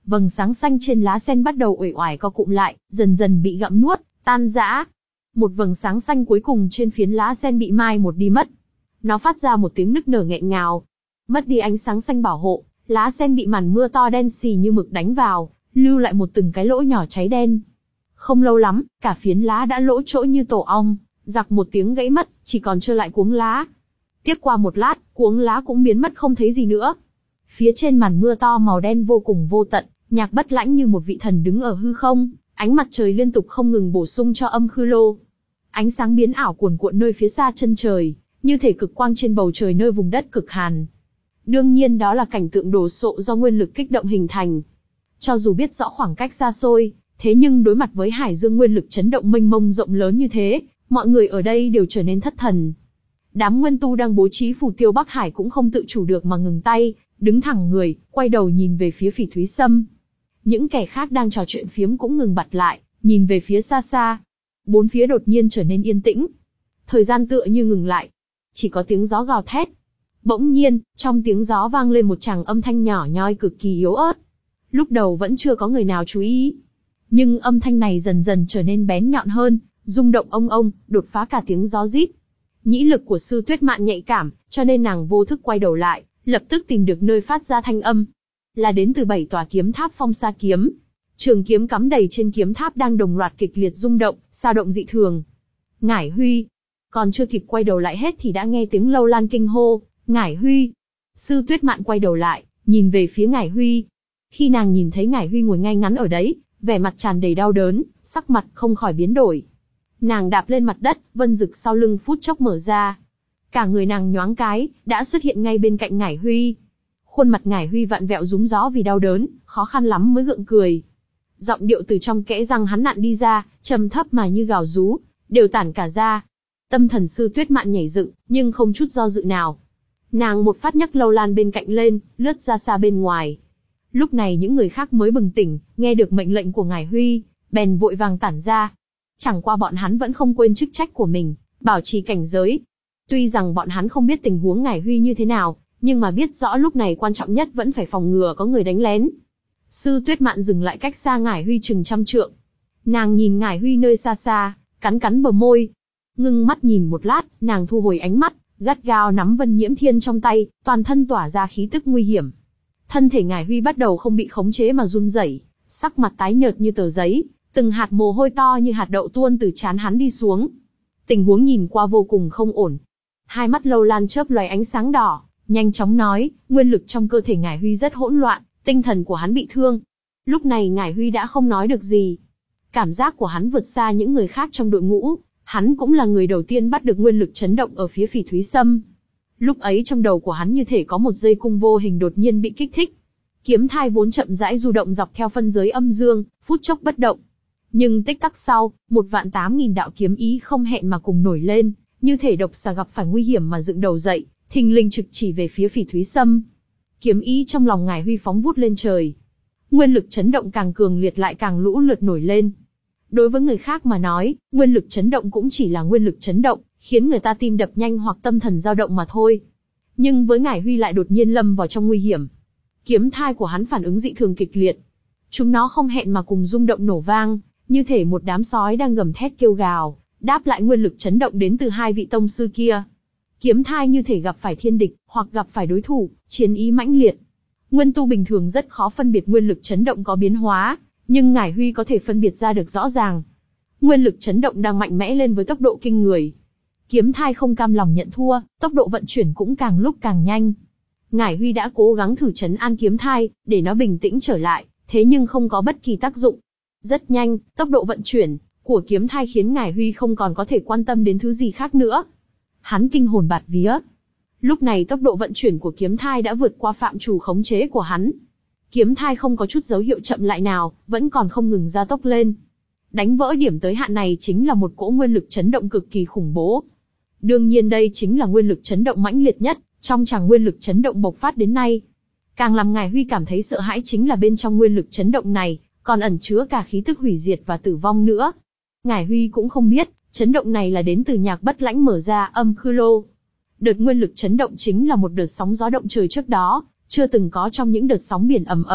A: vầng sáng xanh trên lá sen bắt đầu uể oải co cụm lại, dần dần bị gặm nuốt, tan rã. Một vầng sáng xanh cuối cùng trên phiến lá sen bị mai một đi mất. Nó phát ra một tiếng nức nở nghẹn ngào. Mất đi ánh sáng xanh bảo hộ, lá sen bị màn mưa to đen xì như mực đánh vào, lưu lại một từng cái lỗ nhỏ cháy đen. Không lâu lắm, cả phiến lá đã lỗ chỗ như tổ ong, giặc một tiếng gãy mất, chỉ còn trơ lại cuống lá. Tiếp qua một lát, cuống lá cũng biến mất không thấy gì nữa. Phía trên màn mưa to màu đen vô cùng vô tận, Nhạc Bất Lãnh như một vị thần đứng ở hư không, ánh mặt trời liên tục không ngừng bổ sung cho âm khư lô. Ánh sáng biến ảo cuồn cuộn nơi phía xa chân trời, như thể cực quang trên bầu trời nơi vùng đất cực hàn. Đương nhiên đó là cảnh tượng đồ sộ do nguyên lực kích động hình thành. Cho dù biết rõ khoảng cách xa xôi, thế nhưng đối mặt với hải dương nguyên lực chấn động mênh mông rộng lớn như thế, mọi người ở đây đều trở nên thất thần. Đám nguyên tu đang bố trí phù tiêu Bắc Hải cũng không tự chủ được mà ngừng tay, đứng thẳng người, quay đầu nhìn về phía Phỉ Thúy Sâm. Những kẻ khác đang trò chuyện phiếm cũng ngừng bặt lại, nhìn về phía xa xa. Bốn phía đột nhiên trở nên yên tĩnh. Thời gian tựa như ngừng lại. Chỉ có tiếng gió gào thét. Bỗng nhiên, trong tiếng gió vang lên một tràng âm thanh nhỏ nhoi cực kỳ yếu ớt. Lúc đầu vẫn chưa có người nào chú ý. Nhưng âm thanh này dần dần trở nên bén nhọn hơn, rung động ông ông, đột phá cả tiếng gió rít. Nhĩ lực của Sư Tuyết Mạn nhạy cảm, cho nên nàng vô thức quay đầu lại, lập tức tìm được nơi phát ra thanh âm. Là đến từ bảy tòa kiếm tháp Phong Sa kiếm. Trường kiếm cắm đầy trên kiếm tháp đang đồng loạt kịch liệt rung động, sao động dị thường. Ngải Huy. Còn chưa kịp quay đầu lại hết thì đã nghe tiếng Lâu Lan kinh hô, Ngải Huy. Sư Tuyết Mạn quay đầu lại, nhìn về phía Ngải Huy. Khi nàng nhìn thấy Ngải Huy ngồi ngay ngắn ở đấy, vẻ mặt tràn đầy đau đớn, sắc mặt không khỏi biến đổi. Nàng đạp lên mặt đất, vân dực sau lưng phút chốc mở ra. Cả người nàng nhoáng cái, đã xuất hiện ngay bên cạnh Ngải Huy. Khuôn mặt Ngải Huy vặn vẹo rúm gió vì đau đớn, khó khăn lắm mới gượng cười. Giọng điệu từ trong kẽ răng hắn nặn đi ra, trầm thấp mà như gào rú, đều tản cả ra. Tâm thần Sư Tuyết Mạn nhảy dựng, nhưng không chút do dự nào. Nàng một phát nhấc Lâu Lan bên cạnh lên, lướt ra xa bên ngoài. Lúc này những người khác mới bừng tỉnh, nghe được mệnh lệnh của Ngải Huy, bèn vội vàng tản ra. Chẳng qua bọn hắn vẫn không quên chức trách của mình, bảo trì cảnh giới. Tuy rằng bọn hắn không biết tình huống Ngải Huy như thế nào, nhưng mà biết rõ lúc này quan trọng nhất vẫn phải phòng ngừa có người đánh lén. Sư Tuyết Mạn dừng lại cách xa Ngải Huy chừng trăm trượng. Nàng nhìn Ngải Huy nơi xa xa, cắn cắn bờ môi. Ngưng mắt nhìn một lát, nàng thu hồi ánh mắt, gắt gao nắm Vân Nhiễm Thiên trong tay, toàn thân tỏa ra khí tức nguy hiểm. Thân thể Ngải Huy bắt đầu không bị khống chế mà run rẩy, sắc mặt tái nhợt như tờ giấy, từng hạt mồ hôi to như hạt đậu tuôn từ trán hắn đi xuống. Tình huống nhìn qua vô cùng không ổn. Hai mắt Lâu Lan chớp loài ánh sáng đỏ, nhanh chóng nói, nguyên lực trong cơ thể Ngải Huy rất hỗn loạn, tinh thần của hắn bị thương. Lúc này Ngải Huy đã không nói được gì. Cảm giác của hắn vượt xa những người khác trong đội ngũ, hắn cũng là người đầu tiên bắt được nguyên lực chấn động ở phía Phỉ Thúy Sâm. Lúc ấy trong đầu của hắn như thể có một dây cung vô hình đột nhiên bị kích thích. Kiếm thai vốn chậm rãi du động dọc theo phân giới âm dương, phút chốc bất động. Nhưng tích tắc sau, một vạn tám nghìn đạo kiếm ý không hẹn mà cùng nổi lên, như thể độc xà gặp phải nguy hiểm mà dựng đầu dậy, thình lình trực chỉ về phía Phỉ Thúy Sâm. Kiếm ý trong lòng Ngải Huy phóng vút lên trời. Nguyên lực chấn động càng cường liệt lại càng lũ lượt nổi lên. Đối với người khác mà nói, nguyên lực chấn động cũng chỉ là nguyên lực chấn động, khiến người ta tim đập nhanh hoặc tâm thần dao động mà thôi. Nhưng với Ngải Huy lại đột nhiên lâm vào trong nguy hiểm. Kiếm thai của hắn phản ứng dị thường kịch liệt. Chúng nó không hẹn mà cùng rung động nổ vang, như thể một đám sói đang gầm thét kêu gào, đáp lại nguyên lực chấn động đến từ hai vị tông sư kia. Kiếm thai như thể gặp phải thiên địch, hoặc gặp phải đối thủ, chiến ý mãnh liệt. Nguyên tu bình thường rất khó phân biệt nguyên lực chấn động có biến hóa, nhưng Ngải Huy có thể phân biệt ra được rõ ràng. Nguyên lực chấn động đang mạnh mẽ lên với tốc độ kinh người. Kiếm thai không cam lòng nhận thua, tốc độ vận chuyển cũng càng lúc càng nhanh. Ngải Huy đã cố gắng thử trấn an kiếm thai, để nó bình tĩnh trở lại, thế nhưng không có bất kỳ tác dụng. Rất nhanh, tốc độ vận chuyển của kiếm thai khiến Ngải Huy không còn có thể quan tâm đến thứ gì khác nữa. Hắn kinh hồn bạt vía. Lúc này tốc độ vận chuyển của kiếm thai đã vượt qua phạm trù khống chế của hắn. Kiếm thai không có chút dấu hiệu chậm lại nào, vẫn còn không ngừng gia tốc lên. Đánh vỡ điểm tới hạn này chính là một cỗ nguyên lực chấn động cực kỳ khủng bố. Đương nhiên đây chính là nguyên lực chấn động mãnh liệt nhất, trong tràng nguyên lực chấn động bộc phát đến nay. Càng làm Ngải Huy cảm thấy sợ hãi chính là bên trong nguyên lực chấn động này, còn ẩn chứa cả khí tức hủy diệt và tử vong nữa. Ngải Huy cũng không biết, chấn động này là đến từ Nhạc Bất Lãnh mở ra âm khư lô. Đợt nguyên lực chấn động chính là một đợt sóng gió động trời trước đó, chưa từng có trong những đợt sóng biển ầm ầm,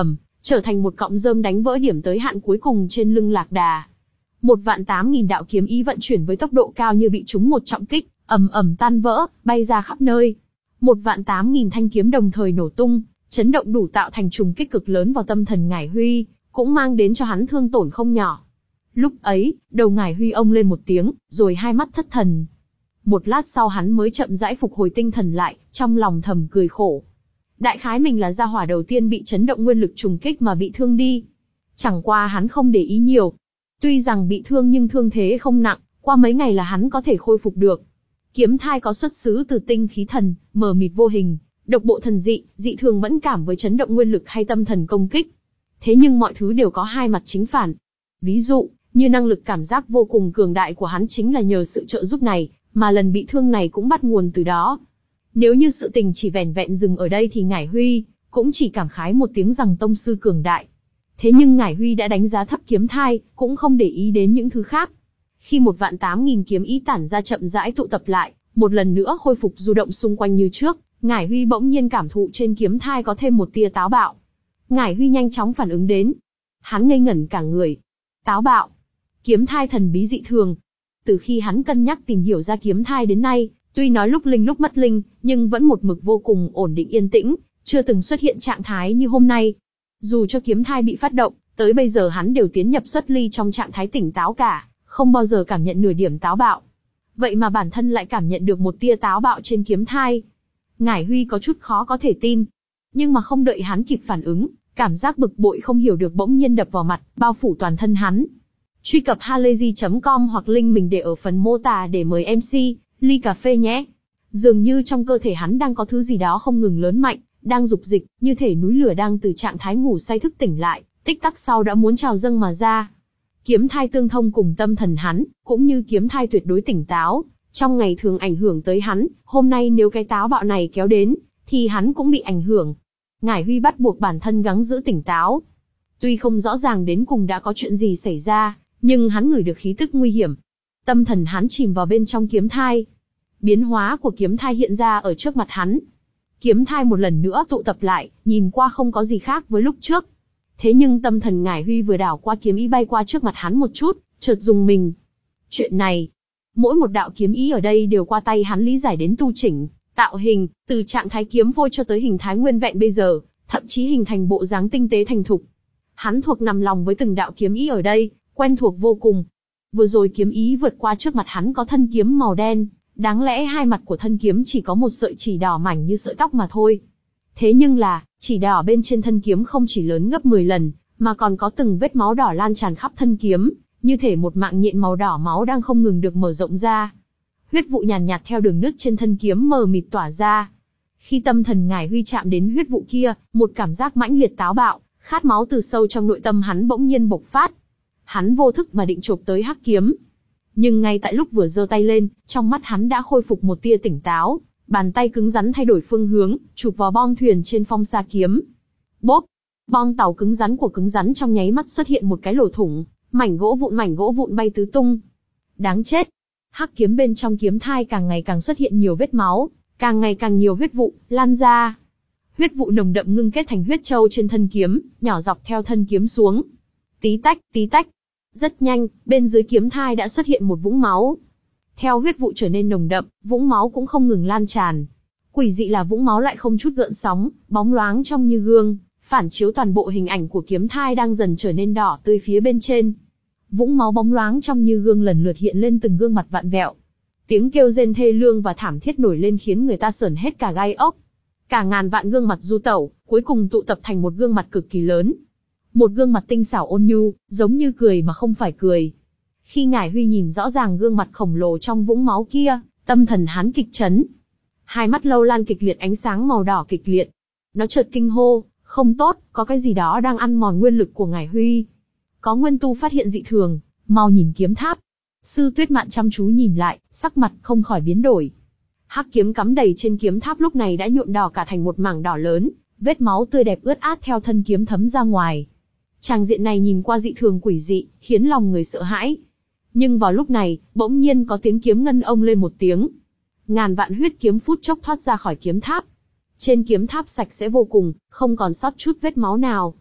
A: trở thành một cọng rơm đánh vỡ điểm tới hạn cuối cùng trên lưng Lạc Đà. Một vạn tám nghìn đạo kiếm ý vận chuyển với tốc độ cao như bị trúng một trọng kích, ầm ầm tan vỡ, bay ra khắp nơi. Một vạn tám nghìn thanh kiếm đồng thời nổ tung, chấn động đủ tạo thành trùng kích cực lớn vào tâm thần Ngải Huy, cũng mang đến cho hắn thương tổn không nhỏ. Lúc ấy, đầu Ngải Huy ông lên một tiếng, rồi hai mắt thất thần. Một lát sau hắn mới chậm rãi phục hồi tinh thần lại, trong lòng thầm cười khổ. Đại khái mình là gia hỏa đầu tiên bị chấn động nguyên lực trùng kích mà bị thương đi. Chẳng qua hắn không để ý nhiều. Tuy rằng bị thương nhưng thương thế không nặng, qua mấy ngày là hắn có thể khôi phục được. Kiếm thai có xuất xứ từ tinh khí thần, mờ mịt vô hình, độc bộ thần dị, dị thường mẫn cảm với chấn động nguyên lực hay tâm thần công kích. Thế nhưng mọi thứ đều có hai mặt chính phản. Ví dụ, như năng lực cảm giác vô cùng cường đại của hắn chính là nhờ sự trợ giúp này, mà lần bị thương này cũng bắt nguồn từ đó. Nếu như sự tình chỉ vẻn vẹn dừng ở đây thì Ngải Huy cũng chỉ cảm khái một tiếng rằng tông sư cường đại. Thế nhưng Ngải Huy đã đánh giá thấp kiếm thai, cũng không để ý đến những thứ khác. Khi một vạn tám nghìn kiếm ý tản ra chậm rãi tụ tập lại, một lần nữa khôi phục du động xung quanh như trước, Ngải Huy bỗng nhiên cảm thụ trên kiếm thai có thêm một tia táo bạo. Ngải Huy nhanh chóng phản ứng đến. Hắn ngây ngẩn cả người. Táo bạo. Kiếm thai thần bí dị thường. Từ khi hắn cân nhắc tìm hiểu ra kiếm thai đến nay, tuy nói lúc linh lúc mất linh, nhưng vẫn một mực vô cùng ổn định yên tĩnh, chưa từng xuất hiện trạng thái như hôm nay. Dù cho kiếm thai bị phát động, tới bây giờ hắn đều tiến nhập xuất ly trong trạng thái tỉnh táo cả, không bao giờ cảm nhận nửa điểm táo bạo. Vậy mà bản thân lại cảm nhận được một tia táo bạo trên kiếm thai. Ngải Huy có chút khó có thể tin. Nhưng mà không đợi hắn kịp phản ứng, cảm giác bực bội không hiểu được bỗng nhiên đập vào mặt, bao phủ toàn thân hắn. Truy cập halayzi chấm com hoặc link mình để ở phần mô tả để mời em xê, ly cà phê nhé. Dường như trong cơ thể hắn đang có thứ gì đó không ngừng lớn mạnh, đang dục dịch, như thể núi lửa đang từ trạng thái ngủ say thức tỉnh lại, tích tắc sau đã muốn trào dâng mà ra. Kiếm thai tương thông cùng tâm thần hắn, cũng như kiếm thai tuyệt đối tỉnh táo, trong ngày thường ảnh hưởng tới hắn, hôm nay nếu cái táo bạo này kéo đến, thì hắn cũng bị ảnh hưởng. Ngải Huy bắt buộc bản thân gắng giữ tỉnh táo. Tuy không rõ ràng đến cùng đã có chuyện gì xảy ra, nhưng hắn ngửi được khí tức nguy hiểm. Tâm thần hắn chìm vào bên trong kiếm thai. Biến hóa của kiếm thai hiện ra ở trước mặt hắn. Kiếm thai một lần nữa tụ tập lại, nhìn qua không có gì khác với lúc trước. Thế nhưng tâm thần Ngải Huy vừa đảo qua kiếm ý bay qua trước mặt hắn một chút, chợt rùng mình. Chuyện này, mỗi một đạo kiếm ý ở đây đều qua tay hắn lý giải đến tu chỉnh, tạo hình, từ trạng thái kiếm vôi cho tới hình thái nguyên vẹn bây giờ, thậm chí hình thành bộ dáng tinh tế thành thục. Hắn thuộc nằm lòng với từng đạo kiếm ý ở đây, quen thuộc vô cùng. Vừa rồi kiếm ý vượt qua trước mặt hắn có thân kiếm màu đen, đáng lẽ hai mặt của thân kiếm chỉ có một sợi chỉ đỏ mảnh như sợi tóc mà thôi. Thế nhưng là, chỉ đỏ bên trên thân kiếm không chỉ lớn gấp mười lần, mà còn có từng vết máu đỏ lan tràn khắp thân kiếm, như thể một mạng nhện màu đỏ máu đang không ngừng được mở rộng ra. Huyết vụ nhàn nhạt, nhạt theo đường nứt trên thân kiếm mờ mịt tỏa ra. Khi tâm thần Ngải Huy chạm đến huyết vụ kia, một cảm giác mãnh liệt táo bạo, khát máu từ sâu trong nội tâm hắn bỗng nhiên bộc phát. Hắn vô thức mà định chộp tới hắc kiếm. Nhưng ngay tại lúc vừa giơ tay lên, trong mắt hắn đã khôi phục một tia tỉnh táo, bàn tay cứng rắn thay đổi phương hướng, chụp vào bong thuyền trên phong sa kiếm. Bốp! Bong tàu cứng rắn của cứng rắn trong nháy mắt xuất hiện một cái lỗ thủng, mảnh gỗ vụn mảnh gỗ vụn bay tứ tung. Đáng chết! Hắc kiếm bên trong kiếm thai càng ngày càng xuất hiện nhiều vết máu, càng ngày càng nhiều huyết vụ lan ra. Huyết vụ nồng đậm ngưng kết thành huyết châu trên thân kiếm, nhỏ dọc theo thân kiếm xuống. Tí tách, tí tách. Rất nhanh, bên dưới kiếm thai đã xuất hiện một vũng máu. Theo huyết vụ trở nên nồng đậm, vũng máu cũng không ngừng lan tràn. Quỷ dị là vũng máu lại không chút gợn sóng, bóng loáng trong như gương, phản chiếu toàn bộ hình ảnh của kiếm thai đang dần trở nên đỏ tươi phía bên trên. Vũng máu bóng loáng trong như gương lần lượt hiện lên từng gương mặt vặn vẹo. Tiếng kêu rên thê lương và thảm thiết nổi lên khiến người ta sởn hết cả gai ốc. Cả ngàn vạn gương mặt du tẩu, cuối cùng tụ tập thành một gương mặt cực kỳ lớn. Một gương mặt tinh xảo ôn nhu, giống như cười mà không phải cười. Khi Ngải Huy nhìn rõ ràng gương mặt khổng lồ trong vũng máu kia, tâm thần hắn kịch chấn. Hai mắt Lâu Lan kịch liệt ánh sáng màu đỏ kịch liệt. Nó chợt kinh hô, không tốt, có cái gì đó đang ăn mòn nguyên lực của Ngải Huy. Có nguyên tu phát hiện dị thường, mau nhìn kiếm tháp. Sư Tuyết Mạn chăm chú nhìn lại, sắc mặt không khỏi biến đổi. Hắc kiếm cắm đầy trên kiếm tháp lúc này đã nhuộm đỏ cả thành một mảng đỏ lớn, vết máu tươi đẹp ướt át theo thân kiếm thấm ra ngoài. Tràng diện này nhìn qua dị thường quỷ dị, khiến lòng người sợ hãi. Nhưng vào lúc này, bỗng nhiên có tiếng kiếm ngân ông lên một tiếng. Ngàn vạn huyết kiếm phút chốc thoát ra khỏi kiếm tháp. Trên kiếm tháp sạch sẽ vô cùng, không còn sót chút vết máu nào.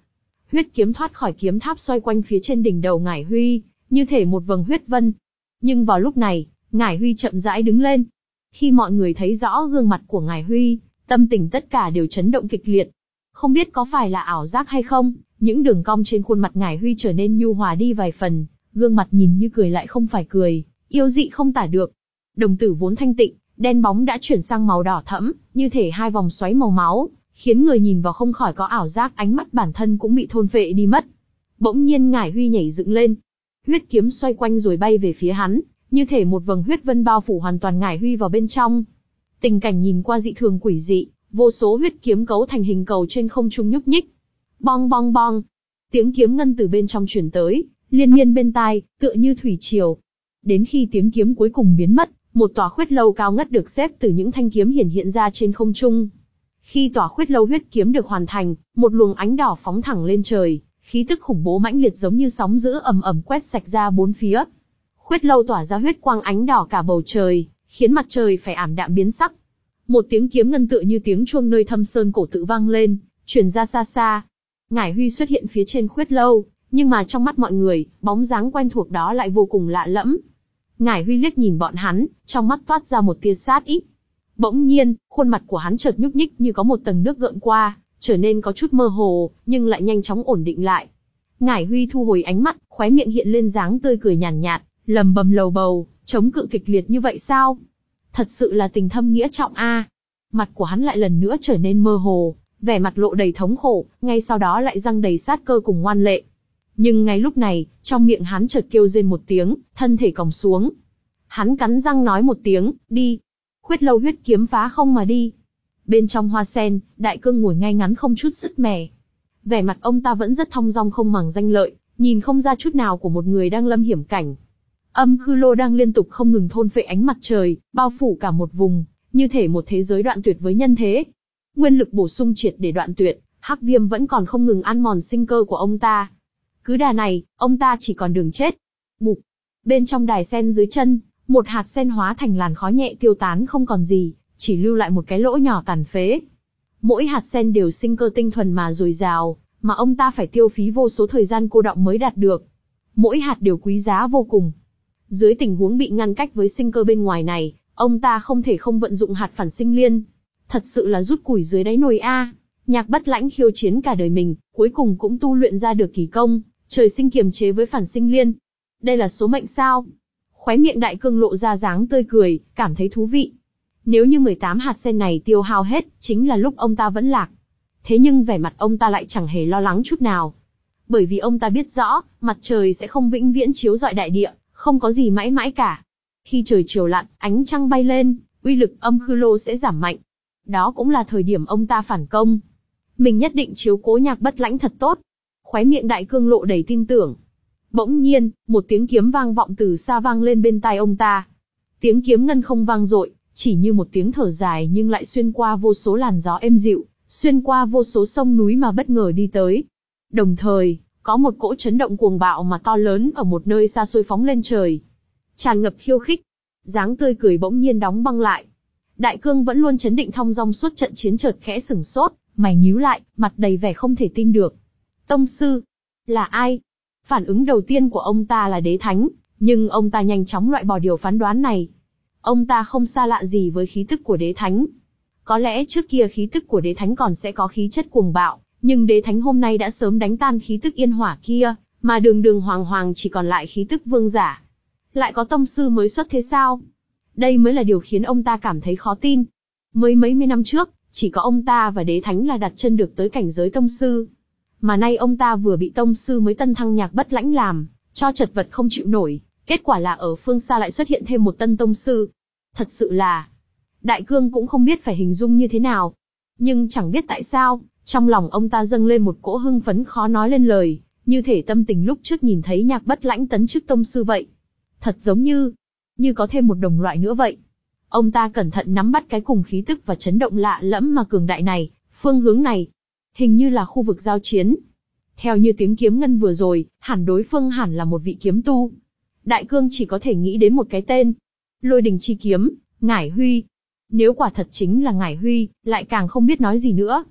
A: Huyết kiếm thoát khỏi kiếm tháp xoay quanh phía trên đỉnh đầu Ngải Huy, như thể một vầng huyết vân. Nhưng vào lúc này, Ngải Huy chậm rãi đứng lên. Khi mọi người thấy rõ gương mặt của Ngải Huy, tâm tình tất cả đều chấn động kịch liệt. Không biết có phải là ảo giác hay không, những đường cong trên khuôn mặt Ngải Huy trở nên nhu hòa đi vài phần, gương mặt nhìn như cười lại không phải cười, yêu dị không tả được. Đồng tử vốn thanh tịnh, đen bóng đã chuyển sang màu đỏ thẫm, như thể hai vòng xoáy màu máu, khiến người nhìn vào không khỏi có ảo giác ánh mắt bản thân cũng bị thôn phệ đi mất. Bỗng nhiên Ngải Huy nhảy dựng lên, huyết kiếm xoay quanh rồi bay về phía hắn, như thể một vầng huyết vân bao phủ hoàn toàn Ngải Huy vào bên trong. Tình cảnh nhìn qua dị thường quỷ dị, vô số huyết kiếm cấu thành hình cầu trên không trung nhúc nhích. Bong bong bong, tiếng kiếm ngân từ bên trong truyền tới, liên miên bên tai, tựa như thủy triều. Đến khi tiếng kiếm cuối cùng biến mất, một tòa khuyết lâu cao ngất được xếp từ những thanh kiếm hiển hiện ra trên không trung. Khi tòa khuyết lâu huyết kiếm được hoàn thành, một luồng ánh đỏ phóng thẳng lên trời, khí tức khủng bố mãnh liệt giống như sóng dữ ầm ầm quét sạch ra bốn phía. Khuyết lâu tỏa ra huyết quang ánh đỏ cả bầu trời, khiến mặt trời phải ảm đạm biến sắc. Một tiếng kiếm ngân tựa như tiếng chuông nơi thâm sơn cổ tự vang lên, truyền ra xa xa. Ngải Huy xuất hiện phía trên khuyết lâu, nhưng mà trong mắt mọi người, bóng dáng quen thuộc đó lại vô cùng lạ lẫm. Ngải Huy liếc nhìn bọn hắn, trong mắt toát ra một tia sát ý. Bỗng nhiên, khuôn mặt của hắn chợt nhúc nhích như có một tầng nước gợn qua, trở nên có chút mơ hồ, nhưng lại nhanh chóng ổn định lại. Ngải Huy thu hồi ánh mắt, khóe miệng hiện lên dáng tươi cười nhàn nhạt, lầm bầm lầu bầu, chống cự kịch liệt như vậy sao? Thật sự là tình thâm nghĩa trọng a. Mặt của hắn lại lần nữa trở nên mơ hồ, vẻ mặt lộ đầy thống khổ, ngay sau đó lại răng đầy sát cơ cùng ngoan lệ. Nhưng ngay lúc này, trong miệng hắn chợt kêu rên một tiếng, thân thể còng xuống. Hắn cắn răng nói một tiếng, đi. Khuyết lâu huyết kiếm phá không mà đi. Bên trong hoa sen, Đại Cương ngồi ngay ngắn không chút sứt mẻ. Vẻ mặt ông ta vẫn rất thong dong không màng danh lợi, nhìn không ra chút nào của một người đang lâm hiểm cảnh. Âm Khư Lô đang liên tục không ngừng thôn phệ ánh mặt trời, bao phủ cả một vùng, như thể một thế giới đoạn tuyệt với nhân thế. Nguyên lực bổ sung triệt để đoạn tuyệt, hắc viêm vẫn còn không ngừng ăn mòn sinh cơ của ông ta. Cứ đà này, ông ta chỉ còn đường chết. Bụp. Bên trong đài sen dưới chân, một hạt sen hóa thành làn khói nhẹ tiêu tán không còn gì, chỉ lưu lại một cái lỗ nhỏ tàn phế. Mỗi hạt sen đều sinh cơ tinh thuần mà dồi dào, mà ông ta phải tiêu phí vô số thời gian cô đọng mới đạt được. Mỗi hạt đều quý giá vô cùng. Dưới tình huống bị ngăn cách với sinh cơ bên ngoài này, ông ta không thể không vận dụng hạt phản sinh liên. Thật sự là rút củi dưới đáy nồi a. Nhạc Bất Lãnh khiêu chiến cả đời mình, cuối cùng cũng tu luyện ra được kỳ công, trời sinh kiềm chế với phản sinh liên. Đây là số mệnh sao? Khóe miệng Đại Cương lộ ra dáng tươi cười, cảm thấy thú vị. Nếu như mười tám hạt sen này tiêu hao hết, chính là lúc ông ta vẫn lạc. Thế nhưng vẻ mặt ông ta lại chẳng hề lo lắng chút nào. Bởi vì ông ta biết rõ, mặt trời sẽ không vĩnh viễn chiếu rọi đại địa, không có gì mãi mãi cả. Khi trời chiều lặn, ánh trăng bay lên, uy lực Âm Khư Lô sẽ giảm mạnh. Đó cũng là thời điểm ông ta phản công. Mình nhất định chiếu cố Nhạc Bất Lãnh thật tốt. Khóe miệng Đại Cương lộ đầy tin tưởng. Bỗng nhiên, một tiếng kiếm vang vọng từ xa vang lên bên tai ông ta. Tiếng kiếm ngân không vang dội, chỉ như một tiếng thở dài nhưng lại xuyên qua vô số làn gió êm dịu, xuyên qua vô số sông núi mà bất ngờ đi tới. Đồng thời, có một cỗ chấn động cuồng bạo mà to lớn ở một nơi xa xôi phóng lên trời. Tràn ngập khiêu khích, dáng tươi cười bỗng nhiên đóng băng lại. Đại Cương vẫn luôn chấn định thong dong suốt trận chiến chợt khẽ sửng sốt, mày nhíu lại, mặt đầy vẻ không thể tin được. Tông sư? Là ai? Phản ứng đầu tiên của ông ta là Đế Thánh, nhưng ông ta nhanh chóng loại bỏ điều phán đoán này. Ông ta không xa lạ gì với khí tức của Đế Thánh. Có lẽ trước kia khí tức của Đế Thánh còn sẽ có khí chất cuồng bạo, nhưng Đế Thánh hôm nay đã sớm đánh tan khí tức yên hỏa kia, mà đường đường hoàng hoàng chỉ còn lại khí tức vương giả. Lại có tông sư mới xuất thế sao? Đây mới là điều khiến ông ta cảm thấy khó tin. Mới mấy mươi năm trước, chỉ có ông ta và Đế Thánh là đặt chân được tới cảnh giới tông sư. Mà nay ông ta vừa bị tông sư mới tân thăng Nhạc Bất Lãnh làm cho chật vật không chịu nổi, kết quả là ở phương xa lại xuất hiện thêm một tân tông sư. Thật sự là, Đại Cương cũng không biết phải hình dung như thế nào. Nhưng chẳng biết tại sao, trong lòng ông ta dâng lên một cỗ hưng phấn khó nói lên lời, như thể tâm tình lúc trước nhìn thấy Nhạc Bất Lãnh tấn chức tông sư vậy. Thật giống như, như có thêm một đồng loại nữa vậy. Ông ta cẩn thận nắm bắt cái cùng khí tức và chấn động lạ lẫm mà cường đại này, phương hướng này. Hình như là khu vực giao chiến. Theo như tiếng kiếm ngân vừa rồi, hẳn đối phương hẳn là một vị kiếm tu. Đại Cương chỉ có thể nghĩ đến một cái tên. Lôi đình chi kiếm, Ngải Huy. Nếu quả thật chính là Ngải Huy, lại càng không biết nói gì nữa.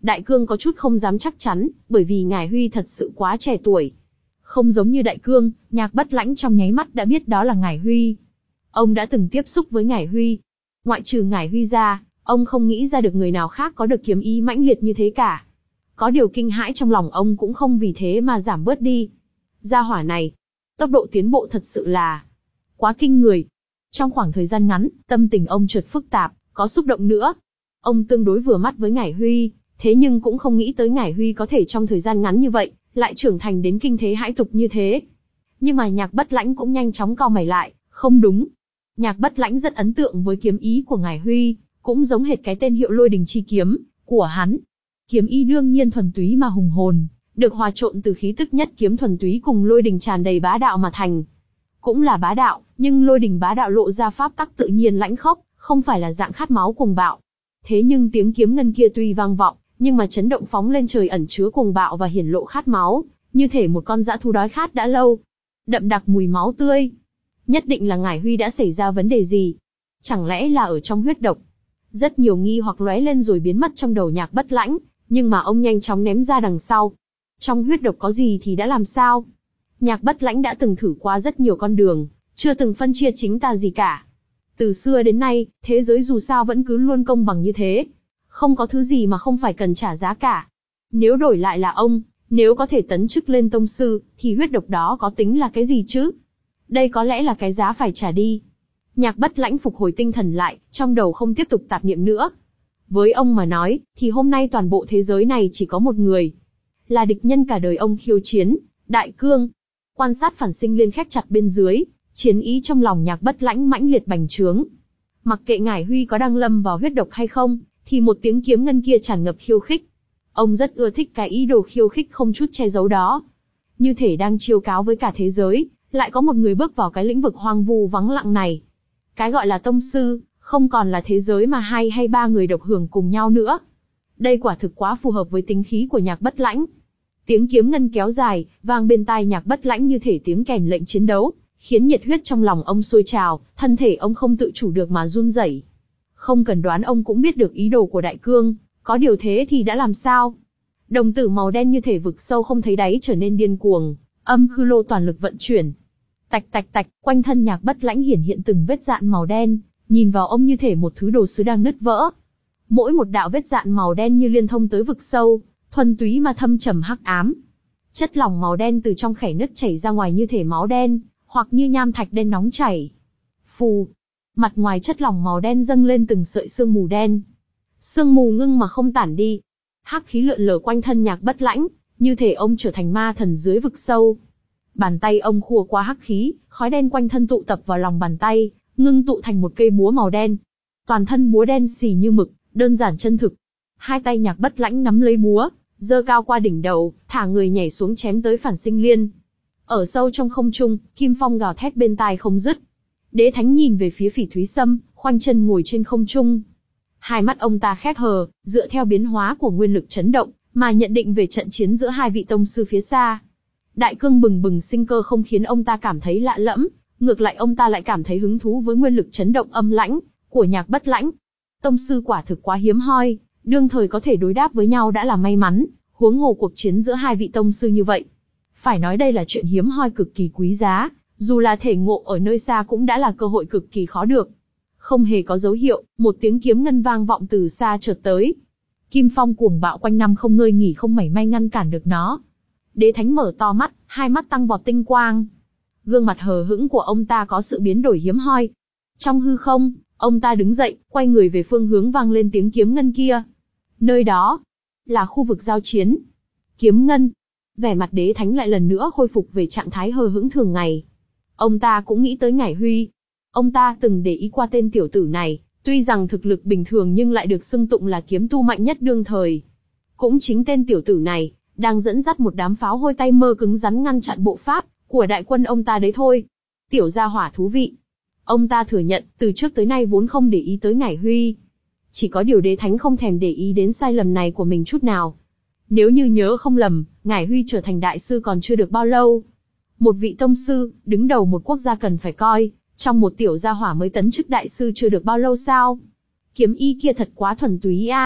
A: Đại Cương có chút không dám chắc chắn, bởi vì Ngải Huy thật sự quá trẻ tuổi. Không giống như Đại Cương, Nhạc Bất Lãnh trong nháy mắt đã biết đó là Ngải Huy. Ông đã từng tiếp xúc với Ngải Huy. Ngoại trừ Ngải Huy ra, ông không nghĩ ra được người nào khác có được kiếm ý mãnh liệt như thế cả. Có điều kinh hãi trong lòng ông cũng không vì thế mà giảm bớt đi. Gia hỏa này, tốc độ tiến bộ thật sự là quá kinh người. Trong khoảng thời gian ngắn, tâm tình ông chợt phức tạp, có xúc động nữa. Ông tương đối vừa mắt với Ngải Huy, thế nhưng cũng không nghĩ tới Ngải Huy có thể trong thời gian ngắn như vậy, lại trưởng thành đến kinh thế hãi tục như thế. Nhưng mà Nhạc Bất Lãnh cũng nhanh chóng cau mày lại, không đúng. Nhạc Bất Lãnh rất ấn tượng với kiếm ý của Ngải Huy, cũng giống hệt cái tên hiệu Lôi Đình Chi Kiếm của hắn. Kiếm ý đương nhiên thuần túy mà hùng hồn, được hòa trộn từ khí tức nhất kiếm thuần túy cùng lôi đình tràn đầy bá đạo mà thành. Cũng là bá đạo, nhưng lôi đình bá đạo lộ ra pháp tắc tự nhiên lãnh khốc, không phải là dạng khát máu cuồng bạo. Thế nhưng tiếng kiếm ngân kia tuy vang vọng, nhưng mà chấn động phóng lên trời ẩn chứa cuồng bạo và hiển lộ khát máu, như thể một con dã thú đói khát đã lâu. Đậm đặc mùi máu tươi. Nhất định là Ngải Huy đã xảy ra vấn đề gì? Chẳng lẽ là ở trong huyết độc? Rất nhiều nghi hoặc lóe lên rồi biến mất trong đầu Nhạc Bất Lãnh, nhưng mà ông nhanh chóng ném ra đằng sau. Trong huyết độc có gì thì đã làm sao? Nhạc Bất Lãnh đã từng thử qua rất nhiều con đường, chưa từng phân chia chính tà gì cả. Từ xưa đến nay, thế giới dù sao vẫn cứ luôn công bằng như thế. Không có thứ gì mà không phải cần trả giá cả. Nếu đổi lại là ông, nếu có thể tấn chức lên tông sư, thì huyết độc đó có tính là cái gì chứ? Đây có lẽ là cái giá phải trả đi. Nhạc Bất Lãnh phục hồi tinh thần lại, trong đầu không tiếp tục tạp niệm nữa. Với ông mà nói, thì hôm nay toàn bộ thế giới này chỉ có một người. Là địch nhân cả đời ông khiêu chiến, Đại Cương. Quan sát phản sinh liên khép chặt bên dưới, chiến ý trong lòng Nhạc Bất Lãnh mãnh liệt bành trướng. Mặc kệ Ngải Huy có đang lâm vào huyết độc hay không, thì một tiếng kiếm ngân kia tràn ngập khiêu khích. Ông rất ưa thích cái ý đồ khiêu khích không chút che giấu đó. Như thể đang chiêu cáo với cả thế giới, lại có một người bước vào cái lĩnh vực hoang vu vắng lặng này. Cái gọi là tông sư, không còn là thế giới mà hai hay ba người độc hưởng cùng nhau nữa. Đây quả thực quá phù hợp với tính khí của Nhạc Bất Lãnh. Tiếng kiếm ngân kéo dài, vang bên tai Nhạc Bất Lãnh như thể tiếng kèn lệnh chiến đấu, khiến nhiệt huyết trong lòng ông sôi trào, thân thể ông không tự chủ được mà run rẩy. Không cần đoán ông cũng biết được ý đồ của Đại Cương, có điều thế thì đã làm sao? Đồng tử màu đen như thể vực sâu không thấy đáy trở nên điên cuồng, âm khư lô toàn lực vận chuyển. Tạch tạch tạch, quanh thân Nhạc Bất Lãnh hiển hiện từng vết dạn màu đen, nhìn vào ông như thể một thứ đồ sứ đang nứt vỡ. Mỗi một đạo vết dạn màu đen như liên thông tới vực sâu, thuần túy mà thâm trầm hắc ám. Chất lỏng màu đen từ trong khe nứt chảy ra ngoài như thể máu đen, hoặc như nham thạch đen nóng chảy. Phù, mặt ngoài chất lỏng màu đen dâng lên từng sợi sương mù đen. Sương mù ngưng mà không tản đi. Hắc khí lượn lờ quanh thân Nhạc Bất Lãnh, như thể ông trở thành ma thần dưới vực sâu. Bàn tay ông khua qua hắc khí, khói đen quanh thân tụ tập vào lòng bàn tay, ngưng tụ thành một cây búa màu đen. Toàn thân búa đen xì như mực, đơn giản chân thực. Hai tay Nhạc Bất Lãnh nắm lấy búa, giơ cao qua đỉnh đầu, thả người nhảy xuống chém tới phản sinh liên. Ở sâu trong không trung, kim phong gào thét bên tai không dứt. Đế Thánh nhìn về phía Phỉ Thúy Sâm, khoanh chân ngồi trên không trung. Hai mắt ông ta khép hờ, dựa theo biến hóa của nguyên lực chấn động, mà nhận định về trận chiến giữa hai vị tông sư phía xa. Đại Cương bừng bừng sinh cơ không khiến ông ta cảm thấy lạ lẫm, ngược lại ông ta lại cảm thấy hứng thú với nguyên lực chấn động âm lãnh của Nhạc Bất Lãnh. Tông sư quả thực quá hiếm hoi, đương thời có thể đối đáp với nhau đã là may mắn, huống hồ cuộc chiến giữa hai vị tông sư như vậy. Phải nói đây là chuyện hiếm hoi cực kỳ quý giá, dù là thể ngộ ở nơi xa cũng đã là cơ hội cực kỳ khó được. Không hề có dấu hiệu, một tiếng kiếm ngân vang vọng từ xa chợt tới. Kim phong cuồng bạo quanh năm không ngơi nghỉ không mảy may ngăn cản được nó. Đế Thánh mở to mắt, hai mắt tăng vọt tinh quang. Gương mặt hờ hững của ông ta có sự biến đổi hiếm hoi. Trong hư không, ông ta đứng dậy, quay người về phương hướng vang lên tiếng kiếm ngân kia. Nơi đó là khu vực giao chiến. Kiếm ngân. Vẻ mặt Đế Thánh lại lần nữa khôi phục về trạng thái hờ hững thường ngày. Ông ta cũng nghĩ tới Ngải Huy. Ông ta từng để ý qua tên tiểu tử này, tuy rằng thực lực bình thường nhưng lại được xưng tụng là kiếm tu mạnh nhất đương thời. Cũng chính tên tiểu tử này, đang dẫn dắt một đám pháo hôi tay mơ cứng rắn ngăn chặn bộ pháp của đại quân ông ta đấy thôi. Tiểu gia hỏa thú vị. Ông ta thừa nhận, từ trước tới nay vốn không để ý tới Ngải Huy. Chỉ có điều Đế Thánh không thèm để ý đến sai lầm này của mình chút nào. Nếu như nhớ không lầm, Ngải Huy trở thành đại sư còn chưa được bao lâu. Một vị tông sư, đứng đầu một quốc gia cần phải coi, trong một tiểu gia hỏa mới tấn chức đại sư chưa được bao lâu sao? Kiếm ý kia thật quá thuần túy a,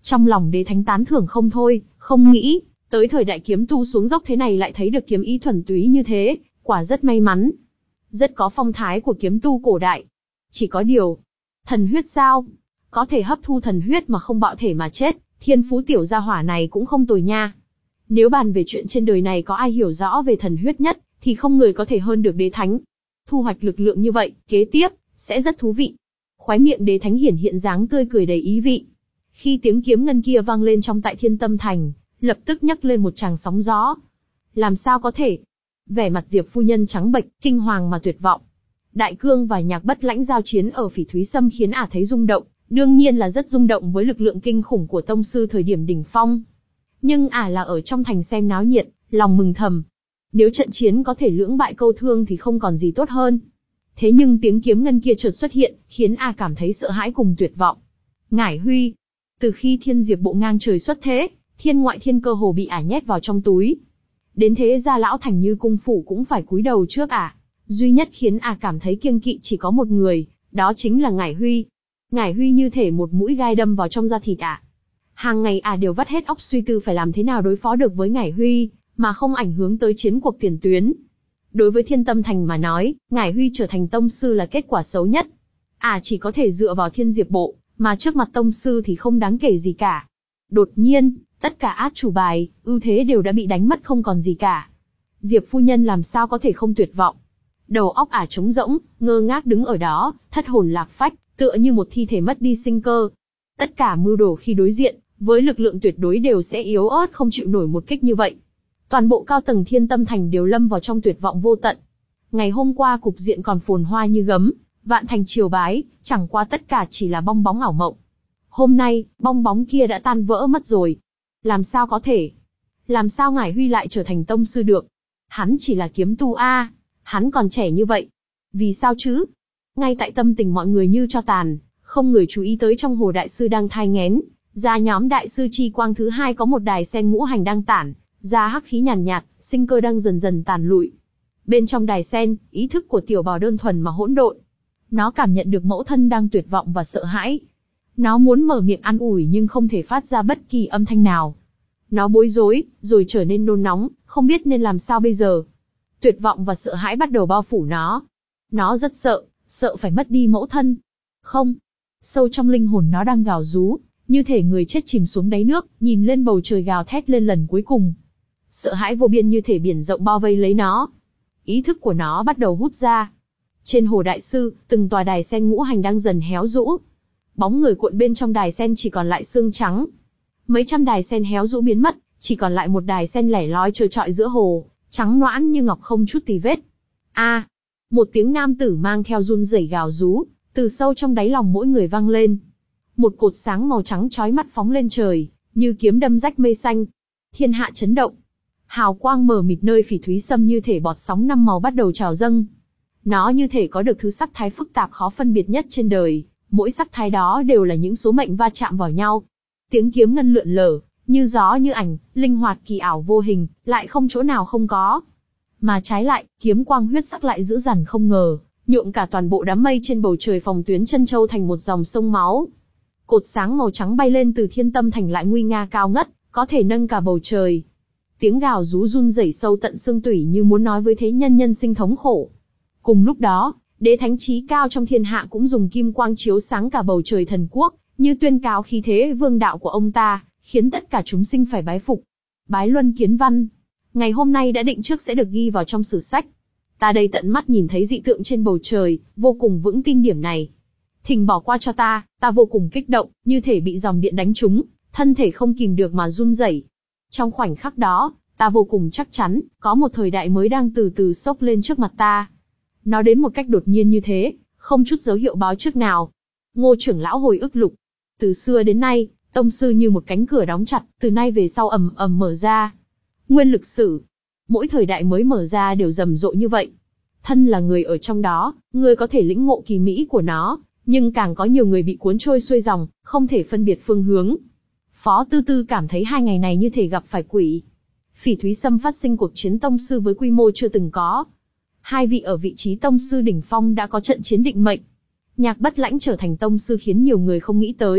A: Trong lòng Đế Thánh tán thưởng không thôi, không nghĩ, tới thời đại kiếm tu xuống dốc thế này lại thấy được kiếm ý thuần túy như thế, quả rất may mắn. Rất có phong thái của kiếm tu cổ đại. Chỉ có điều, thần huyết sao? Có thể hấp thu thần huyết mà không bạo thể mà chết, thiên phú tiểu gia hỏa này cũng không tồi nha. Nếu bàn về chuyện trên đời này có ai hiểu rõ về thần huyết nhất, thì không người có thể hơn được Đế Thánh. Thu hoạch lực lượng như vậy, kế tiếp, sẽ rất thú vị. Khóe miệng Đế Thánh hiển hiện dáng tươi cười đầy ý vị. Khi tiếng kiếm ngân kia vang lên trong tại Thiên Tâm Thành, lập tức nhấc lên một tràng sóng gió. Làm sao có thể? Vẻ mặt Diệp phu nhân trắng bệch, kinh hoàng mà tuyệt vọng. Đại Cương và Nhạc Bất Lãnh giao chiến ở Phỉ Thúy Sâm khiến ả thấy rung động, đương nhiên là rất rung động với lực lượng kinh khủng của tông sư thời điểm đỉnh phong. Nhưng ả là ở trong thành xem náo nhiệt, lòng mừng thầm. Nếu trận chiến có thể lưỡng bại câu thương thì không còn gì tốt hơn. Thế nhưng tiếng kiếm ngân kia chợt xuất hiện, khiến ả cảm thấy sợ hãi cùng tuyệt vọng. Ngải Huy. Từ khi Thiên Diệp bộ ngang trời xuất thế, thiên ngoại thiên cơ hồ bị ả nhét vào trong túi. Đến thế gia lão thành Như Cung phủ cũng phải cúi đầu trước ả. Duy nhất khiến ả cảm thấy kiêng kỵ chỉ có một người, đó chính là Ngải Huy. Ngải Huy như thể một mũi gai đâm vào trong da thịt ả. Hàng ngày ả đều vắt hết óc suy tư phải làm thế nào đối phó được với Ngải Huy, mà không ảnh hưởng tới chiến cuộc tiền tuyến. Đối với Thiên Tâm Thành mà nói, Ngải Huy trở thành tông sư là kết quả xấu nhất. Ả chỉ có thể dựa vào Thiên Diệp bộ, mà trước mặt tông sư thì không đáng kể gì cả. Đột nhiên, tất cả át chủ bài, ưu thế đều đã bị đánh mất không còn gì cả. Diệp phu nhân làm sao có thể không tuyệt vọng. Đầu óc ả trống rỗng, ngơ ngác đứng ở đó, thất hồn lạc phách, tựa như một thi thể mất đi sinh cơ. Tất cả mưu đồ khi đối diện, với lực lượng tuyệt đối đều sẽ yếu ớt không chịu nổi một kích như vậy. Toàn bộ cao tầng Thiên Tâm Thành đều lâm vào trong tuyệt vọng vô tận. Ngày hôm qua cục diện còn phồn hoa như gấm, vạn thành triều bái, chẳng qua tất cả chỉ là bong bóng ảo mộng. Hôm nay, bong bóng kia đã tan vỡ mất rồi. Làm sao có thể? Làm sao Ngải Huy lại trở thành tông sư được? Hắn chỉ là kiếm tu a, hắn còn trẻ như vậy. Vì sao chứ? Ngay tại tâm tình mọi người như cho tàn, không người chú ý tới trong hồ đại sư đang thai nghén, ra nhóm đại sư chi quang thứ hai có một đài sen ngũ hành đang tản, ra hắc khí nhàn nhạt, nhạt, sinh cơ đang dần dần tàn lụi. Bên trong đài sen, ý thức của tiểu bào đơn thuần mà hỗn độn. Nó cảm nhận được mẫu thân đang tuyệt vọng và sợ hãi. Nó muốn mở miệng an ủi nhưng không thể phát ra bất kỳ âm thanh nào. Nó bối rối, rồi trở nên nôn nóng, không biết nên làm sao bây giờ. Tuyệt vọng và sợ hãi bắt đầu bao phủ nó. Nó rất sợ, sợ phải mất đi mẫu thân. Không. Sâu trong linh hồn nó đang gào rú, như thể người chết chìm xuống đáy nước, nhìn lên bầu trời gào thét lên lần cuối cùng. Sợ hãi vô biên như thể biển rộng bao vây lấy nó. Ý thức của nó bắt đầu hút ra. Trên hồ đại sư, từng tòa đài sen ngũ hành đang dần héo rũ. Bóng người cuộn bên trong đài sen chỉ còn lại xương trắng. Mấy trăm đài sen héo rũ biến mất, chỉ còn lại một đài sen lẻ loi trơ trọi giữa hồ, trắng noãn như ngọc không chút tì vết. A, một tiếng nam tử mang theo run rẩy gào rú, từ sâu trong đáy lòng mỗi người vang lên. Một cột sáng màu trắng chói mắt phóng lên trời, như kiếm đâm rách mây xanh. Thiên hạ chấn động. Hào quang mờ mịt nơi Phỉ Thúy Sâm như thể bọt sóng năm màu bắt đầu trào dâng. Nó như thể có được thứ sắc thái phức tạp khó phân biệt nhất trên đời, mỗi sắc thái đó đều là những số mệnh va chạm vào nhau. Tiếng kiếm ngân lượn lờ, như gió như ảnh, linh hoạt kỳ ảo vô hình, lại không chỗ nào không có. Mà trái lại, kiếm quang huyết sắc lại dữ dằn không ngờ, nhuộm cả toàn bộ đám mây trên bầu trời phòng tuyến chân châu thành một dòng sông máu. Cột sáng màu trắng bay lên từ Thiên Tâm Thành lại nguy nga cao ngất, có thể nâng cả bầu trời. Tiếng gào rú run rẩy sâu tận xương tủy như muốn nói với thế nhân nhân sinh thống khổ. Cùng lúc đó, đế thánh chí cao trong thiên hạ cũng dùng kim quang chiếu sáng cả bầu trời thần quốc, như tuyên cáo khí thế vương đạo của ông ta, khiến tất cả chúng sinh phải bái phục. Bái luân kiến văn. Ngày hôm nay đã định trước sẽ được ghi vào trong sử sách. Ta đây tận mắt nhìn thấy dị tượng trên bầu trời, vô cùng vững tin điểm này. Thỉnh bỏ qua cho ta, ta vô cùng kích động, như thể bị dòng điện đánh trúng, thân thể không kìm được mà run rẩy. Trong khoảnh khắc đó, ta vô cùng chắc chắn, có một thời đại mới đang từ từ xốc lên trước mặt ta. Nó đến một cách đột nhiên như thế, không chút dấu hiệu báo trước nào. Ngô trưởng lão hồi ức lục. Từ xưa đến nay, tông sư như một cánh cửa đóng chặt, từ nay về sau ầm ầm mở ra. Nguyên lực sử. Mỗi thời đại mới mở ra đều rầm rộ như vậy. Thân là người ở trong đó, người có thể lĩnh ngộ kỳ mỹ của nó, nhưng càng có nhiều người bị cuốn trôi xuôi dòng, không thể phân biệt phương hướng. Phó Tư Tư cảm thấy hai ngày này như thể gặp phải quỷ. Phỉ Thúy Sâm phát sinh cuộc chiến tông sư với quy mô chưa từng có. Hai vị ở vị trí tông sư đỉnh phong đã có trận chiến định mệnh. Nhạc Bất Lãnh trở thành tông sư khiến nhiều người không nghĩ tới,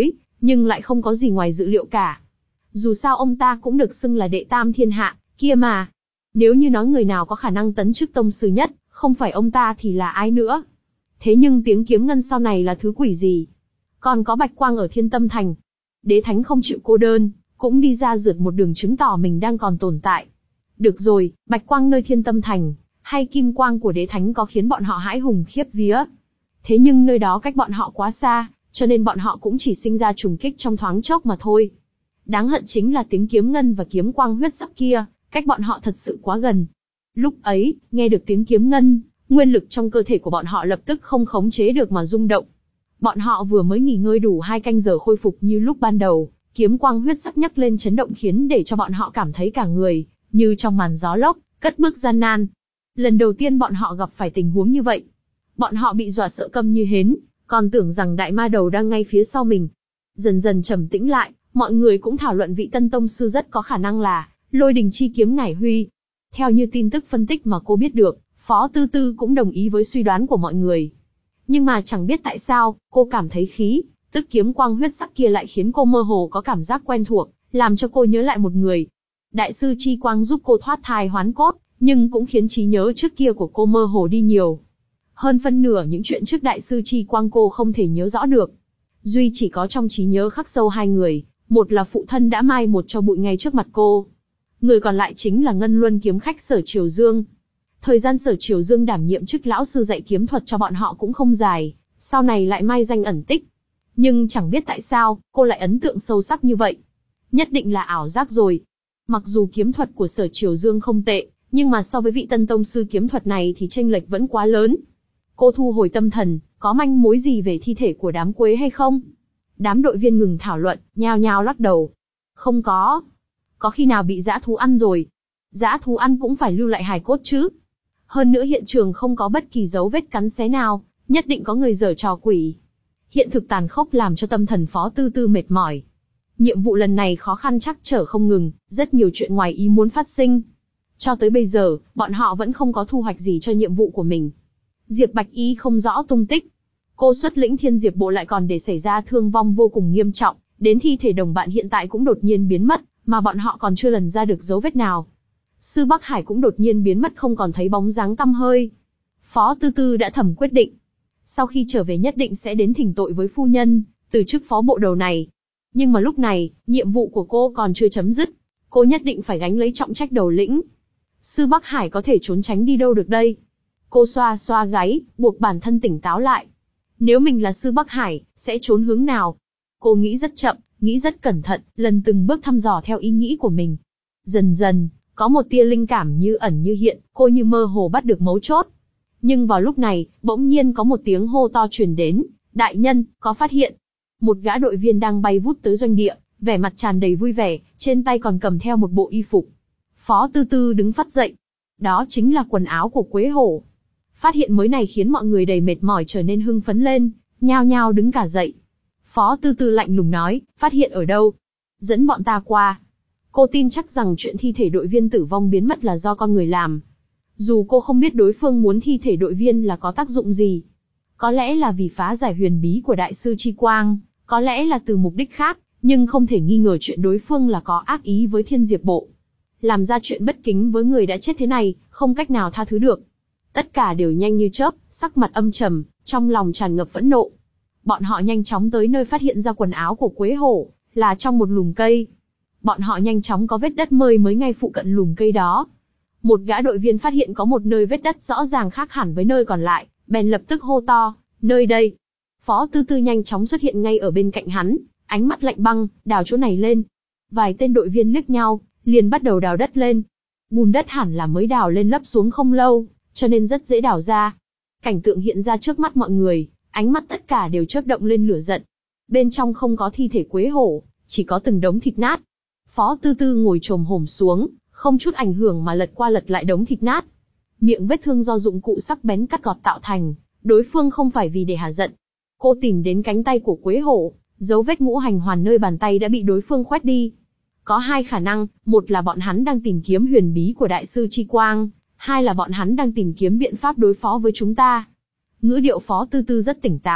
A: nhưng lại không có gì ngoài dự liệu cả. Dù sao ông ta cũng được xưng là đệ tam thiên hạ, kia mà. Nếu như nói người nào có khả năng tấn chức tông sư nhất, không phải ông ta thì là ai nữa. Thế nhưng tiếng kiếm ngân sau này là thứ quỷ gì? Còn có bạch quang ở Thiên Tâm Thành. Đế Thánh không chịu cô đơn, cũng đi ra rượt một đường chứng tỏ mình đang còn tồn tại. Được rồi, bạch quang nơi Thiên Tâm Thành, hay kim quang của Đế Thánh có khiến bọn họ hãi hùng khiếp vía. Thế nhưng nơi đó cách bọn họ quá xa, cho nên bọn họ cũng chỉ sinh ra trùng kích trong thoáng chốc mà thôi. Đáng hận chính là tiếng kiếm ngân và kiếm quang huyết sắc kia, cách bọn họ thật sự quá gần. Lúc ấy, nghe được tiếng kiếm ngân, nguyên lực trong cơ thể của bọn họ lập tức không khống chế được mà rung động. Bọn họ vừa mới nghỉ ngơi đủ hai canh giờ khôi phục như lúc ban đầu, kiếm quang huyết sắc nhấc lên chấn động khiến để cho bọn họ cảm thấy cả người như trong màn gió lốc, cất bước gian nan. Lần đầu tiên bọn họ gặp phải tình huống như vậy. Bọn họ bị dọa sợ câm như hến, còn tưởng rằng đại ma đầu đang ngay phía sau mình. Dần dần trầm tĩnh lại, mọi người cũng thảo luận vị tân tông sư rất có khả năng là Lôi Đình Chi Kiếm Ngải Huy. Theo như tin tức phân tích mà cô biết được, Phó Tư Tư cũng đồng ý với suy đoán của mọi người. Nhưng mà chẳng biết tại sao, cô cảm thấy khí, tức kiếm quang huyết sắc kia lại khiến cô mơ hồ có cảm giác quen thuộc, làm cho cô nhớ lại một người. Đại sư Chi Quang giúp cô thoát thai hoán cốt, nhưng cũng khiến trí nhớ trước kia của cô mơ hồ đi nhiều. Hơn phân nửa những chuyện trước Đại sư Chi Quang cô không thể nhớ rõ được. Duy chỉ có trong trí nhớ khắc sâu hai người, một là phụ thân đã mai một cho bụi ngay trước mặt cô. Người còn lại chính là Ngân Luân kiếm khách Sở Triều Dương. Thời gian Sở Triều Dương đảm nhiệm chức lão sư dạy kiếm thuật cho bọn họ cũng không dài, sau này lại mai danh ẩn tích. Nhưng chẳng biết tại sao, cô lại ấn tượng sâu sắc như vậy. Nhất định là ảo giác rồi. Mặc dù kiếm thuật của Sở Triều Dương không tệ, nhưng mà so với vị tân tông sư kiếm thuật này thì chênh lệch vẫn quá lớn. Cô thu hồi tâm thần, có manh mối gì về thi thể của đám Quế hay không? Đám đội viên ngừng thảo luận, nhao nhao lắc đầu. Không có. Có khi nào bị dã thú ăn rồi? Dã thú ăn cũng phải lưu lại hài cốt chứ. Hơn nữa hiện trường không có bất kỳ dấu vết cắn xé nào, nhất định có người giở trò quỷ. Hiện thực tàn khốc làm cho tâm thần Phó Tư Tư mệt mỏi. Nhiệm vụ lần này khó khăn trắc trở không ngừng, rất nhiều chuyện ngoài ý muốn phát sinh. Cho tới bây giờ, bọn họ vẫn không có thu hoạch gì cho nhiệm vụ của mình. Diệp Bạch Y không rõ tung tích. Cô xuất lĩnh Thiên Diệp bộ lại còn để xảy ra thương vong vô cùng nghiêm trọng, đến thi thể đồng bạn hiện tại cũng đột nhiên biến mất, mà bọn họ còn chưa lần ra được dấu vết nào. Sư Bắc Hải cũng đột nhiên biến mất không còn thấy bóng dáng tăm hơi. Phó Tư Tư đã thầm quyết định. Sau khi trở về nhất định sẽ đến thỉnh tội với phu nhân, từ chức phó bộ đầu này. Nhưng mà lúc này, nhiệm vụ của cô còn chưa chấm dứt. Cô nhất định phải gánh lấy trọng trách đầu lĩnh. Sư Bắc Hải có thể trốn tránh đi đâu được đây? Cô xoa xoa gáy, buộc bản thân tỉnh táo lại. Nếu mình là Sư Bắc Hải, sẽ trốn hướng nào? Cô nghĩ rất chậm, nghĩ rất cẩn thận, lần từng bước thăm dò theo ý nghĩ của mình. Dần dần, có một tia linh cảm như ẩn như hiện, cô như mơ hồ bắt được mấu chốt. Nhưng vào lúc này, bỗng nhiên có một tiếng hô to truyền đến. Đại nhân, có phát hiện. Một gã đội viên đang bay vút tới doanh địa, vẻ mặt tràn đầy vui vẻ, trên tay còn cầm theo một bộ y phục. Phó Tư Tư đứng phắt dậy. Đó chính là quần áo của Quế Hổ. Phát hiện mới này khiến mọi người đầy mệt mỏi trở nên hưng phấn lên, nhao nhao đứng cả dậy. Phó Tư Tư lạnh lùng nói, phát hiện ở đâu? Dẫn bọn ta qua. Cô tin chắc rằng chuyện thi thể đội viên tử vong biến mất là do con người làm. Dù cô không biết đối phương muốn thi thể đội viên là có tác dụng gì. Có lẽ là vì phá giải huyền bí của Đại sư Chi Quang, có lẽ là từ mục đích khác, nhưng không thể nghi ngờ chuyện đối phương là có ác ý với Thiên Diệp bộ. Làm ra chuyện bất kính với người đã chết thế này, không cách nào tha thứ được. Tất cả đều nhanh như chớp, sắc mặt âm trầm, trong lòng tràn ngập phẫn nộ. Bọn họ nhanh chóng tới nơi phát hiện ra quần áo của Quế Hổ, là trong một lùm cây. Bọn họ nhanh chóng có vết đất mơi mới ngay phụ cận lùm cây đó. Một gã đội viên phát hiện có một nơi vết đất rõ ràng khác hẳn với nơi còn lại, bèn lập tức hô to, nơi đây. Phó Tư Tư nhanh chóng xuất hiện ngay ở bên cạnh hắn, ánh mắt lạnh băng, đào chỗ này lên. Vài tên đội viên liếc nhau, liền bắt đầu đào đất lên. Bùn đất hẳn là mới đào lên lấp xuống không lâu, cho nên rất dễ đào ra. Cảnh tượng hiện ra trước mắt mọi người, ánh mắt tất cả đều chớp động lên lửa giận. Bên trong không có thi thể Quế Hổ, chỉ có từng đống thịt nát. Phó Tư Tư ngồi chồm hổm xuống, không chút ảnh hưởng mà lật qua lật lại đống thịt nát. Miệng vết thương do dụng cụ sắc bén cắt gọt tạo thành, đối phương không phải vì để hả giận. Cô tìm đến cánh tay của Quế Hổ, dấu vết ngũ hành hoàn nơi bàn tay đã bị đối phương khoét đi. Có hai khả năng, một là bọn hắn đang tìm kiếm huyền bí của Đại sư Chi Quang, hai là bọn hắn đang tìm kiếm biện pháp đối phó với chúng ta. Ngữ điệu Phó Tư Tư rất tỉnh táo,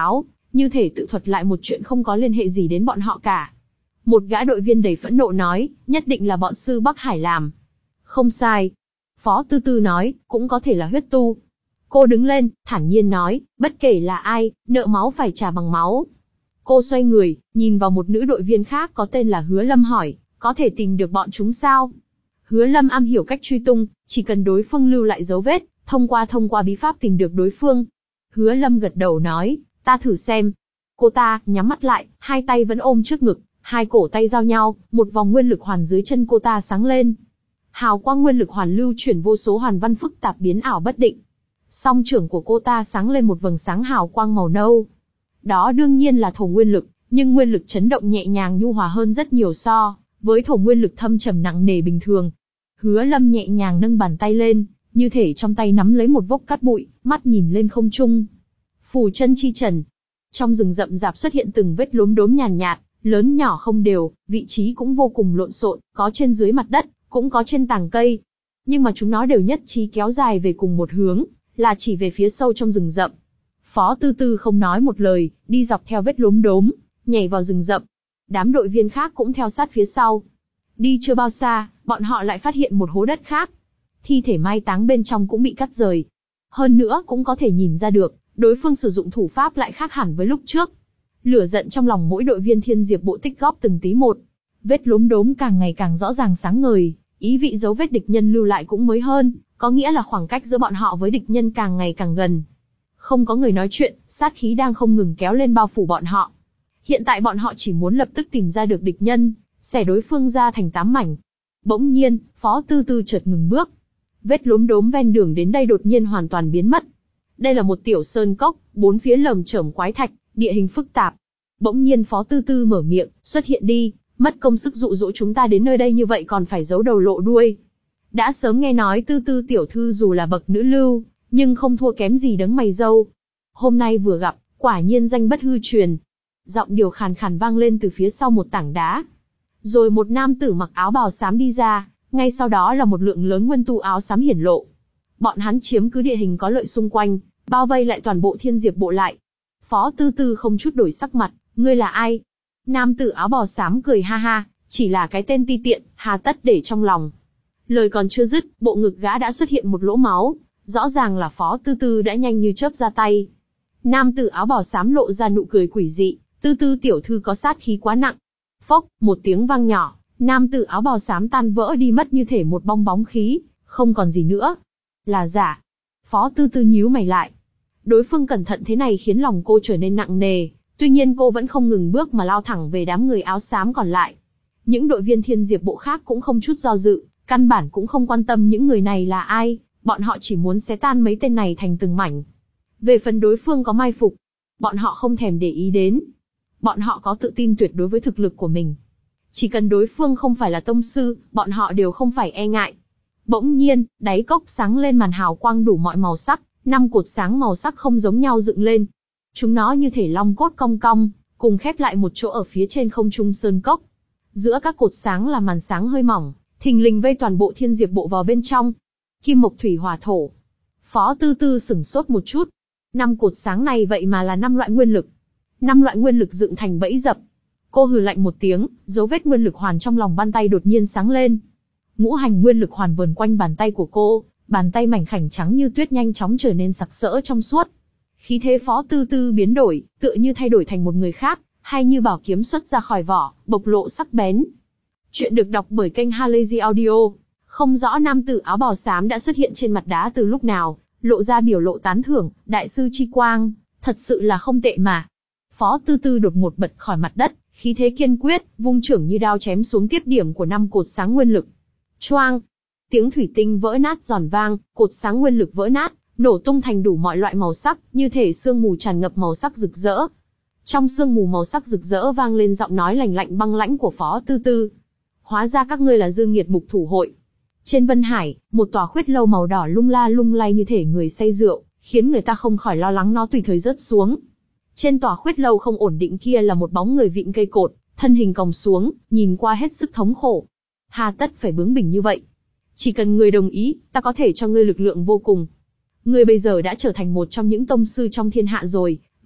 A: như thể tự thuật lại một chuyện không có liên hệ gì đến bọn họ cả. Một gã đội viên đầy phẫn nộ nói, nhất định là bọn sư Bắc Hải làm. Không sai. Phó Tư Tư nói, cũng có thể là huyết tu. Cô đứng lên, thản nhiên nói, bất kể là ai, nợ máu phải trả bằng máu. Cô xoay người, nhìn vào một nữ đội viên khác có tên là Hứa Lâm hỏi, có thể tìm được bọn chúng sao? Hứa Lâm am hiểu cách truy tung, chỉ cần đối phương lưu lại dấu vết, thông qua thông qua bí pháp tìm được đối phương. Hứa Lâm gật đầu nói, ta thử xem. Cô ta nhắm mắt lại, hai tay vẫn ôm trước ngực, hai cổ tay giao nhau, một vòng nguyên lực hoàn dưới chân cô ta sáng lên. Hào quang nguyên lực hoàn lưu chuyển vô số hoàn văn phức tạp biến ảo bất định. Song trưởng của cô ta sáng lên một vầng sáng hào quang màu nâu. Đó đương nhiên là thổ nguyên lực, nhưng nguyên lực chấn động nhẹ nhàng nhu hòa hơn rất nhiều so với thổ nguyên lực thâm trầm nặng nề bình thường. Hứa Lâm nhẹ nhàng nâng bàn tay lên, như thể trong tay nắm lấy một vốc cát bụi, mắt nhìn lên không trung. Phủ chân chi trần. Trong rừng rậm rạp xuất hiện từng vết lốm đốm nhàn nhạt, lớn nhỏ không đều, vị trí cũng vô cùng lộn xộn, có trên dưới mặt đất, cũng có trên tàng cây. Nhưng mà chúng nó đều nhất trí kéo dài về cùng một hướng, là chỉ về phía sâu trong rừng rậm. Phó Tư Tư không nói một lời, đi dọc theo vết lốm đốm, nhảy vào rừng rậm. Đám đội viên khác cũng theo sát phía sau. Đi chưa bao xa, bọn họ lại phát hiện một hố đất khác. Thi thể mai táng bên trong cũng bị cắt rời. Hơn nữa cũng có thể nhìn ra được, đối phương sử dụng thủ pháp lại khác hẳn với lúc trước. Lửa giận trong lòng mỗi đội viên Thiên Diệp bộ tích góp từng tí một. Vết lốm đốm càng ngày càng rõ ràng sáng ngời, ý vị dấu vết địch nhân lưu lại cũng mới hơn, có nghĩa là khoảng cách giữa bọn họ với địch nhân càng ngày càng gần. Không có người nói chuyện, sát khí đang không ngừng kéo lên bao phủ bọn họ. Hiện tại bọn họ chỉ muốn lập tức tìm ra được địch nhân, xẻ đối phương ra thành tám mảnh. Bỗng nhiên, Phó Tư Tư chợt ngừng bước. Vết lốm đốm ven đường đến đây đột nhiên hoàn toàn biến mất. Đây là một tiểu sơn cốc, bốn phía lởm chởm quái thạch, địa hình phức tạp. Bỗng nhiên Phó Tư Tư mở miệng, xuất hiện đi, mất công sức dụ dỗ chúng ta đến nơi đây như vậy còn phải giấu đầu lộ đuôi. Đã sớm nghe nói Tư Tư tiểu thư dù là bậc nữ lưu, nhưng không thua kém gì đấng mày râu. Hôm nay vừa gặp, quả nhiên danh bất hư truyền. Giọng điều khàn khàn vang lên từ phía sau một tảng đá. Rồi một nam tử mặc áo bào xám đi ra, ngay sau đó là một lượng lớn nguyên tu áo xám hiển lộ. Bọn hắn chiếm cứ địa hình có lợi xung quanh, bao vây lại toàn bộ Thiên Diệp bộ lại. Phó Tư Tư không chút đổi sắc mặt, ngươi là ai? Nam tử áo bào xám cười ha ha, chỉ là cái tên ti tiện, hà tất để trong lòng. Lời còn chưa dứt, bộ ngực gã đã xuất hiện một lỗ máu, rõ ràng là Phó Tư Tư đã nhanh như chớp ra tay. Nam tử áo bào xám lộ ra nụ cười quỷ dị, Tư Tư tiểu thư có sát khí quá nặng. Phốc, một tiếng vang nhỏ, nam tử áo bào xám tan vỡ đi mất như thể một bong bóng khí, không còn gì nữa. Là giả. Phó Tư Tư nhíu mày lại. Đối phương cẩn thận thế này khiến lòng cô trở nên nặng nề, tuy nhiên cô vẫn không ngừng bước mà lao thẳng về đám người áo xám còn lại. Những đội viên Thiên Diệp bộ khác cũng không chút do dự, căn bản cũng không quan tâm những người này là ai, bọn họ chỉ muốn xé tan mấy tên này thành từng mảnh. Về phần đối phương có mai phục, bọn họ không thèm để ý đến. Bọn họ có tự tin tuyệt đối với thực lực của mình. Chỉ cần đối phương không phải là tông sư, bọn họ đều không phải e ngại. Bỗng nhiên, đáy cốc sáng lên màn hào quang đủ mọi màu sắc, năm cột sáng màu sắc không giống nhau dựng lên. Chúng nó như thể long cốt cong cong, cùng khép lại một chỗ ở phía trên không trung sơn cốc. Giữa các cột sáng là màn sáng hơi mỏng, thình lình vây toàn bộ Thiên Diệp bộ vào bên trong. Kim mộc thủy hỏa thổ. Phó Tư Tư sửng sốt một chút. Năm cột sáng này vậy mà là năm loại nguyên lực. Năm loại nguyên lực dựng thành bẫy dập. Cô hừ lạnh một tiếng, dấu vết nguyên lực hoàn trong lòng bàn tay đột nhiên sáng lên. Ngũ hành nguyên lực hoàn vờn quanh bàn tay của cô, bàn tay mảnh khảnh trắng như tuyết nhanh chóng trở nên sặc sỡ trong suốt. Khí thế Phó Tư Tư biến đổi, tựa như thay đổi thành một người khác, hay như bảo kiếm xuất ra khỏi vỏ, bộc lộ sắc bén. Chuyện được đọc bởi kênh Halazy Audio. Không rõ nam tử áo bào xám đã xuất hiện trên mặt đá từ lúc nào, lộ ra biểu lộ tán thưởng, đại sư chi quang, thật sự là không tệ mà. Phó Tư Tư đột ngột bật khỏi mặt đất, khí thế kiên quyết, vung chưởng như đao chém xuống tiếp điểm của năm cột sáng nguyên lực. Choang! Tiếng thủy tinh vỡ nát giòn vang, cột sáng nguyên lực vỡ nát, nổ tung thành đủ mọi loại màu sắc, như thể sương mù tràn ngập màu sắc rực rỡ. Trong sương mù màu sắc rực rỡ vang lên giọng nói lạnh lạnh băng lãnh của Phó Tư Tư. Hóa ra các ngươi là Dương Nghiệt Mục thủ hội. Trên Vân Hải, một tòa khuyết lâu màu đỏ lung la lung lay như thể người say rượu, khiến người ta không khỏi lo lắng nó tùy thời rớt xuống. Trên tòa khuyết lâu không ổn định kia là một bóng người vịn cây cột, thân hình còng xuống, nhìn qua hết sức thống khổ. Hà tất phải bướng bỉnh như vậy? Chỉ cần người đồng ý, ta có thể cho ngươi lực lượng vô cùng. Ngươi bây giờ đã trở thành một trong những tông sư trong thiên hạ rồi,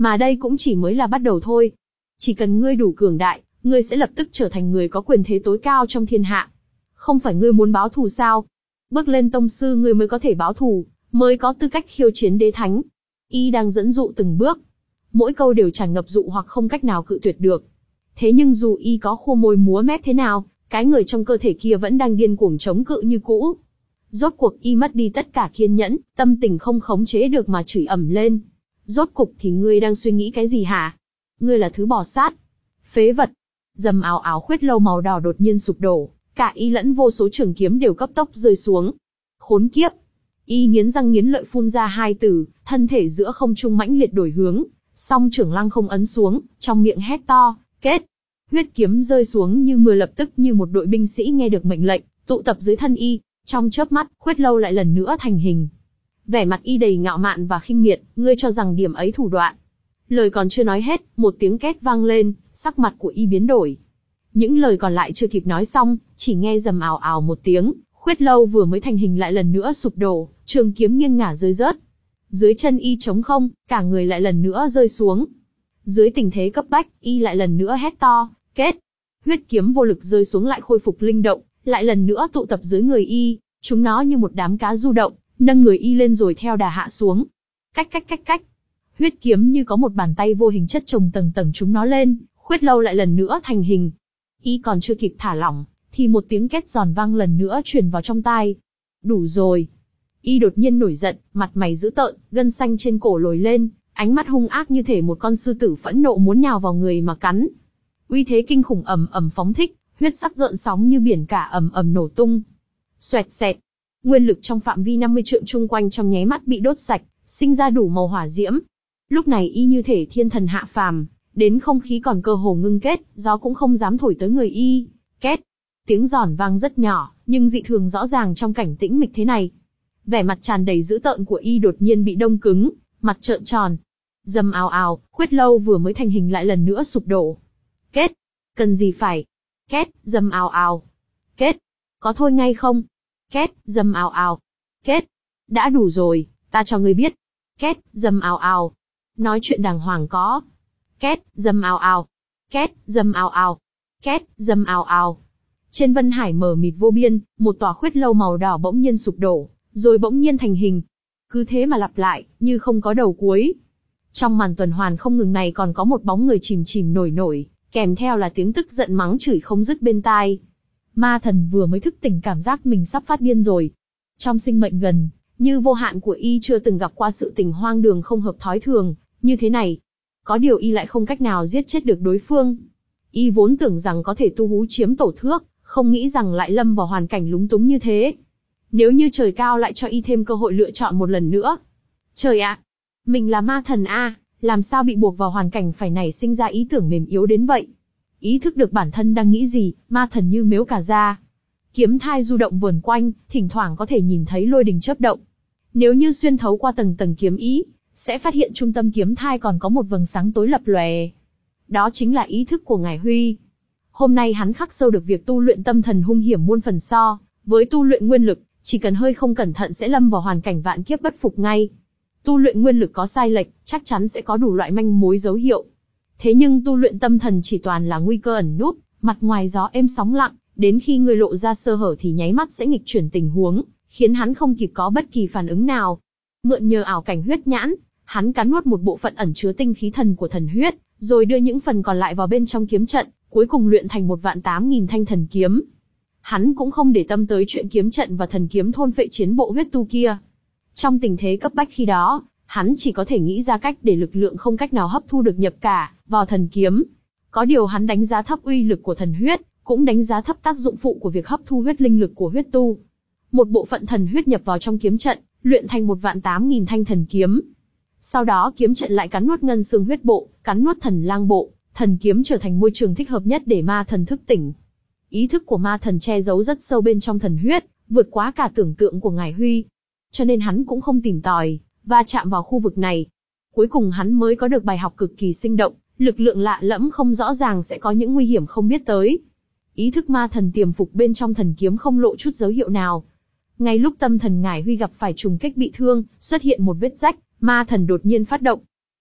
A: Mà đây cũng chỉ mới là bắt đầu thôi. Chỉ cần ngươi đủ cường đại, ngươi sẽ lập tức trở thành người có quyền thế tối cao trong thiên hạ. Không phải ngươi muốn báo thù sao? Bước lên tông sư ngươi mới có thể báo thù, mới có tư cách khiêu chiến đế thánh. Y đang dẫn dụ từng bước. Mỗi câu đều tràn ngập dụ hoặc không cách nào cự tuyệt được. Thế nhưng dù Y có khua môi múa mép thế nào, cái người trong cơ thể kia vẫn đang điên cuồng chống cự như cũ. Rốt cuộc Y mất đi tất cả kiên nhẫn, tâm tình không khống chế được mà chửi ầm lên. Rốt cục thì ngươi đang suy nghĩ cái gì hả? Ngươi là thứ bò sát. Phế vật. Rầm ào ào, khuyết lâu màu đỏ đột nhiên sụp đổ, cả Y lẫn vô số trường kiếm đều cấp tốc rơi xuống. Khốn kiếp. Y nghiến răng nghiến lợi phun ra hai từ, thân thể giữa không trung mãnh liệt đổi hướng, song trưởng lăng không ấn xuống, trong miệng hét to, kết. Huyết kiếm rơi xuống như mưa, lập tức như một đội binh sĩ nghe được mệnh lệnh, tụ tập dưới thân Y. Trong chớp mắt, khuyết lâu lại lần nữa thành hình. Vẻ mặt Y đầy ngạo mạn và khinh miệt, ngươi cho rằng điểm ấy thủ đoạn. Lời còn chưa nói hết, một tiếng két vang lên, sắc mặt của Y biến đổi. Những lời còn lại chưa kịp nói xong, chỉ nghe rầm ào ào một tiếng, khuyết lâu vừa mới thành hình lại lần nữa sụp đổ, trường kiếm nghiêng ngả rơi rớt. Dưới chân Y trống không, cả người lại lần nữa rơi xuống. Dưới tình thế cấp bách, Y lại lần nữa hét to, kết. Huyết kiếm vô lực rơi xuống lại khôi phục linh động, lại lần nữa tụ tập dưới người Y, chúng nó như một đám cá du động, nâng người Y lên rồi theo đà hạ xuống. Cách cách cách cách. Huyết kiếm như có một bàn tay vô hình chất chồng tầng tầng chúng nó lên, khuyết lâu lại lần nữa thành hình. Y còn chưa kịp thả lỏng, thì một tiếng két giòn vang lần nữa truyền vào trong tai. Đủ rồi. Y đột nhiên nổi giận, mặt mày dữ tợn, gân xanh trên cổ lồi lên, ánh mắt hung ác như thể một con sư tử phẫn nộ muốn nhào vào người mà cắn. Uy thế kinh khủng ầm ầm phóng thích, huyết sắc gợn sóng như biển cả ầm ầm nổ tung. Xoẹt xẹt. Nguyên lực trong phạm vi năm mươi trượng chung quanh trong nháy mắt bị đốt sạch, sinh ra đủ màu hỏa diễm. Lúc này Y như thể thiên thần hạ phàm, đến không khí còn cơ hồ ngưng kết, gió cũng không dám thổi tới người Y. Két. Tiếng giòn vang rất nhỏ, nhưng dị thường rõ ràng trong cảnh tĩnh mịch thế này. Vẻ mặt tràn đầy dữ tợn của Y đột nhiên bị đông cứng, mặt trợn tròn. Rầm ào ào, khuyết lâu vừa mới thành hình lại lần nữa sụp đổ. Kết. Cần gì phải. Két, rầm ào ào. Kết. Có thôi ngay không? Két, rầm ào ào. Kết. Đã đủ rồi, ta cho ngươi biết. Két, rầm ào ào. Nói chuyện đàng hoàng có. Két, rầm ào ào. Két, rầm ào ào. Két, rầm ào ào. Trên vân hải mờ mịt vô biên, một tòa khuyết lâu màu đỏ bỗng nhiên sụp đổ, rồi bỗng nhiên thành hình. Cứ thế mà lặp lại, như không có đầu cuối. Trong màn tuần hoàn không ngừng này còn có một bóng người chìm chìm nổi nổi, kèm theo là tiếng tức giận mắng chửi không dứt bên tai. Ma thần vừa mới thức tỉnh cảm giác mình sắp phát điên rồi. Trong sinh mệnh gần như vô hạn của Y chưa từng gặp qua sự tình hoang đường không hợp thói thường như thế này. Có điều Y lại không cách nào giết chết được đối phương. Y vốn tưởng rằng có thể tu hú chiếm tổ thước, không nghĩ rằng lại lâm vào hoàn cảnh lúng túng như thế. Nếu như trời cao lại cho Y thêm cơ hội lựa chọn một lần nữa. Trời ạ! Mình là ma thần a, làm sao bị buộc vào hoàn cảnh phải nảy sinh ra ý tưởng mềm yếu đến vậy? Ý thức được bản thân đang nghĩ gì, ma thần như mếu cả da. Kiếm thai du động vờn quanh, thỉnh thoảng có thể nhìn thấy lôi đình chớp động. Nếu như xuyên thấu qua tầng tầng kiếm ý, sẽ phát hiện trung tâm kiếm thai còn có một vầng sáng tối lập lòe. Đó chính là ý thức của Ngải Huy. Hôm nay hắn khắc sâu được việc tu luyện tâm thần hung hiểm muôn phần so với tu luyện nguyên lực, chỉ cần hơi không cẩn thận sẽ lâm vào hoàn cảnh vạn kiếp bất phục ngay. Tu luyện nguyên lực có sai lệch, chắc chắn sẽ có đủ loại manh mối dấu hiệu. Thế nhưng tu luyện tâm thần chỉ toàn là nguy cơ ẩn núp, mặt ngoài gió êm sóng lặng, đến khi người lộ ra sơ hở thì nháy mắt sẽ nghịch chuyển tình huống, khiến hắn không kịp có bất kỳ phản ứng nào. Mượn nhờ ảo cảnh huyết nhãn, hắn cắn nuốt một bộ phận ẩn chứa tinh khí thần của thần huyết, rồi đưa những phần còn lại vào bên trong kiếm trận, cuối cùng luyện thành một vạn tám nghìn thanh thần kiếm. Hắn cũng không để tâm tới chuyện kiếm trận và thần kiếm thôn phệ chiến bộ huyết tu kia. Trong tình thế cấp bách khi đó, hắn chỉ có thể nghĩ ra cách để lực lượng không cách nào hấp thu được nhập cả vào thần kiếm. Có điều hắn đánh giá thấp uy lực của thần huyết, cũng đánh giá thấp tác dụng phụ của việc hấp thu huyết linh lực của huyết tu. Một bộ phận thần huyết nhập vào trong kiếm trận, luyện thành một vạn tám nghìn thanh thần kiếm. Sau đó kiếm trận lại cắn nuốt ngân xương huyết bộ, cắn nuốt thần lang bộ, thần kiếm trở thành môi trường thích hợp nhất để ma thần thức tỉnh. Ý thức của ma thần che giấu rất sâu bên trong thần huyết, vượt quá cả tưởng tượng của Ngải Huy. Cho nên hắn cũng không tìm tòi và chạm vào khu vực này. Cuối cùng hắn mới có được bài học cực kỳ sinh động, lực lượng lạ lẫm không rõ ràng sẽ có những nguy hiểm không biết tới. Ý thức ma thần tiềm phục bên trong thần kiếm không lộ chút dấu hiệu nào. Ngay lúc tâm thần Ngải Huy gặp phải trùng kích bị thương, xuất hiện một vết rách, ma thần đột nhiên phát động.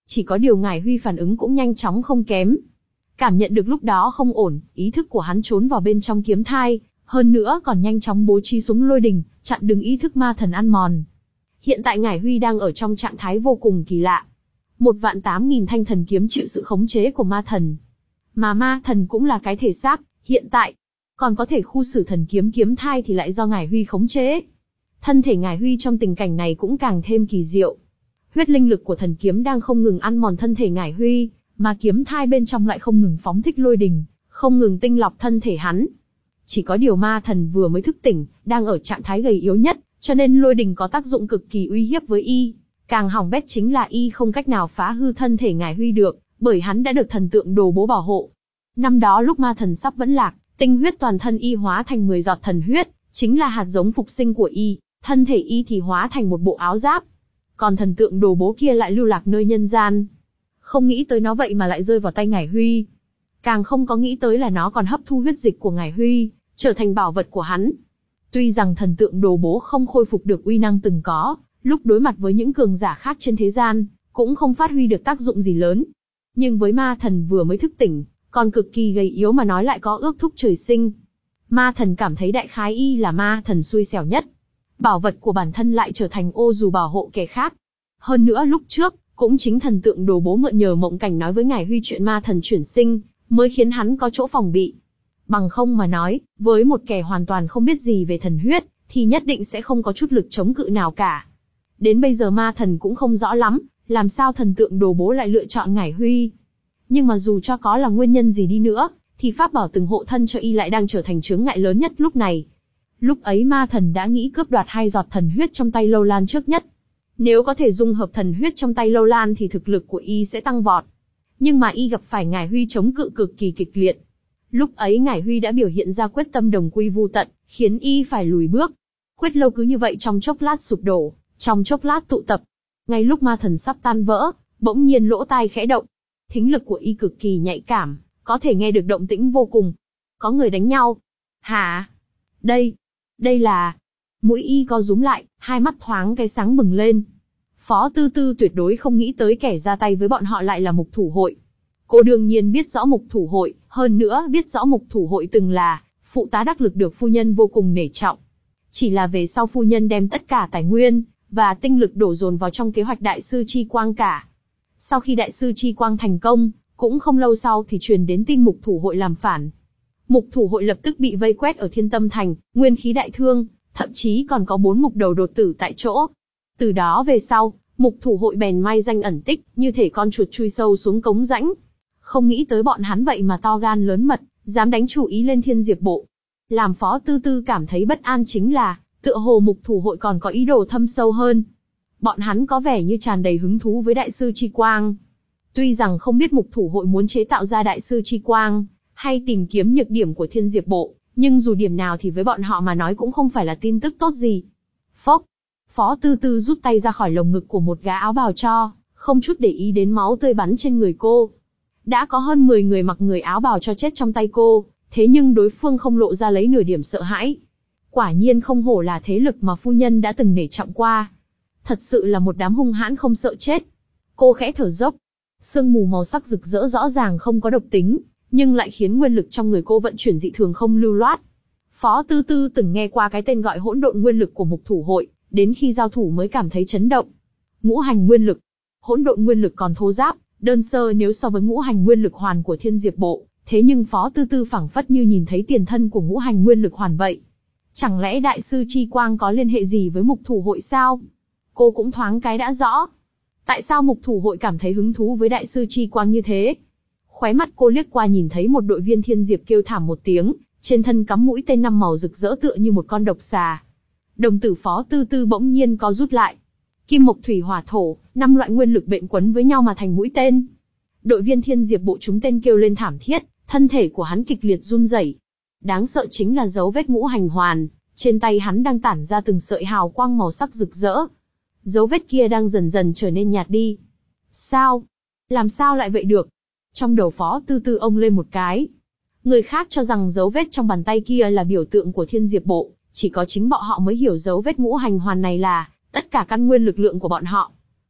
A: Chỉ có điều Ngải Huy phản ứng cũng nhanh chóng không kém. Cảm nhận được lúc đó không ổn, ý thức của hắn trốn vào bên trong kiếm thai, hơn nữa còn nhanh chóng bố trí xuống lôi đình, chặn đường ý thức ma thần ăn mòn. Hiện tại Ngải Huy đang ở trong trạng thái vô cùng kỳ lạ. Một vạn tám nghìn thanh thần kiếm chịu sự khống chế của ma thần. Mà ma thần cũng là cái thể xác, hiện tại. Còn có thể khu xử thần kiếm kiếm thai thì lại do Ngải Huy khống chế. Thân thể Ngải Huy trong tình cảnh này cũng càng thêm kỳ diệu. Huyết linh lực của thần kiếm đang không ngừng ăn mòn thân thể Ngải Huy, mà kiếm thai bên trong lại không ngừng phóng thích lôi đình, không ngừng tinh lọc thân thể hắn. Chỉ có điều ma thần vừa mới thức tỉnh, đang ở trạng thái gầy yếu nhất, cho nên lôi đình có tác dụng cực kỳ uy hiếp với y. Càng hỏng bét chính là y không cách nào phá hư thân thể Ngải Huy được, bởi hắn đã được thần tượng đồ bố bảo hộ. Năm đó lúc ma thần sắp vẫn lạc, tinh huyết toàn thân y hóa thành mười giọt thần huyết, chính là hạt giống phục sinh của y, thân thể y thì hóa thành một bộ áo giáp. Còn thần tượng đồ bố kia lại lưu lạc nơi nhân gian. Không nghĩ tới nó vậy mà lại rơi vào tay Ngải Huy. Càng không có nghĩ tới là nó còn hấp thu huyết dịch của Ngải Huy, trở thành bảo vật của hắn. Tuy rằng thần tượng đồ bố không khôi phục được uy năng từng có, lúc đối mặt với những cường giả khác trên thế gian, cũng không phát huy được tác dụng gì lớn. Nhưng với ma thần vừa mới thức tỉnh, còn cực kỳ gầy yếu mà nói lại có ước thúc trời sinh. Ma thần cảm thấy đại khái y là ma thần xui xẻo nhất. Bảo vật của bản thân lại trở thành ô dù bảo hộ kẻ khác. Hơn nữa lúc trước, cũng chính thần tượng đồ bố mượn nhờ mộng cảnh nói với Ngải Huy chuyện ma thần chuyển sinh, mới khiến hắn có chỗ phòng bị. Bằng không mà nói, với một kẻ hoàn toàn không biết gì về thần huyết, thì nhất định sẽ không có chút lực chống cự nào cả. Đến bây giờ ma thần cũng không rõ lắm, làm sao thần tượng đồ bố lại lựa chọn Ngải Huy. Nhưng mà dù cho có là nguyên nhân gì đi nữa, thì pháp bảo từng hộ thân cho y lại đang trở thành chướng ngại lớn nhất lúc này. Lúc ấy ma thần đã nghĩ cướp đoạt hai giọt thần huyết trong tay Lâu Lan trước nhất. Nếu có thể dung hợp thần huyết trong tay Lâu Lan thì thực lực của y sẽ tăng vọt. Nhưng mà y gặp phải Ngải Huy chống cự cực kỳ kịch liệt. Lúc ấy Ngải Huy đã biểu hiện ra quyết tâm đồng quy vu tận, khiến y phải lùi bước. Quyết lâu cứ như vậy trong chốc lát sụp đổ, trong chốc lát tụ tập. Ngay lúc ma thần sắp tan vỡ, bỗng nhiên lỗ tai khẽ động. Thính lực của y cực kỳ nhạy cảm, có thể nghe được động tĩnh vô cùng. Có người đánh nhau. Hả? Đây, đây là... Mũi y co rúm lại, hai mắt thoáng cái sáng bừng lên. Phó Tư Tư tuyệt đối không nghĩ tới kẻ ra tay với bọn họ lại là Mục Thủ Hội. Cô đương nhiên biết rõ Mục Thủ Hội, hơn nữa biết rõ Mục Thủ Hội từng là phụ tá đắc lực được phu nhân vô cùng nể trọng. Chỉ là về sau phu nhân đem tất cả tài nguyên và tinh lực đổ dồn vào trong kế hoạch Đại sư Chi Quang cả. Sau khi Đại sư Chi Quang thành công, cũng không lâu sau thì truyền đến tin Mục Thủ Hội làm phản. Mục Thủ Hội lập tức bị vây quét ở Thiên Tâm Thành, nguyên khí đại thương, thậm chí còn có bốn mục đầu đột tử tại chỗ. Từ đó về sau, Mục Thủ Hội bèn mai danh ẩn tích, như thể con chuột chui sâu xuống cống rãnh. Không nghĩ tới bọn hắn vậy mà to gan lớn mật, dám đánh chủ ý lên Thiên Diệp Bộ. Làm Phó Tư Tư cảm thấy bất an chính là, tựa hồ Mục Thủ Hội còn có ý đồ thâm sâu hơn. Bọn hắn có vẻ như tràn đầy hứng thú với Đại sư Chi Quang. Tuy rằng không biết Mục Thủ Hội muốn chế tạo ra Đại sư Chi Quang, hay tìm kiếm nhược điểm của Thiên Diệp Bộ, nhưng dù điểm nào thì với bọn họ mà nói cũng không phải là tin tức tốt gì. Phốc, Phó Tư Tư rút tay ra khỏi lồng ngực của một gã áo bào cho, không chút để ý đến máu tươi bắn trên người cô. Đã có hơn mười người mặc người áo bào cho chết trong tay cô, thế nhưng đối phương không lộ ra lấy nửa điểm sợ hãi. Quả nhiên không hổ là thế lực mà phu nhân đã từng nể trọng qua. Thật sự là một đám hung hãn không sợ chết. Cô khẽ thở dốc. Sương mù màu sắc rực rỡ rõ ràng không có độc tính, nhưng lại khiến nguyên lực trong người cô vận chuyển dị thường không lưu loát. Phó Tư Tư từng nghe qua cái tên gọi hỗn độn nguyên lực của Mục Thủ Hội, đến khi giao thủ mới cảm thấy chấn động. Ngũ hành nguyên lực. Hỗn độn nguyên lực còn thô ráp, đơn sơ nếu so với ngũ hành nguyên lực hoàn của Thiên Diệp Bộ, thế nhưng Phó Tư Tư phảng phất như nhìn thấy tiền thân của ngũ hành nguyên lực hoàn vậy. Chẳng lẽ Đại sư Chi Quang có liên hệ gì với Mục Thủ Hội sao? Cô cũng thoáng cái đã rõ. Tại sao Mục Thủ Hội cảm thấy hứng thú với Đại sư Chi Quang như thế? Khóe mắt cô liếc qua nhìn thấy một đội viên Thiên Diệp kêu thảm một tiếng, trên thân cắm mũi tên năm màu rực rỡ tựa như một con độc xà. Đồng tử Phó Tư Tư bỗng nhiên co rút lại. Kim mộc thủy hỏa thổ, năm loại nguyên lực bện quấn với nhau mà thành mũi tên. Đội viên Thiên Diệp Bộ chúng tên kêu lên thảm thiết, thân thể của hắn kịch liệt run rẩy. Đáng sợ chính là dấu vết ngũ hành hoàn, trên tay hắn đang tản ra từng sợi hào quang màu sắc rực rỡ. Dấu vết kia đang dần dần trở nên nhạt đi. Sao? Làm sao lại vậy được? Trong đầu Phó Tư Tư ông lên một cái. Người khác cho rằng dấu vết trong bàn tay kia là biểu tượng của Thiên Diệp Bộ, chỉ có chính bọn họ mới hiểu dấu vết ngũ hành hoàn này là tất cả căn nguyên lực lượng của bọn họ.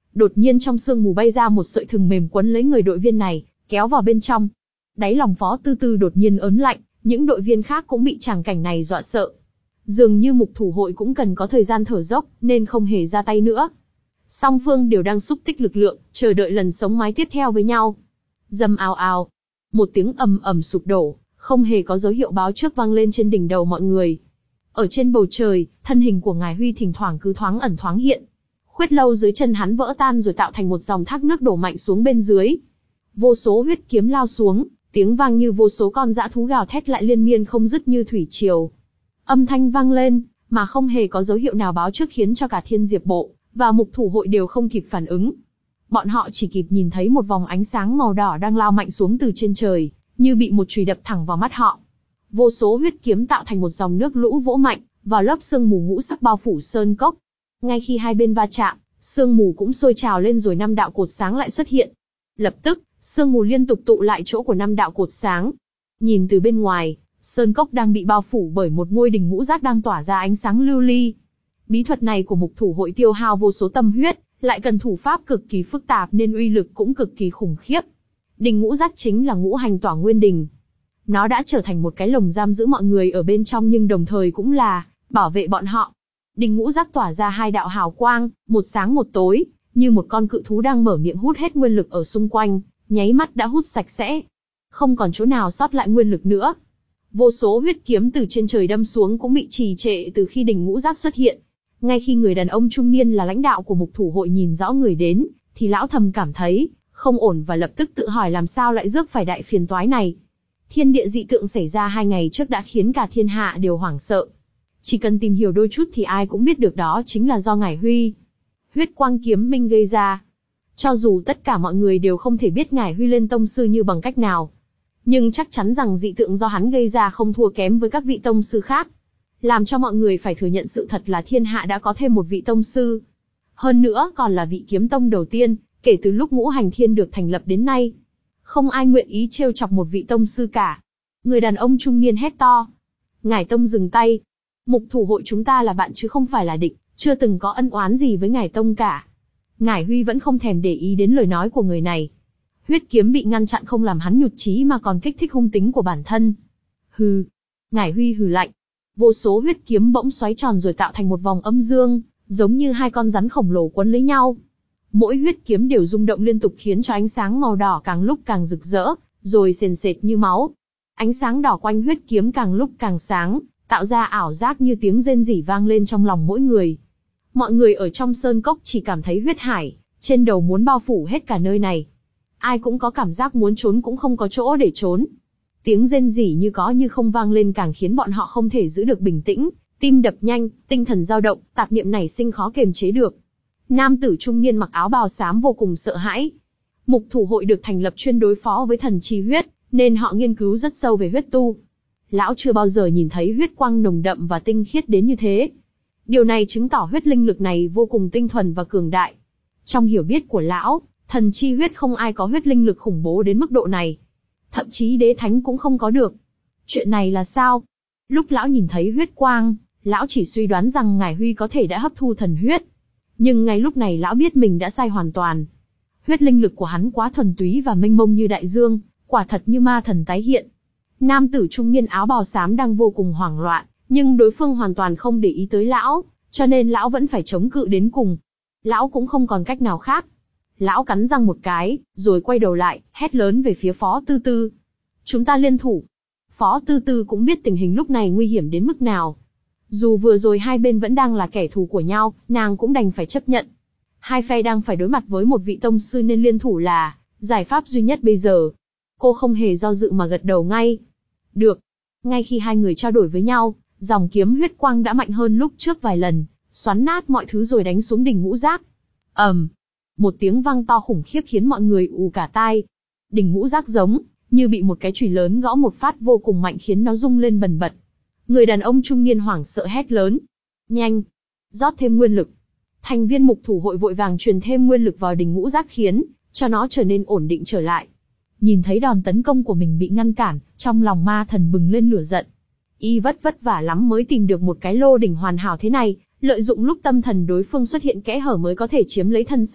A: Đột nhiên trong sương mù bay ra một sợi thừng mềm quấn lấy người đội viên này, kéo vào bên trong. Đáy lòng Phó Tư Tư đột nhiên ớn lạnh, những đội viên khác cũng bị tràng cảnh này dọa sợ. Dường như mục thủ hội cũng cần có thời gian thở dốc, nên không hề ra tay nữa. Song phương đều đang xúc tích lực lượng, chờ đợi lần sống mái tiếp theo với nhau. Rầm ào ào, một tiếng ầm ầm sụp đổ, không hề có dấu hiệu báo trước vang lên trên đỉnh đầu mọi người. Ở trên bầu trời, thân hình của Ngải Huy thỉnh thoảng cứ thoáng ẩn thoáng hiện. Khuyết lâu dưới chân hắn vỡ tan rồi tạo thành một dòng thác nước đổ mạnh xuống bên dưới. Vô số huyết kiếm lao xuống, tiếng vang như vô số con dã thú gào thét lại liên miên không dứt như thủy triều. Âm thanh vang lên, mà không hề có dấu hiệu nào báo trước khiến cho cả Thiên Diệp Bộ và Mục Thủ Hội đều không kịp phản ứng. Bọn họ chỉ kịp nhìn thấy một vòng ánh sáng màu đỏ đang lao mạnh xuống từ trên trời, như bị một chùy đập thẳng vào mắt họ. Vô số huyết kiếm tạo thành một dòng nước lũ vỗ mạnh vào lớp sương mù ngũ sắc bao phủ sơn cốc. Ngay khi hai bên va chạm, sương mù cũng sôi trào lên rồi năm đạo cột sáng lại xuất hiện. Lập tức, sương mù liên tục tụ lại chỗ của năm đạo cột sáng. Nhìn từ bên ngoài, sơn cốc đang bị bao phủ bởi một ngôi đình ngũ giác đang tỏa ra ánh sáng lưu ly. Bí thuật này của Mục Thủ Hội tiêu hao vô số tâm huyết, lại cần thủ pháp cực kỳ phức tạp nên uy lực cũng cực kỳ khủng khiếp. Đình ngũ giác chính là ngũ hành tỏa nguyên đình. Nó đã trở thành một cái lồng giam giữ mọi người ở bên trong nhưng đồng thời cũng là bảo vệ bọn họ. Đình ngũ giác tỏa ra hai đạo hào quang, một sáng một tối, như một con cự thú đang mở miệng hút hết nguyên lực ở xung quanh, nháy mắt đã hút sạch sẽ. Không còn chỗ nào sót lại nguyên lực nữa. Vô số huyết kiếm từ trên trời đâm xuống cũng bị trì trệ từ khi đình ngũ giác xuất hiện. Ngay khi người đàn ông trung niên là lãnh đạo của Mục Thủ Hội nhìn rõ người đến, thì lão thầm cảm thấy không ổn và lập tức tự hỏi làm sao lại rước phải đại phiền toái này. Thiên địa dị tượng xảy ra hai ngày trước đã khiến cả thiên hạ đều hoảng sợ. Chỉ cần tìm hiểu đôi chút thì ai cũng biết được đó chính là do Ngải Huy, huyết quang kiếm minh gây ra. Cho dù tất cả mọi người đều không thể biết Ngải Huy lên tông sư như bằng cách nào, nhưng chắc chắn rằng dị tượng do hắn gây ra không thua kém với các vị tông sư khác. Làm cho mọi người phải thừa nhận sự thật là thiên hạ đã có thêm một vị tông sư. Hơn nữa còn là vị kiếm tông đầu tiên, kể từ lúc Ngũ Hành Thiên được thành lập đến nay. Không ai nguyện ý trêu chọc một vị tông sư cả. Người đàn ông trung niên hét to. Ngải Tông dừng tay. Mục Thủ Hội chúng ta là bạn chứ không phải là địch, chưa từng có ân oán gì với Ngải Tông cả. Ngải Huy vẫn không thèm để ý đến lời nói của người này. Huyết kiếm bị ngăn chặn không làm hắn nhụt chí mà còn kích thích hung tính của bản thân. Hừ. Ngải Huy hừ lạnh. Vô số huyết kiếm bỗng xoáy tròn rồi tạo thành một vòng âm dương, giống như hai con rắn khổng lồ quấn lấy nhau. Mỗi huyết kiếm đều rung động liên tục khiến cho ánh sáng màu đỏ càng lúc càng rực rỡ, rồi sền sệt như máu. Ánh sáng đỏ quanh huyết kiếm càng lúc càng sáng, tạo ra ảo giác như tiếng rên rỉ vang lên trong lòng mỗi người. Mọi người ở trong sơn cốc chỉ cảm thấy huyết hải, trên đầu muốn bao phủ hết cả nơi này. Ai cũng có cảm giác muốn trốn cũng không có chỗ để trốn. Tiếng rên rỉ như có như không vang lên càng khiến bọn họ không thể giữ được bình tĩnh, tim đập nhanh, tinh thần dao động, tạp niệm nảy sinh khó kiềm chế được. Nam tử trung niên mặc áo bào xám vô cùng sợ hãi. Mục Thủ Hội được thành lập chuyên đối phó với thần chi huyết, nên họ nghiên cứu rất sâu về huyết tu. Lão chưa bao giờ nhìn thấy huyết quang nồng đậm và tinh khiết đến như thế. Điều này chứng tỏ huyết linh lực này vô cùng tinh thuần và cường đại. Trong hiểu biết của lão, thần chi huyết không ai có huyết linh lực khủng bố đến mức độ này. Thậm chí đế thánh cũng không có được. Chuyện này là sao? Lúc lão nhìn thấy huyết quang, lão chỉ suy đoán rằng Ngải Huy có thể đã hấp thu thần huyết. Nhưng ngay lúc này lão biết mình đã sai hoàn toàn. Huyết linh lực của hắn quá thuần túy và mênh mông như đại dương, quả thật như ma thần tái hiện. Nam tử trung niên áo bào xám đang vô cùng hoảng loạn, nhưng đối phương hoàn toàn không để ý tới lão, cho nên lão vẫn phải chống cự đến cùng. Lão cũng không còn cách nào khác. Lão cắn răng một cái, rồi quay đầu lại, hét lớn về phía Phó Tư Tư. Chúng ta liên thủ. Phó Tư Tư cũng biết tình hình lúc này nguy hiểm đến mức nào. Dù vừa rồi hai bên vẫn đang là kẻ thù của nhau, nàng cũng đành phải chấp nhận. Hai phe đang phải đối mặt với một vị tông sư nên liên thủ là giải pháp duy nhất bây giờ. Cô không hề do dự mà gật đầu ngay. Được. Ngay khi hai người trao đổi với nhau, dòng kiếm huyết quang đã mạnh hơn lúc trước vài lần, xoắn nát mọi thứ rồi đánh xuống đỉnh ngũ giác. ầm, um, một tiếng vang to khủng khiếp khiến mọi người ù cả tai. Đỉnh ngũ giác giống như bị một cái chùy lớn gõ một phát vô cùng mạnh khiến nó rung lên bần bật. Người đàn ông trung niên hoảng sợ hét lớn. Nhanh! Rót thêm nguyên lực. Thành viên Mục Thủ Hội vội vàng truyền thêm nguyên lực vào đỉnh ngũ giác khiến cho nó trở nên ổn định trở lại. Nhìn thấy đòn tấn công của mình bị ngăn cản, trong lòng ma thần bừng lên lửa giận. Y vất vất vả lắm mới tìm được một cái lô đỉnh hoàn hảo thế này, lợi dụng lúc tâm thần đối phương xuất hiện kẽ hở mới có thể chiếm lấy thân xác,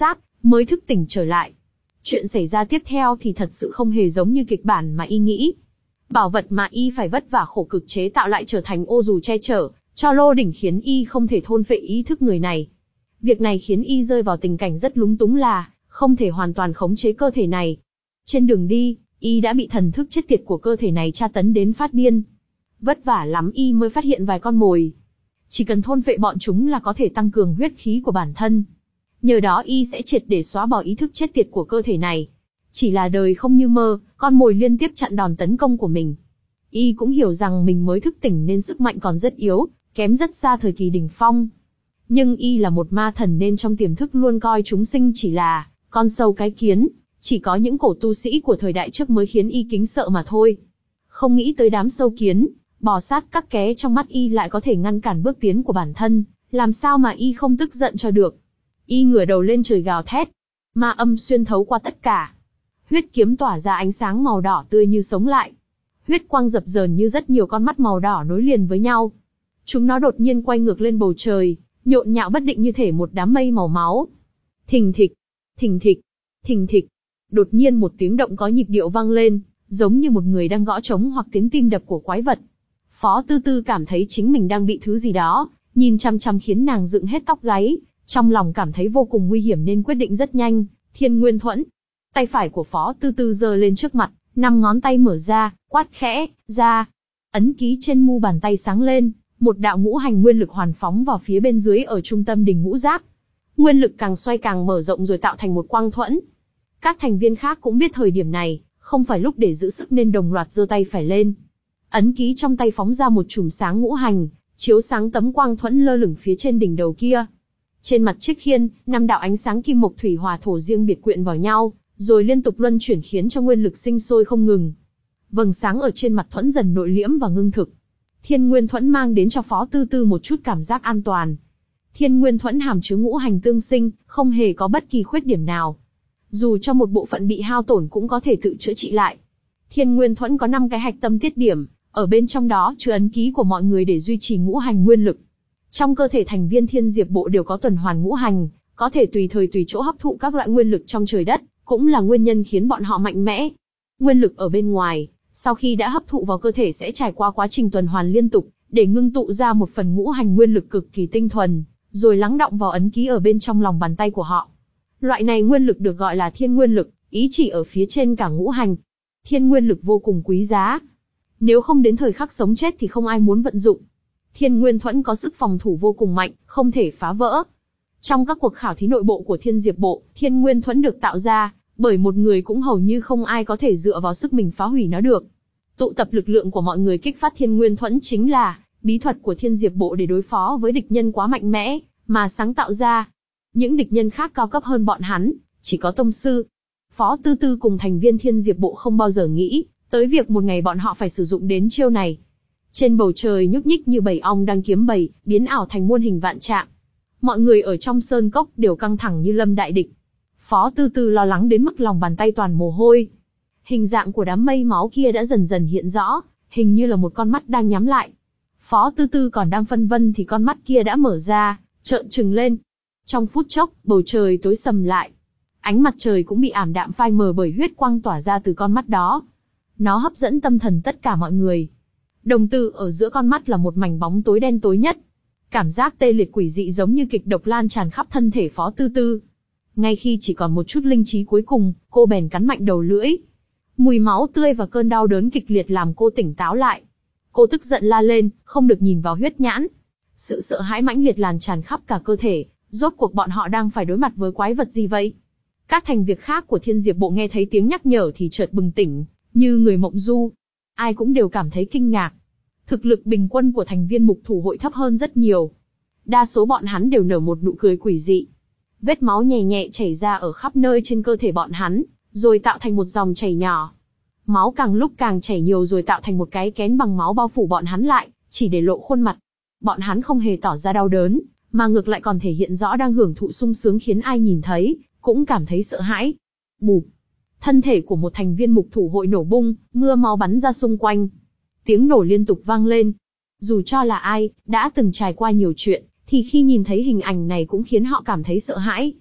A: mới thức tỉnh trở lại. Chuyện xảy ra tiếp theo thì thật sự không hề giống như kịch bản mà y nghĩ. Bảo vật mà y phải vất vả khổ cực chế tạo lại trở thành ô dù che chở cho lô đỉnh, khiến y không thể thôn phệ ý thức người này. Việc này khiến y rơi vào tình cảnh rất lúng túng là không thể hoàn toàn khống chế cơ thể này. Trên đường đi, y đã bị thần thức chết tiệt của cơ thể này tra tấn đến phát điên. Vất vả lắm y mới phát hiện vài con mồi. Chỉ cần thôn phệ bọn chúng là có thể tăng cường huyết khí của bản thân. Nhờ đó y sẽ triệt để xóa bỏ ý thức chết tiệt của cơ thể này. Chỉ là đời không như mơ, con mồi liên tiếp chặn đòn tấn công của mình. Y cũng hiểu rằng mình mới thức tỉnh nên sức mạnh còn rất yếu, kém rất xa thời kỳ đỉnh phong. Nhưng y là một ma thần nên trong tiềm thức luôn coi chúng sinh chỉ là con sâu cái kiến, chỉ có những cổ tu sĩ của thời đại trước mới khiến y kính sợ mà thôi. Không nghĩ tới đám sâu kiến, bò sát các ké trong mắt y lại có thể ngăn cản bước tiến của bản thân, làm sao mà y không tức giận cho được. Y ngửa đầu lên trời gào thét, ma âm xuyên thấu qua tất cả. Huyết kiếm tỏa ra ánh sáng màu đỏ tươi như sống lại. Huyết quang dập dờn như rất nhiều con mắt màu đỏ nối liền với nhau. Chúng nó đột nhiên quay ngược lên bầu trời, nhộn nhạo bất định như thể một đám mây màu máu. Thình thịch, thình thịch, thình thịch. Đột nhiên một tiếng động có nhịp điệu vang lên, giống như một người đang gõ trống hoặc tiếng tim đập của quái vật. Phó Tư Tư cảm thấy chính mình đang bị thứ gì đó nhìn chăm chăm khiến nàng dựng hết tóc gáy, trong lòng cảm thấy vô cùng nguy hiểm nên quyết định rất nhanh. Thiên Nguyên Thuẫn. Tay phải của Phó Tư Tư giơ lên trước mặt, năm ngón tay mở ra, quát khẽ, ra. Ấn ký trên mu bàn tay sáng lên, một đạo ngũ hành nguyên lực hoàn phóng vào phía bên dưới ở trung tâm đỉnh ngũ giác. Nguyên lực càng xoay càng mở rộng rồi tạo thành một quang thuẫn. Các thành viên khác cũng biết thời điểm này không phải lúc để giữ sức nên đồng loạt giơ tay phải lên. Ấn ký trong tay phóng ra một chùm sáng ngũ hành, chiếu sáng tấm quang thuẫn lơ lửng phía trên đỉnh đầu kia. Trên mặt chiếc khiên, năm đạo ánh sáng kim mộc thủy hỏa thổ riêng biệt quyện vào nhau, rồi liên tục luân chuyển khiến cho nguyên lực sinh sôi không ngừng. Vầng sáng ở trên mặt thuẫn dần nội liễm và ngưng thực. Thiên Nguyên Thuẫn mang đến cho Phó Tư Tư một chút cảm giác an toàn. Thiên Nguyên Thuẫn hàm chứa ngũ hành tương sinh, không hề có bất kỳ khuyết điểm nào. Dù cho một bộ phận bị hao tổn cũng có thể tự chữa trị lại. Thiên Nguyên Thuẫn có năm cái hạch tâm tiết điểm, ở bên trong đó chứa ấn ký của mọi người để duy trì ngũ hành nguyên lực. Trong cơ thể thành viên Thiên Diệp Bộ đều có tuần hoàn ngũ hành, có thể tùy thời tùy chỗ hấp thụ các loại nguyên lực trong trời đất, cũng là nguyên nhân khiến bọn họ mạnh mẽ. Nguyên lực ở bên ngoài, sau khi đã hấp thụ vào cơ thể sẽ trải qua quá trình tuần hoàn liên tục, để ngưng tụ ra một phần ngũ hành nguyên lực cực kỳ tinh thuần, rồi lắng đọng vào ấn ký ở bên trong lòng bàn tay của họ. Loại này nguyên lực được gọi là thiên nguyên lực, ý chỉ ở phía trên cả ngũ hành. Thiên nguyên lực vô cùng quý giá. Nếu không đến thời khắc sống chết thì không ai muốn vận dụng. Thiên Nguyên Thuẫn có sức phòng thủ vô cùng mạnh, không thể phá vỡ. Trong các cuộc khảo thí nội bộ của Thiên Diệp Bộ, Thiên Nguyên Thuẫn được tạo ra bởi một người cũng hầu như không ai có thể dựa vào sức mình phá hủy nó được. Tụ tập lực lượng của mọi người kích phát Thiên Nguyên Thuẫn chính là bí thuật của Thiên Diệp Bộ để đối phó với địch nhân quá mạnh mẽ mà sáng tạo ra. Những địch nhân khác cao cấp hơn bọn hắn, chỉ có tông sư. Phó Tư Tư cùng thành viên Thiên Diệp Bộ không bao giờ nghĩ tới việc một ngày bọn họ phải sử dụng đến chiêu này. Trên bầu trời nhúc nhích như bầy ong đang kiếm bầy, biến ảo thành muôn hình vạn trạng. Mọi người ở trong sơn cốc đều căng thẳng như lâm đại địch. Phó Tư Tư lo lắng đến mức lòng bàn tay toàn mồ hôi. Hình dạng của đám mây máu kia đã dần dần hiện rõ, hình như là một con mắt đang nhắm lại. Phó Tư Tư còn đang phân vân thì con mắt kia đã mở ra, trợn trừng lên. Trong phút chốc, bầu trời tối sầm lại. Ánh mặt trời cũng bị ảm đạm phai mờ bởi huyết quang tỏa ra từ con mắt đó. Nó hấp dẫn tâm thần tất cả mọi người. Đồng tử ở giữa con mắt là một mảnh bóng tối đen tối nhất. Cảm giác tê liệt quỷ dị giống như kịch độc lan tràn khắp thân thể Phó Tư Tư. Ngay khi chỉ còn một chút linh trí cuối cùng, cô bèn cắn mạnh đầu lưỡi. Mùi máu tươi và cơn đau đớn kịch liệt làm cô tỉnh táo lại. Cô tức giận la lên, không được nhìn vào huyết nhãn. Sự sợ hãi mãnh liệt lan tràn khắp cả cơ thể. Rốt cuộc bọn họ đang phải đối mặt với quái vật gì vậy? Các thành viên khác của Thiên Diệp Bộ nghe thấy tiếng nhắc nhở thì chợt bừng tỉnh, như người mộng du. Ai cũng đều cảm thấy kinh ngạc. Thực lực bình quân của thành viên mục thủ hội thấp hơn rất nhiều. Đa số bọn hắn đều nở một nụ cười quỷ dị. Vết máu nhẹ nhẹ chảy ra ở khắp nơi trên cơ thể bọn hắn, rồi tạo thành một dòng chảy nhỏ. Máu càng lúc càng chảy nhiều rồi tạo thành một cái kén bằng máu bao phủ bọn hắn lại, chỉ để lộ khuôn mặt. Bọn hắn không hề tỏ ra đau đớn, mà ngược lại còn thể hiện rõ đang hưởng thụ sung sướng khiến ai nhìn thấy cũng cảm thấy sợ hãi. Bụp. Thân thể của một thành viên mục thủ hội nổ bung, mưa máu bắn ra xung quanh. Tiếng nổ liên tục vang lên. Dù cho là ai, đã từng trải qua nhiều chuyện, thì khi nhìn thấy hình ảnh này cũng khiến họ cảm thấy sợ hãi.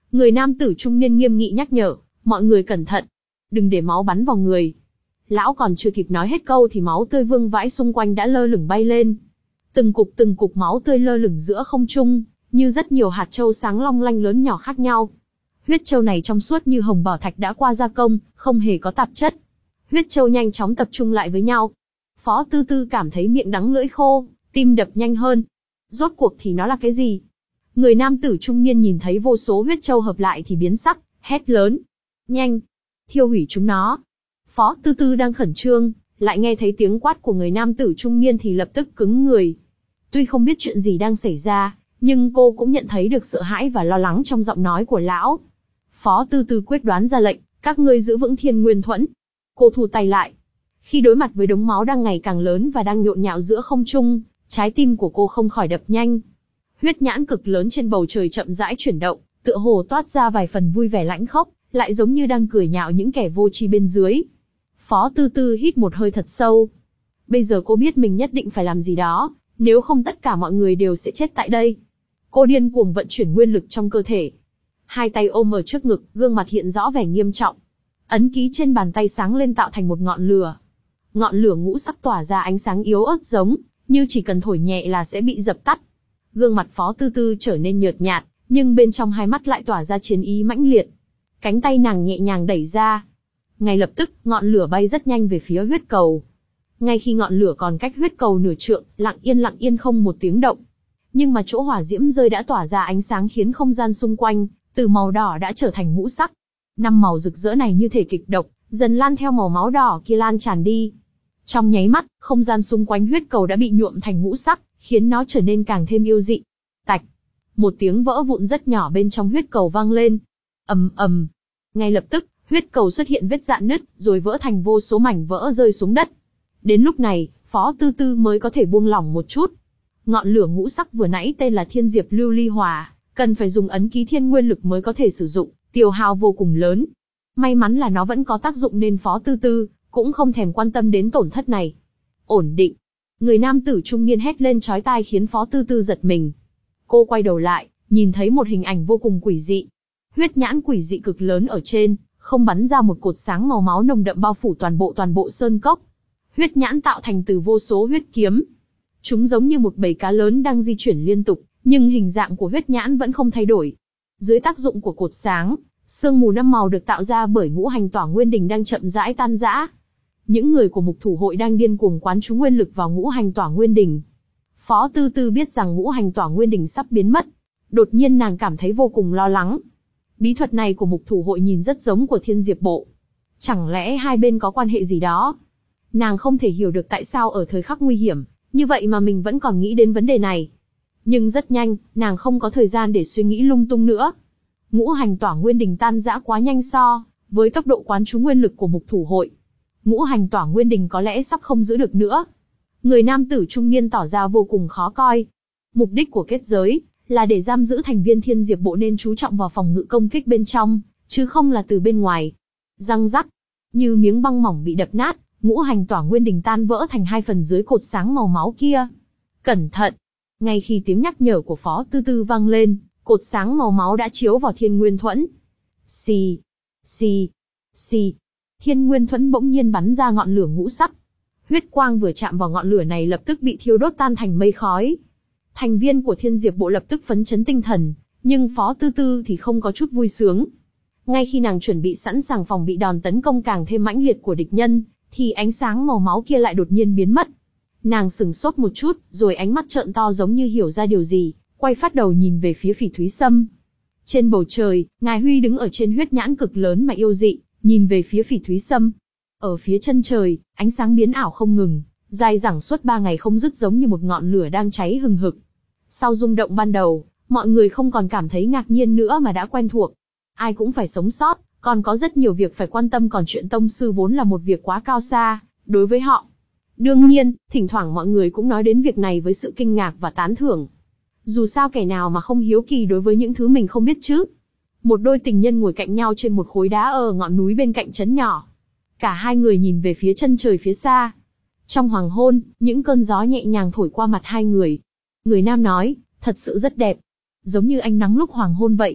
A: Người nam tử trung niên nghiêm nghị nhắc nhở, mọi người cẩn thận, đừng để máu bắn vào người. Lão còn chưa kịp nói hết câu thì máu tươi vương vãi xung quanh đã lơ lửng bay lên. Từng cục từng cục máu tươi lơ lửng giữa không trung, như rất nhiều hạt châu sáng long lanh lớn nhỏ khác nhau. Huyết châu này trong suốt như hồng bảo thạch đã qua gia công, không hề có tạp chất. Huyết châu nhanh chóng tập trung lại với nhau. Phó Tư Tư cảm thấy miệng đắng lưỡi khô, tim đập nhanh hơn. Rốt cuộc thì nó là cái gì? Người nam tử trung niên nhìn thấy vô số huyết châu hợp lại thì biến sắc, hét lớn. Nhanh! Thiêu hủy chúng nó! Phó Tư Tư đang khẩn trương, lại nghe thấy tiếng quát của người nam tử trung niên thì lập tức cứng người. Tuy không biết chuyện gì đang xảy ra, nhưng cô cũng nhận thấy được sợ hãi và lo lắng trong giọng nói của lão. Phó Tư Tư quyết đoán ra lệnh, các ngươi giữ vững Thiên Nguyên Thuẫn. Cô thu tay lại. Khi đối mặt với đống máu đang ngày càng lớn và đang nhộn nhạo giữa không trung, trái tim của cô không khỏi đập nhanh. Huyết nhãn cực lớn trên bầu trời chậm rãi chuyển động, tựa hồ toát ra vài phần vui vẻ lãnh khốc, lại giống như đang cười nhạo những kẻ vô tri bên dưới. Phó Tư Tư hít một hơi thật sâu. Bây giờ cô biết mình nhất định phải làm gì đó, nếu không tất cả mọi người đều sẽ chết tại đây. Cô điên cuồng vận chuyển nguyên lực trong cơ thể. Hai tay ôm ở trước ngực, gương mặt hiện rõ vẻ nghiêm trọng. Ấn ký trên bàn tay sáng lên tạo thành một ngọn lửa. Ngọn lửa ngũ sắc tỏa ra ánh sáng yếu ớt giống, như chỉ cần thổi nhẹ là sẽ bị dập tắt. Gương mặt Phó Tư Tư trở nên nhợt nhạt, nhưng bên trong hai mắt lại tỏa ra chiến ý mãnh liệt. Cánh tay nàng nhẹ nhàng đẩy ra. Ngay lập tức, ngọn lửa bay rất nhanh về phía huyết cầu. Ngay khi ngọn lửa còn cách huyết cầu nửa trượng, lặng yên lặng yên không một tiếng động. Nhưng mà chỗ hỏa diễm rơi đã tỏa ra ánh sáng khiến không gian xung quanh, từ màu đỏ đã trở thành ngũ sắc. Năm màu rực rỡ này như thể kịch độc, dần lan theo màu máu đỏ kia lan tràn đi. Trong nháy mắt, không gian xung quanh huyết cầu đã bị nhuộm thành ngũ sắc, khiến nó trở nên càng thêm yêu dị. Tạch! Một tiếng vỡ vụn rất nhỏ bên trong huyết cầu vang lên. Ầm ầm! Ngay lập tức, huyết cầu xuất hiện vết rạn nứt, rồi vỡ thành vô số mảnh vỡ rơi xuống đất. Đến lúc này, Phó Tư Tư mới có thể buông lỏng một chút. Ngọn lửa ngũ sắc vừa nãy tên là Thiên Diệp Lưu Ly Hỏa, cần phải dùng ấn ký thiên nguyên lực mới có thể sử dụng, tiêu hao vô cùng lớn. May mắn là nó vẫn có tác dụng nên Phó Tư Tư cũng không thèm quan tâm đến tổn thất này. Ổn định! Người nam tử trung niên hét lên chói tai khiến Phó Tư Tư giật mình. Cô quay đầu lại, nhìn thấy một hình ảnh vô cùng quỷ dị. Huyết nhãn quỷ dị cực lớn ở trên, không bắn ra một cột sáng màu máu nồng đậm bao phủ toàn bộ toàn bộ sơn cốc. Huyết nhãn tạo thành từ vô số huyết kiếm. Chúng giống như một bầy cá lớn đang di chuyển liên tục, nhưng hình dạng của huyết nhãn vẫn không thay đổi. Dưới tác dụng của cột sáng, sương mù năm màu được tạo ra bởi ngũ hành tỏa nguyên đỉnh đang chậm rãi tan rã. Những người của mục thủ hội đang điên cuồng quán chú nguyên lực vào ngũ hành tỏa nguyên đỉnh. Phó Tư Tư biết rằng ngũ hành tỏa nguyên đỉnh sắp biến mất. Đột nhiên nàng cảm thấy vô cùng lo lắng. Bí thuật này của mục thủ hội nhìn rất giống của Thiên Diệp Bộ. Chẳng lẽ hai bên có quan hệ gì đó? Nàng không thể hiểu được tại sao ở thời khắc nguy hiểm, như vậy mà mình vẫn còn nghĩ đến vấn đề này. Nhưng rất nhanh, nàng không có thời gian để suy nghĩ lung tung nữa. Ngũ hành tỏa nguyên đỉnh tan rã quá nhanh so với tốc độ quán chú nguyên lực của mục thủ hội. Ngũ hành tỏa nguyên đỉnh có lẽ sắp không giữ được nữa. Người nam tử trung niên tỏ ra vô cùng khó coi. Mục đích của kết giới là để giam giữ thành viên Thiên Diệp Bộ nên chú trọng vào phòng ngự công kích bên trong, chứ không là từ bên ngoài. Răng rắc, như miếng băng mỏng bị đập nát, ngũ hành tỏa nguyên đỉnh tan vỡ thành hai phần dưới cột sáng màu máu kia. Cẩn thận! Ngay khi tiếng nhắc nhở của Phó Tư Tư vang lên, cột sáng màu máu đã chiếu vào Thiên Nguyên Thuẫn. Xì, xì, xì. Thiên Nguyên Thuẫn bỗng nhiên bắn ra ngọn lửa ngũ sắc. Huyết quang vừa chạm vào ngọn lửa này lập tức bị thiêu đốt tan thành mây khói. Thành viên của Thiên Diệp Bộ lập tức phấn chấn tinh thần, nhưng Phó Tư Tư thì không có chút vui sướng. Ngay khi nàng chuẩn bị sẵn sàng phòng bị đòn tấn công càng thêm mãnh liệt của địch nhân, thì ánh sáng màu máu kia lại đột nhiên biến mất. Nàng sửng sốt một chút, rồi ánh mắt trợn to giống như hiểu ra điều gì, quay phát đầu nhìn về phía Phỉ Thúy Sâm. Trên bầu trời, Ngài Huy đứng ở trên huyết nhãn cực lớn mà yêu dị, nhìn về phía Phỉ Thúy Sâm. Ở phía chân trời, ánh sáng biến ảo không ngừng, dài dẳng suốt ba ngày không dứt giống như một ngọn lửa đang cháy hừng hực. Sau rung động ban đầu, mọi người không còn cảm thấy ngạc nhiên nữa mà đã quen thuộc. Ai cũng phải sống sót, còn có rất nhiều việc phải quan tâm, còn chuyện tông sư vốn là một việc quá cao xa đối với họ. Đương nhiên, thỉnh thoảng mọi người cũng nói đến việc này với sự kinh ngạc và tán thưởng. Dù sao kẻ nào mà không hiếu kỳ đối với những thứ mình không biết chứ. Một đôi tình nhân ngồi cạnh nhau trên một khối đá ở ngọn núi bên cạnh trấn nhỏ. Cả hai người nhìn về phía chân trời phía xa. Trong hoàng hôn, những cơn gió nhẹ nhàng thổi qua mặt hai người. Người nam nói, thật sự rất đẹp. Giống như ánh nắng lúc hoàng hôn vậy.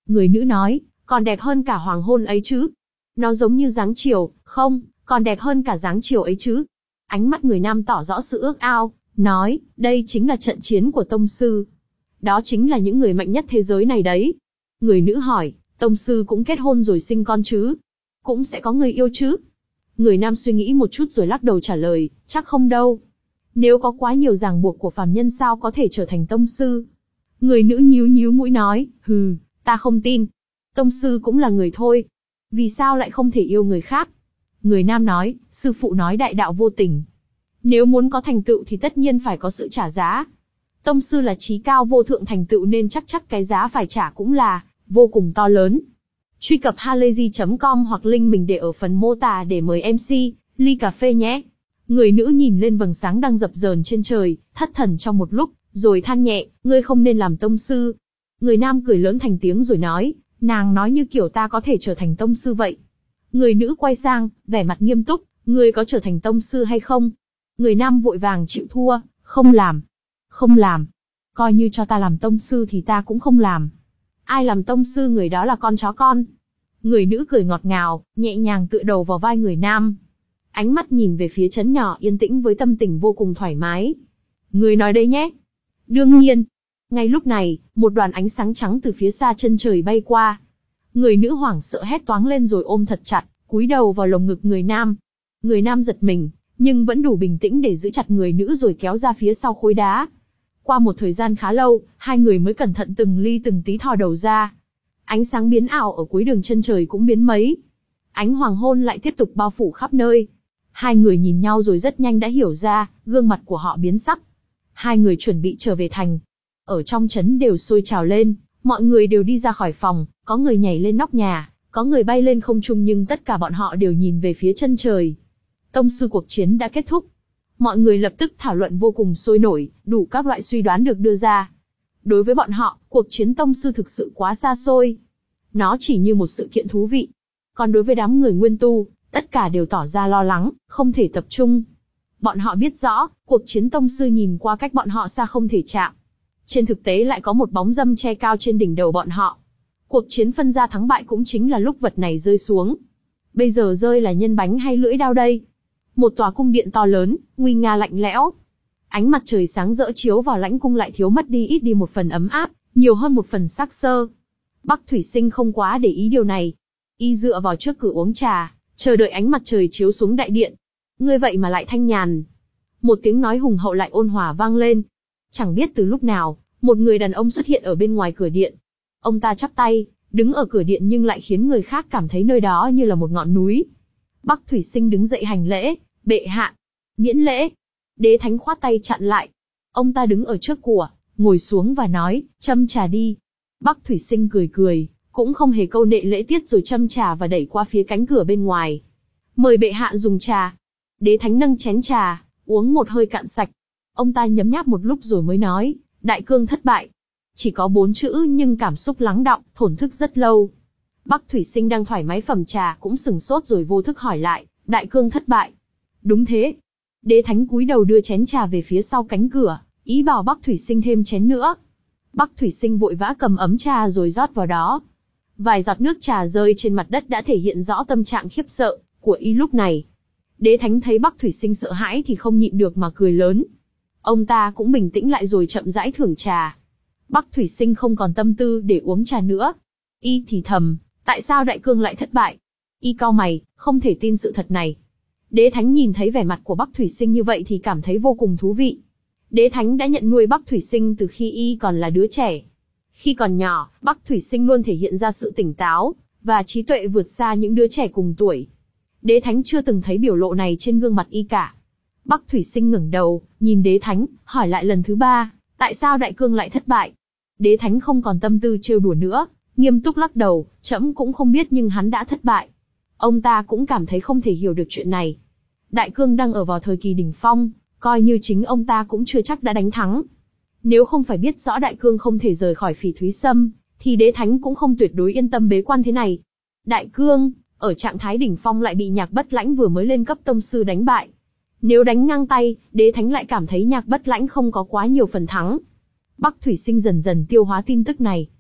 A: Người nữ nói, còn đẹp hơn cả hoàng hôn ấy chứ. Nó giống như dáng chiều, không, còn đẹp hơn cả dáng chiều ấy chứ. Ánh mắt người nam tỏ rõ sự ước ao, nói, đây chính là trận chiến của tông sư. Đó chính là những người mạnh nhất thế giới này đấy. Người nữ hỏi, tông sư cũng kết hôn rồi sinh con chứ? Cũng sẽ có người yêu chứ? Người nam suy nghĩ một chút rồi lắc đầu trả lời, chắc không đâu. Nếu có quá nhiều ràng buộc của phàm nhân sao có thể trở thành tông sư? Người nữ nhíu nhíu mũi nói, hừ, ta không tin. Tông sư cũng là người thôi. Vì sao lại không thể yêu người khác? Người nam nói, sư phụ nói đại đạo vô tình. Nếu muốn có thành tựu thì tất nhiên phải có sự trả giá. Tông sư là chí cao vô thượng thành tựu nên chắc chắc cái giá phải trả cũng là vô cùng to lớn. Truy cập halayzi chấm com hoặc link mình để ở phần mô tả để mời em xê, ly cà phê nhé. Người nữ nhìn lên vầng sáng đang dập dờn trên trời, thất thần trong một lúc, rồi than nhẹ, ngươi không nên làm tông sư. Người nam cười lớn thành tiếng rồi nói, nàng nói như kiểu ta có thể trở thành tông sư vậy. Người nữ quay sang, vẻ mặt nghiêm túc, ngươi có trở thành tông sư hay không? Người nam vội vàng chịu thua, không làm. Không làm. Coi như cho ta làm tông sư thì ta cũng không làm. Ai làm tông sư người đó là con chó con. Người nữ cười ngọt ngào, nhẹ nhàng tựa đầu vào vai người nam. Ánh mắt nhìn về phía trấn nhỏ yên tĩnh với tâm tình vô cùng thoải mái. Người nói đấy nhé. Đương nhiên. Ngay lúc này, một đoàn ánh sáng trắng từ phía xa chân trời bay qua. Người nữ hoảng sợ hét toáng lên rồi ôm thật chặt, cúi đầu vào lồng ngực người nam. Người nam giật mình, nhưng vẫn đủ bình tĩnh để giữ chặt người nữ rồi kéo ra phía sau khối đá. Qua một thời gian khá lâu, hai người mới cẩn thận từng ly từng tí thò đầu ra. Ánh sáng biến ảo ở cuối đường chân trời cũng biến mấy. Ánh hoàng hôn lại tiếp tục bao phủ khắp nơi. Hai người nhìn nhau rồi rất nhanh đã hiểu ra, gương mặt của họ biến sắc. Hai người chuẩn bị trở về thành. Ở trong trấn đều sôi trào lên, mọi người đều đi ra khỏi phòng, có người nhảy lên nóc nhà, có người bay lên không trung nhưng tất cả bọn họ đều nhìn về phía chân trời. Tông sư cuộc chiến đã kết thúc. Mọi người lập tức thảo luận vô cùng sôi nổi, đủ các loại suy đoán được đưa ra. Đối với bọn họ, cuộc chiến tông sư thực sự quá xa xôi. Nó chỉ như một sự kiện thú vị. Còn đối với đám người nguyên tu, tất cả đều tỏ ra lo lắng, không thể tập trung. Bọn họ biết rõ, cuộc chiến tông sư nhìn qua cách bọn họ xa không thể chạm. Trên thực tế lại có một bóng râm che cao trên đỉnh đầu bọn họ. Cuộc chiến phân ra thắng bại cũng chính là lúc vật này rơi xuống. Bây giờ rơi là nhân bánh hay lưỡi đao đây? Một tòa cung điện to lớn, nguy nga lạnh lẽo. Ánh mặt trời sáng rỡ chiếu vào lãnh cung lại thiếu mất đi ít đi một phần ấm áp, nhiều hơn một phần sắc sơ. Bắc Thủy Sinh không quá để ý điều này. Y dựa vào trước cửa uống trà, chờ đợi ánh mặt trời chiếu xuống đại điện. Ngươi vậy mà lại thanh nhàn. Một tiếng nói hùng hậu lại ôn hòa vang lên. Chẳng biết từ lúc nào, một người đàn ông xuất hiện ở bên ngoài cửa điện. Ông ta chắp tay, đứng ở cửa điện nhưng lại khiến người khác cảm thấy nơi đó như là một ngọn núi. Bắc Thủy Sinh đứng dậy hành lễ, bệ hạ, miễn lễ. Đế Thánh khoát tay chặn lại. Ông ta đứng ở trước của, ngồi xuống và nói, châm trà đi. Bắc Thủy Sinh cười cười, cũng không hề câu nệ lễ tiết rồi châm trà và đẩy qua phía cánh cửa bên ngoài. Mời bệ hạ dùng trà. Đế Thánh nâng chén trà, uống một hơi cạn sạch. Ông ta nhấm nháp một lúc rồi mới nói, đại cương thất bại. Chỉ có bốn chữ nhưng cảm xúc lắng đọng, thổn thức rất lâu. Bắc Thủy Sinh đang thoải mái phẩm trà cũng sừng sốt rồi vô thức hỏi lại, đại cương thất bại. Đúng thế. Đế Thánh cúi đầu đưa chén trà về phía sau cánh cửa, ý bảo Bắc Thủy Sinh thêm chén nữa. Bắc Thủy Sinh vội vã cầm ấm trà rồi rót vào đó. Vài giọt nước trà rơi trên mặt đất đã thể hiện rõ tâm trạng khiếp sợ của y lúc này. Đế Thánh thấy Bắc Thủy Sinh sợ hãi thì không nhịn được mà cười lớn. Ông ta cũng bình tĩnh lại rồi chậm rãi thưởng trà. Bắc Thủy Sinh không còn tâm tư để uống trà nữa. Y thì thầm, tại sao đại cương lại thất bại? Y cau mày, không thể tin sự thật này. Đế Thánh nhìn thấy vẻ mặt của Bắc Thủy Sinh như vậy thì cảm thấy vô cùng thú vị. Đế Thánh đã nhận nuôi Bắc Thủy Sinh từ khi y còn là đứa trẻ. Khi còn nhỏ, Bắc Thủy Sinh luôn thể hiện ra sự tỉnh táo và trí tuệ vượt xa những đứa trẻ cùng tuổi. Đế Thánh chưa từng thấy biểu lộ này trên gương mặt y cả. Bắc Thủy Sinh ngẩng đầu, nhìn Đế Thánh, hỏi lại lần thứ ba, tại sao đại cương lại thất bại? Đế Thánh không còn tâm tư trêu đùa nữa, nghiêm túc lắc đầu, trẫm cũng không biết nhưng hắn đã thất bại. Ông ta cũng cảm thấy không thể hiểu được chuyện này. Đại cương đang ở vào thời kỳ đỉnh phong, coi như chính ông ta cũng chưa chắc đã đánh thắng. Nếu không phải biết rõ đại cương không thể rời khỏi Phỉ Thúy Sâm, thì Đế Thánh cũng không tuyệt đối yên tâm bế quan thế này. Đại cương, ở trạng thái đỉnh phong lại bị Nhạc Bất Lãnh vừa mới lên cấp tông sư đánh bại. Nếu đánh ngang tay, Đế Thánh lại cảm thấy Nhạc Bất Lãnh không có quá nhiều phần thắng. Bắc Thủy Sinh dần dần tiêu hóa tin tức này.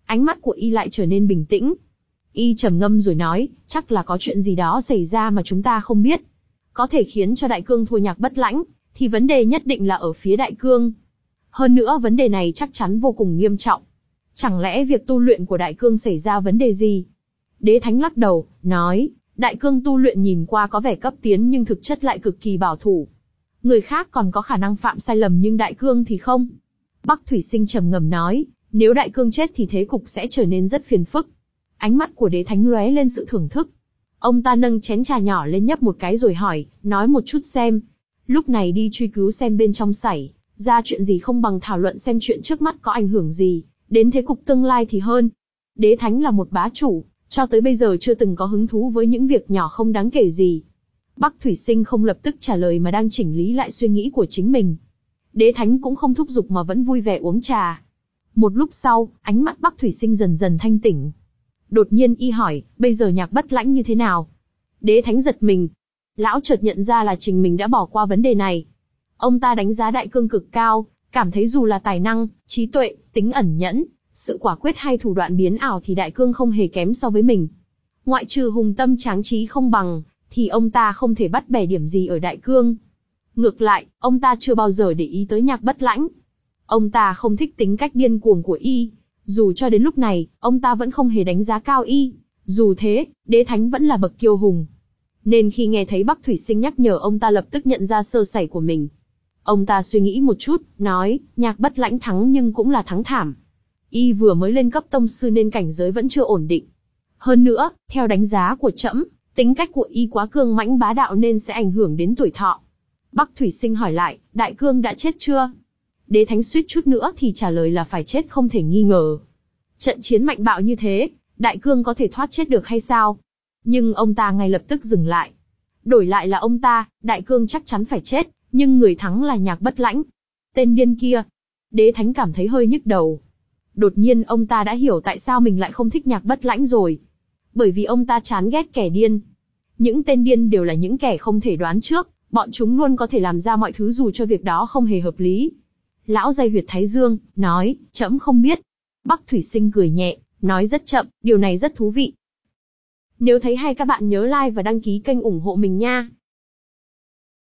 A: Ánh mắt của y lại trở nên bình tĩnh. Y trầm ngâm rồi nói, chắc là có chuyện gì đó xảy ra mà chúng ta không biết. Có thể khiến cho Đại Cương thua Nhạc Bất Lãnh, thì vấn đề nhất định là ở phía Đại Cương. Hơn nữa vấn đề này chắc chắn vô cùng nghiêm trọng. Chẳng lẽ việc tu luyện của Đại Cương xảy ra vấn đề gì? Đế Thánh lắc đầu, nói, Đại Cương tu luyện nhìn qua có vẻ cấp tiến nhưng thực chất lại cực kỳ bảo thủ. Người khác còn có khả năng phạm sai lầm nhưng Đại Cương thì không. Bắc Thủy Sinh trầm ngâm nói, nếu Đại Cương chết thì thế cục sẽ trở nên rất phiền phức. Ánh mắt của Đế Thánh lóe lên sự thưởng thức. Ông ta nâng chén trà nhỏ lên nhấp một cái rồi hỏi, nói một chút xem. Lúc này đi truy cứu xem bên trong xảy ra chuyện gì không bằng thảo luận xem chuyện trước mắt có ảnh hưởng gì đến thế cục tương lai thì hơn. Đế Thánh là một bá chủ, cho tới bây giờ chưa từng có hứng thú với những việc nhỏ không đáng kể gì. Bắc Thủy Sinh không lập tức trả lời mà đang chỉnh lý lại suy nghĩ của chính mình. Đế Thánh cũng không thúc giục mà vẫn vui vẻ uống trà. Một lúc sau, ánh mắt Bắc Thủy Sinh dần dần thanh tỉnh. Đột nhiên y hỏi, bây giờ Nhạc Bất Lãnh như thế nào? Đế Thánh giật mình. Lão chợt nhận ra là chính mình đã bỏ qua vấn đề này. Ông ta đánh giá Đại Cương cực cao, cảm thấy dù là tài năng, trí tuệ, tính ẩn nhẫn, sự quả quyết hay thủ đoạn biến ảo thì Đại Cương không hề kém so với mình. Ngoại trừ hùng tâm tráng trí không bằng, thì ông ta không thể bắt bẻ điểm gì ở Đại Cương. Ngược lại, ông ta chưa bao giờ để ý tới Nhạc Bất Lãnh. Ông ta không thích tính cách điên cuồng của y. Dù cho đến lúc này, ông ta vẫn không hề đánh giá cao y. Dù thế, Đế Thánh vẫn là bậc kiêu hùng. Nên khi nghe thấy Bắc Thủy Sinh nhắc nhở ông ta lập tức nhận ra sơ sẩy của mình. Ông ta suy nghĩ một chút, nói, Nhạc Bất Lãnh thắng nhưng cũng là thắng thảm. Y vừa mới lên cấp tông sư nên cảnh giới vẫn chưa ổn định. Hơn nữa, theo đánh giá của trẫm, tính cách của y quá cương mãnh bá đạo nên sẽ ảnh hưởng đến tuổi thọ. Bắc Thủy Sinh hỏi lại, Đại Cương đã chết chưa? Đế Thánh suýt chút nữa thì trả lời là phải chết không thể nghi ngờ. Trận chiến mạnh bạo như thế, Đại Cương có thể thoát chết được hay sao? Nhưng ông ta ngay lập tức dừng lại. Đổi lại là ông ta, Đại Cương chắc chắn phải chết, nhưng người thắng là Nhạc Bất Lãnh. Tên điên kia. Đế Thánh cảm thấy hơi nhức đầu. Đột nhiên ông ta đã hiểu tại sao mình lại không thích Nhạc Bất Lãnh rồi. Bởi vì ông ta chán ghét kẻ điên. Những tên điên đều là những kẻ không thể đoán trước, bọn chúng luôn có thể làm ra mọi thứ dù cho việc đó không hề hợp lý. Lão day huyệt thái dương, nói, trẫm không biết. Bắc Thủy Sinh cười nhẹ, nói rất chậm, điều này rất thú vị. Nếu thấy hay các bạn nhớ like và đăng ký kênh ủng hộ mình nha.